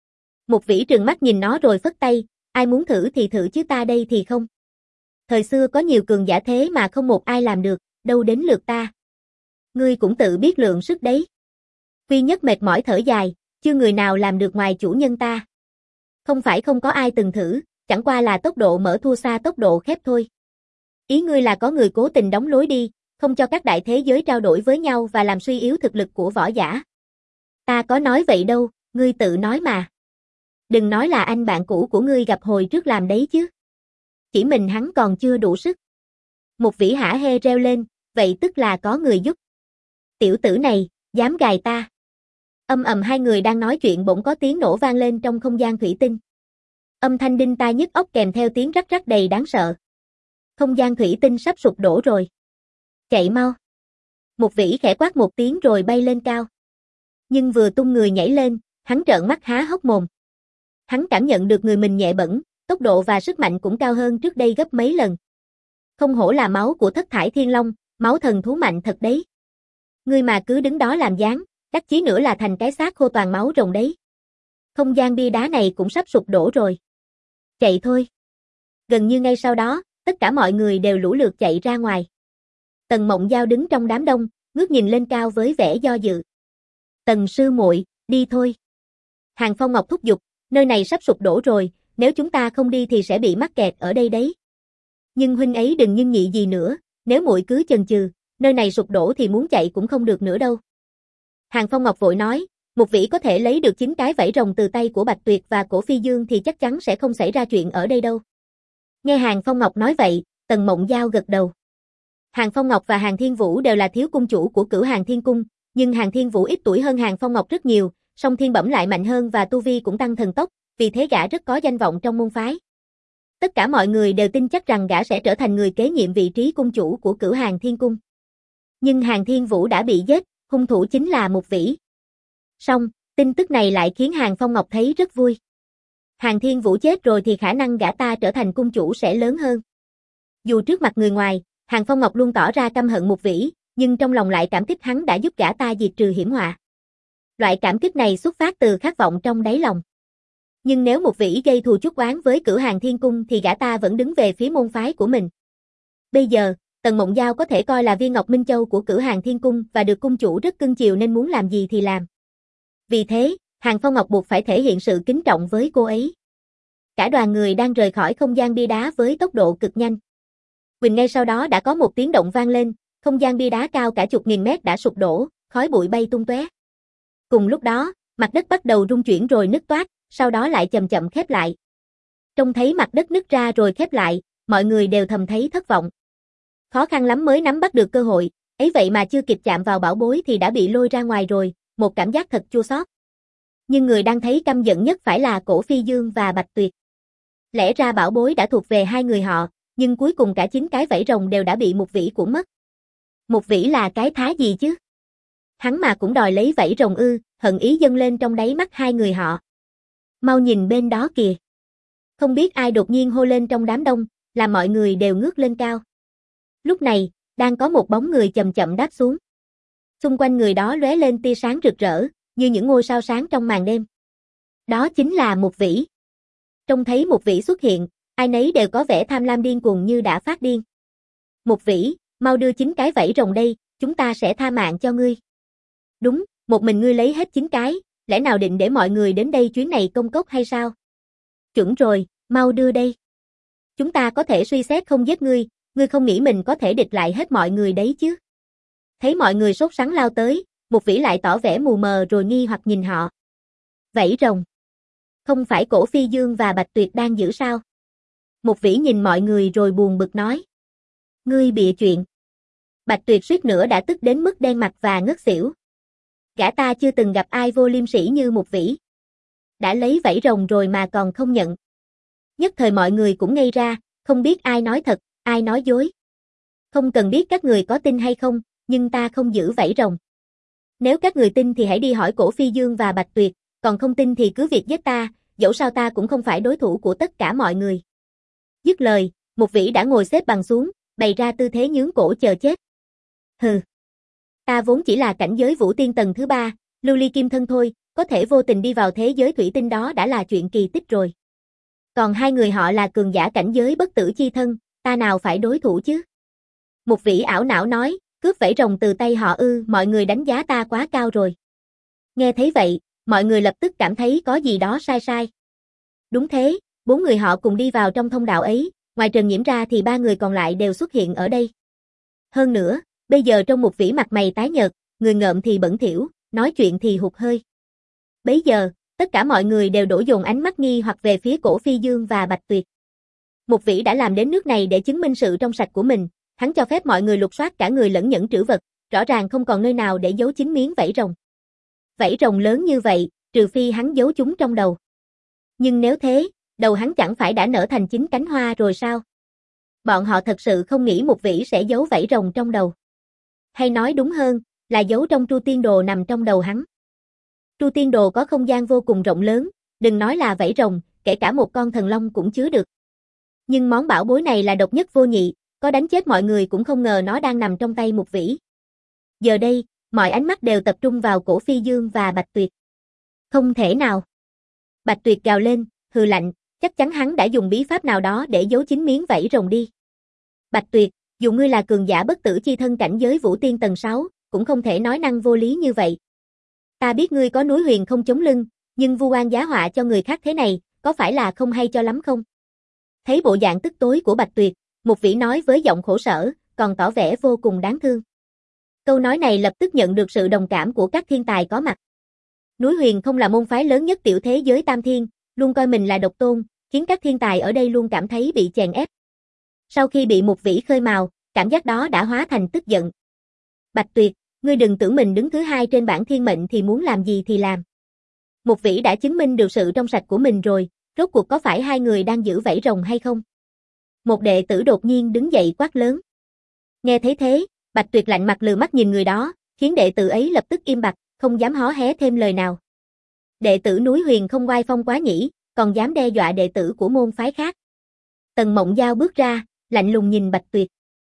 Mục Vĩ trừng mắt nhìn nó rồi phất tay, ai muốn thử thì thử chứ ta đây thì không. Thời xưa có nhiều cường giả thế mà không một ai làm được, đâu đến lượt ta. Ngươi cũng tự biết lượng sức đấy. Quy Nhất mệt mỏi thở dài, chưa người nào làm được ngoài chủ nhân ta. Không phải không có ai từng thử, chẳng qua là tốc độ mở thua xa tốc độ khép thôi. Ý ngươi là có người cố tình đóng lối đi, không cho các đại thế giới trao đổi với nhau và làm suy yếu thực lực của võ giả. Ta có nói vậy đâu, ngươi tự nói mà. Đừng nói là anh bạn cũ của ngươi gặp hồi trước làm đấy chứ. Chỉ mình hắn còn chưa đủ sức. Mục Vĩ hả hê reo lên, vậy tức là có người giúp. Tiểu tử này, dám gài ta. Âm ầm hai người đang nói chuyện bỗng có tiếng nổ vang lên trong không gian thủy tinh. Âm thanh đinh tai nhức óc kèm theo tiếng rắc rắc đầy đáng sợ. Không gian thủy tinh sắp sụp đổ rồi. Chạy mau. Mục Vĩ khẽ quát một tiếng rồi bay lên cao. Nhưng vừa tung người nhảy lên, hắn trợn mắt há hốc mồm. Hắn cảm nhận được người mình nhẹ bẫng, tốc độ và sức mạnh cũng cao hơn trước đây gấp mấy lần. Không hổ là máu của thất thải thiên long, máu thần thú mạnh thật đấy. Ngươi mà cứ đứng đó làm dáng, đắc chí nữa là thành cái xác khô toàn máu rồng đấy. Không gian bia đá này cũng sắp sụp đổ rồi. Chạy thôi. Gần như ngay sau đó, tất cả mọi người đều lũ lượt chạy ra ngoài. Tần Mộng Giao đứng trong đám đông, ngước nhìn lên cao với vẻ do dự. Tần sư muội, đi thôi. Hàng Phong Ngọc thúc giục, nơi này sắp sụp đổ rồi, nếu chúng ta không đi thì sẽ bị mắc kẹt ở đây đấy. Nhưng huynh ấy đừng nhưng nhị gì nữa, nếu muội cứ chần chừ, nơi này sụp đổ thì muốn chạy cũng không được nữa đâu. Hàng Phong Ngọc vội nói, Mục Vĩ có thể lấy được chín cái vảy rồng từ tay của Bạch Tuyệt và Cổ Phi Dương thì chắc chắn sẽ không xảy ra chuyện ở đây đâu. Nghe Hàng Phong Ngọc nói vậy, Tần Mộng Giao gật đầu. Hàng Phong Ngọc và Hàng Thiên Vũ đều là thiếu cung chủ của Cửu Hàng Thiên Cung, nhưng Hàng Thiên Vũ ít tuổi hơn Hàng Phong Ngọc rất nhiều, song thiên bẩm lại mạnh hơn và tu vi cũng tăng thần tốc, vì thế gã rất có danh vọng trong môn phái. Tất cả mọi người đều tin chắc rằng gã sẽ trở thành người kế nhiệm vị trí cung chủ của Cửu Hàng Thiên Cung. Nhưng Hàng Thiên Vũ đã bị giết, hung thủ chính là Mục Vĩ. Song, tin tức này lại khiến Hàng Phong Ngọc thấy rất vui. Hàng Thiên Vũ chết rồi thì khả năng gã ta trở thành cung chủ sẽ lớn hơn. Dù trước mặt người ngoài, Hàng Phong Ngọc luôn tỏ ra căm hận Mục Vĩ, nhưng trong lòng lại cảm kích hắn đã giúp gã ta diệt trừ hiểm họa. Loại cảm kích này xuất phát từ khát vọng trong đáy lòng. Nhưng nếu Mục Vĩ gây thù chuốc oán với Cửu Hàng Thiên Cung thì gã ta vẫn đứng về phía môn phái của mình. Bây giờ, Tần Mộng Giao có thể coi là viên ngọc minh châu của Cửu Hàng Thiên Cung và được cung chủ rất cưng chiều nên muốn làm gì thì làm. Vì thế, Hàng Phong Ngọc buộc phải thể hiện sự kính trọng với cô ấy. Cả đoàn người đang rời khỏi không gian bia đá với tốc độ cực nhanh. Quỳnh ngay sau đó đã có một tiếng động vang lên, không gian bia đá cao cả chục nghìn mét đã sụp đổ, khói bụi bay tung tóe. Cùng lúc đó, mặt đất bắt đầu rung chuyển rồi nứt toác, sau đó lại chậm chậm khép lại. Trông thấy mặt đất nứt ra rồi khép lại, mọi người đều thầm thấy thất vọng. Khó khăn lắm mới nắm bắt được cơ hội, ấy vậy mà chưa kịp chạm vào bảo bối thì đã bị lôi ra ngoài rồi, một cảm giác thật chua xót. Nhưng người đang thấy căm giận nhất phải là Cổ Phi Dương và Bạch Tuyệt. Lẽ ra bảo bối đã thuộc về hai người họ, nhưng cuối cùng cả chín cái vảy rồng đều đã bị Mục Vĩ của mất. Mục Vĩ là cái thá gì chứ? Hắn mà cũng đòi lấy vảy rồng ư? Hận ý dâng lên trong đáy mắt hai người họ. Mau nhìn bên đó kìa. Không biết ai đột nhiên hô lên trong đám đông, làm mọi người đều ngước lên cao. Lúc này, đang có một bóng người chậm chậm đáp xuống. Xung quanh người đó lóe lên tia sáng rực rỡ, như những ngôi sao sáng trong màn đêm. Đó chính là Mục Vĩ. Trông thấy Mục Vĩ xuất hiện, ai nấy đều có vẻ tham lam điên cuồng như đã phát điên. Mục Vĩ, mau đưa chín cái vảy rồng đây, chúng ta sẽ tha mạng cho ngươi. Đúng, một mình ngươi lấy hết chín cái, lẽ nào định để mọi người đến đây chuyến này công cốc hay sao? Chuẩn rồi, mau đưa đây. Chúng ta có thể suy xét không giết ngươi, ngươi không nghĩ mình có thể địch lại hết mọi người đấy chứ? Thấy mọi người sốt sắng lao tới, Mục Vĩ lại tỏ vẻ mù mờ rồi nghi hoặc nhìn họ. Vảy rồng. Không phải Cổ Phi Dương và Bạch Tuyệt đang giữ sao? Mục Vĩ nhìn mọi người rồi buồn bực nói. Ngươi bịa chuyện. Bạch Tuyệt suýt nữa đã tức đến mức đen mặt và ngất xỉu. Gã ta chưa từng gặp ai vô liêm sỉ như Mục Vĩ. Đã lấy vảy rồng rồi mà còn không nhận. Nhất thời mọi người cũng ngây ra, không biết ai nói thật, ai nói dối. Không cần biết các người có tin hay không, nhưng ta không giữ vảy rồng. Nếu các người tin thì hãy đi hỏi Cổ Phi Dương và Bạch Tuyệt, còn không tin thì cứ việc giết ta, dẫu sao ta cũng không phải đối thủ của tất cả mọi người. Dứt lời, Mục Vĩ đã ngồi xếp bằng xuống, bày ra tư thế nhướng cổ chờ chết. Hừ. Ta vốn chỉ là cảnh giới vũ tiên tầng thứ ba, lưu ly kim thân thôi, có thể vô tình đi vào thế giới thủy tinh đó đã là chuyện kỳ tích rồi. Còn hai người họ là cường giả cảnh giới bất tử chi thân, ta nào phải đối thủ chứ? Mục Vĩ ảo não nói, cướp vảy rồng từ tay họ ư, mọi người đánh giá ta quá cao rồi. Nghe thấy vậy, mọi người lập tức cảm thấy có gì đó sai sai. Đúng thế, bốn người họ cùng đi vào trong thông đạo ấy, ngoài Trần Nhiễm ra thì ba người còn lại đều xuất hiện ở đây. Hơn nữa, bây giờ trong Mục Vĩ mặt mày tái nhợt, người ngợm thì bẩn thỉu, nói chuyện thì hụt hơi. Bấy giờ, tất cả mọi người đều đổ dồn ánh mắt nghi hoặc về phía Cổ Phi Dương và Bạch Tuyệt. Mục Vĩ đã làm đến nước này để chứng minh sự trong sạch của mình, hắn cho phép mọi người lục soát cả người lẫn nhẫn trữ vật, rõ ràng không còn nơi nào để giấu chín miếng vảy rồng. Vảy rồng lớn như vậy, trừ phi hắn giấu chúng trong đầu. Nhưng nếu thế, đầu hắn chẳng phải đã nở thành chín cánh hoa rồi sao? Bọn họ thật sự không nghĩ Mục Vĩ sẽ giấu vảy rồng trong đầu. Hay nói đúng hơn, là giấu trong Tru Tiên Đồ nằm trong đầu hắn. Tru Tiên Đồ có không gian vô cùng rộng lớn, đừng nói là vảy rồng, kể cả một con thần long cũng chứa được. Nhưng món bảo bối này là độc nhất vô nhị, có đánh chết mọi người cũng không ngờ nó đang nằm trong tay Mục Vĩ. Giờ đây, mọi ánh mắt đều tập trung vào Cổ Phi Dương và Bạch Tuyệt. Không thể nào. Bạch Tuyệt gào lên, hừ lạnh, chắc chắn hắn đã dùng bí pháp nào đó để giấu chín miếng vảy rồng đi. Bạch Tuyệt, Dù ngươi là cường giả bất tử chi thân cảnh giới vũ tiên tầng sáu, cũng không thể nói năng vô lý như vậy. Ta biết ngươi có núi huyền không chống lưng, nhưng vu oan giá họa cho người khác thế này, có phải là không hay cho lắm không? Thấy bộ dạng tức tối của Bạch Tuyệt, Mục Vĩ nói với giọng khổ sở, còn tỏ vẻ vô cùng đáng thương. Câu nói này lập tức nhận được sự đồng cảm của các thiên tài có mặt. Núi huyền không là môn phái lớn nhất tiểu thế giới Tam Thiên, luôn coi mình là độc tôn, khiến các thiên tài ở đây luôn cảm thấy bị chèn ép. Sau khi bị Mục Vĩ khơi mào, cảm giác đó đã hóa thành tức giận. Bạch Tuyệt, ngươi đừng tưởng mình đứng thứ hai trên bảng thiên mệnh thì muốn làm gì thì làm. Mục Vĩ đã chứng minh được sự trong sạch của mình rồi, rốt cuộc có phải hai người đang giữ vảy rồng hay không? Một đệ tử đột nhiên đứng dậy quát lớn. Nghe thấy thế, Bạch Tuyệt lạnh mặt lừ mắt nhìn người đó, khiến đệ tử ấy lập tức im bặt, không dám hó hé thêm lời nào. Đệ tử núi huyền không oai phong quá nhỉ, còn dám đe dọa đệ tử của môn phái khác. Tần Mộng Giao bước ra, lạnh lùng nhìn Bạch Tuyệt.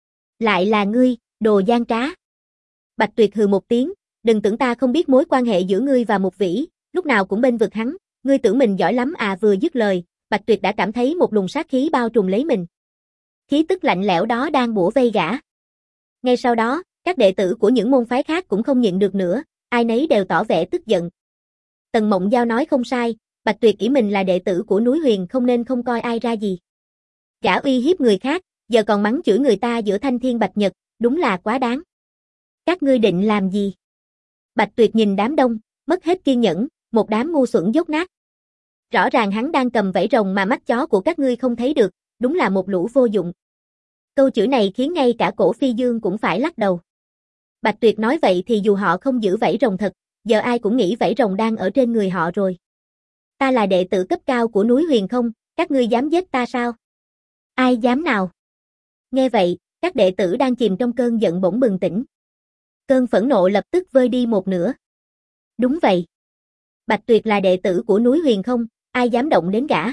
Lại là ngươi, đồ gian trá. Bạch Tuyệt hừ một tiếng, đừng tưởng ta không biết mối quan hệ giữa ngươi và Mục Vĩ, lúc nào cũng bên vực hắn, ngươi tưởng mình giỏi lắm à. Vừa dứt lời, Bạch Tuyệt đã cảm thấy một luồng sát khí bao trùm lấy mình. Khí tức lạnh lẽo đó đang bủa vây gã. Ngay sau đó, các đệ tử của những môn phái khác cũng không nhịn được nữa, ai nấy đều tỏ vẻ tức giận. Tần Mộng Giao nói không sai, Bạch Tuyệt ỷ mình là đệ tử của núi huyền không nên không coi ai ra gì. Gã uy hiếp người khác, giờ còn mắng chửi người ta giữa thanh thiên bạch nhật, đúng là quá đáng. Các ngươi định làm gì? Bạch Tuyệt nhìn đám đông, mất hết kiên nhẫn, một đám ngu xuẩn dốt nát. Rõ ràng hắn đang cầm vảy rồng mà mắt chó của các ngươi không thấy được, đúng là một lũ vô dụng. Câu chửi này khiến ngay cả Cổ Phi Dương cũng phải lắc đầu. Bạch Tuyệt nói vậy thì dù họ không giữ vảy rồng thật, giờ ai cũng nghĩ vảy rồng đang ở trên người họ rồi. Ta là đệ tử cấp cao của núi huyền không, các ngươi dám giết ta sao? Ai dám nào? Nghe vậy, các đệ tử đang chìm trong cơn giận bỗng bừng tỉnh. Cơn phẫn nộ lập tức vơi đi một nửa. Đúng vậy. Bạch Tuyệt là đệ tử của núi huyền không, ai dám động đến gã?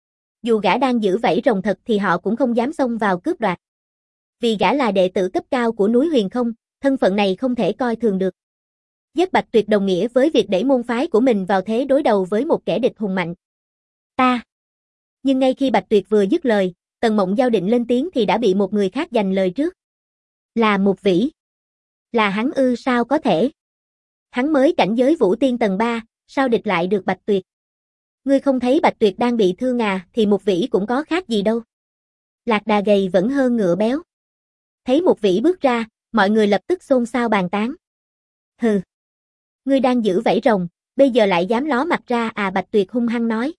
Dù gã đang giữ vảy rồng thật thì họ cũng không dám xông vào cướp đoạt. Vì gã là đệ tử cấp cao của núi huyền không, thân phận này không thể coi thường được. Giết Bạch Tuyệt đồng nghĩa với việc đẩy môn phái của mình vào thế đối đầu với một kẻ địch hùng mạnh. Ta. Nhưng ngay khi Bạch Tuyệt vừa dứt lời, Tần Mộng Giao định lên tiếng thì đã bị một người khác giành lời trước. Là Mục Vĩ. Là hắn ư? Sao có thể? Hắn mới cảnh giới vũ tiên tầng ba, sao địch lại được Bạch Tuyệt? Ngươi không thấy Bạch Tuyệt đang bị thương à, thì Mục Vĩ cũng có khác gì đâu. Lạc đà gầy vẫn hơn ngựa béo. Thấy Mục Vĩ bước ra, mọi người lập tức xôn xao bàn tán. Hừ. Ngươi đang giữ vảy rồng, bây giờ lại dám ló mặt ra à? Bạch Tuyệt hung hăng nói.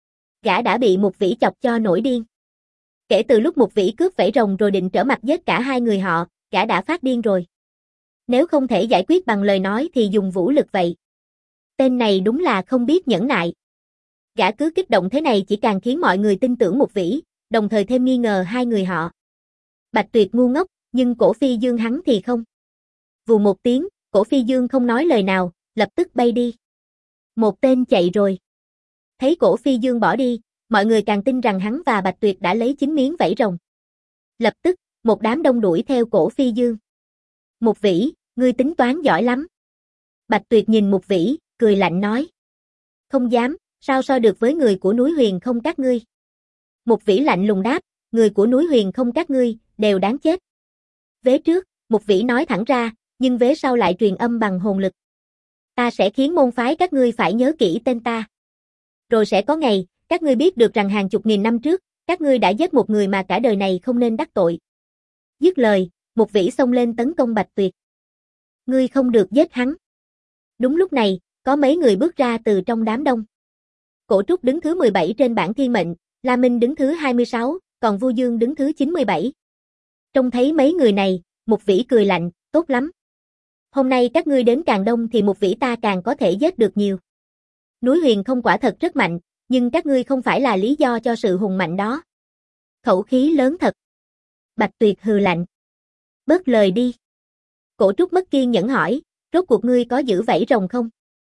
Gã đã bị Mục Vĩ chọc cho nổi điên. Kể từ lúc Mục Vĩ cướp vảy rồng rồi định trở mặt giết cả hai người họ, gã đã phát điên rồi. Nếu không thể giải quyết bằng lời nói thì dùng vũ lực vậy. Tên này đúng là không biết nhẫn nại. Gã cứ kích động thế này chỉ càng khiến mọi người tin tưởng Mục Vĩ, đồng thời thêm nghi ngờ hai người họ. Bạch Tuyệt ngu ngốc, nhưng Cổ Phi Dương hắn thì không. Vù một tiếng, Cổ Phi Dương không nói lời nào, lập tức bay đi. Một tên chạy rồi. Thấy Cổ Phi Dương bỏ đi, mọi người càng tin rằng hắn và Bạch Tuyệt đã lấy chính miếng vảy rồng. Lập tức, một đám đông đuổi theo Cổ Phi Dương. Mục Vĩ, ngươi tính toán giỏi lắm. Bạch Tuyệt nhìn Mục Vĩ, cười lạnh nói. Không dám, sao so được với người của núi huyền không các ngươi. Mục Vĩ lạnh lùng đáp, người của núi huyền không các ngươi, đều đáng chết. Vế trước, Mục Vĩ nói thẳng ra, nhưng vế sau lại truyền âm bằng hồn lực. Ta sẽ khiến môn phái các ngươi phải nhớ kỹ tên ta. Rồi sẽ có ngày, các ngươi biết được rằng hàng chục nghìn năm trước, các ngươi đã giết một người mà cả đời này không nên đắc tội. Dứt lời, Mục Vĩ xông lên tấn công Bạch Tuyệt. Ngươi không được giết hắn. Đúng lúc này, có mấy người bước ra từ trong đám đông. Cổ Trúc đứng thứ mười bảy trên bảng thiên mệnh, La Minh đứng thứ hai mươi sáu, còn Vu Dương đứng thứ chín mươi bảy. Trông thấy mấy người này, Mục Vĩ cười lạnh, tốt lắm. Hôm nay các ngươi đến càng đông thì Mục Vĩ ta càng có thể giết được nhiều. Núi huyền không quả thật rất mạnh, nhưng các ngươi không phải là lý do cho sự hùng mạnh đó. Khẩu khí lớn thật. Bạch Tuyệt hừ lạnh. Bớt lời đi. Cổ Trúc mất kiên nhẫn hỏi, rốt cuộc ngươi có giữ vảy rồng không?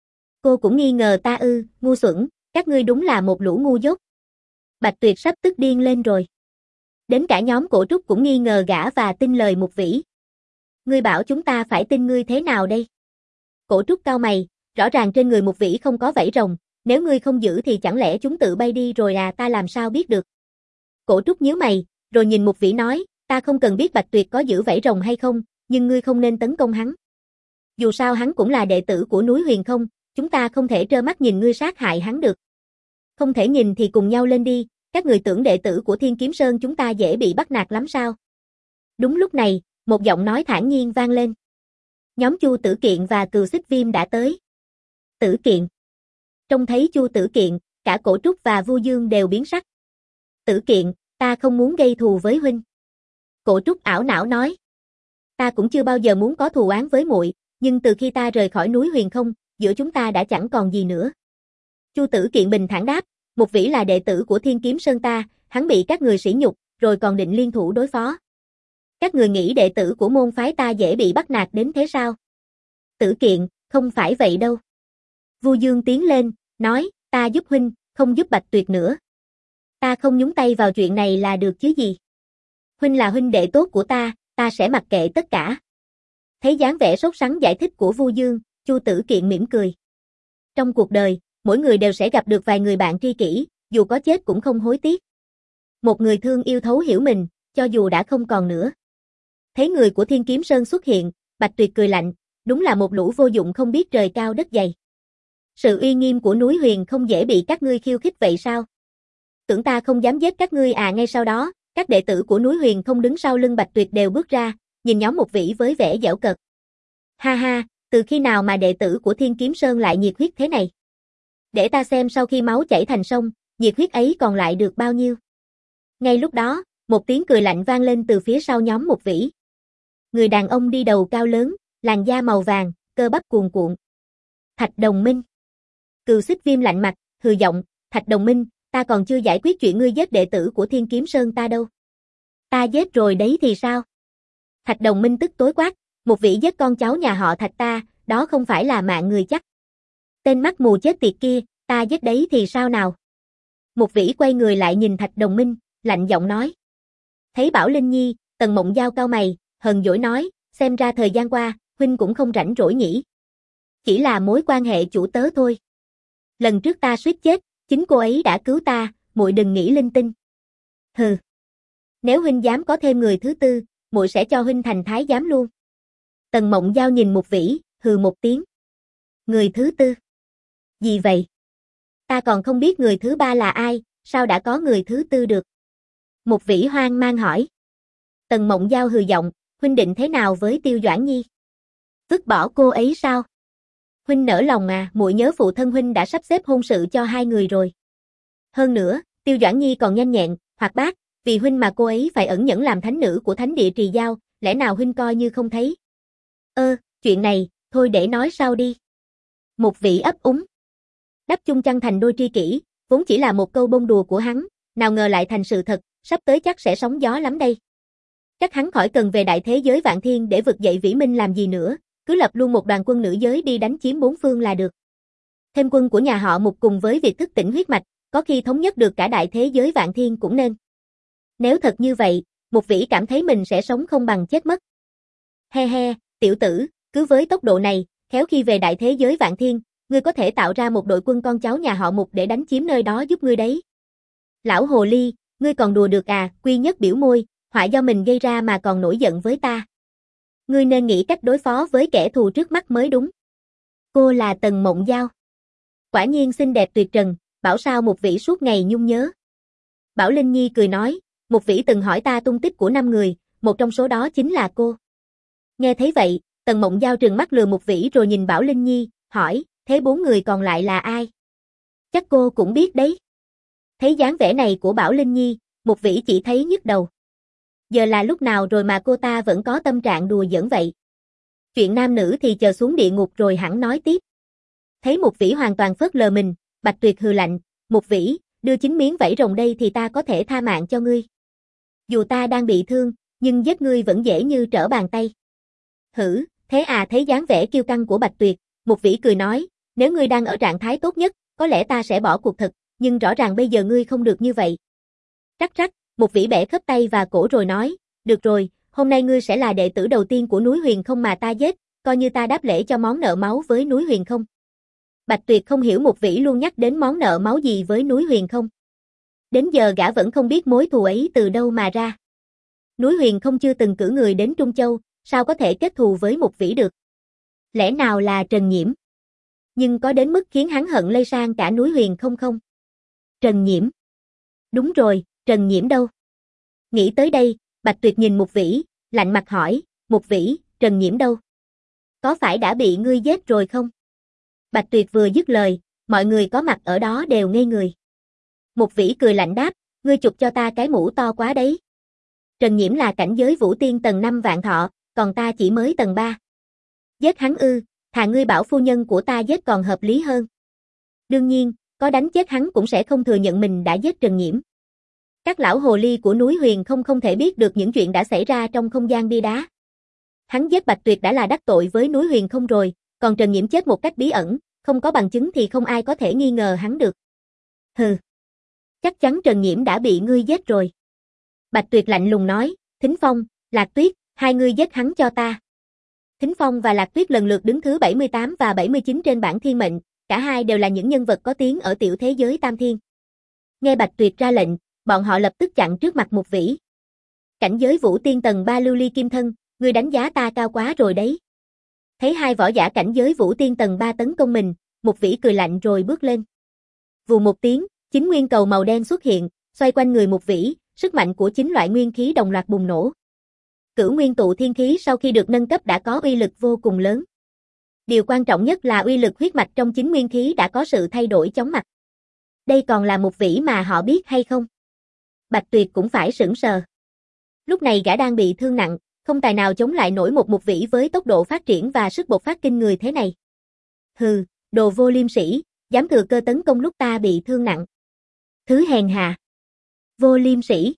Cô cũng nghi ngờ ta ư? Ngu xuẩn, các ngươi đúng là một lũ ngu dốt. Bạch Tuyệt sắp tức điên lên rồi. Đến cả nhóm Cổ Trúc cũng nghi ngờ gã và tin lời Mục Vĩ. Ngươi bảo chúng ta phải tin ngươi thế nào đây? Cổ Trúc cau mày, rõ ràng trên người Mục Vĩ không có vảy rồng, nếu ngươi không giữ thì chẳng lẽ chúng tự bay đi rồi à? Ta làm sao biết được? Cổ Trúc nhíu mày, rồi nhìn Mục Vĩ nói, Ta không cần biết Bạch Tuyệt có giữ vảy rồng hay không, nhưng ngươi không nên tấn công hắn. Dù sao hắn cũng là đệ tử của núi Huyền Không, chúng ta không thể trơ mắt nhìn ngươi sát hại hắn được. Không thể nhìn thì cùng nhau lên đi, các người tưởng đệ tử của Thiên Kiếm Sơn chúng ta dễ bị bắt nạt lắm sao? Đúng lúc này, một giọng nói thản nhiên vang lên. Nhóm Chu Tử Kiện và Cừu Xích Viêm đã tới. Tử Kiện. Trông thấy Chu Tử Kiện, cả Cổ Trúc và Vu Dương đều biến sắc. Tử Kiện, ta không muốn gây thù với huynh. Cổ Trúc ảo não nói. Ta cũng chưa bao giờ muốn có thù oán với muội, nhưng từ khi ta rời khỏi núi Huyền Không, giữa chúng ta đã chẳng còn gì nữa. Chu Tử Kiện bình thản đáp, một vĩ là đệ tử của Thiên Kiếm Sơn ta, hắn bị các người sỉ nhục, rồi còn định liên thủ đối phó. Các người nghĩ đệ tử của môn phái ta dễ bị bắt nạt đến thế sao? Tử Kiện, không phải vậy đâu. Vu Dương tiến lên, nói, ta giúp huynh, không giúp Bạch Tuyệt nữa. Ta không nhúng tay vào chuyện này là được chứ gì. Huynh là huynh đệ tốt của ta, ta sẽ mặc kệ tất cả. Thấy dáng vẻ sốt sắng giải thích của Vu Dương, Chu Tử Kiện mỉm cười. Trong cuộc đời, mỗi người đều sẽ gặp được vài người bạn tri kỷ, dù có chết cũng không hối tiếc. Một người thương yêu thấu hiểu mình, cho dù đã không còn nữa. Thấy người của Thiên Kiếm Sơn xuất hiện, Bạch Tuyệt cười lạnh, đúng là một lũ vô dụng không biết trời cao đất dày. Sự uy nghiêm của núi Huyền không dễ bị các ngươi khiêu khích vậy sao? Tưởng ta không dám giết các ngươi à? Ngay sau đó, các đệ tử của núi Huyền không đứng sau lưng Bạch Tuyệt đều bước ra, nhìn nhóm một vĩ với vẻ giễu cợt. Ha ha, từ khi nào mà đệ tử của Thiên Kiếm Sơn lại nhiệt huyết thế này? Để ta xem sau khi máu chảy thành sông, nhiệt huyết ấy còn lại được bao nhiêu. Ngay lúc đó, một tiếng cười lạnh vang lên từ phía sau nhóm một vĩ. Người đàn ông đi đầu cao lớn, làn da màu vàng, cơ bắp cuồn cuộn. Thạch Đồng Minh. Cừu Xích Viêm lạnh mặt, hừ giọng, Thạch Đồng Minh, ta còn chưa giải quyết chuyện ngươi giết đệ tử của Thiên Kiếm Sơn ta đâu. Ta giết rồi đấy thì sao? Thạch Đồng Minh tức tối quát, một vị giết con cháu nhà họ Thạch ta, đó không phải là mạng người chắc. Tên mắt mù chết tiệt kia, ta giết đấy thì sao nào? Một vĩ quay người lại nhìn Thạch Đồng Minh, lạnh giọng nói. Thấy Bảo Linh Nhi, Tần Mộng Giao cau mày, hờn dỗi nói, xem ra thời gian qua, huynh cũng không rảnh rỗi nhỉ. Chỉ là mối quan hệ chủ tớ thôi. Lần trước ta suýt chết, chính cô ấy đã cứu ta, muội đừng nghĩ linh tinh. Hừ. Nếu huynh dám có thêm người thứ tư, muội sẽ cho huynh thành thái giám luôn. Tần Mộng Giao nhìn một vĩ, hừ một tiếng. Người thứ tư? Gì vậy? Ta còn không biết người thứ ba là ai, sao đã có người thứ tư được? Một vĩ hoang mang hỏi. Tần Mộng Giao hừ giọng, huynh định thế nào với Tiêu Doãn Nhi? Vứt bỏ cô ấy sao? Huynh nỡ lòng à, muội nhớ phụ thân huynh đã sắp xếp hôn sự cho hai người rồi. Hơn nữa, Tiêu Doãn Nhi còn nhanh nhẹn, hoạt bát, vì huynh mà cô ấy phải ẩn nhẫn làm thánh nữ của Thánh Địa Trì Giao, lẽ nào huynh coi như không thấy? Ơ, chuyện này, thôi để nói sau đi. Một vị ấp úng. Đắp chung chăn thành đôi tri kỷ, vốn chỉ là một câu bông đùa của hắn, nào ngờ lại thành sự thật, sắp tới chắc sẽ sóng gió lắm đây. Chắc hắn khỏi cần về đại thế giới Vạn Thiên để vực dậy Vĩ Minh làm gì nữa, cứ lập luôn một đoàn quân nữ giới đi đánh chiếm bốn phương là được. Thêm quân của nhà họ Mục cùng với việc thức tỉnh huyết mạch, có khi thống nhất được cả đại thế giới Vạn Thiên cũng nên. Nếu thật như vậy, Mục Vĩ cảm thấy mình sẽ sống không bằng chết mất. He he, tiểu tử, cứ với tốc độ này, khéo khi về đại thế giới Vạn Thiên, ngươi có thể tạo ra một đội quân con cháu nhà họ Mục để đánh chiếm nơi đó giúp ngươi đấy. Lão hồ ly, ngươi còn đùa được à? Quy Nhất biểu môi, họa do mình gây ra mà còn nổi giận với ta. Ngươi nên nghĩ cách đối phó với kẻ thù trước mắt mới đúng. Cô là Tần Mộng Giao. Quả nhiên xinh đẹp tuyệt trần, bảo sao một vĩ suốt ngày nhung nhớ. Bảo Linh Nhi cười nói, một vĩ từng hỏi ta tung tích của năm người, một trong số đó chính là cô. Nghe thấy vậy, Tần Mộng Giao trừng mắt lừa một vĩ rồi nhìn Bảo Linh Nhi, hỏi, thế bốn người còn lại là ai? Chắc cô cũng biết đấy. Thấy dáng vẻ này của Bảo Linh Nhi, một vĩ chỉ thấy nhức đầu. Giờ là lúc nào rồi mà cô ta vẫn có tâm trạng đùa giỡn vậy? Chuyện nam nữ thì chờ xuống địa ngục rồi hẳn nói tiếp. Thấy một vĩ hoàn toàn phớt lờ mình, Bạch Tuyệt hừ lạnh, một vĩ, đưa chín miếng vảy rồng đây thì ta có thể tha mạng cho ngươi. Dù ta đang bị thương, nhưng giết ngươi vẫn dễ như trở bàn tay. Hử, thế à? Thấy dáng vẻ kiêu căng của Bạch Tuyệt, một vĩ cười nói, nếu ngươi đang ở trạng thái tốt nhất, có lẽ ta sẽ bỏ cuộc thật, nhưng rõ ràng bây giờ ngươi không được như vậy. Rắc rắc, một vĩ bẻ khớp tay và cổ rồi nói, được rồi, hôm nay ngươi sẽ là đệ tử đầu tiên của núi Huyền Không mà ta giết, coi như ta đáp lễ cho món nợ máu với núi Huyền Không. Bạch Tuyệt không hiểu một vĩ luôn nhắc đến món nợ máu gì với núi Huyền Không. Đến giờ gã vẫn không biết mối thù ấy từ đâu mà ra. Núi Huyền không chưa từng cử người đến Trung Châu, sao có thể kết thù với Mục Vĩ được? Lẽ nào là Trần Nhiễm? Nhưng có đến mức khiến hắn hận lây sang cả núi Huyền không không? Trần Nhiễm. Đúng rồi, Trần Nhiễm đâu? Nghĩ tới đây, Bạch Tuyệt nhìn Mục Vĩ, lạnh mặt hỏi, Mục Vĩ, Trần Nhiễm đâu? Có phải đã bị ngươi giết rồi không? Bạch Tuyệt vừa dứt lời, mọi người có mặt ở đó đều ngây người. Mục Vĩ cười lạnh đáp, ngươi chụp cho ta cái mũ to quá đấy. Trần Nhiễm là cảnh giới vũ tiên tầng năm vạn thọ, còn ta chỉ mới tầng ba. Giết hắn ư, thà ngươi bảo phu nhân của ta giết còn hợp lý hơn. Đương nhiên, có đánh chết hắn cũng sẽ không thừa nhận mình đã giết Trần Nhiễm. Các lão hồ ly của núi Huyền không không thể biết được những chuyện đã xảy ra trong không gian bia đá. Hắn giết Bạch Tuyệt đã là đắc tội với núi Huyền không rồi, còn Trần Nhiễm chết một cách bí ẩn, không có bằng chứng thì không ai có thể nghi ngờ hắn được. Hừ. Chắc chắn Trần Nhiễm đã bị ngươi giết rồi. Bạch Tuyệt lạnh lùng nói, Thính Phong, Lạc Tuyết, hai ngươi giết hắn cho ta. Thính Phong và Lạc Tuyết lần lượt đứng thứ bảy mươi tám và bảy mươi chín trên bảng thiên mệnh, cả hai đều là những nhân vật có tiếng ở tiểu thế giới Tam Thiên. Nghe Bạch Tuyệt ra lệnh, bọn họ lập tức chặn trước mặt Mục Vĩ. Cảnh giới vũ tiên tầng ba lưu ly kim thân, ngươi đánh giá ta cao quá rồi đấy. Thấy hai võ giả cảnh giới vũ tiên tầng ba tấn công mình, Mục Vĩ cười lạnh rồi bước lên. Vù một tiếng, chín nguyên cầu màu đen xuất hiện, xoay quanh người Mục Vĩ, sức mạnh của chín loại nguyên khí đồng loạt bùng nổ. Cửu nguyên tụ thiên khí sau khi được nâng cấp đã có uy lực vô cùng lớn. Điều quan trọng nhất là uy lực huyết mạch trong chín nguyên khí đã có sự thay đổi chóng mặt. Đây còn là Mục Vĩ mà họ biết hay không? Bạch Tuyệt cũng phải sửng sờ. Lúc này gã đang bị thương nặng, không tài nào chống lại nổi một Mục Vĩ với tốc độ phát triển và sức bộc phát kinh người thế này. Hừ, đồ vô liêm sỉ, dám thừa cơ tấn công lúc ta bị thương nặng. Thứ hèn hạ. Vô liêm sỉ.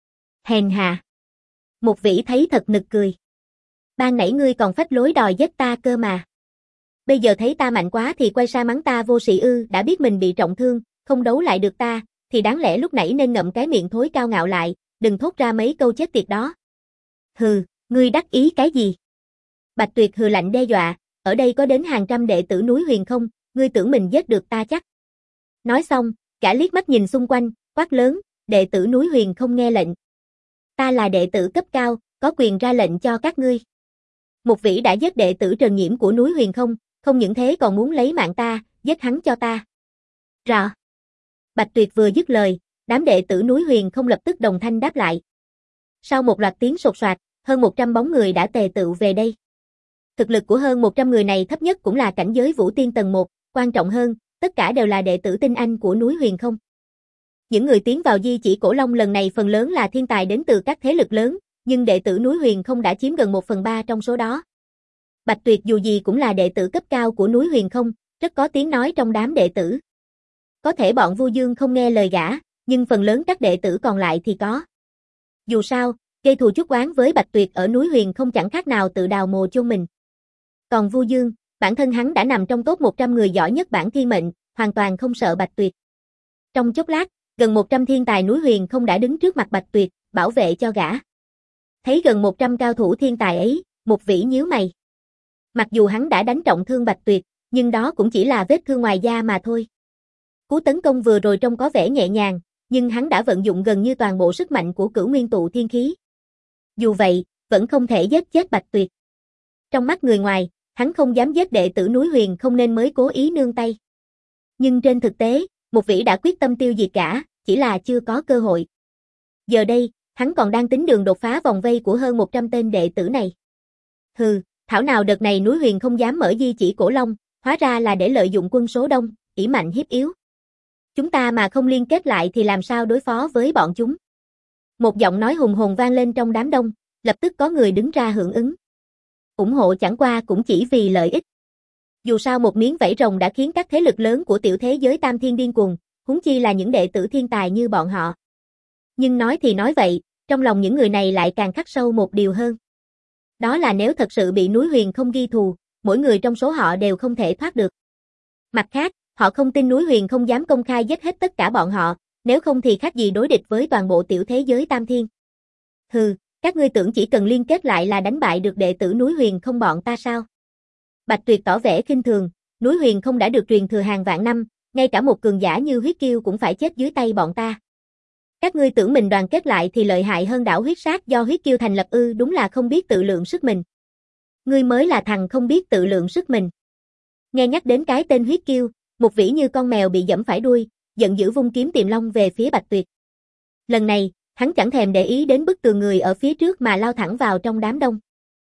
Hèn hạ. Mục Vĩ thấy thật nực cười. Ban nãy ngươi còn phách lối đòi giết ta cơ mà. Bây giờ thấy ta mạnh quá thì quay sang mắng ta vô sĩ ư, đã biết mình bị trọng thương, không đấu lại được ta, thì đáng lẽ lúc nãy nên ngậm cái miệng thối cao ngạo lại, đừng thốt ra mấy câu chết tiệt đó. Hừ, ngươi đắc ý cái gì? Bạch Tuyệt hừ lạnh đe dọa, ở đây có đến hàng trăm đệ tử núi Huyền không, ngươi tưởng mình giết được ta chắc. Nói xong, gã liếc mắt nhìn xung quanh, quát lớn, đệ tử núi Huyền không nghe lệnh. Ta là đệ tử cấp cao, có quyền ra lệnh cho các ngươi. Mục Vĩ đã giết đệ tử Trần Nhiễm của núi Huyền không, không những thế còn muốn lấy mạng ta, giết hắn cho ta. Rõ. Bạch Tuyệt vừa dứt lời, đám đệ tử núi Huyền không lập tức đồng thanh đáp lại. Sau một loạt tiếng sột soạt, hơn một trăm bóng người đã tề tựu về đây. Thực lực của hơn một trăm người này thấp nhất cũng là cảnh giới vũ tiên tầng một, quan trọng hơn, tất cả đều là đệ tử tinh anh của núi Huyền không. Những người tiến vào di chỉ Cổ Long lần này phần lớn là thiên tài đến từ các thế lực lớn, nhưng đệ tử núi Huyền không đã chiếm gần một phần ba trong số đó. Bạch Tuyệt dù gì cũng là đệ tử cấp cao của núi Huyền không, rất có tiếng nói trong đám đệ tử. Có thể bọn Vu Dương không nghe lời gã, nhưng phần lớn các đệ tử còn lại thì có. Dù sao, gây thù chuốc oán với Bạch Tuyệt ở núi Huyền không chẳng khác nào tự đào mồ chôn mình. Còn Vu Dương, bản thân hắn đã nằm trong top một trăm người giỏi nhất bảng thiên mệnh, hoàn toàn không sợ Bạch Tuyệt. Trong chốc lát, gần một trăm thiên tài núi Huyền không đã đứng trước mặt Bạch Tuyệt, bảo vệ cho gã. Thấy gần một trăm cao thủ thiên tài ấy, Mục Vĩ nhíu mày. Mặc dù hắn đã đánh trọng thương Bạch Tuyệt, nhưng đó cũng chỉ là vết thương ngoài da mà thôi. Cú tấn công vừa rồi trông có vẻ nhẹ nhàng, nhưng hắn đã vận dụng gần như toàn bộ sức mạnh của cửu nguyên tụ thiên khí. Dù vậy, vẫn không thể giết chết Bạch Tuyệt. Trong mắt người ngoài, hắn không dám giết đệ tử núi Huyền không nên mới cố ý nương tay. Nhưng trên thực tế, Mục Vĩ đã quyết tâm tiêu diệt cả, chỉ là chưa có cơ hội. Giờ đây, hắn còn đang tính đường đột phá vòng vây của hơn một trăm tên đệ tử này. Hừ, thảo nào đợt này núi Huyền không dám mở di chỉ Cổ Long, hóa ra là để lợi dụng quân số đông, ỷ mạnh hiếp yếu. Chúng ta mà không liên kết lại thì làm sao đối phó với bọn chúng? Một giọng nói hùng hồn vang lên trong đám đông, lập tức có người đứng ra hưởng ứng. Ủng hộ chẳng qua cũng chỉ vì lợi ích. Dù sao một miếng vảy rồng đã khiến các thế lực lớn của tiểu thế giới Tam Thiên điên cuồng, huống chi là những đệ tử thiên tài như bọn họ. Nhưng nói thì nói vậy, trong lòng những người này lại càng khắc sâu một điều hơn. Đó là nếu thật sự bị núi Huyền không ghi thù, mỗi người trong số họ đều không thể thoát được. Mặt khác, họ không tin núi Huyền không dám công khai giết hết tất cả bọn họ, nếu không thì khác gì đối địch với toàn bộ tiểu thế giới Tam Thiên. Hừ, các ngươi tưởng chỉ cần liên kết lại là đánh bại được đệ tử núi Huyền không bọn ta sao? Bạch Tuyệt tỏ vẻ khinh thường, núi Huyền không đã được truyền thừa hàng vạn năm, ngay cả một cường giả như Huyết Kiêu cũng phải chết dưới tay bọn ta. Các ngươi tưởng mình đoàn kết lại thì lợi hại hơn đảo huyết sát do huyết kiêu thành lập ư, đúng là không biết tự lượng sức mình. Ngươi mới là thằng không biết tự lượng sức mình. Nghe nhắc đến cái tên huyết kiêu, Mục Vĩ như con mèo bị giẫm phải đuôi, giận dữ vung kiếm Tiềm Long về phía Bạch Tuyệt. Lần này, hắn chẳng thèm để ý đến bức tường người ở phía trước mà lao thẳng vào trong đám đông.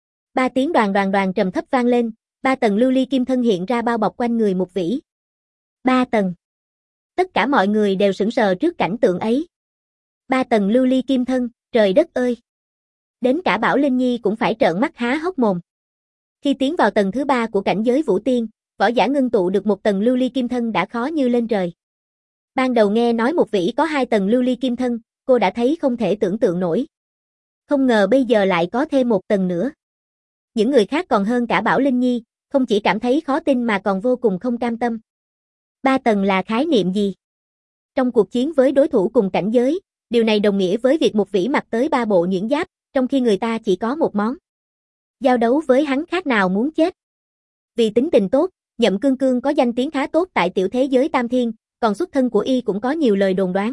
Ba tiếng đoàn đoàn đoàn trầm thấp vang lên, ba tầng lưu ly kim thân hiện ra bao bọc quanh người Mục Vĩ. Ba tầng. Tất cả mọi người đều sững sờ trước cảnh tượng ấy. Ba tầng lưu ly kim thân, trời đất ơi. Đến cả Bảo Linh Nhi cũng phải trợn mắt há hốc mồm. Khi tiến vào tầng thứ ba của cảnh giới vũ tiên, võ giả ngưng tụ được một tầng lưu ly kim thân đã khó như lên trời. Ban đầu nghe nói Mục Vĩ có hai tầng lưu ly kim thân, cô đã thấy không thể tưởng tượng nổi. Không ngờ bây giờ lại có thêm một tầng nữa. Những người khác còn hơn cả Bảo Linh Nhi, không chỉ cảm thấy khó tin mà còn vô cùng không cam tâm. Ba tầng là khái niệm gì? Trong cuộc chiến với đối thủ cùng cảnh giới, điều này đồng nghĩa với việc Mục Vĩ mặc tới ba bộ nhuyễn giáp, trong khi người ta chỉ có một món. Giao đấu với hắn khác nào muốn chết. Vì tính tình tốt, Nhậm Cương Cương có danh tiếng khá tốt tại tiểu thế giới Tam Thiên, còn xuất thân của y cũng có nhiều lời đồn đoán.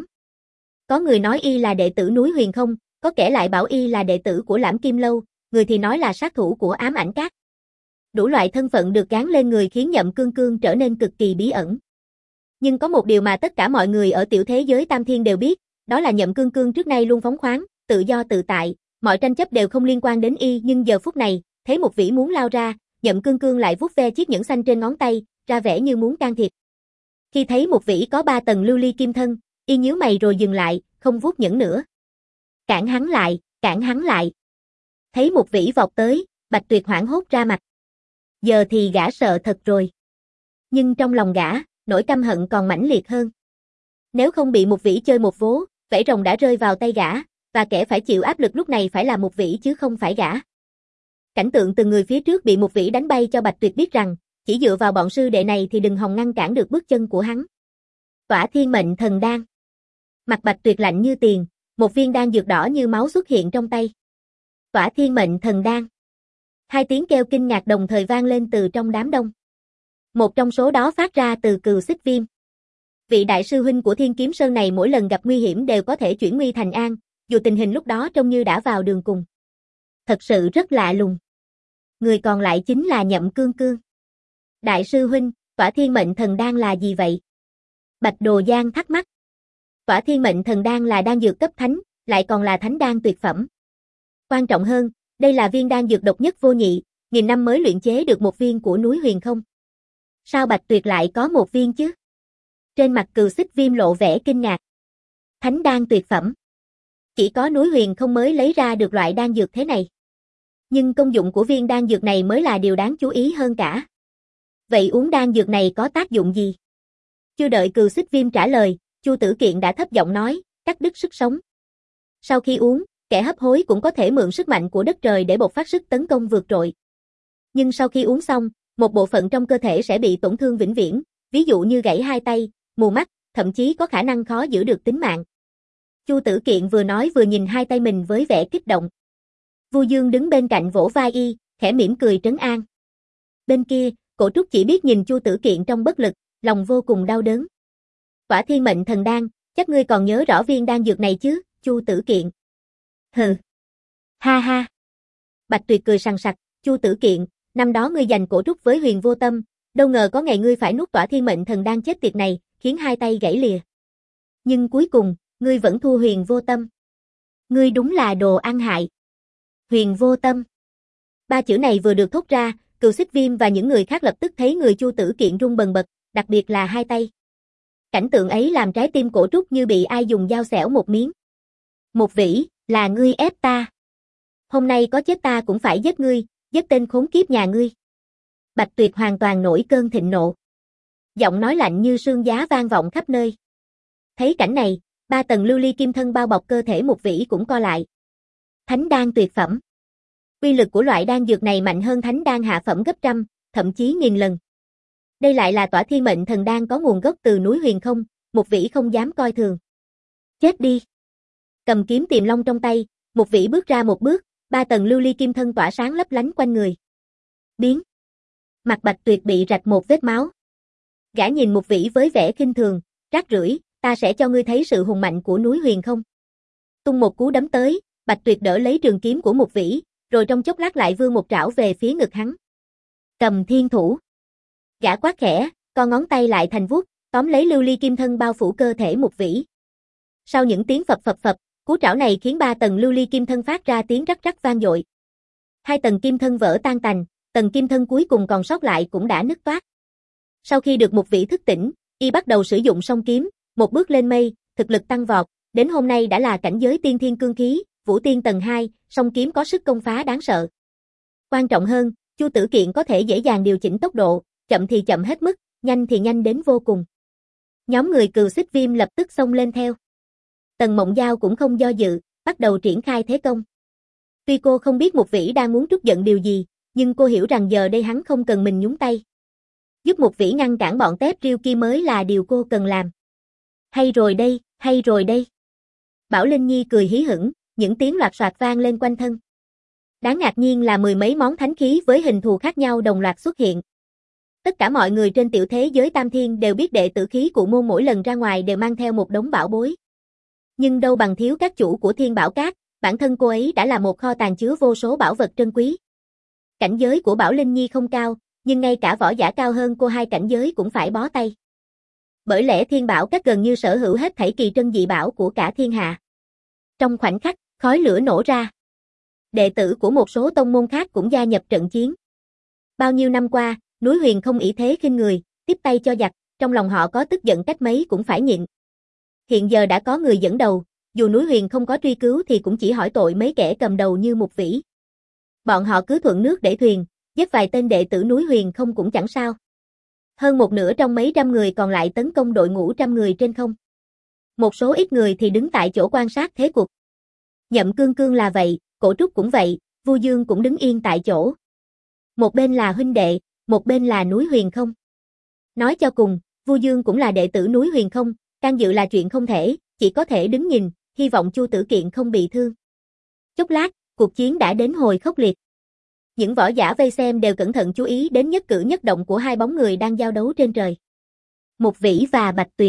Có người nói y là đệ tử núi Huyền Không, có kẻ lại bảo y là đệ tử của Lãm Kim Lâu, người thì nói là sát thủ của Ám Ảnh Các. Đủ loại thân phận được gán lên người khiến Nhậm Cương Cương trở nên cực kỳ bí ẩn. Nhưng có một điều mà tất cả mọi người ở tiểu thế giới Tam Thiên đều biết, đó là Nhậm Cương Cương trước nay luôn phóng khoáng, tự do tự tại, mọi tranh chấp đều không liên quan đến y, nhưng giờ phút này, thấy Mục Vĩ muốn lao ra, Nhậm Cương Cương lại vuốt ve chiếc nhẫn xanh trên ngón tay, ra vẻ như muốn can thiệp. Khi thấy Mục Vĩ có ba tầng lưu ly kim thân, y nhíu mày rồi dừng lại, không vuốt nhẫn nữa. Cản hắn lại, cản hắn lại. Thấy Mục Vĩ vọt tới, Bạch Tuyệt hoảng hốt ra mặt. Giờ thì gã sợ thật rồi. Nhưng trong lòng gã, nỗi căm hận còn mãnh liệt hơn. Nếu không bị Mục Vĩ chơi một vố, vảy rồng đã rơi vào tay gã, và kẻ phải chịu áp lực lúc này phải là Mục Vĩ chứ không phải gã. Cảnh tượng từng người phía trước bị Mục Vĩ đánh bay cho Bạch Tuyệt biết rằng, chỉ dựa vào bọn sư đệ này thì đừng hòng ngăn cản được bước chân của hắn. Tỏa Thiên Mệnh Thần Đan. Mặt Bạch Tuyệt lạnh như tiền, một viên đan dược đỏ như máu xuất hiện trong tay. Tỏa Thiên Mệnh Thần Đan. Hai tiếng kêu kinh ngạc đồng thời vang lên từ trong đám đông. Một trong số đó phát ra từ Cừu Xích Viêm. Vị đại sư huynh của Thiên Kiếm Sơn này mỗi lần gặp nguy hiểm đều có thể chuyển nguy thành an, dù tình hình lúc đó trông như đã vào đường cùng. Thật sự rất lạ lùng. Người còn lại chính là Nhậm Cương Cương. Đại sư huynh, Tỏa Thiên Mệnh Thần Đan là gì vậy? Bạch Đồ Giang thắc mắc. Tỏa Thiên Mệnh Thần Đan là đan dược cấp thánh, lại còn là thánh đan tuyệt phẩm. Quan trọng hơn, đây là viên đan dược độc nhất vô nhị, nghìn năm mới luyện chế được một viên của núi Huyền Không. Sao Bạch Tuyệt lại có một viên chứ? Trên mặt Cừu Xích Viêm lộ vẻ kinh ngạc. Thánh đan tuyệt phẩm. Chỉ có núi Huyền Không mới lấy ra được loại đan dược thế này. Nhưng công dụng của viên đan dược này mới là điều đáng chú ý hơn cả. Vậy uống đan dược này có tác dụng gì? Chưa đợi Cừu Xích Viêm trả lời, Chu Tử Kiện đã thấp giọng nói, cắt đứt sức sống. Sau khi uống, kẻ hấp hối cũng có thể mượn sức mạnh của đất trời để bộc phát sức tấn công vượt trội. Nhưng sau khi uống xong, một bộ phận trong cơ thể sẽ bị tổn thương vĩnh viễn, ví dụ như gãy hai tay, mù mắt, thậm chí có khả năng khó giữ được tính mạng. Chu Tử Kiện vừa nói vừa nhìn hai tay mình với vẻ kích động. Vu Dương đứng bên cạnh vỗ vai y, khẽ mỉm cười trấn an. Bên kia, Cổ Trúc chỉ biết nhìn Chu Tử Kiện trong bất lực, lòng vô cùng đau đớn. Tỏa Thiên Mệnh Thần Đan, chắc ngươi còn nhớ rõ viên đan dược này chứ, Chu Tử Kiện. Hừ. Ha ha. Bạch Tuyệt cười sằng sặc, Chu Tử Kiện, năm đó ngươi giành Cổ Trúc với Huyền Vô Tâm, đâu ngờ có ngày ngươi phải nuốt Tỏa Thiên Mệnh Thần Đan chết tiệt này, khiến hai tay gãy lìa. Nhưng cuối cùng, ngươi vẫn thua Huyền Vô Tâm. Ngươi đúng là đồ ăn hại. Huyền Vô Tâm. Ba chữ này vừa được thốt ra, Cừu Xích Viêm và những người khác lập tức thấy người Chu Tử Kiện run bần bật, đặc biệt là hai tay. Cảnh tượng ấy làm trái tim Cổ Trúc như bị ai dùng dao xẻo một miếng. Một Vĩ, là ngươi ép ta. Hôm nay có chết ta cũng phải giết ngươi, giết tên khốn kiếp nhà ngươi. Bạch Tuyệt hoàn toàn nổi cơn thịnh nộ. Giọng nói lạnh như sương giá vang vọng khắp nơi. Thấy cảnh này, ba tầng lưu ly kim thân bao bọc cơ thể Một Vĩ cũng co lại. Thánh đan tuyệt phẩm. Uy lực của loại đan dược này mạnh hơn thánh đan hạ phẩm gấp trăm, thậm chí nghìn lần. Đây lại là Tỏa Thiên Mệnh Thần Đan có nguồn gốc từ núi Huyền Không, Một Vĩ không dám coi thường. Chết đi. Cầm kiếm Tiềm Long trong tay, Một Vĩ bước ra một bước, ba tầng lưu ly kim thân tỏa sáng lấp lánh quanh người. Biến. Mặt Bạch Tuyệt bị rạch một vết máu. Gã nhìn Một Vĩ với vẻ khinh thường, rác rưởi, ta sẽ cho ngươi thấy sự hùng mạnh của núi Huyền Không. tung một cú đấm tới, Bạch Tuyệt đỡ lấy trường kiếm của Mục Vĩ, rồi trong chốc lát lại vươn một trảo về phía ngực hắn. Cầm thiên thủ. Gã quát khẽ, con ngón tay lại thành vuốt, tóm lấy lưu ly kim thân bao phủ cơ thể Mục Vĩ. Sau những tiếng phập phập phập, cú trảo này khiến ba tầng lưu ly kim thân phát ra tiếng rắc rắc vang dội. Hai tầng kim thân vỡ tan tành, tầng kim thân cuối cùng còn sót lại cũng đã nứt toác. Sau khi được Mục Vĩ thức tỉnh, y bắt đầu sử dụng song kiếm, một bước lên mây, thực lực tăng vọt, đến hôm nay đã là cảnh giới tiên thiên cương khí, vũ tiên tầng hai, song kiếm có sức công phá đáng sợ. Quan trọng hơn, Chu Tử Kiện có thể dễ dàng điều chỉnh tốc độ, chậm thì chậm hết mức, nhanh thì nhanh đến vô cùng. Nhóm người Cừu Xích Viêm lập tức xông lên theo. Tần Mộng Giao cũng không do dự, bắt đầu triển khai thế công. Tuy cô không biết Mục Vĩ đang muốn trút giận điều gì, nhưng cô hiểu rằng giờ đây hắn không cần mình nhúng tay. Giúp Mục Vĩ ngăn cản bọn tép riêu kia mới là điều cô cần làm. Hay rồi đây, hay rồi đây. Bảo Linh Nhi cười hí hửng, những tiếng loạt soạt vang lên quanh thân. Đáng ngạc nhiên là mười mấy món thánh khí với hình thù khác nhau đồng loạt xuất hiện. Tất cả mọi người trên tiểu thế giới Tam Thiên đều biết đệ tử khí cụ môn mỗi lần ra ngoài đều mang theo một đống bảo bối. Nhưng đâu bằng thiếu các chủ của Thiên Bảo Các, bản thân cô ấy đã là một kho tàng chứa vô số bảo vật trân quý. Cảnh giới của Bảo Linh Nhi không cao, nhưng ngay cả võ giả cao hơn cô hai cảnh giới cũng phải bó tay. Bởi lẽ Thiên Bảo Các gần như sở hữu hết thảy kỳ trân dị bảo của cả thiên hạ. Trong khoảnh khắc, khói lửa nổ ra. Đệ tử của một số tông môn khác cũng gia nhập trận chiến. Bao nhiêu năm qua, núi Huyền không ỷ thế khinh người, tiếp tay cho giặc, trong lòng họ có tức giận cách mấy cũng phải nhịn. Hiện giờ đã có người dẫn đầu, dù núi Huyền không có truy cứu thì cũng chỉ hỏi tội mấy kẻ cầm đầu như Mục Vĩ. Bọn họ cứ thuận nước để thuyền, giết vài tên đệ tử núi Huyền không cũng chẳng sao. Hơn một nửa trong mấy trăm người còn lại tấn công đội ngũ trăm người trên không. Một số ít người thì đứng tại chỗ quan sát thế cuộc. Nhậm Cương Cương là vậy, Cổ Trúc cũng vậy, Vu Dương cũng đứng yên tại chỗ. Một bên là huynh đệ, một bên là núi Huyền không. Nói cho cùng, Vu Dương cũng là đệ tử núi Huyền không, can dự là chuyện không thể, chỉ có thể đứng nhìn, hy vọng Chu Tử Kiện không bị thương. Chốc lát, cuộc chiến đã đến hồi khốc liệt. Những võ giả vây xem đều cẩn thận chú ý đến nhất cử nhất động của hai bóng người đang giao đấu trên trời. Mục Vĩ và Bạch Tuyệt.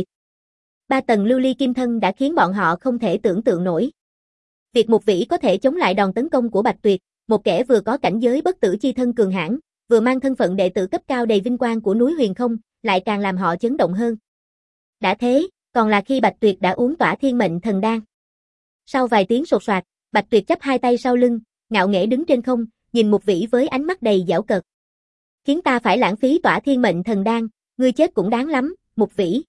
Ba tầng lưu ly kim thân đã khiến bọn họ không thể tưởng tượng nổi. Việc Mục Vĩ có thể chống lại đòn tấn công của Bạch Tuyệt, một kẻ vừa có cảnh giới bất tử chi thân cường hãn, vừa mang thân phận đệ tử cấp cao đầy vinh quang của núi Huyền không, lại càng làm họ chấn động hơn. Đã thế, còn là khi Bạch Tuyệt đã uống tỏa thiên mệnh thần đan. Sau vài tiếng sột soạt, Bạch Tuyệt chắp hai tay sau lưng, ngạo nghễ đứng trên không, nhìn Mục Vĩ với ánh mắt đầy giảo cợt. Khiến ta phải lãng phí tỏa thiên mệnh thần đan, ngươi chết cũng đáng lắm, Mục Vĩ.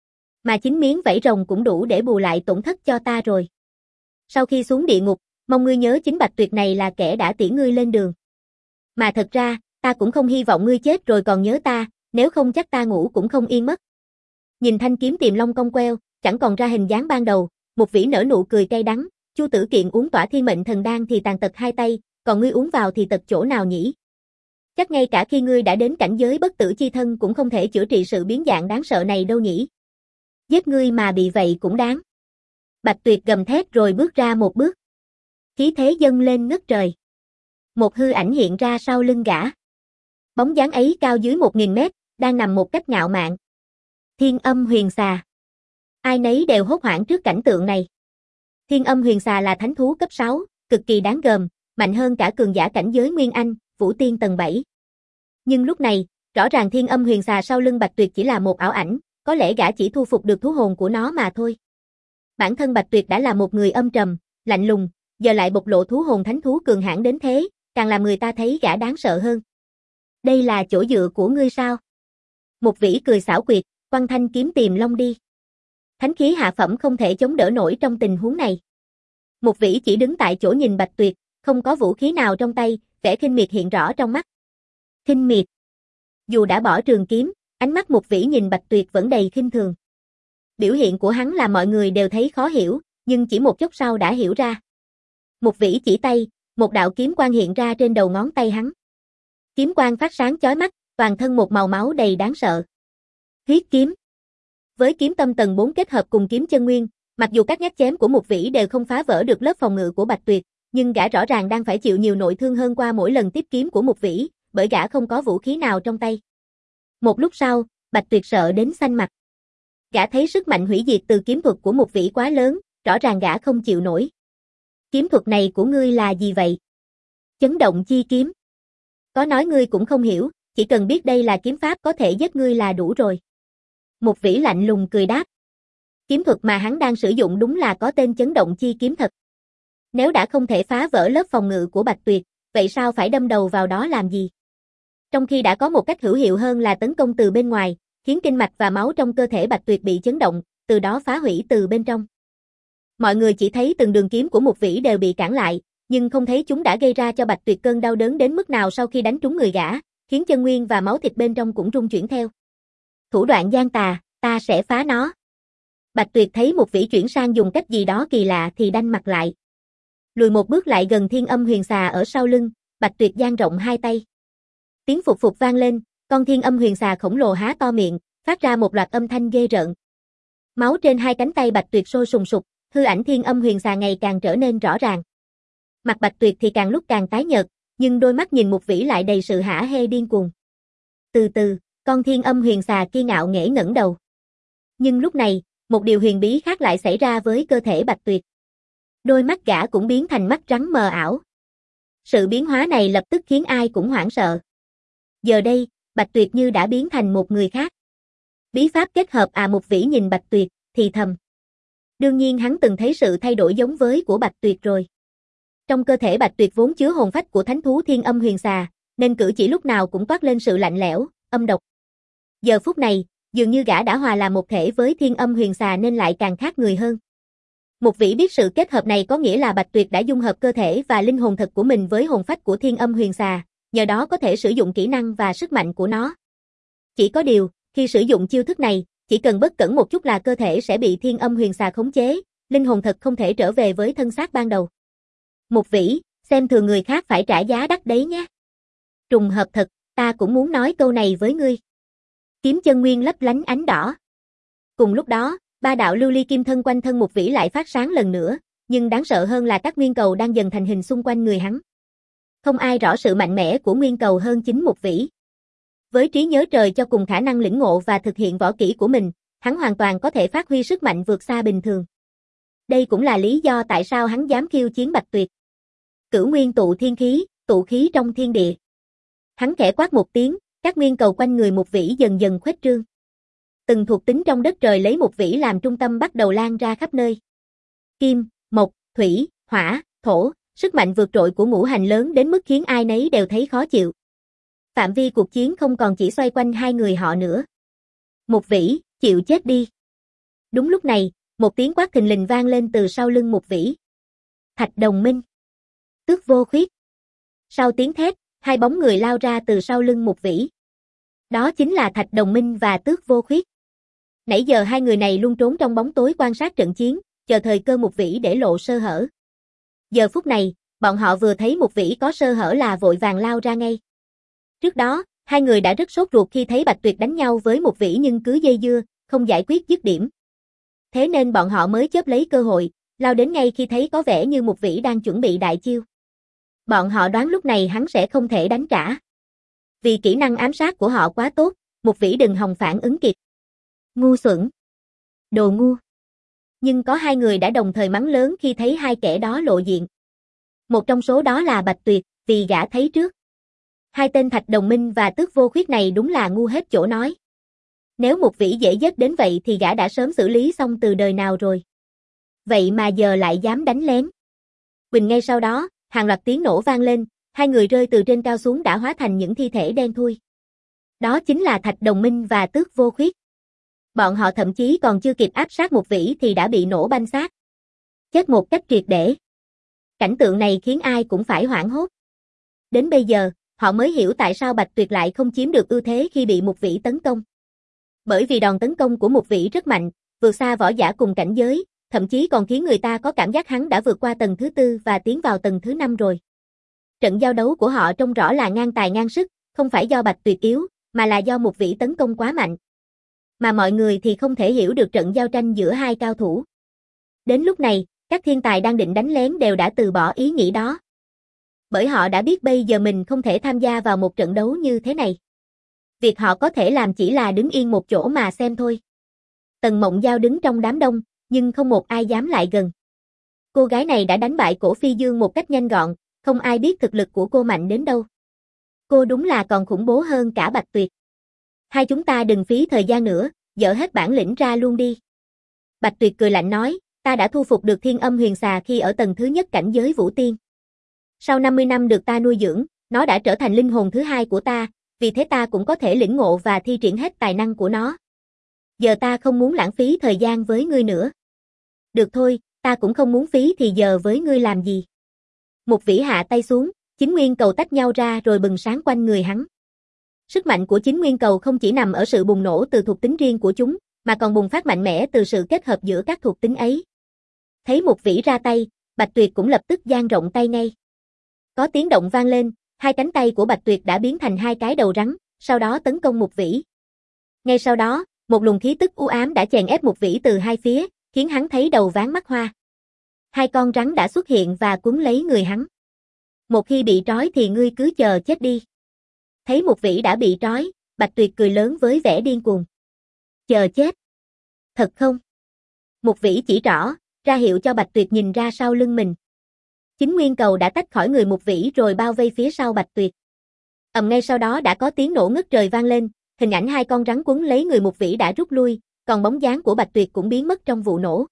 Mà chính miếng vảy rồng cũng đủ để bù lại tổn thất cho ta rồi. Sau khi xuống địa ngục, mong ngươi nhớ chính Bạch Tuyệt này là kẻ đã tiễn ngươi lên đường. Mà thật ra, ta cũng không hy vọng ngươi chết rồi còn nhớ ta, nếu không chắc ta ngủ cũng không yên mất. Nhìn thanh kiếm Tiềm Long cong queo, chẳng còn ra hình dáng ban đầu, Mục Vĩ nở nụ cười cay đắng, Chu Tử Kiện uống tỏa thiên mệnh thần đan thì tàn tật hai tay, còn ngươi uống vào thì tật chỗ nào nhỉ? Chắc ngay cả khi ngươi đã đến cảnh giới bất tử chi thân cũng không thể chữa trị sự biến dạng đáng sợ này đâu nhỉ? Giết ngươi mà bị vậy cũng đáng. Bạch Tuyệt gầm thét rồi bước ra một bước. Khí thế dâng lên ngất trời. Một hư ảnh hiện ra sau lưng gã. Bóng dáng ấy cao dưới một nghìn mét, đang nằm một cách ngạo mạn. Thiên Âm Huyền Xà. Ai nấy đều hốt hoảng trước cảnh tượng này. Thiên Âm Huyền Xà là thánh thú cấp sáu, cực kỳ đáng gờm, mạnh hơn cả cường giả cảnh giới Nguyên Anh, Vũ Tiên tầng bảy. Nhưng lúc này, rõ ràng Thiên Âm Huyền Xà sau lưng Bạch Tuyệt chỉ là một ảo ảnh, có lẽ gã chỉ thu phục được thú hồn của nó mà thôi. Bản thân Bạch Tuyệt đã là một người âm trầm, lạnh lùng, giờ lại bộc lộ thú hồn thánh thú cường hãn đến thế, càng làm người ta thấy gã đáng sợ hơn. Đây là chỗ dựa của ngươi sao? Mục Vĩ cười xảo quyệt, quăng thanh kiếm Tiềm Long đi. Thánh khí hạ phẩm không thể chống đỡ nổi trong tình huống này. Mục Vĩ chỉ đứng tại chỗ nhìn Bạch Tuyệt, không có vũ khí nào trong tay, vẻ khinh miệt hiện rõ trong mắt. Khinh miệt. Dù đã bỏ trường kiếm, ánh mắt Mục Vĩ nhìn Bạch Tuyệt vẫn đầy khinh thường. Biểu hiện của hắn làm mọi người đều thấy khó hiểu, nhưng chỉ một chốc sau đã hiểu ra. Mục Vĩ chỉ tay, một đạo kiếm quang hiện ra trên đầu ngón tay hắn. Kiếm quang phát sáng chói mắt, toàn thân một màu máu đầy đáng sợ. Huyết kiếm. Với kiếm tâm tầng bốn kết hợp cùng kiếm chân nguyên, mặc dù các nhát chém của Mục Vĩ đều không phá vỡ được lớp phòng ngự của Bạch Tuyệt, nhưng gã rõ ràng đang phải chịu nhiều nội thương hơn qua mỗi lần tiếp kiếm của Mục Vĩ, bởi gã không có vũ khí nào trong tay. Một lúc sau, Bạch Tuyệt sợ đến xanh mặt. Gã thấy sức mạnh hủy diệt từ kiếm thuật của Mục Vĩ quá lớn, rõ ràng gã không chịu nổi. Kiếm thuật này của ngươi là gì vậy? Chấn động chi kiếm. Có nói ngươi cũng không hiểu, chỉ cần biết đây là kiếm pháp có thể giết ngươi là đủ rồi. Mục Vĩ lạnh lùng cười đáp. Kiếm thuật mà hắn đang sử dụng đúng là có tên chấn động chi kiếm thật. Nếu đã không thể phá vỡ lớp phòng ngự của Bạch Tuyệt, vậy sao phải đâm đầu vào đó làm gì? Trong khi đã có một cách hữu hiệu hơn là tấn công từ bên ngoài, khiến kinh mạch và máu trong cơ thể Bạch Tuyệt bị chấn động, từ đó phá hủy từ bên trong. Mọi người chỉ thấy từng đường kiếm của Mục Vĩ đều bị cản lại, nhưng không thấy chúng đã gây ra cho Bạch Tuyệt cơn đau đớn đến mức nào sau khi đánh trúng người gã, khiến chân nguyên và máu thịt bên trong cũng rung chuyển theo. Thủ đoạn gian tà, ta sẽ phá nó. Bạch Tuyệt thấy Mục Vĩ chuyển sang dùng cách gì đó kỳ lạ thì đanh mặt lại. Lùi một bước lại gần Thiên Âm Huyền Xà ở sau lưng, Bạch Tuyệt dang rộng hai tay. Tiếng phục phục vang lên, con Thiên Âm Huyền Xà khổng lồ há to miệng, phát ra một loạt âm thanh ghê rợn. Máu trên hai cánh tay Bạch Tuyệt sôi sùng sục, hư ảnh Thiên Âm Huyền Xà ngày càng trở nên rõ ràng. Mặt Bạch Tuyệt thì càng lúc càng tái nhợt, nhưng đôi mắt nhìn Mục Vĩ lại đầy sự hả hê điên cuồng. Từ từ, con Thiên Âm Huyền Xà kia ngạo nghễ ngẩng đầu. Nhưng lúc này, một điều huyền bí khác lại xảy ra với cơ thể Bạch Tuyệt. Đôi mắt gã cũng biến thành mắt rắn mờ ảo. Sự biến hóa này lập tức khiến ai cũng hoảng sợ. Giờ đây, Bạch Tuyệt như đã biến thành một người khác. Bí pháp kết hợp à? Mục Vĩ nhìn Bạch Tuyệt, thì thầm. Đương nhiên hắn từng thấy sự thay đổi giống với của Bạch Tuyệt rồi. Trong cơ thể Bạch Tuyệt vốn chứa hồn phách của thánh thú Thiên Âm Huyền Xà, nên cử chỉ lúc nào cũng toát lên sự lạnh lẽo, âm độc. Giờ phút này, dường như gã đã hòa làm một thể với Thiên Âm Huyền Xà nên lại càng khác người hơn. Mục Vĩ biết sự kết hợp này có nghĩa là Bạch Tuyệt đã dung hợp cơ thể và linh hồn thật của mình với hồn phách của Thiên Âm Huyền Xà, nhờ đó có thể sử dụng kỹ năng và sức mạnh của nó. Chỉ có điều, khi sử dụng chiêu thức này, chỉ cần bất cẩn một chút là cơ thể sẽ bị Thiên Âm Huyền Xà khống chế, linh hồn thật không thể trở về với thân xác ban đầu. Mục Vĩ, xem thường người khác phải trả giá đắt đấy nhé. Trùng hợp thật, ta cũng muốn nói câu này với ngươi. Kiếm chân nguyên lấp lánh ánh đỏ. Cùng lúc đó, ba đạo lưu ly kim thân quanh thân Mục Vĩ lại phát sáng lần nữa, nhưng đáng sợ hơn là các nguyên cầu đang dần thành hình xung quanh người hắn. Không ai rõ sự mạnh mẽ của nguyên cầu hơn chính Mục Vĩ. Với trí nhớ trời cho cùng khả năng lĩnh ngộ và thực hiện võ kỹ của mình, hắn hoàn toàn có thể phát huy sức mạnh vượt xa bình thường. Đây cũng là lý do tại sao hắn dám khiêu chiến Bạch Tuyệt. Cửu nguyên tụ thiên khí, tụ khí trong thiên địa. Hắn khẽ quát một tiếng, các nguyên cầu quanh người Mục Vĩ dần dần khuếch trương. Từng thuộc tính trong đất trời lấy Mục Vĩ làm trung tâm bắt đầu lan ra khắp nơi. Kim, mộc, thủy, hỏa, thổ, sức mạnh vượt trội của ngũ hành lớn đến mức khiến ai nấy đều thấy khó chịu. Phạm vi cuộc chiến không còn chỉ xoay quanh hai người họ nữa. Mục Vĩ, chịu chết đi. Đúng lúc này, một tiếng quát thình lình vang lên từ sau lưng Mục Vĩ. Thạch Đồng Minh. Tước Vô Khuyết. Sau tiếng thét, hai bóng người lao ra từ sau lưng Mục Vĩ. Đó chính là Thạch Đồng Minh và Tước Vô Khuyết. Nãy giờ hai người này luôn trốn trong bóng tối quan sát trận chiến, chờ thời cơ Mục Vĩ để lộ sơ hở. Giờ phút này, bọn họ vừa thấy Mục Vĩ có sơ hở là vội vàng lao ra ngay. Trước đó, hai người đã rất sốt ruột khi thấy Bạch Tuyệt đánh nhau với Mục Vĩ nhưng cứ dây dưa, không giải quyết dứt điểm. Thế nên bọn họ mới chớp lấy cơ hội, lao đến ngay khi thấy có vẻ như Mục Vĩ đang chuẩn bị đại chiêu. Bọn họ đoán lúc này hắn sẽ không thể đánh trả. Vì kỹ năng ám sát của họ quá tốt, Mục Vĩ đừng hòng phản ứng kịp. Ngu xuẩn. Đồ ngu. Nhưng có hai người đã đồng thời mắng lớn khi thấy hai kẻ đó lộ diện. Một trong số đó là Bạch Tuyệt, vì gã thấy trước. Hai tên Thạch Đồng Minh và Tước Vô Khuyết này đúng là ngu hết chỗ nói. Nếu Mục Vĩ dễ dết đến vậy thì gã đã sớm xử lý xong từ đời nào rồi. Vậy mà giờ lại dám đánh lén. Quỳnh ngay sau đó, hàng loạt tiếng nổ vang lên, hai người rơi từ trên cao xuống đã hóa thành những thi thể đen thui. Đó chính là Thạch Đồng Minh và Tước Vô Khuyết. Bọn họ thậm chí còn chưa kịp áp sát Mục Vĩ thì đã bị nổ banh xác. Chết một cách triệt để. Cảnh tượng này khiến ai cũng phải hoảng hốt. Đến bây giờ, họ mới hiểu tại sao Bạch Tuyệt lại không chiếm được ưu thế khi bị Mục Vĩ tấn công. Bởi vì đòn tấn công của Mục Vĩ rất mạnh, vượt xa võ giả cùng cảnh giới, thậm chí còn khiến người ta có cảm giác hắn đã vượt qua tầng thứ tư và tiến vào tầng thứ năm rồi. Trận giao đấu của họ trông rõ là ngang tài ngang sức, không phải do Bạch Tuyệt yếu, mà là do Mục Vĩ tấn công quá mạnh. Mà mọi người thì không thể hiểu được trận giao tranh giữa hai cao thủ. Đến lúc này, các thiên tài đang định đánh lén đều đã từ bỏ ý nghĩ đó. Bởi họ đã biết bây giờ mình không thể tham gia vào một trận đấu như thế này. Việc họ có thể làm chỉ là đứng yên một chỗ mà xem thôi. Tần Mộng Giao đứng trong đám đông, nhưng không một ai dám lại gần. Cô gái này đã đánh bại Cổ Phi Dương một cách nhanh gọn, không ai biết thực lực của cô mạnh đến đâu. Cô đúng là còn khủng bố hơn cả Bạch Tuyệt. Hai chúng ta đừng phí thời gian nữa, dỡ hết bản lĩnh ra luôn đi. Bạch Tuyệt cười lạnh nói, ta đã thu phục được Thiên Âm Huyền Xà khi ở tầng thứ nhất cảnh giới Vũ Tiên. Sau năm mươi năm được ta nuôi dưỡng, nó đã trở thành linh hồn thứ hai của ta, vì thế ta cũng có thể lĩnh ngộ và thi triển hết tài năng của nó. Giờ ta không muốn lãng phí thời gian với ngươi nữa. Được thôi, ta cũng không muốn phí thì giờ với ngươi làm gì. Mục Vĩ hạ tay xuống, chín nguyên cầu tách nhau ra rồi bừng sáng quanh người hắn. Sức mạnh của chín nguyên cầu không chỉ nằm ở sự bùng nổ từ thuộc tính riêng của chúng, mà còn bùng phát mạnh mẽ từ sự kết hợp giữa các thuộc tính ấy. Thấy Mục Vĩ ra tay, Bạch Tuyệt cũng lập tức dang rộng tay ngay. Có tiếng động vang lên, hai cánh tay của Bạch Tuyệt đã biến thành hai cái đầu rắn, sau đó tấn công Mục Vĩ. Ngay sau đó, một luồng khí tức u ám đã chèn ép Mục Vĩ từ hai phía, khiến hắn thấy đầu váng mắt hoa. Hai con rắn đã xuất hiện và cuốn lấy người hắn. Một khi bị trói thì ngươi cứ chờ chết đi. Thấy Mục Vĩ đã bị trói, Bạch Tuyệt cười lớn với vẻ điên cuồng. Chờ chết? Thật không? Mục Vĩ chỉ trỏ, ra hiệu cho Bạch Tuyệt nhìn ra sau lưng mình. Chín nguyên cầu đã tách khỏi người Mục Vĩ rồi bao vây phía sau Bạch Tuyệt. Ầm ngay sau đó đã có tiếng nổ ngất trời vang lên, hình ảnh hai con rắn quấn lấy người Mục Vĩ đã rút lui, còn bóng dáng của Bạch Tuyệt cũng biến mất trong vụ nổ.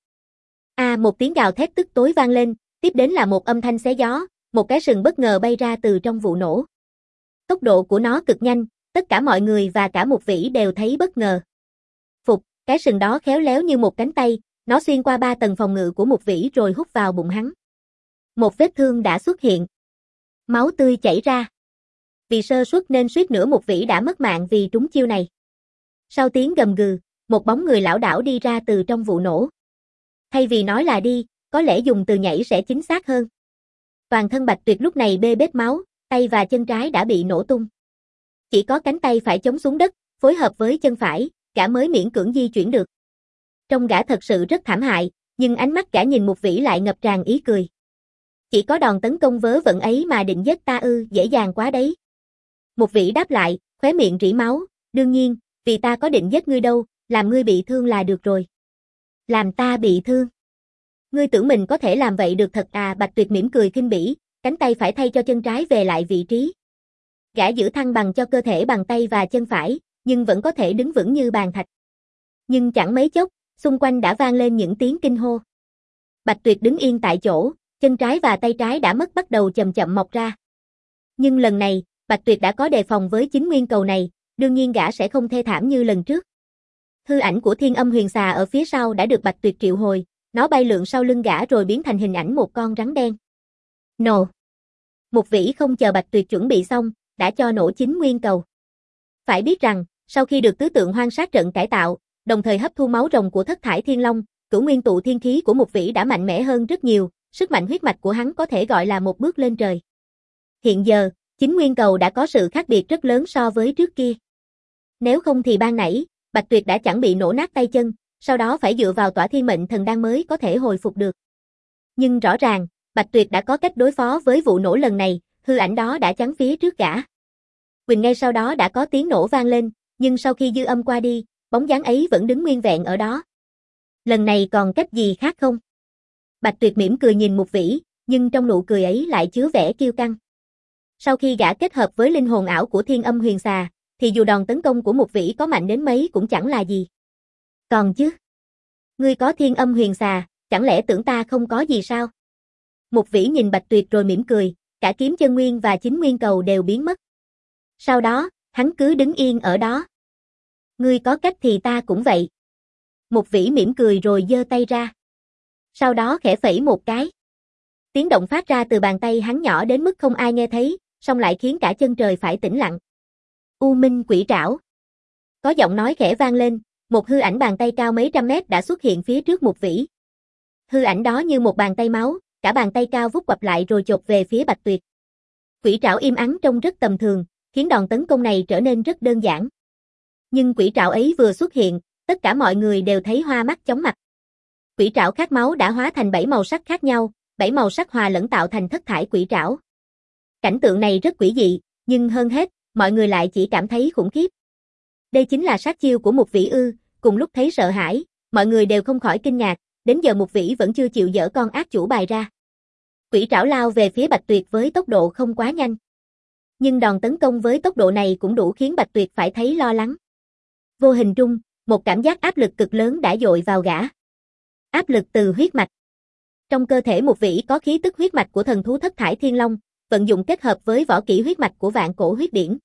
A à, một tiếng gào thét tức tối vang lên, tiếp đến là một âm thanh xé gió, một cái sừng bất ngờ bay ra từ trong vụ nổ. Tốc độ của nó cực nhanh, tất cả mọi người và cả Mục Vĩ đều thấy bất ngờ. Phục, cái sừng đó khéo léo như một cánh tay, nó xuyên qua ba tầng phòng ngự của Mục Vĩ rồi hút vào bụng hắn. Một vết thương đã xuất hiện. Máu tươi chảy ra. Vì sơ suất nên suýt nữa Mục Vĩ đã mất mạng vì trúng chiêu này. Sau tiếng gầm gừ, một bóng người lảo đảo đi ra từ trong vụ nổ. Thay vì nói là đi, có lẽ dùng từ nhảy sẽ chính xác hơn. Toàn thân Bạch Tuyệt lúc này bê bết máu, tay và chân trái đã bị nổ tung. Chỉ có cánh tay phải chống xuống đất, phối hợp với chân phải, gã mới miễn cưỡng di chuyển được. Trông gã thật sự rất thảm hại, nhưng ánh mắt gã nhìn Mục Vĩ lại ngập tràn ý cười. Chỉ có đòn tấn công vớ vẩn ấy mà định giết ta ư, dễ dàng quá đấy. Mục Vĩ đáp lại, khóe miệng rỉ máu, đương nhiên, vì ta có định giết ngươi đâu, làm ngươi bị thương là được rồi. Làm ta bị thương? Ngươi tưởng mình có thể làm vậy được thật à? Bạch Tuyệt mỉm cười khinh bỉ, cánh tay phải thay cho chân trái về lại vị trí. Gã giữ thăng bằng cho cơ thể bằng tay và chân phải, nhưng vẫn có thể đứng vững như bàn thạch. Nhưng chẳng mấy chốc, xung quanh đã vang lên những tiếng kinh hô. Bạch Tuyệt đứng yên tại chỗ, chân trái và tay trái đã mất bắt đầu chậm chậm mọc ra. Nhưng lần này, Bạch Tuyệt đã có đề phòng với chín nguyên cầu này, đương nhiên gã sẽ không thê thảm như lần trước. Hư ảnh của Thiên Âm Huyền Xà ở phía sau đã được Bạch Tuyệt triệu hồi, nó bay lượn sau lưng gã rồi biến thành hình ảnh một con rắn đen. Nổ! Mục Vĩ không chờ Bạch Tuyệt chuẩn bị xong, đã cho nổ chín nguyên cầu. Phải biết rằng, sau khi được tứ tượng hoang sát trận cải tạo, đồng thời hấp thu máu rồng của Thất Thải Thiên Long, cửu nguyên tụ thiên khí của Mục Vĩ đã mạnh mẽ hơn rất nhiều, sức mạnh huyết mạch của hắn có thể gọi là một bước lên trời. Hiện giờ, chín nguyên cầu đã có sự khác biệt rất lớn so với trước kia. Nếu không thì ban nãy, Bạch Tuyệt đã chẳng bị nổ nát tay chân, sau đó phải dựa vào tỏa thiên mệnh thần đan mới có thể hồi phục được. Nhưng rõ ràng, Bạch Tuyệt đã có cách đối phó với vụ nổ lần này, hư ảnh đó đã chắn phía trước gã. Quỳnh ngay sau đó đã có tiếng nổ vang lên, nhưng sau khi dư âm qua đi, bóng dáng ấy vẫn đứng nguyên vẹn ở đó. Lần này còn cách gì khác không? Bạch Tuyệt mỉm cười nhìn Mục Vĩ, nhưng trong nụ cười ấy lại chứa vẻ kiêu căng. Sau khi gã kết hợp với linh hồn ảo của Thiên Âm Huyền Xà, thì dù đòn tấn công của Mục Vĩ có mạnh đến mấy cũng chẳng là gì. Còn chứ? Ngươi có Thiên Âm Huyền Xà, chẳng lẽ tưởng ta không có gì sao? Mục Vĩ nhìn Bạch Tuyệt rồi mỉm cười, cả kiếm chân nguyên và chín nguyên cầu đều biến mất. Sau đó, hắn cứ đứng yên ở đó. Ngươi có cách thì ta cũng vậy. Mục Vĩ mỉm cười rồi giơ tay ra. Sau đó khẽ phẩy một cái. Tiếng động phát ra từ bàn tay hắn nhỏ đến mức không ai nghe thấy, song lại khiến cả chân trời phải tĩnh lặng. U Minh Quỷ Trảo. Có giọng nói khẽ vang lên, một hư ảnh bàn tay cao mấy trăm mét đã xuất hiện phía trước Mục Vĩ. Hư ảnh đó như một bàn tay máu, cả bàn tay cao vút quặp lại rồi chộp về phía Bạch Tuyệt. Quỷ trảo im ắng trông rất tầm thường, khiến đòn tấn công này trở nên rất đơn giản. Nhưng quỷ trảo ấy vừa xuất hiện, tất cả mọi người đều thấy hoa mắt chóng mặt. Quỷ trảo khát máu đã hóa thành bảy màu sắc khác nhau, bảy màu sắc hòa lẫn tạo thành thất thải quỷ trảo. Cảnh tượng này rất quỷ dị, nhưng hơn hết, mọi người lại chỉ cảm thấy khủng khiếp. Đây chính là sát chiêu của Mục Vĩ ư? Cùng lúc thấy sợ hãi, mọi người đều không khỏi kinh ngạc, đến giờ Mục Vĩ vẫn chưa chịu dỡ con ác chủ bài ra. Quỷ trảo lao về phía Bạch Tuyệt với tốc độ không quá nhanh. Nhưng đòn tấn công với tốc độ này cũng đủ khiến Bạch Tuyệt phải thấy lo lắng. Vô hình trung, một cảm giác áp lực cực lớn đã dội vào gã. Áp lực từ huyết mạch. Trong cơ thể Mục Vĩ có khí tức huyết mạch của thần thú Thất Thải Thiên Long, vận dụng kết hợp với võ kỹ huyết mạch của Vạn Cổ Huyết Điển.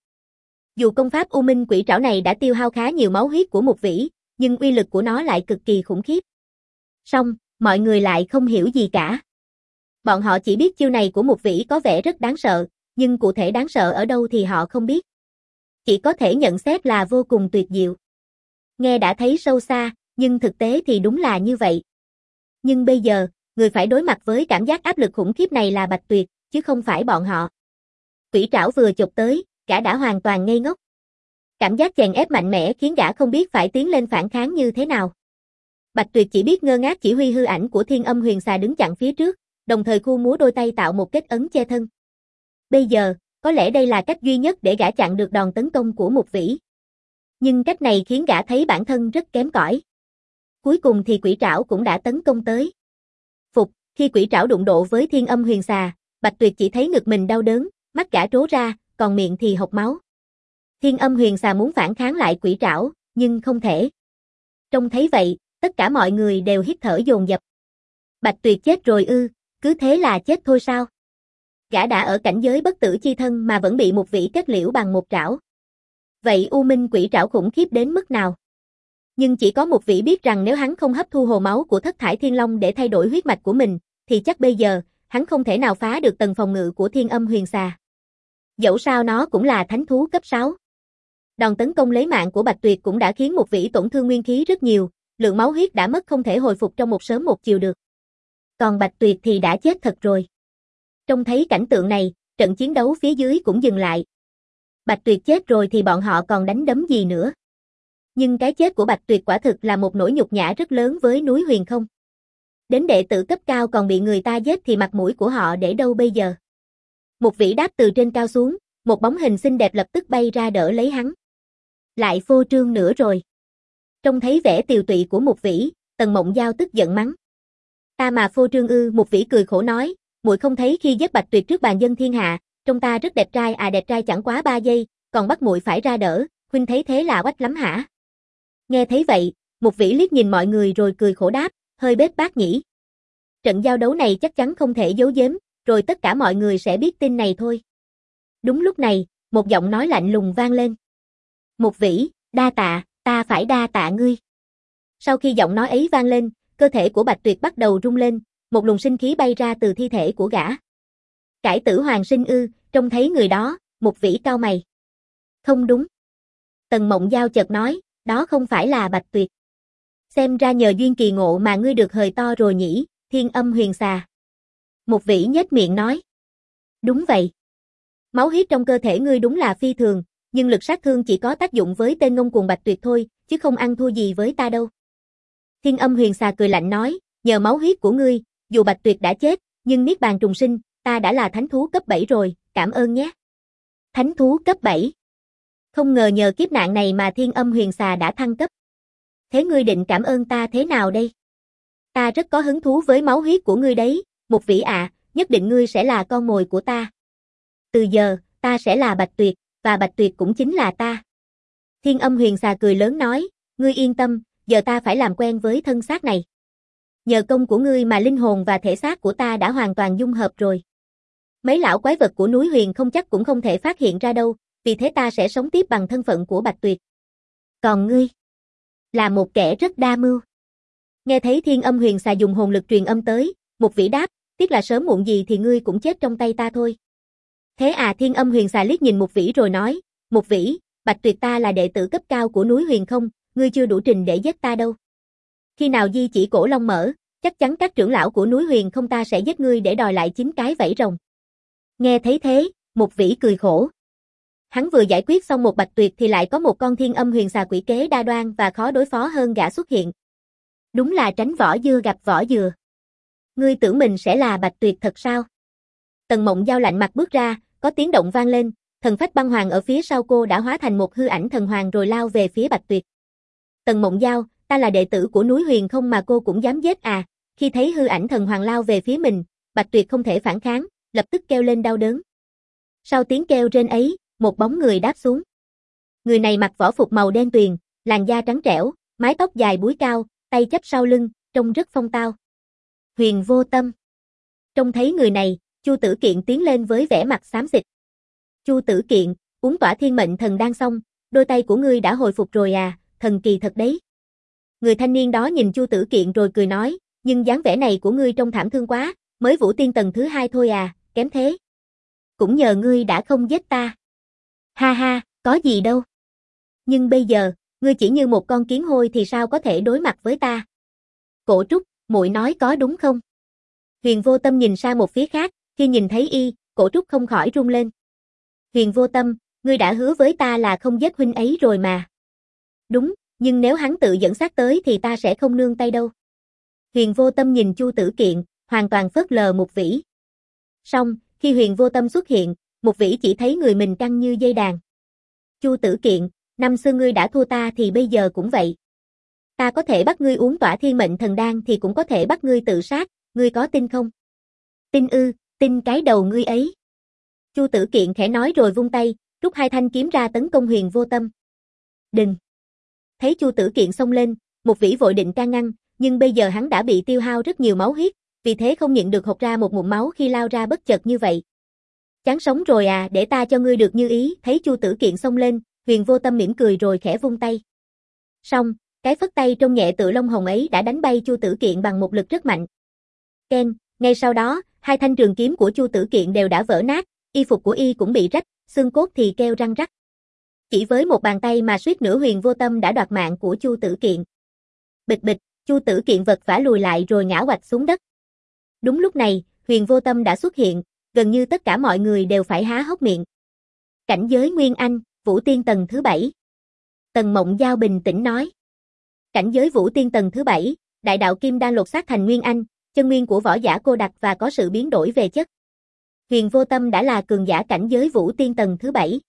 Dù công pháp U Minh Quỷ Trảo này đã tiêu hao khá nhiều máu huyết của Mục Vĩ, nhưng uy lực của nó lại cực kỳ khủng khiếp. Song, mọi người lại không hiểu gì cả. Bọn họ chỉ biết chiêu này của Mục Vĩ có vẻ rất đáng sợ, nhưng cụ thể đáng sợ ở đâu thì họ không biết. Chỉ có thể nhận xét là vô cùng tuyệt diệu. Nghe đã thấy sâu xa, nhưng thực tế thì đúng là như vậy. Nhưng bây giờ, người phải đối mặt với cảm giác áp lực khủng khiếp này là Bạch Tuyệt, chứ không phải bọn họ. Quỷ trảo vừa chụp tới, gã đã hoàn toàn ngây ngốc. Cảm giác chèn ép mạnh mẽ khiến gã không biết phải tiến lên phản kháng như thế nào. Bạch Tuyệt chỉ biết ngơ ngác chỉ huy hư ảnh của Thiên Âm Huyền Xà đứng chặn phía trước, đồng thời khu múa đôi tay tạo một kết ấn che thân. Bây giờ, có lẽ đây là cách duy nhất để gã chặn được đòn tấn công của Mục Vĩ. Nhưng cách này khiến gã thấy bản thân rất kém cỏi. Cuối cùng thì quỷ trảo cũng đã tấn công tới. Phục, khi quỷ trảo đụng độ với Thiên Âm Huyền Xà, Bạch Tuyệt chỉ thấy ngực mình đau đớn, mắt gã trố ra, còn miệng thì hộc máu. Thiên Âm Huyền Xà muốn phản kháng lại quỷ trảo, nhưng không thể. Trông thấy vậy, tất cả mọi người đều hít thở dồn dập. Bạch Tuyệt chết rồi ư, cứ thế là chết thôi sao? Gã đã ở cảnh giới bất tử chi thân mà vẫn bị Mục Vĩ kết liễu bằng một trảo. Vậy U Minh Quỷ Trảo khủng khiếp đến mức nào? Nhưng chỉ có Mục Vĩ biết rằng nếu hắn không hấp thu hồ máu của Thất Thải Thiên Long để thay đổi huyết mạch của mình, thì chắc bây giờ, hắn không thể nào phá được tầng phòng ngự của Thiên Âm Huyền Xà. Dẫu sao nó cũng là thánh thú cấp sáu. Đòn tấn công lấy mạng của Bạch Tuyệt cũng đã khiến Mục Vĩ tổn thương nguyên khí rất nhiều, lượng máu huyết đã mất không thể hồi phục trong một sớm một chiều được. Còn Bạch Tuyệt thì đã chết thật rồi. Trông thấy cảnh tượng này, trận chiến đấu phía dưới cũng dừng lại. Bạch Tuyệt chết rồi thì bọn họ còn đánh đấm gì nữa. Nhưng cái chết của Bạch Tuyệt quả thực là một nỗi nhục nhã rất lớn với núi Huyền Không. Đến đệ tử cấp cao còn bị người ta giết thì mặt mũi của họ để đâu bây giờ. Mục Vĩ đáp từ trên cao xuống, một bóng hình xinh đẹp lập tức bay ra đỡ lấy hắn. Lại phô trương nữa rồi. Trông thấy vẻ tiều tụy của Mục Vĩ, Tần Mộng Giao tức giận mắng. Ta mà phô trương ư? Mục Vĩ cười khổ nói, muội không thấy khi giết Bạch Tuyệt trước bàn dân thiên hạ, trông ta rất đẹp trai à? Đẹp trai chẳng quá ba giây, còn bắt muội phải ra đỡ, huynh thấy thế là oách lắm hả? Nghe thấy vậy, Mục Vĩ liếc nhìn mọi người rồi cười khổ đáp, hơi bết bát nhỉ. Trận giao đấu này chắc chắn không thể giấu giếm, rồi tất cả mọi người sẽ biết tin này thôi. Đúng lúc này, một giọng nói lạnh lùng vang lên. Mục Vĩ, đa tạ, ta phải đa tạ ngươi. Sau khi giọng nói ấy vang lên, cơ thể của Bạch Tuyệt bắt đầu rung lên, một luồng sinh khí bay ra từ thi thể của gã. Cải tử hoàng sinh ư? Trông thấy người đó, Mục Vĩ cau mày. Không đúng. Tần Mộng Giao chợt nói, đó không phải là Bạch Tuyệt. Xem ra nhờ duyên kỳ ngộ mà ngươi được hời to rồi nhỉ, Thiên Âm Huyền Xà. Mục Vĩ nhếch miệng nói. Đúng vậy. Máu huyết trong cơ thể ngươi đúng là phi thường, nhưng lực sát thương chỉ có tác dụng với tên ngông cuồng Bạch Tuyệt thôi, chứ không ăn thua gì với ta đâu. Thiên Âm Huyền Xà cười lạnh nói, nhờ máu huyết của ngươi, dù Bạch Tuyệt đã chết, nhưng niết bàn trùng sinh, ta đã là thánh thú cấp bảy rồi, cảm ơn nhé. Thánh thú cấp bảy. Không ngờ nhờ kiếp nạn này mà Thiên Âm Huyền Xà đã thăng cấp. Thế ngươi định cảm ơn ta thế nào đây? Ta rất có hứng thú với máu huyết của ngươi đấy, Mục Vĩ ạ, nhất định ngươi sẽ là con mồi của ta. Từ giờ, ta sẽ là Bạch Tuyệt, và Bạch Tuyệt cũng chính là ta. Thiên Âm Huyền Xà cười lớn nói, ngươi yên tâm, giờ ta phải làm quen với thân xác này. Nhờ công của ngươi mà linh hồn và thể xác của ta đã hoàn toàn dung hợp rồi. Mấy lão quái vật của núi Huyền không chắc cũng không thể phát hiện ra đâu, vì thế ta sẽ sống tiếp bằng thân phận của Bạch Tuyệt. Còn ngươi, là một kẻ rất đa mưu. Nghe thấy Thiên Âm Huyền Xà dùng hồn lực truyền âm tới, Mục Vĩ đáp, tiếc là sớm muộn gì thì ngươi cũng chết trong tay ta thôi. Thế à? Thiên Âm Huyền Xà liếc nhìn Mục Vĩ rồi nói, Mục Vĩ, Bạch Tuyệt ta là đệ tử cấp cao của núi Huyền không, ngươi chưa đủ trình để giết ta đâu. Khi nào di chỉ cổ long mở, chắc chắn các trưởng lão của núi Huyền không ta sẽ giết ngươi để đòi lại chín cái vảy rồng. Nghe thấy thế, Mục Vĩ cười khổ. Hắn vừa giải quyết xong một Bạch Tuyệt thì lại có một con Thiên Âm Huyền Xà quỷ kế đa đoan và khó đối phó hơn gã xuất hiện. Đúng là tránh vỏ dưa gặp vỏ dừa. Ngươi tưởng mình sẽ là Bạch Tuyệt thật sao? Tần Mộng Giao lạnh mặt bước ra, có tiếng động vang lên, thần phách băng hoàng ở phía sau cô đã hóa thành một hư ảnh thần hoàng rồi lao về phía Bạch Tuyệt. Tần Mộng Giao, ta là đệ tử của núi Huyền Không mà cô cũng dám giết à, khi thấy hư ảnh thần hoàng lao về phía mình, Bạch Tuyệt không thể phản kháng, lập tức kêu lên đau đớn. Sau tiếng kêu trên ấy, một bóng người đáp xuống. Người này mặc võ phục màu đen tuyền, làn da trắng trẻo, mái tóc dài búi cao, tay chắp sau lưng, trông rất phong tao. Huyền Vô Tâm. Trông thấy người này, Chu Tử Kiện tiến lên với vẻ mặt xám xịt. Chu Tử Kiện, uống tỏa thiên mệnh thần đan xong, đôi tay của ngươi đã hồi phục rồi à, thần kỳ thật đấy. Người thanh niên đó nhìn Chu Tử Kiện rồi cười nói, nhưng dáng vẻ này của ngươi trông thảm thương quá, mới vũ tiên tầng thứ hai thôi à, kém thế. Cũng nhờ ngươi đã không giết ta. Ha ha, có gì đâu. Nhưng bây giờ, ngươi chỉ như một con kiến hôi thì sao có thể đối mặt với ta? Cổ Trúc, muội nói có đúng không? Huyền Vô Tâm nhìn sang một phía khác, khi nhìn thấy y, Cổ Trúc không khỏi run lên. Huyền Vô Tâm, ngươi đã hứa với ta là không giết huynh ấy rồi mà. Đúng, nhưng nếu hắn tự dẫn xác tới thì ta sẽ không nương tay đâu. Huyền Vô Tâm nhìn Chu Tử Kiện, hoàn toàn phớt lờ Mục Vĩ. Xong, khi Huyền Vô Tâm xuất hiện, Mục Vĩ chỉ thấy người mình căng như dây đàn. Chu Tử Kiện, năm xưa ngươi đã thua ta thì bây giờ cũng vậy. Ta có thể bắt ngươi uống tỏa thiên mệnh thần đan thì cũng có thể bắt ngươi tự sát, ngươi có tin không? Tin ư, tin cái đầu ngươi ấy. Chu Tử Kiện khẽ nói rồi vung tay, rút hai thanh kiếm ra tấn công Huyền Vô Tâm. Đừng! Thấy Chu Tử Kiện xông lên, Mục Vĩ vội định can ngăn, nhưng bây giờ hắn đã bị tiêu hao rất nhiều máu huyết, vì thế không nhịn được hộc ra một ngụm máu khi lao ra bất chợt như vậy. Chán sống rồi à, để ta cho ngươi được như ý. Thấy Chu Tử Kiện xông lên, Huyền Vô Tâm mỉm cười rồi khẽ vung tay. Xong, cái phất tay trông nhẹ tựa lông hồng ấy đã đánh bay Chu Tử Kiện bằng một lực rất mạnh. Ken, ngay sau đó, hai thanh trường kiếm của Chu Tử Kiện đều đã vỡ nát, y phục của y cũng bị rách, xương cốt thì kêu răng rắc. Chỉ với một bàn tay mà suýt nữa Huyền Vô Tâm đã đoạt mạng của Chu Tử Kiện. Bịch bịch, Chu Tử Kiện vật vã lùi lại rồi ngã oạch xuống đất. Đúng lúc này, Huyền Vô Tâm đã xuất hiện, gần như tất cả mọi người đều phải há hốc miệng. Cảnh giới Nguyên Anh, Vũ Tiên tầng thứ bảy. Tần Mộng Giao bình tĩnh nói. Cảnh giới Vũ Tiên tầng thứ bảy, đại đạo kim đan lột xác thành Nguyên Anh, chân nguyên của võ giả cô đặc và có sự biến đổi về chất. Huyền Vô Tâm đã là cường giả cảnh giới Vũ Tiên tầng thứ bảy.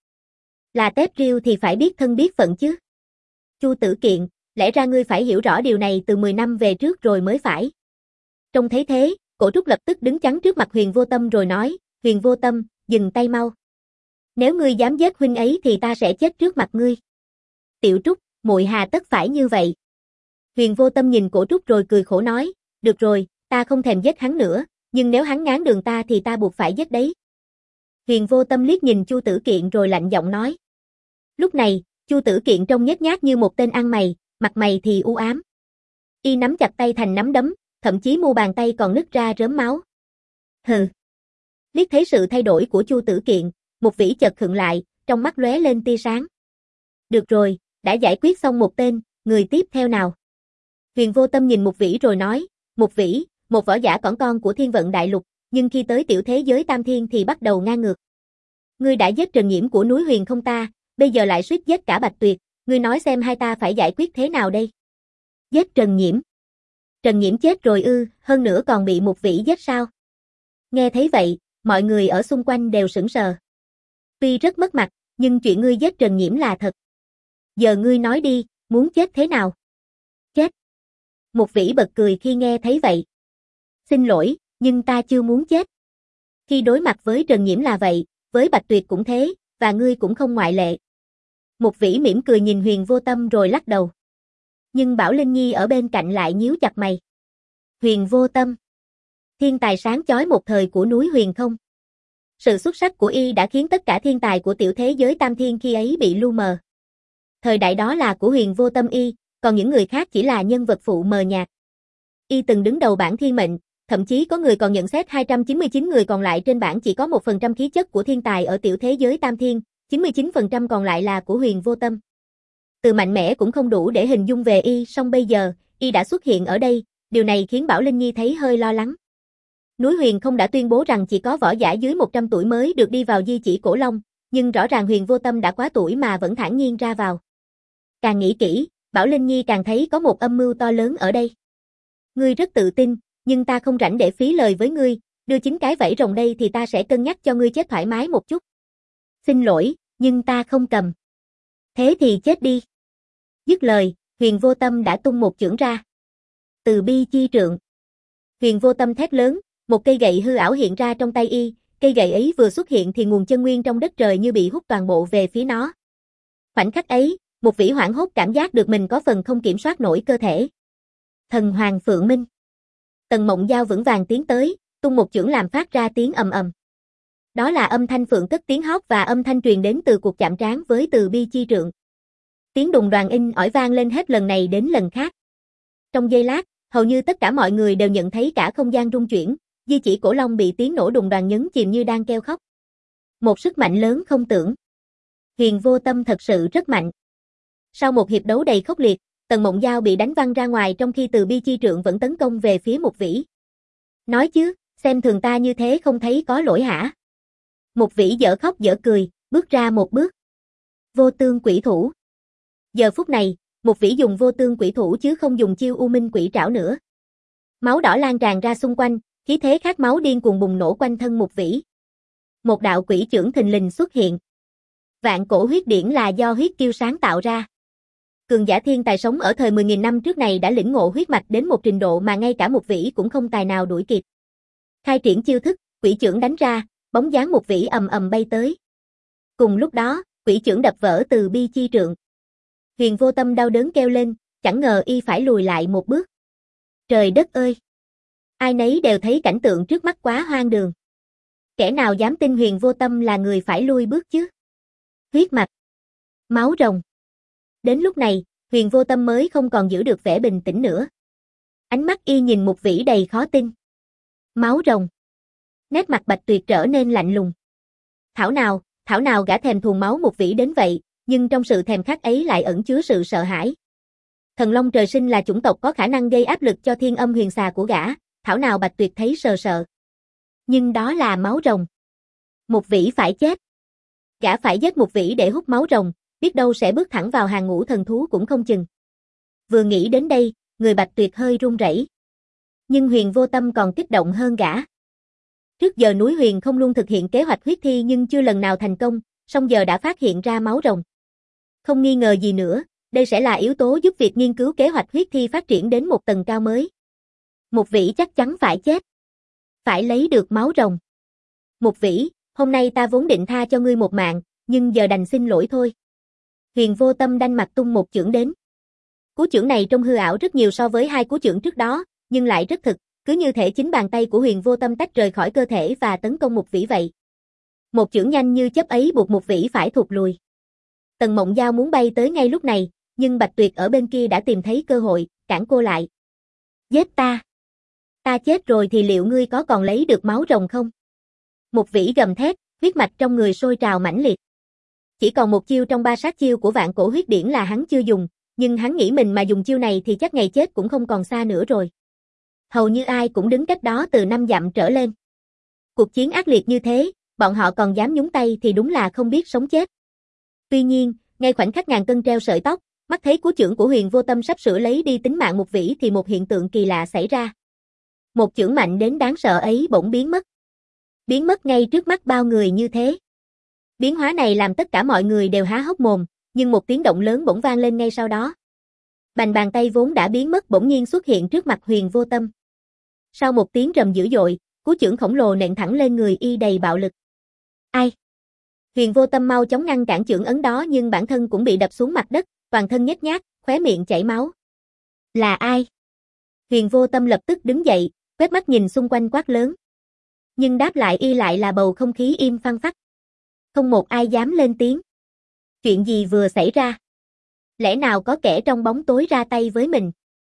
Là tép riêu thì phải biết thân biết phận chứ. Chu Tử Kiện, lẽ ra ngươi phải hiểu rõ điều này từ mười năm về trước rồi mới phải. Trông thấy thế, Cổ Trúc lập tức đứng chắn trước mặt Huyền Vô Tâm rồi nói, Huyền Vô Tâm, dừng tay mau. Nếu ngươi dám giết huynh ấy thì ta sẽ chết trước mặt ngươi. Tiểu Trúc, muội hà tất phải như vậy. Huyền Vô Tâm nhìn Cổ Trúc rồi cười khổ nói, được rồi, ta không thèm giết hắn nữa, nhưng nếu hắn ngáng đường ta thì ta buộc phải giết đấy. Huyền Vô Tâm liếc nhìn Chu Tử Kiện rồi lạnh giọng nói. Lúc này, Chu Tử Kiện trông nhếch nhác như một tên ăn mày, mặt mày thì u ám. Y nắm chặt tay thành nắm đấm, thậm chí mu bàn tay còn nứt ra rớm máu. Hừ. Liếc thấy sự thay đổi của Chu Tử Kiện, Mục Vĩ chợt khựng lại, trong mắt lóe lên tia sáng. Được rồi, đã giải quyết xong một tên, người tiếp theo nào? Huyền Vô Tâm nhìn Mục Vĩ rồi nói, Mục Vĩ, một võ giả cỏn con của Thiên Vận Đại Lục, nhưng khi tới tiểu thế giới Tam Thiên thì bắt đầu ngang ngược. Ngươi đã giết Trần Nhiễm của núi Huyền Không ta, bây giờ lại suýt giết cả Bạch Tuyệt, ngươi nói xem hai ta phải giải quyết thế nào đây? Giết Trần Nhiễm. Trần Nhiễm chết rồi ư, hơn nữa còn bị Mục Vĩ giết sao? Nghe thấy vậy, mọi người ở xung quanh đều sững sờ. Tuy rất mất mặt, nhưng chuyện ngươi giết Trần Nhiễm là thật. Giờ ngươi nói đi, muốn chết thế nào? Chết. Mục Vĩ bật cười khi nghe thấy vậy. Xin lỗi, nhưng ta chưa muốn chết. Khi đối mặt với Trần Nhiễm là vậy, với Bạch Tuyệt cũng thế, và ngươi cũng không ngoại lệ. Mục Vĩ mỉm cười nhìn Huyền Vô Tâm rồi lắc đầu. Nhưng Bảo Linh Nhi ở bên cạnh lại nhíu chặt mày. Huyền Vô Tâm. Thiên tài sáng chói một thời của núi Huyền Không. Sự xuất sắc của y đã khiến tất cả thiên tài của tiểu thế giới Tam Thiên khi ấy bị lu mờ. Thời đại đó là của Huyền Vô Tâm y, còn những người khác chỉ là nhân vật phụ mờ nhạt. Y từng đứng đầu bảng thiên mệnh, thậm chí có người còn nhận xét hai trăm chín mươi chín người còn lại trên bảng chỉ có một phần trăm khí chất của thiên tài ở tiểu thế giới Tam Thiên, chín mươi chín phần trăm còn lại là của Huyền Vô Tâm. Từ mạnh mẽ cũng không đủ để hình dung về y, song bây giờ, y đã xuất hiện ở đây, điều này khiến Bảo Linh Nhi thấy hơi lo lắng. Núi Huyền Không đã tuyên bố rằng chỉ có võ giả dưới một trăm tuổi mới được đi vào di chỉ Cổ Long, nhưng rõ ràng Huyền Vô Tâm đã quá tuổi mà vẫn thản nhiên ra vào. Càng nghĩ kỹ, Bảo Linh Nhi càng thấy có một âm mưu to lớn ở đây. Ngươi rất tự tin, nhưng ta không rảnh để phí lời với ngươi, đưa chín cái vảy rồng đây thì ta sẽ cân nhắc cho ngươi chết thoải mái một chút. Xin lỗi, nhưng ta không cầm. Thế thì chết đi. Dứt lời, Huyền Vô Tâm đã tung một chưởng ra. Từ bi chi trượng. Huyền Vô Tâm thét lớn, một cây gậy hư ảo hiện ra trong tay y, cây gậy ấy vừa xuất hiện thì nguồn chân nguyên trong đất trời như bị hút toàn bộ về phía nó. Khoảnh khắc ấy, một vĩ hoảng hốt cảm giác được mình có phần không kiểm soát nổi cơ thể. Thần Hoàng Phượng Minh. Tần Mộng Giao vững vàng tiến tới, tung một chưởng làm phát ra tiếng ầm ầm. Đó là âm thanh phượng cất tiếng hót và âm thanh truyền đến từ cuộc chạm trán với từ bi chi trượng. Tiếng đùng đoàng in ỏi vang lên hết lần này đến lần khác. Trong giây lát, hầu như tất cả mọi người đều nhận thấy cả không gian rung chuyển, Di Chỉ Cổ Long bị tiếng nổ đùng đoàng nhấn chìm như đang kêu khóc. Một sức mạnh lớn không tưởng. Huyền Vô Tâm thật sự rất mạnh. Sau một hiệp đấu đầy khốc liệt, Tần Mộng Giao bị đánh văng ra ngoài trong khi từ bi chi trượng vẫn tấn công về phía Mục Vĩ. Nói chứ, xem thường ta như thế không thấy có lỗi hả? Mục Vĩ dở khóc dở cười, bước ra một bước. Vô Tương Quỷ Thủ. Giờ phút này, Mục Vĩ dùng Vô Tương Quỷ Thủ chứ không dùng chiêu U Minh Quỷ Trảo nữa. Máu đỏ lan tràn ra xung quanh, khí thế khát máu điên cuồng bùng nổ quanh thân Mục Vĩ. Một đạo quỷ chưởng thình lình xuất hiện. Vạn cổ huyết điển là do huyết kiêu sáng tạo ra. Cường giả thiên tài sống ở thời mười nghìn năm trước này đã lĩnh ngộ huyết mạch đến một trình độ mà ngay cả Mục Vĩ cũng không tài nào đuổi kịp. Khai triển chiêu thức, quỷ chưởng đánh ra, bóng dáng Mục Vĩ ầm ầm bay tới. Cùng lúc đó, quỷ chưởng đập vỡ từ bi chi trượng. Huyền Vô Tâm đau đớn kêu lên, chẳng ngờ y phải lùi lại một bước. Trời đất ơi! Ai nấy đều thấy cảnh tượng trước mắt quá hoang đường. Kẻ nào dám tin Huyền Vô Tâm là người phải lui bước chứ? Huyết mạch. Máu rồng. Đến lúc này, Huyền Vô Tâm mới không còn giữ được vẻ bình tĩnh nữa. Ánh mắt y nhìn Mục Vĩ đầy khó tin. Máu rồng. Nét mặt Bạch Tuyệt trở nên lạnh lùng. Thảo nào, thảo nào gã thèm thuồng máu Mục Vĩ đến vậy, nhưng trong sự thèm khát ấy lại ẩn chứa sự sợ hãi. Thần Long trời sinh là chủng tộc có khả năng gây áp lực cho Thiên Âm Huyền Xà của gã, thảo nào Bạch Tuyệt thấy sờ sợ. Nhưng đó là máu rồng. Mục Vĩ phải chết. Gã phải giết Mục Vĩ để hút máu rồng, biết đâu sẽ bước thẳng vào hàng ngũ thần thú cũng không chừng. Vừa nghĩ đến đây, người Bạch Tuyệt hơi run rẩy. Nhưng Huyền Vô Tâm còn kích động hơn gã. Trước giờ núi Huyền không luôn thực hiện kế hoạch huyết thi nhưng chưa lần nào thành công, song giờ đã phát hiện ra máu rồng. Không nghi ngờ gì nữa, đây sẽ là yếu tố giúp việc nghiên cứu kế hoạch huyết thi phát triển đến một tầng cao mới. Mục Vĩ chắc chắn phải chết. Phải lấy được máu rồng. Mục Vĩ, hôm nay ta vốn định tha cho ngươi một mạng, nhưng giờ đành xin lỗi thôi. Huyền Vô Tâm đanh mặt tung một chưởng đến. Cú chưởng này trông hư ảo rất nhiều so với hai cú chưởng trước đó, nhưng lại rất thực, cứ như thể chính bàn tay của Huyền Vô Tâm tách rời khỏi cơ thể và tấn công Mục Vĩ vậy. Một chưởng nhanh như chớp ấy buộc Mục Vĩ phải thụt lùi. Tần Mộng Giao muốn bay tới ngay lúc này, nhưng Bạch Tuyệt ở bên kia đã tìm thấy cơ hội, cản cô lại. Giết ta! Ta chết rồi thì liệu ngươi có còn lấy được máu rồng không? Mục Vĩ gầm thét, huyết mạch trong người sôi trào mãnh liệt. Chỉ còn một chiêu trong ba sát chiêu của vạn cổ huyết điển là hắn chưa dùng, nhưng hắn nghĩ mình mà dùng chiêu này thì chắc ngày chết cũng không còn xa nữa rồi. Hầu như ai cũng đứng cách đó từ năm dặm trở lên. Cuộc chiến ác liệt như thế, bọn họ còn dám nhúng tay thì đúng là không biết sống chết. Tuy nhiên, ngay khoảnh khắc ngàn cân treo sợi tóc, mắt thấy cú chưởng của Huyền Vô Tâm sắp sửa lấy đi tính mạng Mục Vĩ thì một hiện tượng kỳ lạ xảy ra. Một chưởng mạnh đến đáng sợ ấy bỗng biến mất. Biến mất ngay trước mắt bao người như thế. Biến hóa này làm tất cả mọi người đều há hốc mồm, nhưng một tiếng động lớn bỗng vang lên ngay sau đó. Bành bàn tay vốn đã biến mất bỗng nhiên xuất hiện trước mặt Huyền Vô Tâm. Sau một tiếng rầm dữ dội, cú chưởng khổng lồ nện thẳng lên người y đầy bạo lực. Ai? Huyền Vô Tâm mau chóng ngăn cản chưởng ấn đó nhưng bản thân cũng bị đập xuống mặt đất, toàn thân nhếch nhác, khóe miệng chảy máu. Là ai? Huyền Vô Tâm lập tức đứng dậy, quét mắt nhìn xung quanh quát lớn. Nhưng đáp lại y lại là bầu không khí im phăng phắc. Không một ai dám lên tiếng. Chuyện gì vừa xảy ra? Lẽ nào có kẻ trong bóng tối ra tay với mình?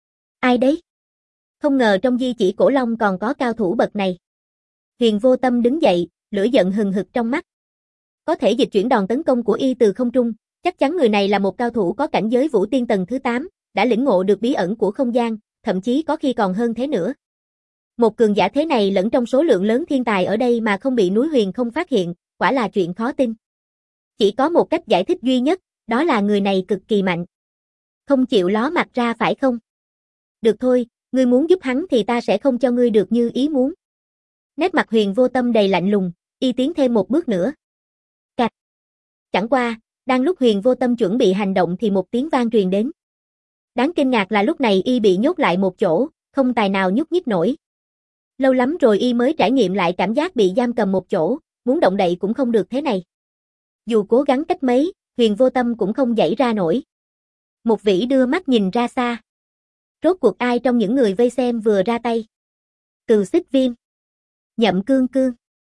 Ai đấy? Không ngờ trong Di Chỉ Cổ Long còn có cao thủ bậc này. Huyền Vô Tâm đứng dậy, lửa giận hừng hực trong mắt. Có thể dịch chuyển đòn tấn công của y từ không trung, chắc chắn người này là một cao thủ có cảnh giới vũ tiên tầng thứ tám, đã lĩnh ngộ được bí ẩn của không gian, thậm chí có khi còn hơn thế nữa. Một cường giả thế này lẫn trong số lượng lớn thiên tài ở đây mà không bị núi Huyền không phát hiện, quả là chuyện khó tin. Chỉ có một cách giải thích duy nhất, đó là người này cực kỳ mạnh. Không chịu ló mặt ra phải không? Được thôi, ngươi muốn giúp hắn thì ta sẽ không cho ngươi được như ý muốn. Nét mặt Huyền Vô Tâm đầy lạnh lùng, y tiến thêm một bước nữa. Cạch. Chẳng qua, đang lúc Huyền Vô Tâm chuẩn bị hành động thì một tiếng vang truyền đến. Đáng kinh ngạc là lúc này y bị nhốt lại một chỗ, không tài nào nhúc nhích nổi. Lâu lắm rồi y mới trải nghiệm lại cảm giác bị giam cầm một chỗ, muốn động đậy cũng không được thế này. Dù cố gắng cách mấy, Huyền Vô Tâm cũng không giãy ra nổi. Một Vĩ đưa mắt nhìn ra xa. Rốt cuộc ai trong những người vây xem vừa ra tay? Cừu Xích Viêm, Nhậm Cương Cương,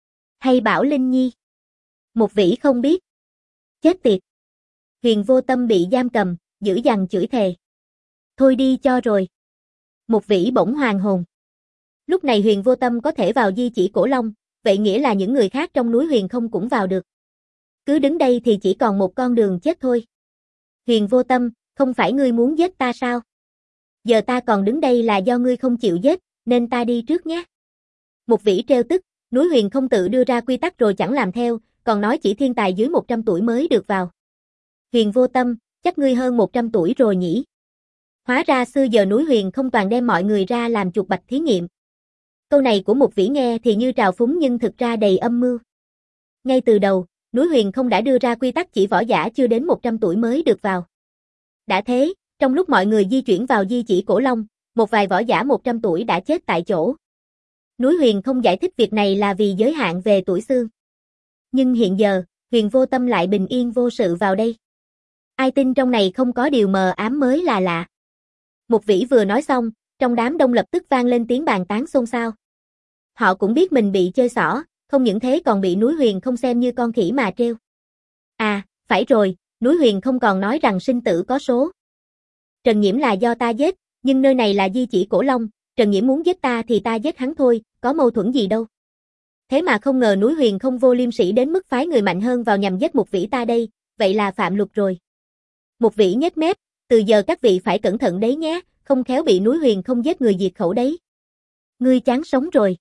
hay Bảo Linh Nhi? Một Vĩ không biết. Chết tiệt. Huyền Vô Tâm bị giam cầm, dữ dằn chửi thề. Thôi đi cho rồi. Một Vĩ bỗng hoàn hồn. Lúc này Huyền Vô Tâm có thể vào di chỉ Cổ Long, vậy nghĩa là những người khác trong núi Huyền không cũng vào được. Cứ đứng đây thì chỉ còn một con đường chết thôi. Huyền Vô Tâm, không phải ngươi muốn giết ta sao? Giờ ta còn đứng đây là do ngươi không chịu giết, nên ta đi trước nhé. Một Vĩ trêu tức, núi Huyền không tự đưa ra quy tắc rồi chẳng làm theo, còn nói chỉ thiên tài dưới một trăm tuổi mới được vào. Huyền Vô Tâm, chắc ngươi hơn một trăm tuổi rồi nhỉ? Hóa ra xưa giờ núi Huyền không toàn đem mọi người ra làm chuột bạch thí nghiệm. Câu này của Một Vĩ nghe thì như trào phúng nhưng thực ra đầy âm mưu. Ngay từ đầu, núi Huyền không đã đưa ra quy tắc chỉ võ giả chưa đến một trăm tuổi mới được vào. Đã thế, trong lúc mọi người di chuyển vào di chỉ Cổ Long, một vài võ giả một trăm tuổi đã chết tại chỗ. Núi Huyền không giải thích việc này là vì giới hạn về tuổi xương. Nhưng hiện giờ, Huyền Vô Tâm lại bình yên vô sự vào đây. Ai tin trong này không có điều mờ ám mới là lạ. Một Vĩ vừa nói xong, trong đám đông lập tức vang lên tiếng bàn tán xôn xao. Họ cũng biết mình bị chơi xỏ, không những thế còn bị núi Huyền không xem như con khỉ mà trêu. À, phải rồi, núi Huyền không còn nói rằng sinh tử có số. Trần Nhiễm là do ta giết, nhưng nơi này là di chỉ Cổ Long, Trần Nhiễm muốn giết ta thì ta giết hắn thôi, có mâu thuẫn gì đâu. Thế mà không ngờ núi Huyền không vô liêm sỉ đến mức phái người mạnh hơn vào nhằm giết Một Vĩ ta đây, vậy là phạm luật rồi. Một Vĩ nhếch mép, từ giờ các vị phải cẩn thận đấy nhé, không khéo bị núi Huyền không giết người diệt khẩu đấy. Ngươi chán sống rồi.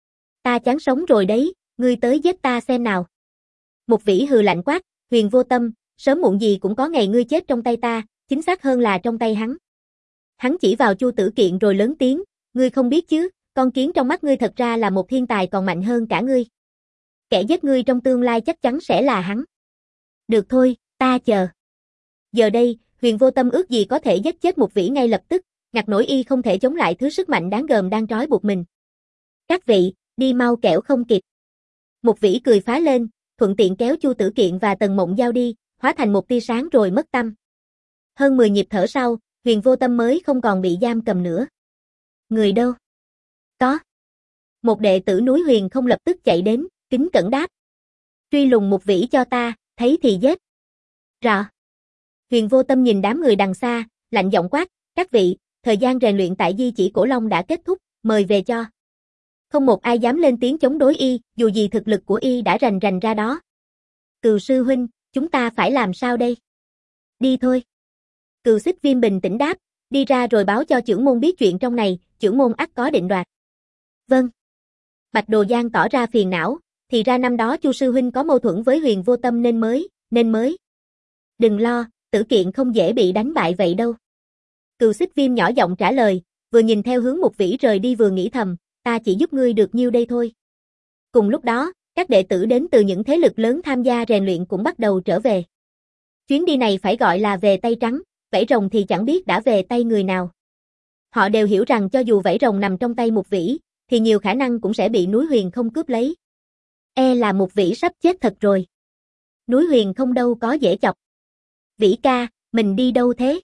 Ta chán sống rồi đấy, ngươi tới giết ta xem nào. Một Vĩ hừ lạnh quát, Huyền Vô Tâm, sớm muộn gì cũng có ngày ngươi chết trong tay ta, chính xác hơn là trong tay hắn. Hắn chỉ vào Chu Tử Kiện rồi lớn tiếng, ngươi không biết chứ, con kiến trong mắt ngươi thật ra là một thiên tài còn mạnh hơn cả ngươi. Kẻ giết ngươi trong tương lai chắc chắn sẽ là hắn. Được thôi, ta chờ. Giờ đây, Huyền Vô Tâm ước gì có thể giết chết Một Vĩ ngay lập tức, ngặt nổi y không thể chống lại thứ sức mạnh đáng gờm đang trói buộc mình. Các vị, đi mau kẻo không kịp. Một Vĩ cười phá lên, thuận tiện kéo Chu Tử Kiện và Tần Mộng Giao đi, hóa thành một tia sáng rồi mất tăm. Hơn mười nhịp thở sau, Huyền Vô Tâm mới không còn bị giam cầm nữa. Người đâu? Có. Một đệ tử núi Huyền không lập tức chạy đến, kính cẩn đáp. Truy lùng Một Vĩ cho ta, thấy thì giết. Rõ. Huyền Vô Tâm nhìn đám người đằng xa, lạnh giọng quát, các vị, thời gian rèn luyện tại di chỉ Cổ Long đã kết thúc, mời về cho. Không một ai dám lên tiếng chống đối y, dù gì thực lực của y đã rành rành ra đó. Cừu sư huynh, chúng ta phải làm sao đây? Đi thôi. Cừu Xích Viêm bình tĩnh đáp, đi ra rồi báo cho trưởng môn biết chuyện trong này, trưởng môn ắt có định đoạt. Vâng. Bạch Đồ Giang tỏ ra phiền não, thì ra năm đó Chu sư huynh có mâu thuẫn với Huyền Vô Tâm nên mới, nên mới. Đừng lo, Tử Kiện không dễ bị đánh bại vậy đâu. Cừu Xích Viêm nhỏ giọng trả lời, vừa nhìn theo hướng Một Vĩ rời đi vừa nghĩ thầm, ta chỉ giúp ngươi được nhiêu đây thôi. Cùng lúc đó, các đệ tử đến từ những thế lực lớn tham gia rèn luyện cũng bắt đầu trở về. Chuyến đi này phải gọi là về tay trắng, vảy rồng thì chẳng biết đã về tay người nào. Họ đều hiểu rằng cho dù vảy rồng nằm trong tay Một Vĩ, thì nhiều khả năng cũng sẽ bị núi Huyền không cướp lấy. E là Một Vĩ sắp chết thật rồi. Núi Huyền không đâu có dễ chọc. Vĩ ca, mình đi đâu thế?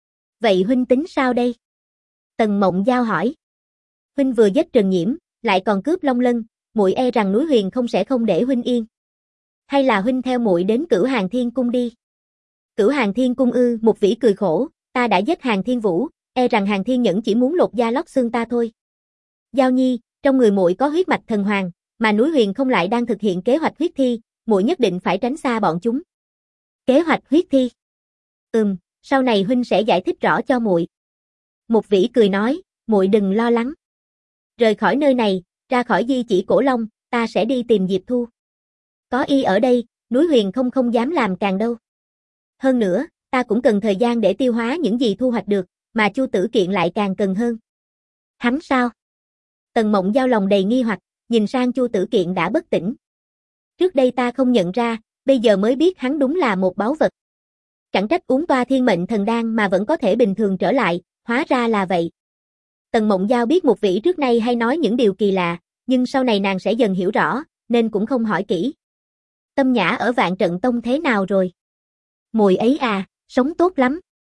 Vậy huynh tính sao đây? Tần Mộng Giao hỏi. Huynh vừa giết Trần Nhiễm, lại còn cướp Long Lân, muội e rằng núi Huyền không sẽ không để huynh yên. Hay là huynh theo muội đến Cửu Hàng Thiên Cung đi? Cửu Hàng Thiên Cung ư? Một Vĩ cười khổ, ta đã giết Hàng Thiên Vũ, e rằng Hàng Thiên Nhẫn chỉ muốn lột da lót xương ta thôi. Giao Nhi, trong người muội có huyết mạch thần hoàng, mà núi Huyền không lại đang thực hiện kế hoạch huyết thi, muội nhất định phải tránh xa bọn chúng. Kế hoạch huyết thi? Ừm, sau này huynh sẽ giải thích rõ cho muội. Một Vĩ cười nói, muội đừng lo lắng. Rời khỏi nơi này, ra khỏi di chỉ Cổ Long, ta sẽ đi tìm Diệp Thu. Có y ở đây, núi Huyền không không dám làm càng đâu. Hơn nữa, ta cũng cần thời gian để tiêu hóa những gì thu hoạch được, mà Chu Tử Kiện lại càng cần hơn. Hắn sao? Tần Mộng Giao lòng đầy nghi hoặc, nhìn sang Chu Tử Kiện đã bất tỉnh. Trước đây ta không nhận ra, bây giờ mới biết hắn đúng là một báu vật. Chẳng trách uống toa thiên mệnh thần đan mà vẫn có thể bình thường trở lại, hóa ra là vậy. Tần Mộng Giao biết Mục Vĩ trước nay hay nói những điều kỳ lạ, nhưng sau này nàng sẽ dần hiểu rõ, nên cũng không hỏi kỹ. Tâm Nhã ở Vạn Trận Tông thế nào rồi? Muội ấy à, sống tốt lắm.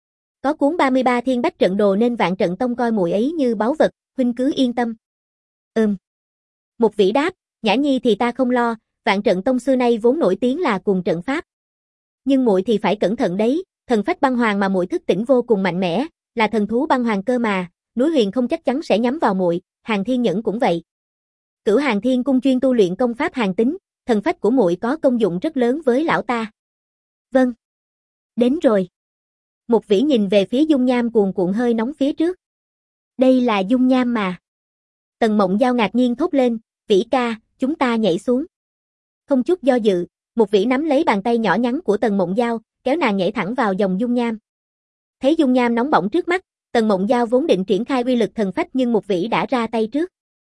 Có cuốn ba mươi ba Thiên Bách Trận Đồ nên Vạn Trận Tông coi muội ấy như báu vật, huynh cứ yên tâm. Ừm. Mục Vĩ đáp, Nhã Nhi thì ta không lo, Vạn Trận Tông xưa nay vốn nổi tiếng là cùng trận pháp. Nhưng muội thì phải cẩn thận đấy, thần phách băng hoàng mà muội thức tỉnh vô cùng mạnh mẽ, là thần thú băng hoàng cơ mà, núi Huyền không chắc chắn sẽ nhắm vào muội, Hàng Thiên Nhẫn cũng vậy. Cửu Hàng Thiên Cung chuyên tu luyện công pháp hàn tính, thần phách của muội có công dụng rất lớn với lão ta. Vâng. Đến rồi. Mục Vĩ nhìn về phía dung nham cuồn cuộn hơi nóng phía trước. Đây là dung nham mà. Tần Mộng Giao ngạc nhiên thốt lên, Vĩ ca, chúng ta nhảy xuống. Không chút do dự, Mục Vĩ nắm lấy bàn tay nhỏ nhắn của Tần Mộng Giao, kéo nàng nhảy thẳng vào dòng dung nham. Thấy dung nham nóng bỏng trước mắt, Tần Mộng Giao vốn định triển khai uy lực thần phách nhưng Mục Vĩ đã ra tay trước.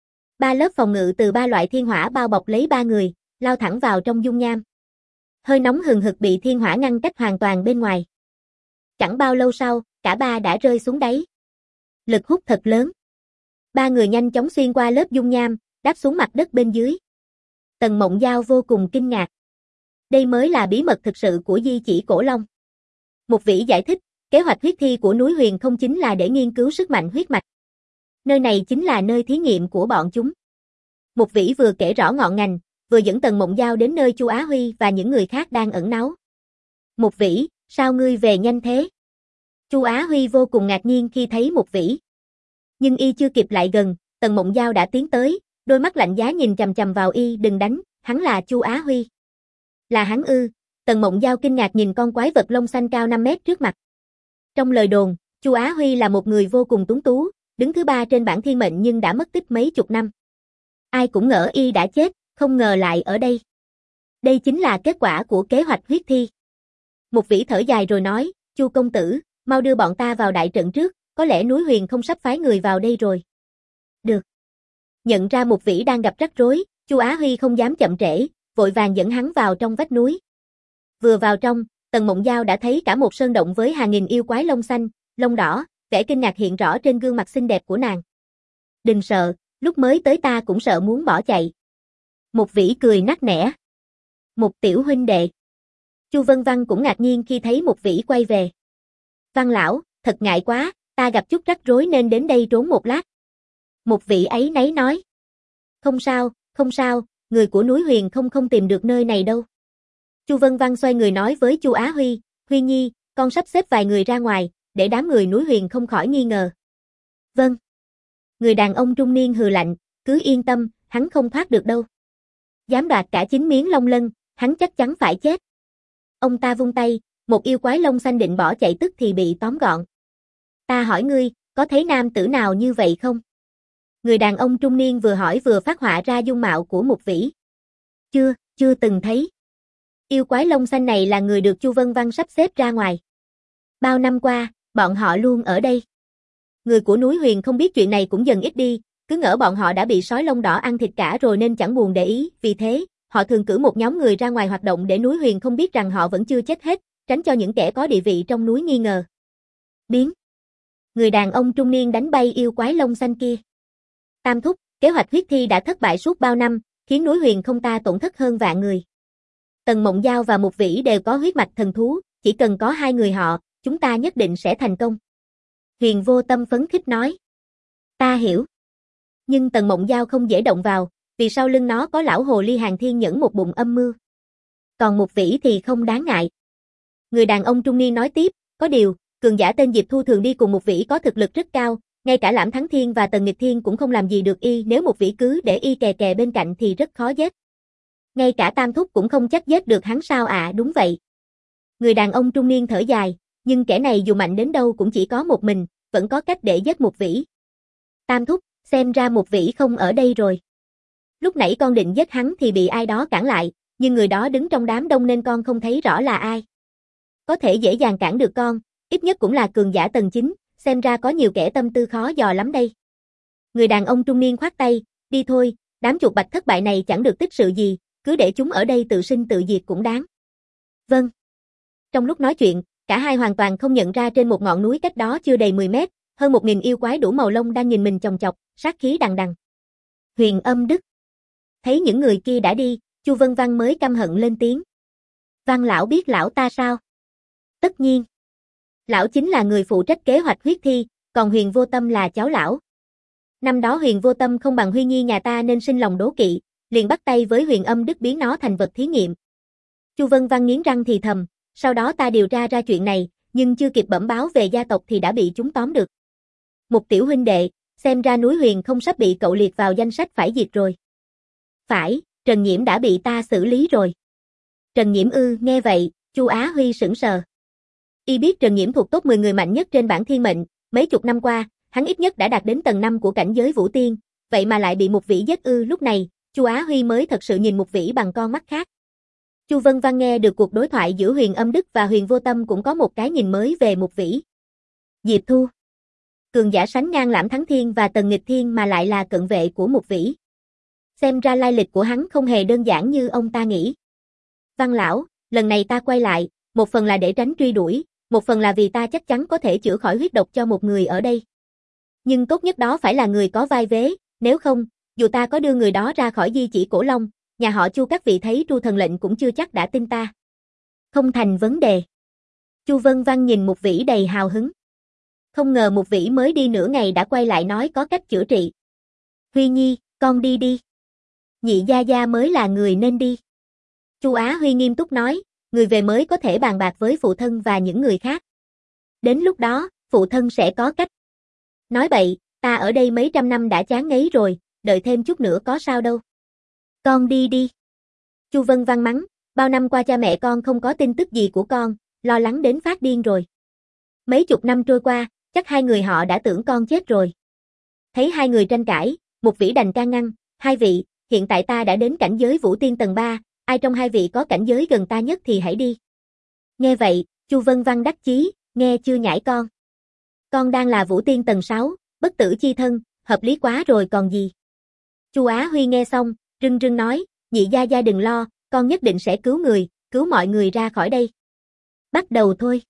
Ba lớp phòng ngự từ ba loại thiên hỏa bao bọc lấy ba người, lao thẳng vào trong dung nham. Hơi nóng hừng hực bị thiên hỏa ngăn cách hoàn toàn bên ngoài. Chẳng bao lâu sau, cả ba đã rơi xuống đáy. Lực hút thật lớn. Ba người nhanh chóng xuyên qua lớp dung nham, đáp xuống mặt đất bên dưới. Tần Mộng Giao vô cùng kinh ngạc. Đây mới là bí mật thực sự của di chỉ Cổ Long. Mục Vĩ giải thích, kế hoạch huyết thi của núi Huyền không chính là để nghiên cứu sức mạnh huyết mạch. Nơi này chính là nơi thí nghiệm của bọn chúng. Mục Vĩ vừa kể rõ ngọn ngành, vừa dẫn Tần Mộng Giao đến nơi Chu Á Huy và những người khác đang ẩn náu. Mục Vĩ, sao ngươi về nhanh thế? Chu Á Huy vô cùng ngạc nhiên khi thấy Mục Vĩ. Nhưng y chưa kịp lại gần, Tần Mộng Giao đã tiến tới, đôi mắt lạnh giá nhìn chằm chằm vào y, đừng đánh, hắn là Chu Á Huy. Là hắn ư? Tần Mộng Giao kinh ngạc nhìn con quái vật lông xanh cao năm mét trước mặt. Trong lời đồn, Chu Á Huy là một người vô cùng tuấn tú, đứng thứ ba trên bảng thiên mệnh nhưng đã mất tích mấy chục năm. Ai cũng ngỡ y đã chết, không ngờ lại ở đây. Đây chính là kết quả của kế hoạch huyết thi. Mục Vĩ thở dài rồi nói, Chu công tử, mau đưa bọn ta vào đại trận trước, có lẽ núi Huyền không sắp phái người vào đây rồi. Được. Nhận ra Mục Vĩ đang gặp rắc rối, Chu Á Huy không dám chậm trễ, vội vàng dẫn hắn vào trong vách núi. Vừa vào trong, Tần Mộng Giao đã thấy cả một sơn động với hàng nghìn yêu quái lông xanh, lông đỏ, vẻ kinh ngạc hiện rõ trên gương mặt xinh đẹp của nàng. Đừng sợ, lúc mới tới ta cũng sợ muốn bỏ chạy. Mục Vĩ cười nắc nẻ. Mục tiểu huynh đệ. Chu Vân Văn cũng ngạc nhiên khi thấy Mục Vĩ quay về. Văn lão, thật ngại quá, ta gặp chút rắc rối nên đến đây trốn một lát. Mục Vĩ ấy nấy nói. Không sao, không sao, người của núi Huyền không không tìm được nơi này đâu. Chu Vân Văn xoay người nói với Chu Á Huy, Huy Nhi, con sắp xếp vài người ra ngoài, để đám người núi Huyền không khỏi nghi ngờ. Vâng. Người đàn ông trung niên hừ lạnh, cứ yên tâm, hắn không thoát được đâu. Dám đoạt cả chín miếng long lân, hắn chắc chắn phải chết. Ông ta vung tay, một yêu quái lông xanh định bỏ chạy tức thì bị tóm gọn. Ta hỏi ngươi, có thấy nam tử nào như vậy không? Người đàn ông trung niên vừa hỏi vừa phát họa ra dung mạo của Mục Vĩ. Chưa, chưa từng thấy. Yêu quái lông xanh này là người được Chu Vân Văn sắp xếp ra ngoài. Bao năm qua, bọn họ luôn ở đây. Người của núi Huyền không biết chuyện này cũng dần ít đi, cứ ngỡ bọn họ đã bị sói lông đỏ ăn thịt cả rồi nên chẳng buồn để ý, vì thế, họ thường cử một nhóm người ra ngoài hoạt động để núi Huyền không biết rằng họ vẫn chưa chết hết, tránh cho những kẻ có địa vị trong núi nghi ngờ. Biến. Người đàn ông trung niên đánh bay yêu quái lông xanh kia. Tam thúc, kế hoạch huyết thi đã thất bại suốt bao năm, khiến núi Huyền không ta tổn thất hơn vạn người. Tần Mộng Giao và Mục Vĩ đều có huyết mạch thần thú, chỉ cần có hai người họ, chúng ta nhất định sẽ thành công. Huyền Vô Tâm phấn khích nói. Ta hiểu. Nhưng Tần Mộng Giao không dễ động vào, vì sau lưng nó có lão hồ ly Hàng Thiên Nhẫn một bụng âm mưu. Còn Mục Vĩ thì không đáng ngại. Người đàn ông trung niên nói tiếp, có điều, cường giả tên Diệp Thu thường đi cùng Mục Vĩ có thực lực rất cao, ngay cả Lãm Thắng Thiên và Tần Nghịch Thiên cũng không làm gì được y, nếu Mục Vĩ cứ để y kè kè bên cạnh thì rất khó giết. Ngay cả Tam thúc cũng không chắc giết được hắn sao ạ? À, đúng vậy. Người đàn ông trung niên thở dài, nhưng kẻ này dù mạnh đến đâu cũng chỉ có một mình, vẫn có cách để giết Mục Vĩ. Tam thúc, xem ra Mục Vĩ không ở đây rồi. Lúc nãy con định giết hắn thì bị ai đó cản lại, nhưng người đó đứng trong đám đông nên con không thấy rõ là ai. Có thể dễ dàng cản được con, ít nhất cũng là cường giả tầng chín, xem ra có nhiều kẻ tâm tư khó dò lắm đây. Người đàn ông trung niên khoát tay, đi thôi, đám chuột bạch thất bại này chẳng được tích sự gì, cứ để chúng ở đây tự sinh tự diệt cũng đáng. Vâng. Trong lúc nói chuyện, Cả hai hoàn toàn không nhận ra trên một ngọn núi cách đó chưa đầy mười mét, hơn một nghìn yêu quái đủ màu lông đang nhìn mình chòng chọc, sát khí đằng đằng. Huyền Âm Đức. Thấy những người kia đã đi, Chu Vân Văn mới căm hận lên tiếng. Văn lão biết lão ta sao? Tất nhiên. Lão chính là người phụ trách kế hoạch huyết thi, còn Huyền Vô Tâm là cháu lão. Năm đó Huyền Vô Tâm không bằng Huy Nhi nhà ta nên sinh lòng đố kỵ, liền bắt tay với Huyền Âm Đức biến nó thành vật thí nghiệm. Chu Vân Văn nghiến răng thì thầm, sau đó ta điều tra ra chuyện này, nhưng chưa kịp bẩm báo về gia tộc thì đã bị chúng tóm được. Một tiểu huynh đệ, xem ra núi Huyền không sắp bị cậu liệt vào danh sách phải diệt rồi. Phải, Trần Nhiễm đã bị ta xử lý rồi. Trần Nhiễm ư, nghe vậy, Chu Á Huy sững sờ. Y biết Trần Nhiễm thuộc top mười người mạnh nhất trên bảng thiên mệnh, mấy chục năm qua, hắn ít nhất đã đạt đến tầng năm của cảnh giới vũ tiên, vậy mà lại bị Mục Vĩ giết ư. Lúc này, Chu Á Huy mới thật sự nhìn Mục Vĩ bằng con mắt khác. Chu Vân Văn nghe được cuộc đối thoại giữa Huyền Âm Đức và Huyền Vô Tâm cũng có một cái nhìn mới về Mục Vĩ. Diệp Thu. Cường giả sánh ngang Lãm Thắng Thiên và Tần Nghịch Thiên mà lại là cận vệ của Mục Vĩ. Xem ra lai lịch của hắn không hề đơn giản như ông ta nghĩ. Văn lão, lần này ta quay lại, một phần là để tránh truy đuổi, một phần là vì ta chắc chắn có thể chữa khỏi huyết độc cho một người ở đây. Nhưng tốt nhất đó phải là người có vai vế, nếu không, dù ta có đưa người đó ra khỏi di chỉ Cổ Long, nhà họ Chu các vị thấy tru thần lệnh cũng chưa chắc đã tin ta. Không thành vấn đề. Chu Vân Văn nhìn Mục Vĩ đầy hào hứng. Không ngờ Mục Vĩ mới đi nửa ngày đã quay lại nói có cách chữa trị. Huy Nhi, con đi đi. Nhị gia gia mới là người nên đi. Chu Á Huy nghiêm túc nói, người về mới có thể bàn bạc với phụ thân và những người khác. Đến lúc đó, phụ thân sẽ có cách. Nói bậy, ta ở đây mấy trăm năm đã chán ngấy rồi, đợi thêm chút nữa có sao đâu. Con đi đi. Chu Vân Văn mắng, bao năm qua cha mẹ con không có tin tức gì của con, lo lắng đến phát điên rồi. Mấy chục năm trôi qua, chắc hai người họ đã tưởng con chết rồi. Thấy hai người tranh cãi, Mục Vĩ đành can ngăn, hai vị, hiện tại ta đã đến cảnh giới vũ tiên tầng ba, ai trong hai vị có cảnh giới gần ta nhất thì hãy đi. Nghe vậy, Chu Vân Văn đắc chí, nghe chưa nhãi con. Con đang là vũ tiên tầng sáu, bất tử chi thân, hợp lý quá rồi còn gì. Chu Á Huy nghe xong, rưng rưng nói, nhị gia gia đừng lo, con nhất định sẽ cứu người, cứu mọi người ra khỏi đây. Bắt đầu thôi.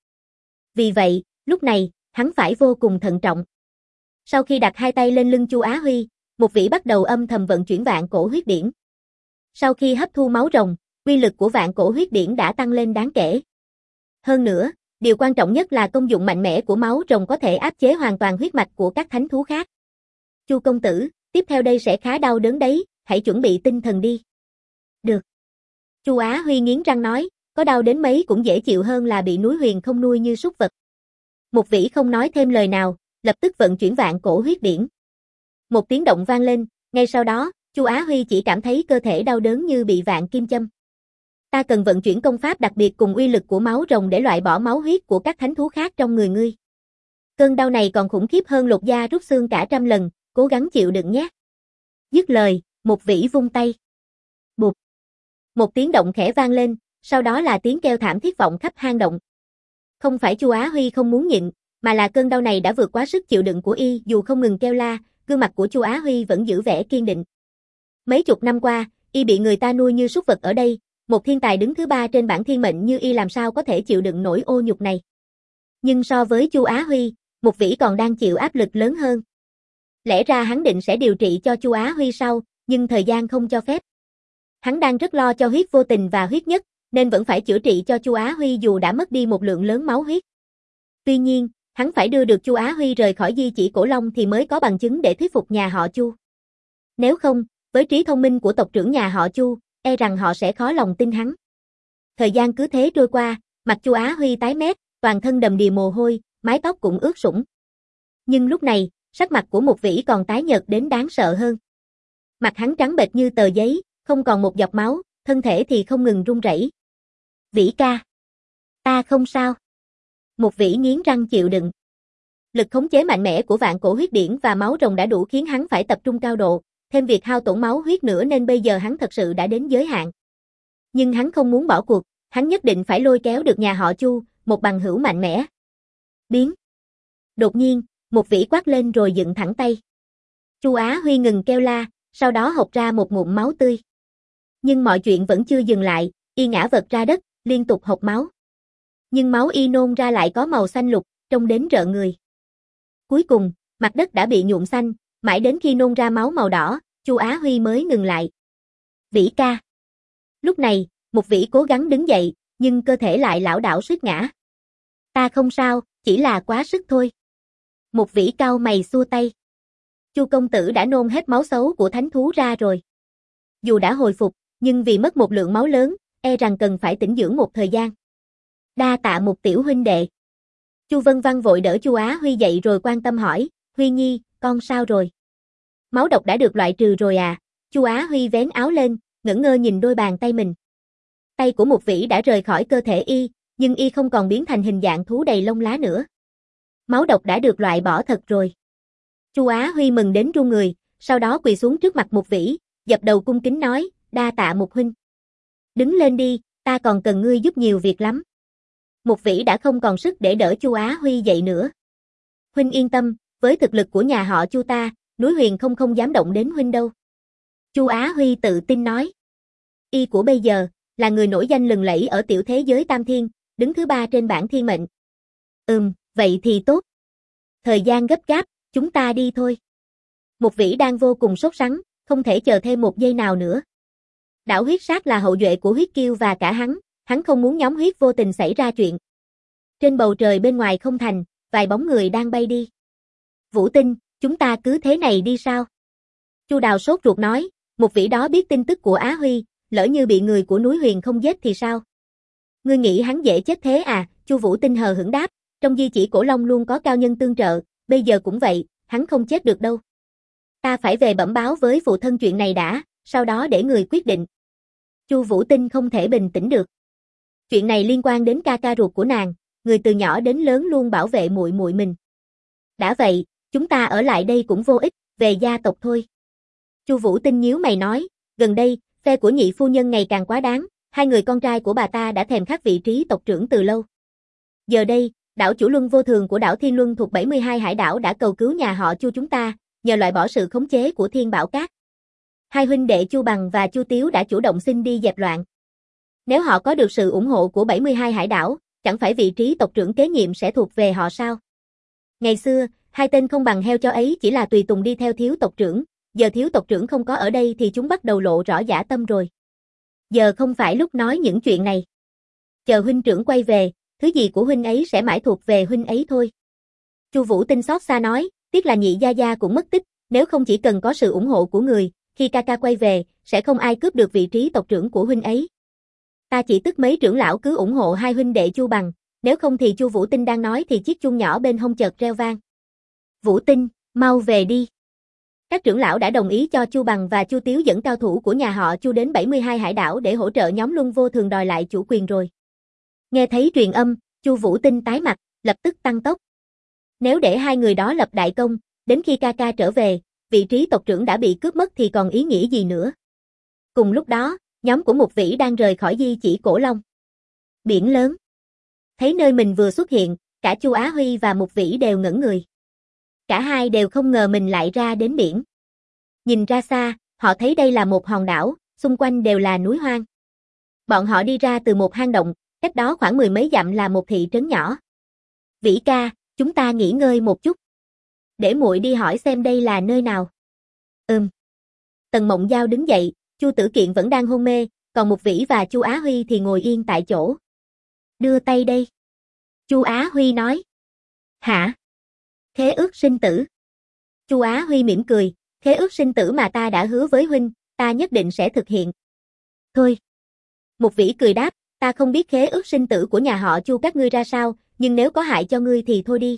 Vì vậy, lúc này, hắn phải vô cùng thận trọng. Sau khi đặt hai tay lên lưng Chu Á Huy, Mục Vĩ bắt đầu âm thầm vận chuyển vạn cổ huyết điển. Sau khi hấp thu máu rồng, uy lực của vạn cổ huyết điển đã tăng lên đáng kể. Hơn nữa, điều quan trọng nhất là công dụng mạnh mẽ của máu rồng có thể áp chế hoàn toàn huyết mạch của các thánh thú khác. Chu công tử, tiếp theo đây sẽ khá đau đớn đấy, hãy chuẩn bị tinh thần đi. Được. Chu Á Huy nghiến răng nói, có đau đến mấy cũng dễ chịu hơn là bị núi Huyền không nuôi như súc vật. Mục Vĩ không nói thêm lời nào, lập tức vận chuyển vạn cổ huyết điển. Một tiếng động vang lên, ngay sau đó, Chu Á Huy chỉ cảm thấy cơ thể đau đớn như bị vạn kim châm. Ta cần vận chuyển công pháp đặc biệt cùng uy lực của máu rồng để loại bỏ máu huyết của các thánh thú khác trong người ngươi. Cơn đau này còn khủng khiếp hơn lột da rút xương cả trăm lần, cố gắng chịu đựng nhé. Dứt lời, Mục Vĩ vung tay. Bụp. Một tiếng động khẽ vang lên, sau đó là tiếng kêu thảm thiết vọng khắp hang động. Không phải Chu Á Huy không muốn nhịn, mà là cơn đau này đã vượt quá sức chịu đựng của y, dù không ngừng kêu la, gương mặt của Chu Á Huy vẫn giữ vẻ kiên định. Mấy chục năm qua, y bị người ta nuôi như súc vật ở đây, một thiên tài đứng thứ ba trên bảng thiên mệnh như y làm sao có thể chịu đựng nổi ô nhục này. Nhưng so với Chu Á Huy, Mục Vĩ còn đang chịu áp lực lớn hơn. Lẽ ra hắn định sẽ điều trị cho Chu Á Huy sau, nhưng thời gian không cho phép. Hắn đang rất lo cho huyết vô tình và huyết nhất, nên vẫn phải chữa trị cho Chu Á Huy dù đã mất đi một lượng lớn máu huyết. Tuy nhiên, hắn phải đưa được Chu Á Huy rời khỏi di chỉ Cổ Long thì mới có bằng chứng để thuyết phục nhà họ Chu. Nếu không, với trí thông minh của tộc trưởng nhà họ Chu, e rằng họ sẽ khó lòng tin hắn. Thời gian cứ thế trôi qua, mặt Chu Á Huy tái mét, toàn thân đầm đìa mồ hôi, mái tóc cũng ướt sũng. Nhưng lúc này, sắc mặt của Mục Vĩ còn tái nhợt đến đáng sợ hơn. Mặt hắn trắng bệch như tờ giấy, không còn một giọt máu, thân thể thì không ngừng run rẩy. Vĩ ca. Ta không sao. Mục Vĩ nghiến răng chịu đựng. Lực khống chế mạnh mẽ của vạn cổ huyết điển và máu rồng đã đủ khiến hắn phải tập trung cao độ, thêm việc hao tổn máu huyết nữa nên bây giờ hắn thật sự đã đến giới hạn. Nhưng hắn không muốn bỏ cuộc, hắn nhất định phải lôi kéo được nhà họ Chu, một bằng hữu mạnh mẽ. Biến. Đột nhiên, Mục Vĩ quát lên rồi dựng thẳng tay. Chu Á Huy ngừng kêu la, sau đó hộc ra một ngụm máu tươi. Nhưng mọi chuyện vẫn chưa dừng lại, y ngã vật ra đất, liên tục hộc máu. Nhưng máu y nôn ra lại có màu xanh lục, trông đến rợn người. Cuối cùng, mặt đất đã bị nhuộm xanh, mãi đến khi nôn ra máu màu đỏ, Chu Á Huy mới ngừng lại. Vĩ ca. Lúc này, Mục Vĩ cố gắng đứng dậy, nhưng cơ thể lại lảo đảo suýt ngã. Ta không sao, chỉ là quá sức thôi. Mục Vĩ cau mày xua tay. Chu công tử đã nôn hết máu xấu của thánh thú ra rồi. Dù đã hồi phục, nhưng vì mất một lượng máu lớn, e rằng cần phải tĩnh dưỡng một thời gian. Đa tạ Mục tiểu huynh đệ. Chu Vân Văn vội đỡ Chu Á Huy dậy rồi quan tâm hỏi, Huy Nhi, con sao rồi? Máu độc đã được loại trừ rồi à? Chu Á Huy vén áo lên, ngẩn ngơ nhìn đôi bàn tay mình. Tay của Mục Vĩ đã rời khỏi cơ thể y, nhưng y không còn biến thành hình dạng thú đầy lông lá nữa. Máu độc đã được loại bỏ thật rồi. Chu Á Huy mừng đến run người, sau đó quỳ xuống trước mặt Mục Vĩ, dập đầu cung kính nói, đa tạ Mục huynh. Đứng lên đi, ta còn cần ngươi giúp nhiều việc lắm. Mục Vĩ đã không còn sức để đỡ Chu Á Huy dậy nữa. Huynh yên tâm, với thực lực của nhà họ Chu ta, núi Huyền không không dám động đến huynh đâu. Chu Á Huy tự tin nói. Y của bây giờ, là người nổi danh lừng lẫy ở tiểu thế giới Tam Thiên, đứng thứ ba trên bảng thiên mệnh. Ừm, vậy thì tốt. Thời gian gấp gáp, chúng ta đi thôi. Mục Vĩ đang vô cùng sốt sắng, không thể chờ thêm một giây nào nữa. Đảo huyết sát là hậu duệ của huyết kiêu và cả hắn, hắn không muốn nhóm huyết vô tình xảy ra chuyện. Trên bầu trời bên ngoài không thành, vài bóng người đang bay đi. Vũ Tinh, chúng ta cứ thế này đi sao? Chu Đào sốt ruột nói, Mục Vĩ đó biết tin tức của Á Huy, lỡ như bị người của núi Huyền không giết thì sao? Ngươi nghĩ hắn dễ chết thế à? Chu Vũ Tinh hờ hững đáp, trong di chỉ Cổ Long luôn có cao nhân tương trợ, bây giờ cũng vậy, hắn không chết được đâu. Ta phải về bẩm báo với phụ thân chuyện này đã, sau đó để người quyết định. Chu Vũ Tinh không thể bình tĩnh được. Chuyện này liên quan đến ca ca ruột của nàng, người từ nhỏ đến lớn luôn bảo vệ muội muội mình. Đã vậy, chúng ta ở lại đây cũng vô ích, về gia tộc thôi. Chu Vũ Tinh nhíu mày nói, gần đây, phe của nhị phu nhân ngày càng quá đáng, hai người con trai của bà ta đã thèm khát vị trí tộc trưởng từ lâu. Giờ đây, đảo chủ luân vô thường của đảo Thiên Luân thuộc bảy mươi hai hải đảo đã cầu cứu nhà họ Chu chúng ta, nhờ loại bỏ sự khống chế của Thiên Bảo Cát. Hai huynh đệ Chu Bằng và Chu Tiếu đã chủ động xin đi dẹp loạn. Nếu họ có được sự ủng hộ của bảy mươi hai hải đảo, chẳng phải vị trí tộc trưởng kế nhiệm sẽ thuộc về họ sao? Ngày xưa, hai tên không bằng heo cho ấy chỉ là tùy tùng đi theo thiếu tộc trưởng, giờ thiếu tộc trưởng không có ở đây thì chúng bắt đầu lộ rõ dã tâm rồi. Giờ không phải lúc nói những chuyện này. Chờ huynh trưởng quay về, thứ gì của huynh ấy sẽ mãi thuộc về huynh ấy thôi. Chu Vũ Tinh xót xa nói, tiếc là nhị gia gia cũng mất tích, nếu không chỉ cần có sự ủng hộ của người, khi ca ca quay về, sẽ không ai cướp được vị trí tộc trưởng của huynh ấy. Ta chỉ tức mấy trưởng lão cứ ủng hộ hai huynh đệ Chu Bằng, nếu không thì Chu Vũ Tinh đang nói thì chiếc chuông nhỏ bên hông chợt reo vang. Vũ Tinh, mau về đi. Các trưởng lão đã đồng ý cho Chu Bằng và Chu Tiếu dẫn cao thủ của nhà họ Chu đến bảy mươi hai hải đảo để hỗ trợ nhóm Luân Vô Thường đòi lại chủ quyền rồi. Nghe thấy truyền âm, Chu Vũ Tinh tái mặt, lập tức tăng tốc. Nếu để hai người đó lập đại công, đến khi ca ca trở về, vị trí tộc trưởng đã bị cướp mất thì còn ý nghĩa gì nữa. Cùng lúc đó, nhóm của Mục Vĩ đang rời khỏi di chỉ Cổ Long. Biển lớn. Thấy nơi mình vừa xuất hiện, cả Chu Á Huy và Mục Vĩ đều ngẩn người. Cả hai đều không ngờ mình lại ra đến biển. Nhìn ra xa, họ thấy đây là một hòn đảo, xung quanh đều là núi hoang. Bọn họ đi ra từ một hang động, cách đó khoảng mười mấy dặm là một thị trấn nhỏ. Vĩ ca, chúng ta nghỉ ngơi một chút. Để muội đi hỏi xem đây là nơi nào. Ừm. Tần Mộng Giao đứng dậy, Chu Tử Kiện vẫn đang hôn mê, còn Mục Vĩ và Chu Á Huy thì ngồi yên tại chỗ. Đưa tay đây. Chu Á Huy nói. Hả? Khế ước sinh tử. Chu Á Huy mỉm cười, khế ước sinh tử mà ta đã hứa với huynh, ta nhất định sẽ thực hiện. Thôi. Mục Vĩ cười đáp, ta không biết khế ước sinh tử của nhà họ Chu các ngươi ra sao, nhưng nếu có hại cho ngươi thì thôi đi.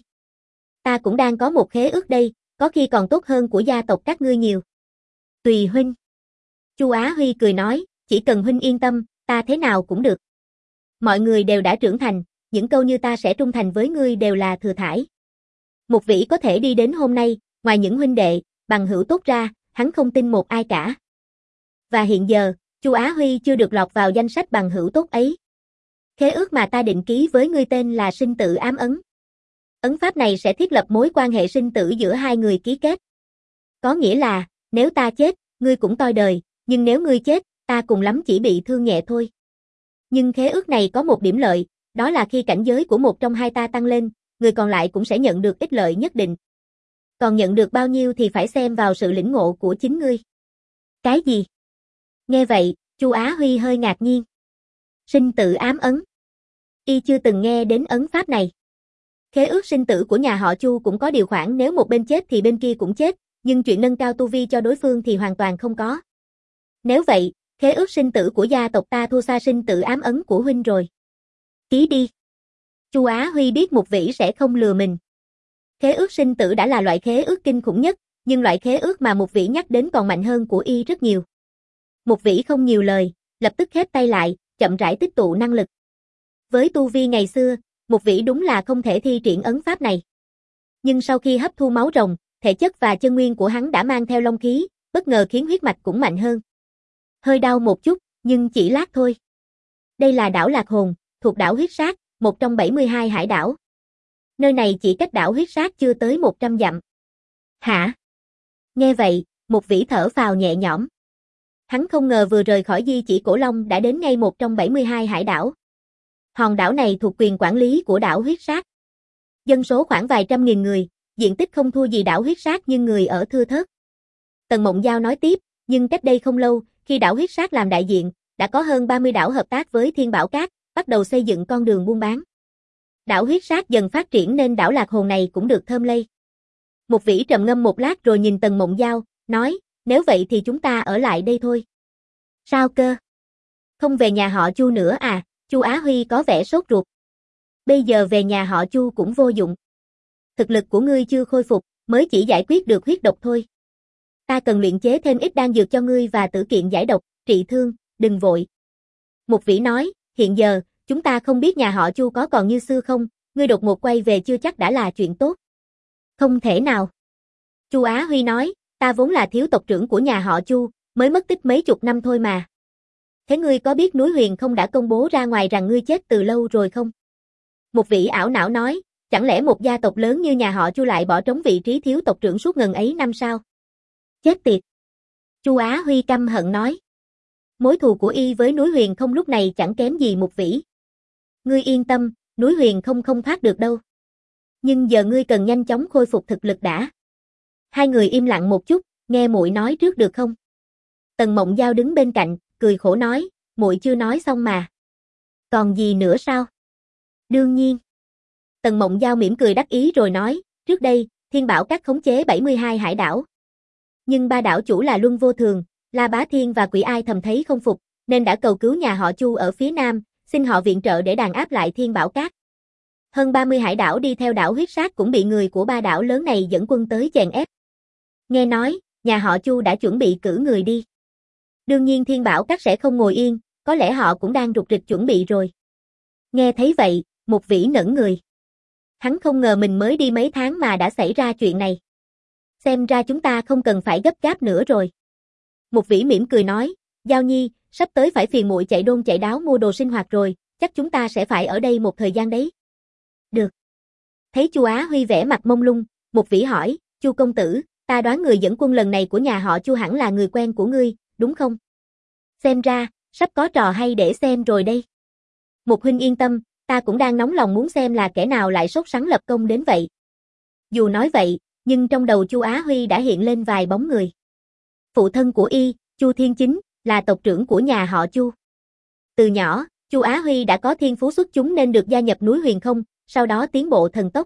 Ta cũng đang có một khế ước đây, có khi còn tốt hơn của gia tộc các ngươi nhiều. Tùy huynh. Chu Á Huy cười nói, chỉ cần huynh yên tâm, ta thế nào cũng được. Mọi người đều đã trưởng thành, những câu như ta sẽ trung thành với ngươi đều là thừa thải. Mục Vĩ có thể đi đến hôm nay, ngoài những huynh đệ, bằng hữu tốt ra, hắn không tin một ai cả. Và hiện giờ, Chu Á Huy chưa được lọt vào danh sách bằng hữu tốt ấy. Khế ước mà ta định ký với ngươi tên là sinh tử ám ấn. Ấn pháp này sẽ thiết lập mối quan hệ sinh tử giữa hai người ký kết. Có nghĩa là, nếu ta chết, ngươi cũng toi đời, nhưng nếu ngươi chết, ta cùng lắm chỉ bị thương nhẹ thôi. Nhưng khế ước này có một điểm lợi, đó là khi cảnh giới của một trong hai ta tăng lên, người còn lại cũng sẽ nhận được ích lợi nhất định. Còn nhận được bao nhiêu thì phải xem vào sự lĩnh ngộ của chính ngươi. Cái gì? Nghe vậy, Chu Á Huy hơi ngạc nhiên. Sinh tử ám ấn. Y chưa từng nghe đến ấn pháp này. Khế ước sinh tử của nhà họ Chu cũng có điều khoản nếu một bên chết thì bên kia cũng chết, nhưng chuyện nâng cao tu vi cho đối phương thì hoàn toàn không có. Nếu vậy, khế ước sinh tử của gia tộc ta thua xa sinh tử ám ấn của huynh rồi. Ký đi. Chu Á Huy biết Mục Vĩ sẽ không lừa mình. Khế ước sinh tử đã là loại khế ước kinh khủng nhất, nhưng loại khế ước mà Mục Vĩ nhắc đến còn mạnh hơn của y rất nhiều. Mục Vĩ không nhiều lời, lập tức khép tay lại, chậm rãi tích tụ năng lực. Với tu vi ngày xưa, Mục Vĩ đúng là không thể thi triển ấn pháp này. Nhưng sau khi hấp thu máu rồng, thể chất và chân nguyên của hắn đã mang theo long khí, bất ngờ khiến huyết mạch cũng mạnh hơn. Hơi đau một chút, nhưng chỉ lát thôi. Đây là đảo Lạc Hồn, thuộc đảo Huyết Sát, một trong bảy mươi hai hải đảo. Nơi này chỉ cách đảo Huyết Sát chưa tới một trăm dặm. Hả? Nghe vậy, Mục Vĩ thở phào nhẹ nhõm. Hắn không ngờ vừa rời khỏi Di Chỉ Cổ Long đã đến ngay một trong bảy mươi hai hải đảo. Hòn đảo này thuộc quyền quản lý của đảo Huyết Sát. Dân số khoảng vài trăm nghìn người, diện tích không thua gì đảo Huyết Sát nhưng người ở thưa thớt. Tần Mộng Giao nói tiếp, nhưng cách đây không lâu, khi đảo Huyết Sát làm đại diện, đã có hơn ba mươi đảo hợp tác với Thiên Bảo Các, bắt đầu xây dựng con đường buôn bán. Đảo Huyết Sát dần phát triển nên đảo Lạc Hồn này cũng được thơm lây. Mục Vĩ trầm ngâm một lát rồi nhìn Tần Mộng Giao, nói, nếu vậy thì chúng ta ở lại đây thôi. Sao cơ? Không về nhà họ Chu nữa à? Chu Á Huy có vẻ sốt ruột. Bây giờ về nhà họ Chu cũng vô dụng. Thực lực của ngươi chưa khôi phục, mới chỉ giải quyết được huyết độc thôi. Ta cần luyện chế thêm ít đan dược cho ngươi và tử kiện giải độc, trị thương, đừng vội. Mục Vĩ nói, hiện giờ, chúng ta không biết nhà họ Chu có còn như xưa không, ngươi đột ngột quay về chưa chắc đã là chuyện tốt. Không thể nào. Chu Á Huy nói, ta vốn là thiếu tộc trưởng của nhà họ Chu, mới mất tích mấy chục năm thôi mà. Thế ngươi có biết núi Huyền không đã công bố ra ngoài rằng ngươi chết từ lâu rồi không? Mục Vĩ ảo não nói, chẳng lẽ một gia tộc lớn như nhà họ Chu lại bỏ trống vị trí thiếu tộc trưởng suốt ngần ấy năm sao? Chết tiệt. Chu Á Huy căm hận nói. Mối thù của y với núi Huyền không lúc này chẳng kém gì Mục Vĩ. Ngươi yên tâm, núi Huyền không không thoát được đâu. Nhưng giờ ngươi cần nhanh chóng khôi phục thực lực đã. Hai người im lặng một chút, nghe muội nói trước được không? Tần Mộng Giao đứng bên cạnh, cười khổ nói, muội chưa nói xong mà. Còn gì nữa sao? Đương nhiên. Tần Mộng Giao mỉm cười đắc ý rồi nói, trước đây, Thiên Bảo Các khống chế bảy mươi hai hải đảo. Nhưng ba đảo chủ là Luân Vô Thường, La Bá Thiên và Quỷ Ai thầm thấy không phục, nên đã cầu cứu nhà họ Chu ở phía Nam, xin họ viện trợ để đàn áp lại Thiên Bảo Các. Hơn ba mươi hải đảo đi theo đảo Huyết Sát cũng bị người của ba đảo lớn này dẫn quân tới chèn ép. Nghe nói, nhà họ Chu đã chuẩn bị cử người đi. Đương nhiên Thiên Bảo Các sẽ không ngồi yên, có lẽ họ cũng đang rục rịch chuẩn bị rồi. Nghe thấy vậy, Mục Vĩ ngẩn người. Hắn không ngờ mình mới đi mấy tháng mà đã xảy ra chuyện này. Xem ra chúng ta không cần phải gấp gáp nữa rồi. Mục Vĩ mỉm cười nói, Giao Nhi, sắp tới phải phiền muội chạy đôn chạy đáo mua đồ sinh hoạt rồi, chắc chúng ta sẽ phải ở đây một thời gian đấy. Được. Thấy Chu Á Huy vẻ mặt mông lung, Mục Vĩ hỏi, Chu công tử, ta đoán người dẫn quân lần này của nhà họ Chu hẳn là người quen của ngươi, đúng không? Xem ra, sắp có trò hay để xem rồi đây. Mục huynh yên tâm, ta cũng đang nóng lòng muốn xem là kẻ nào lại sốt sắng lập công đến vậy. Dù nói vậy, nhưng trong đầu Chu Á Huy đã hiện lên vài bóng người. Phụ thân của y, Chu Thiên Chính, là tộc trưởng của nhà họ Chu. Từ nhỏ, Chu Á Huy đã có thiên phú xuất chúng nên được gia nhập núi Huyền Không, sau đó tiến bộ thần tốc.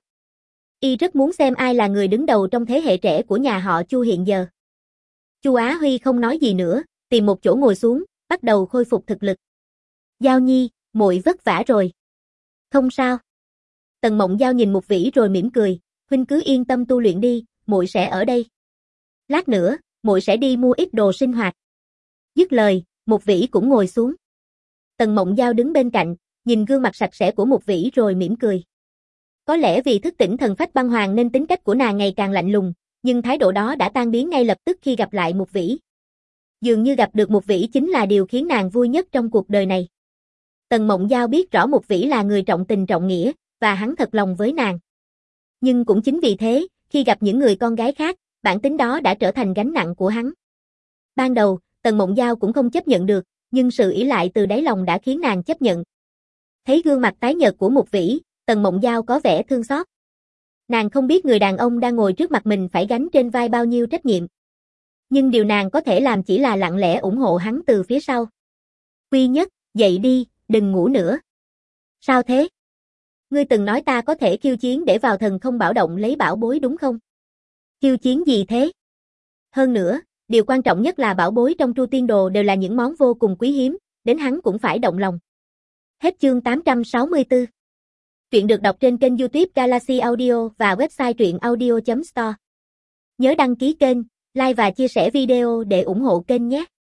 Y rất muốn xem ai là người đứng đầu trong thế hệ trẻ của nhà họ Chu hiện giờ. Chu Á Huy không nói gì nữa, tìm một chỗ ngồi xuống, bắt đầu khôi phục thực lực. Giao Nhi, muội vất vả rồi. Không sao. Tần Mộng Giao nhìn Mục Vĩ rồi mỉm cười, huynh cứ yên tâm tu luyện đi, muội sẽ ở đây. Lát nữa, muội sẽ đi mua ít đồ sinh hoạt. Dứt lời, Mục Vĩ cũng ngồi xuống. Tần Mộng Giao đứng bên cạnh, nhìn gương mặt sạch sẽ của Mục Vĩ rồi mỉm cười. Có lẽ vì thức tỉnh thần phách băng hoàng nên tính cách của nàng ngày càng lạnh lùng, nhưng thái độ đó đã tan biến ngay lập tức khi gặp lại Mục Vĩ. Dường như gặp được Mục Vĩ chính là điều khiến nàng vui nhất trong cuộc đời này. Tần Mộng Giao biết rõ Mục Vĩ là người trọng tình trọng nghĩa, và hắn thật lòng với nàng. Nhưng cũng chính vì thế, khi gặp những người con gái khác, bản tính đó đã trở thành gánh nặng của hắn. Ban đầu, Tần Mộng Giao cũng không chấp nhận được, nhưng sự ỷ lại từ đáy lòng đã khiến nàng chấp nhận. Thấy gương mặt tái nhợt của Mục Vĩ, Tần Mộng Giao có vẻ thương xót. Nàng không biết người đàn ông đang ngồi trước mặt mình phải gánh trên vai bao nhiêu trách nhiệm. Nhưng điều nàng có thể làm chỉ là lặng lẽ ủng hộ hắn từ phía sau. Quy Nhất, dậy đi, đừng ngủ nữa. Sao thế? Ngươi từng nói ta có thể khiêu chiến để vào thần không bảo động lấy bảo bối đúng không? Khiêu chiến gì thế? Hơn nữa, điều quan trọng nhất là bảo bối trong Tru Tiên Đồ đều là những món vô cùng quý hiếm, đến hắn cũng phải động lòng. Hết chương tám trăm sáu mươi tư. Truyện được đọc trên kênh YouTube Galaxy Audio và website truyện audio chấm store. Nhớ đăng ký kênh, like và chia sẻ video để ủng hộ kênh nhé.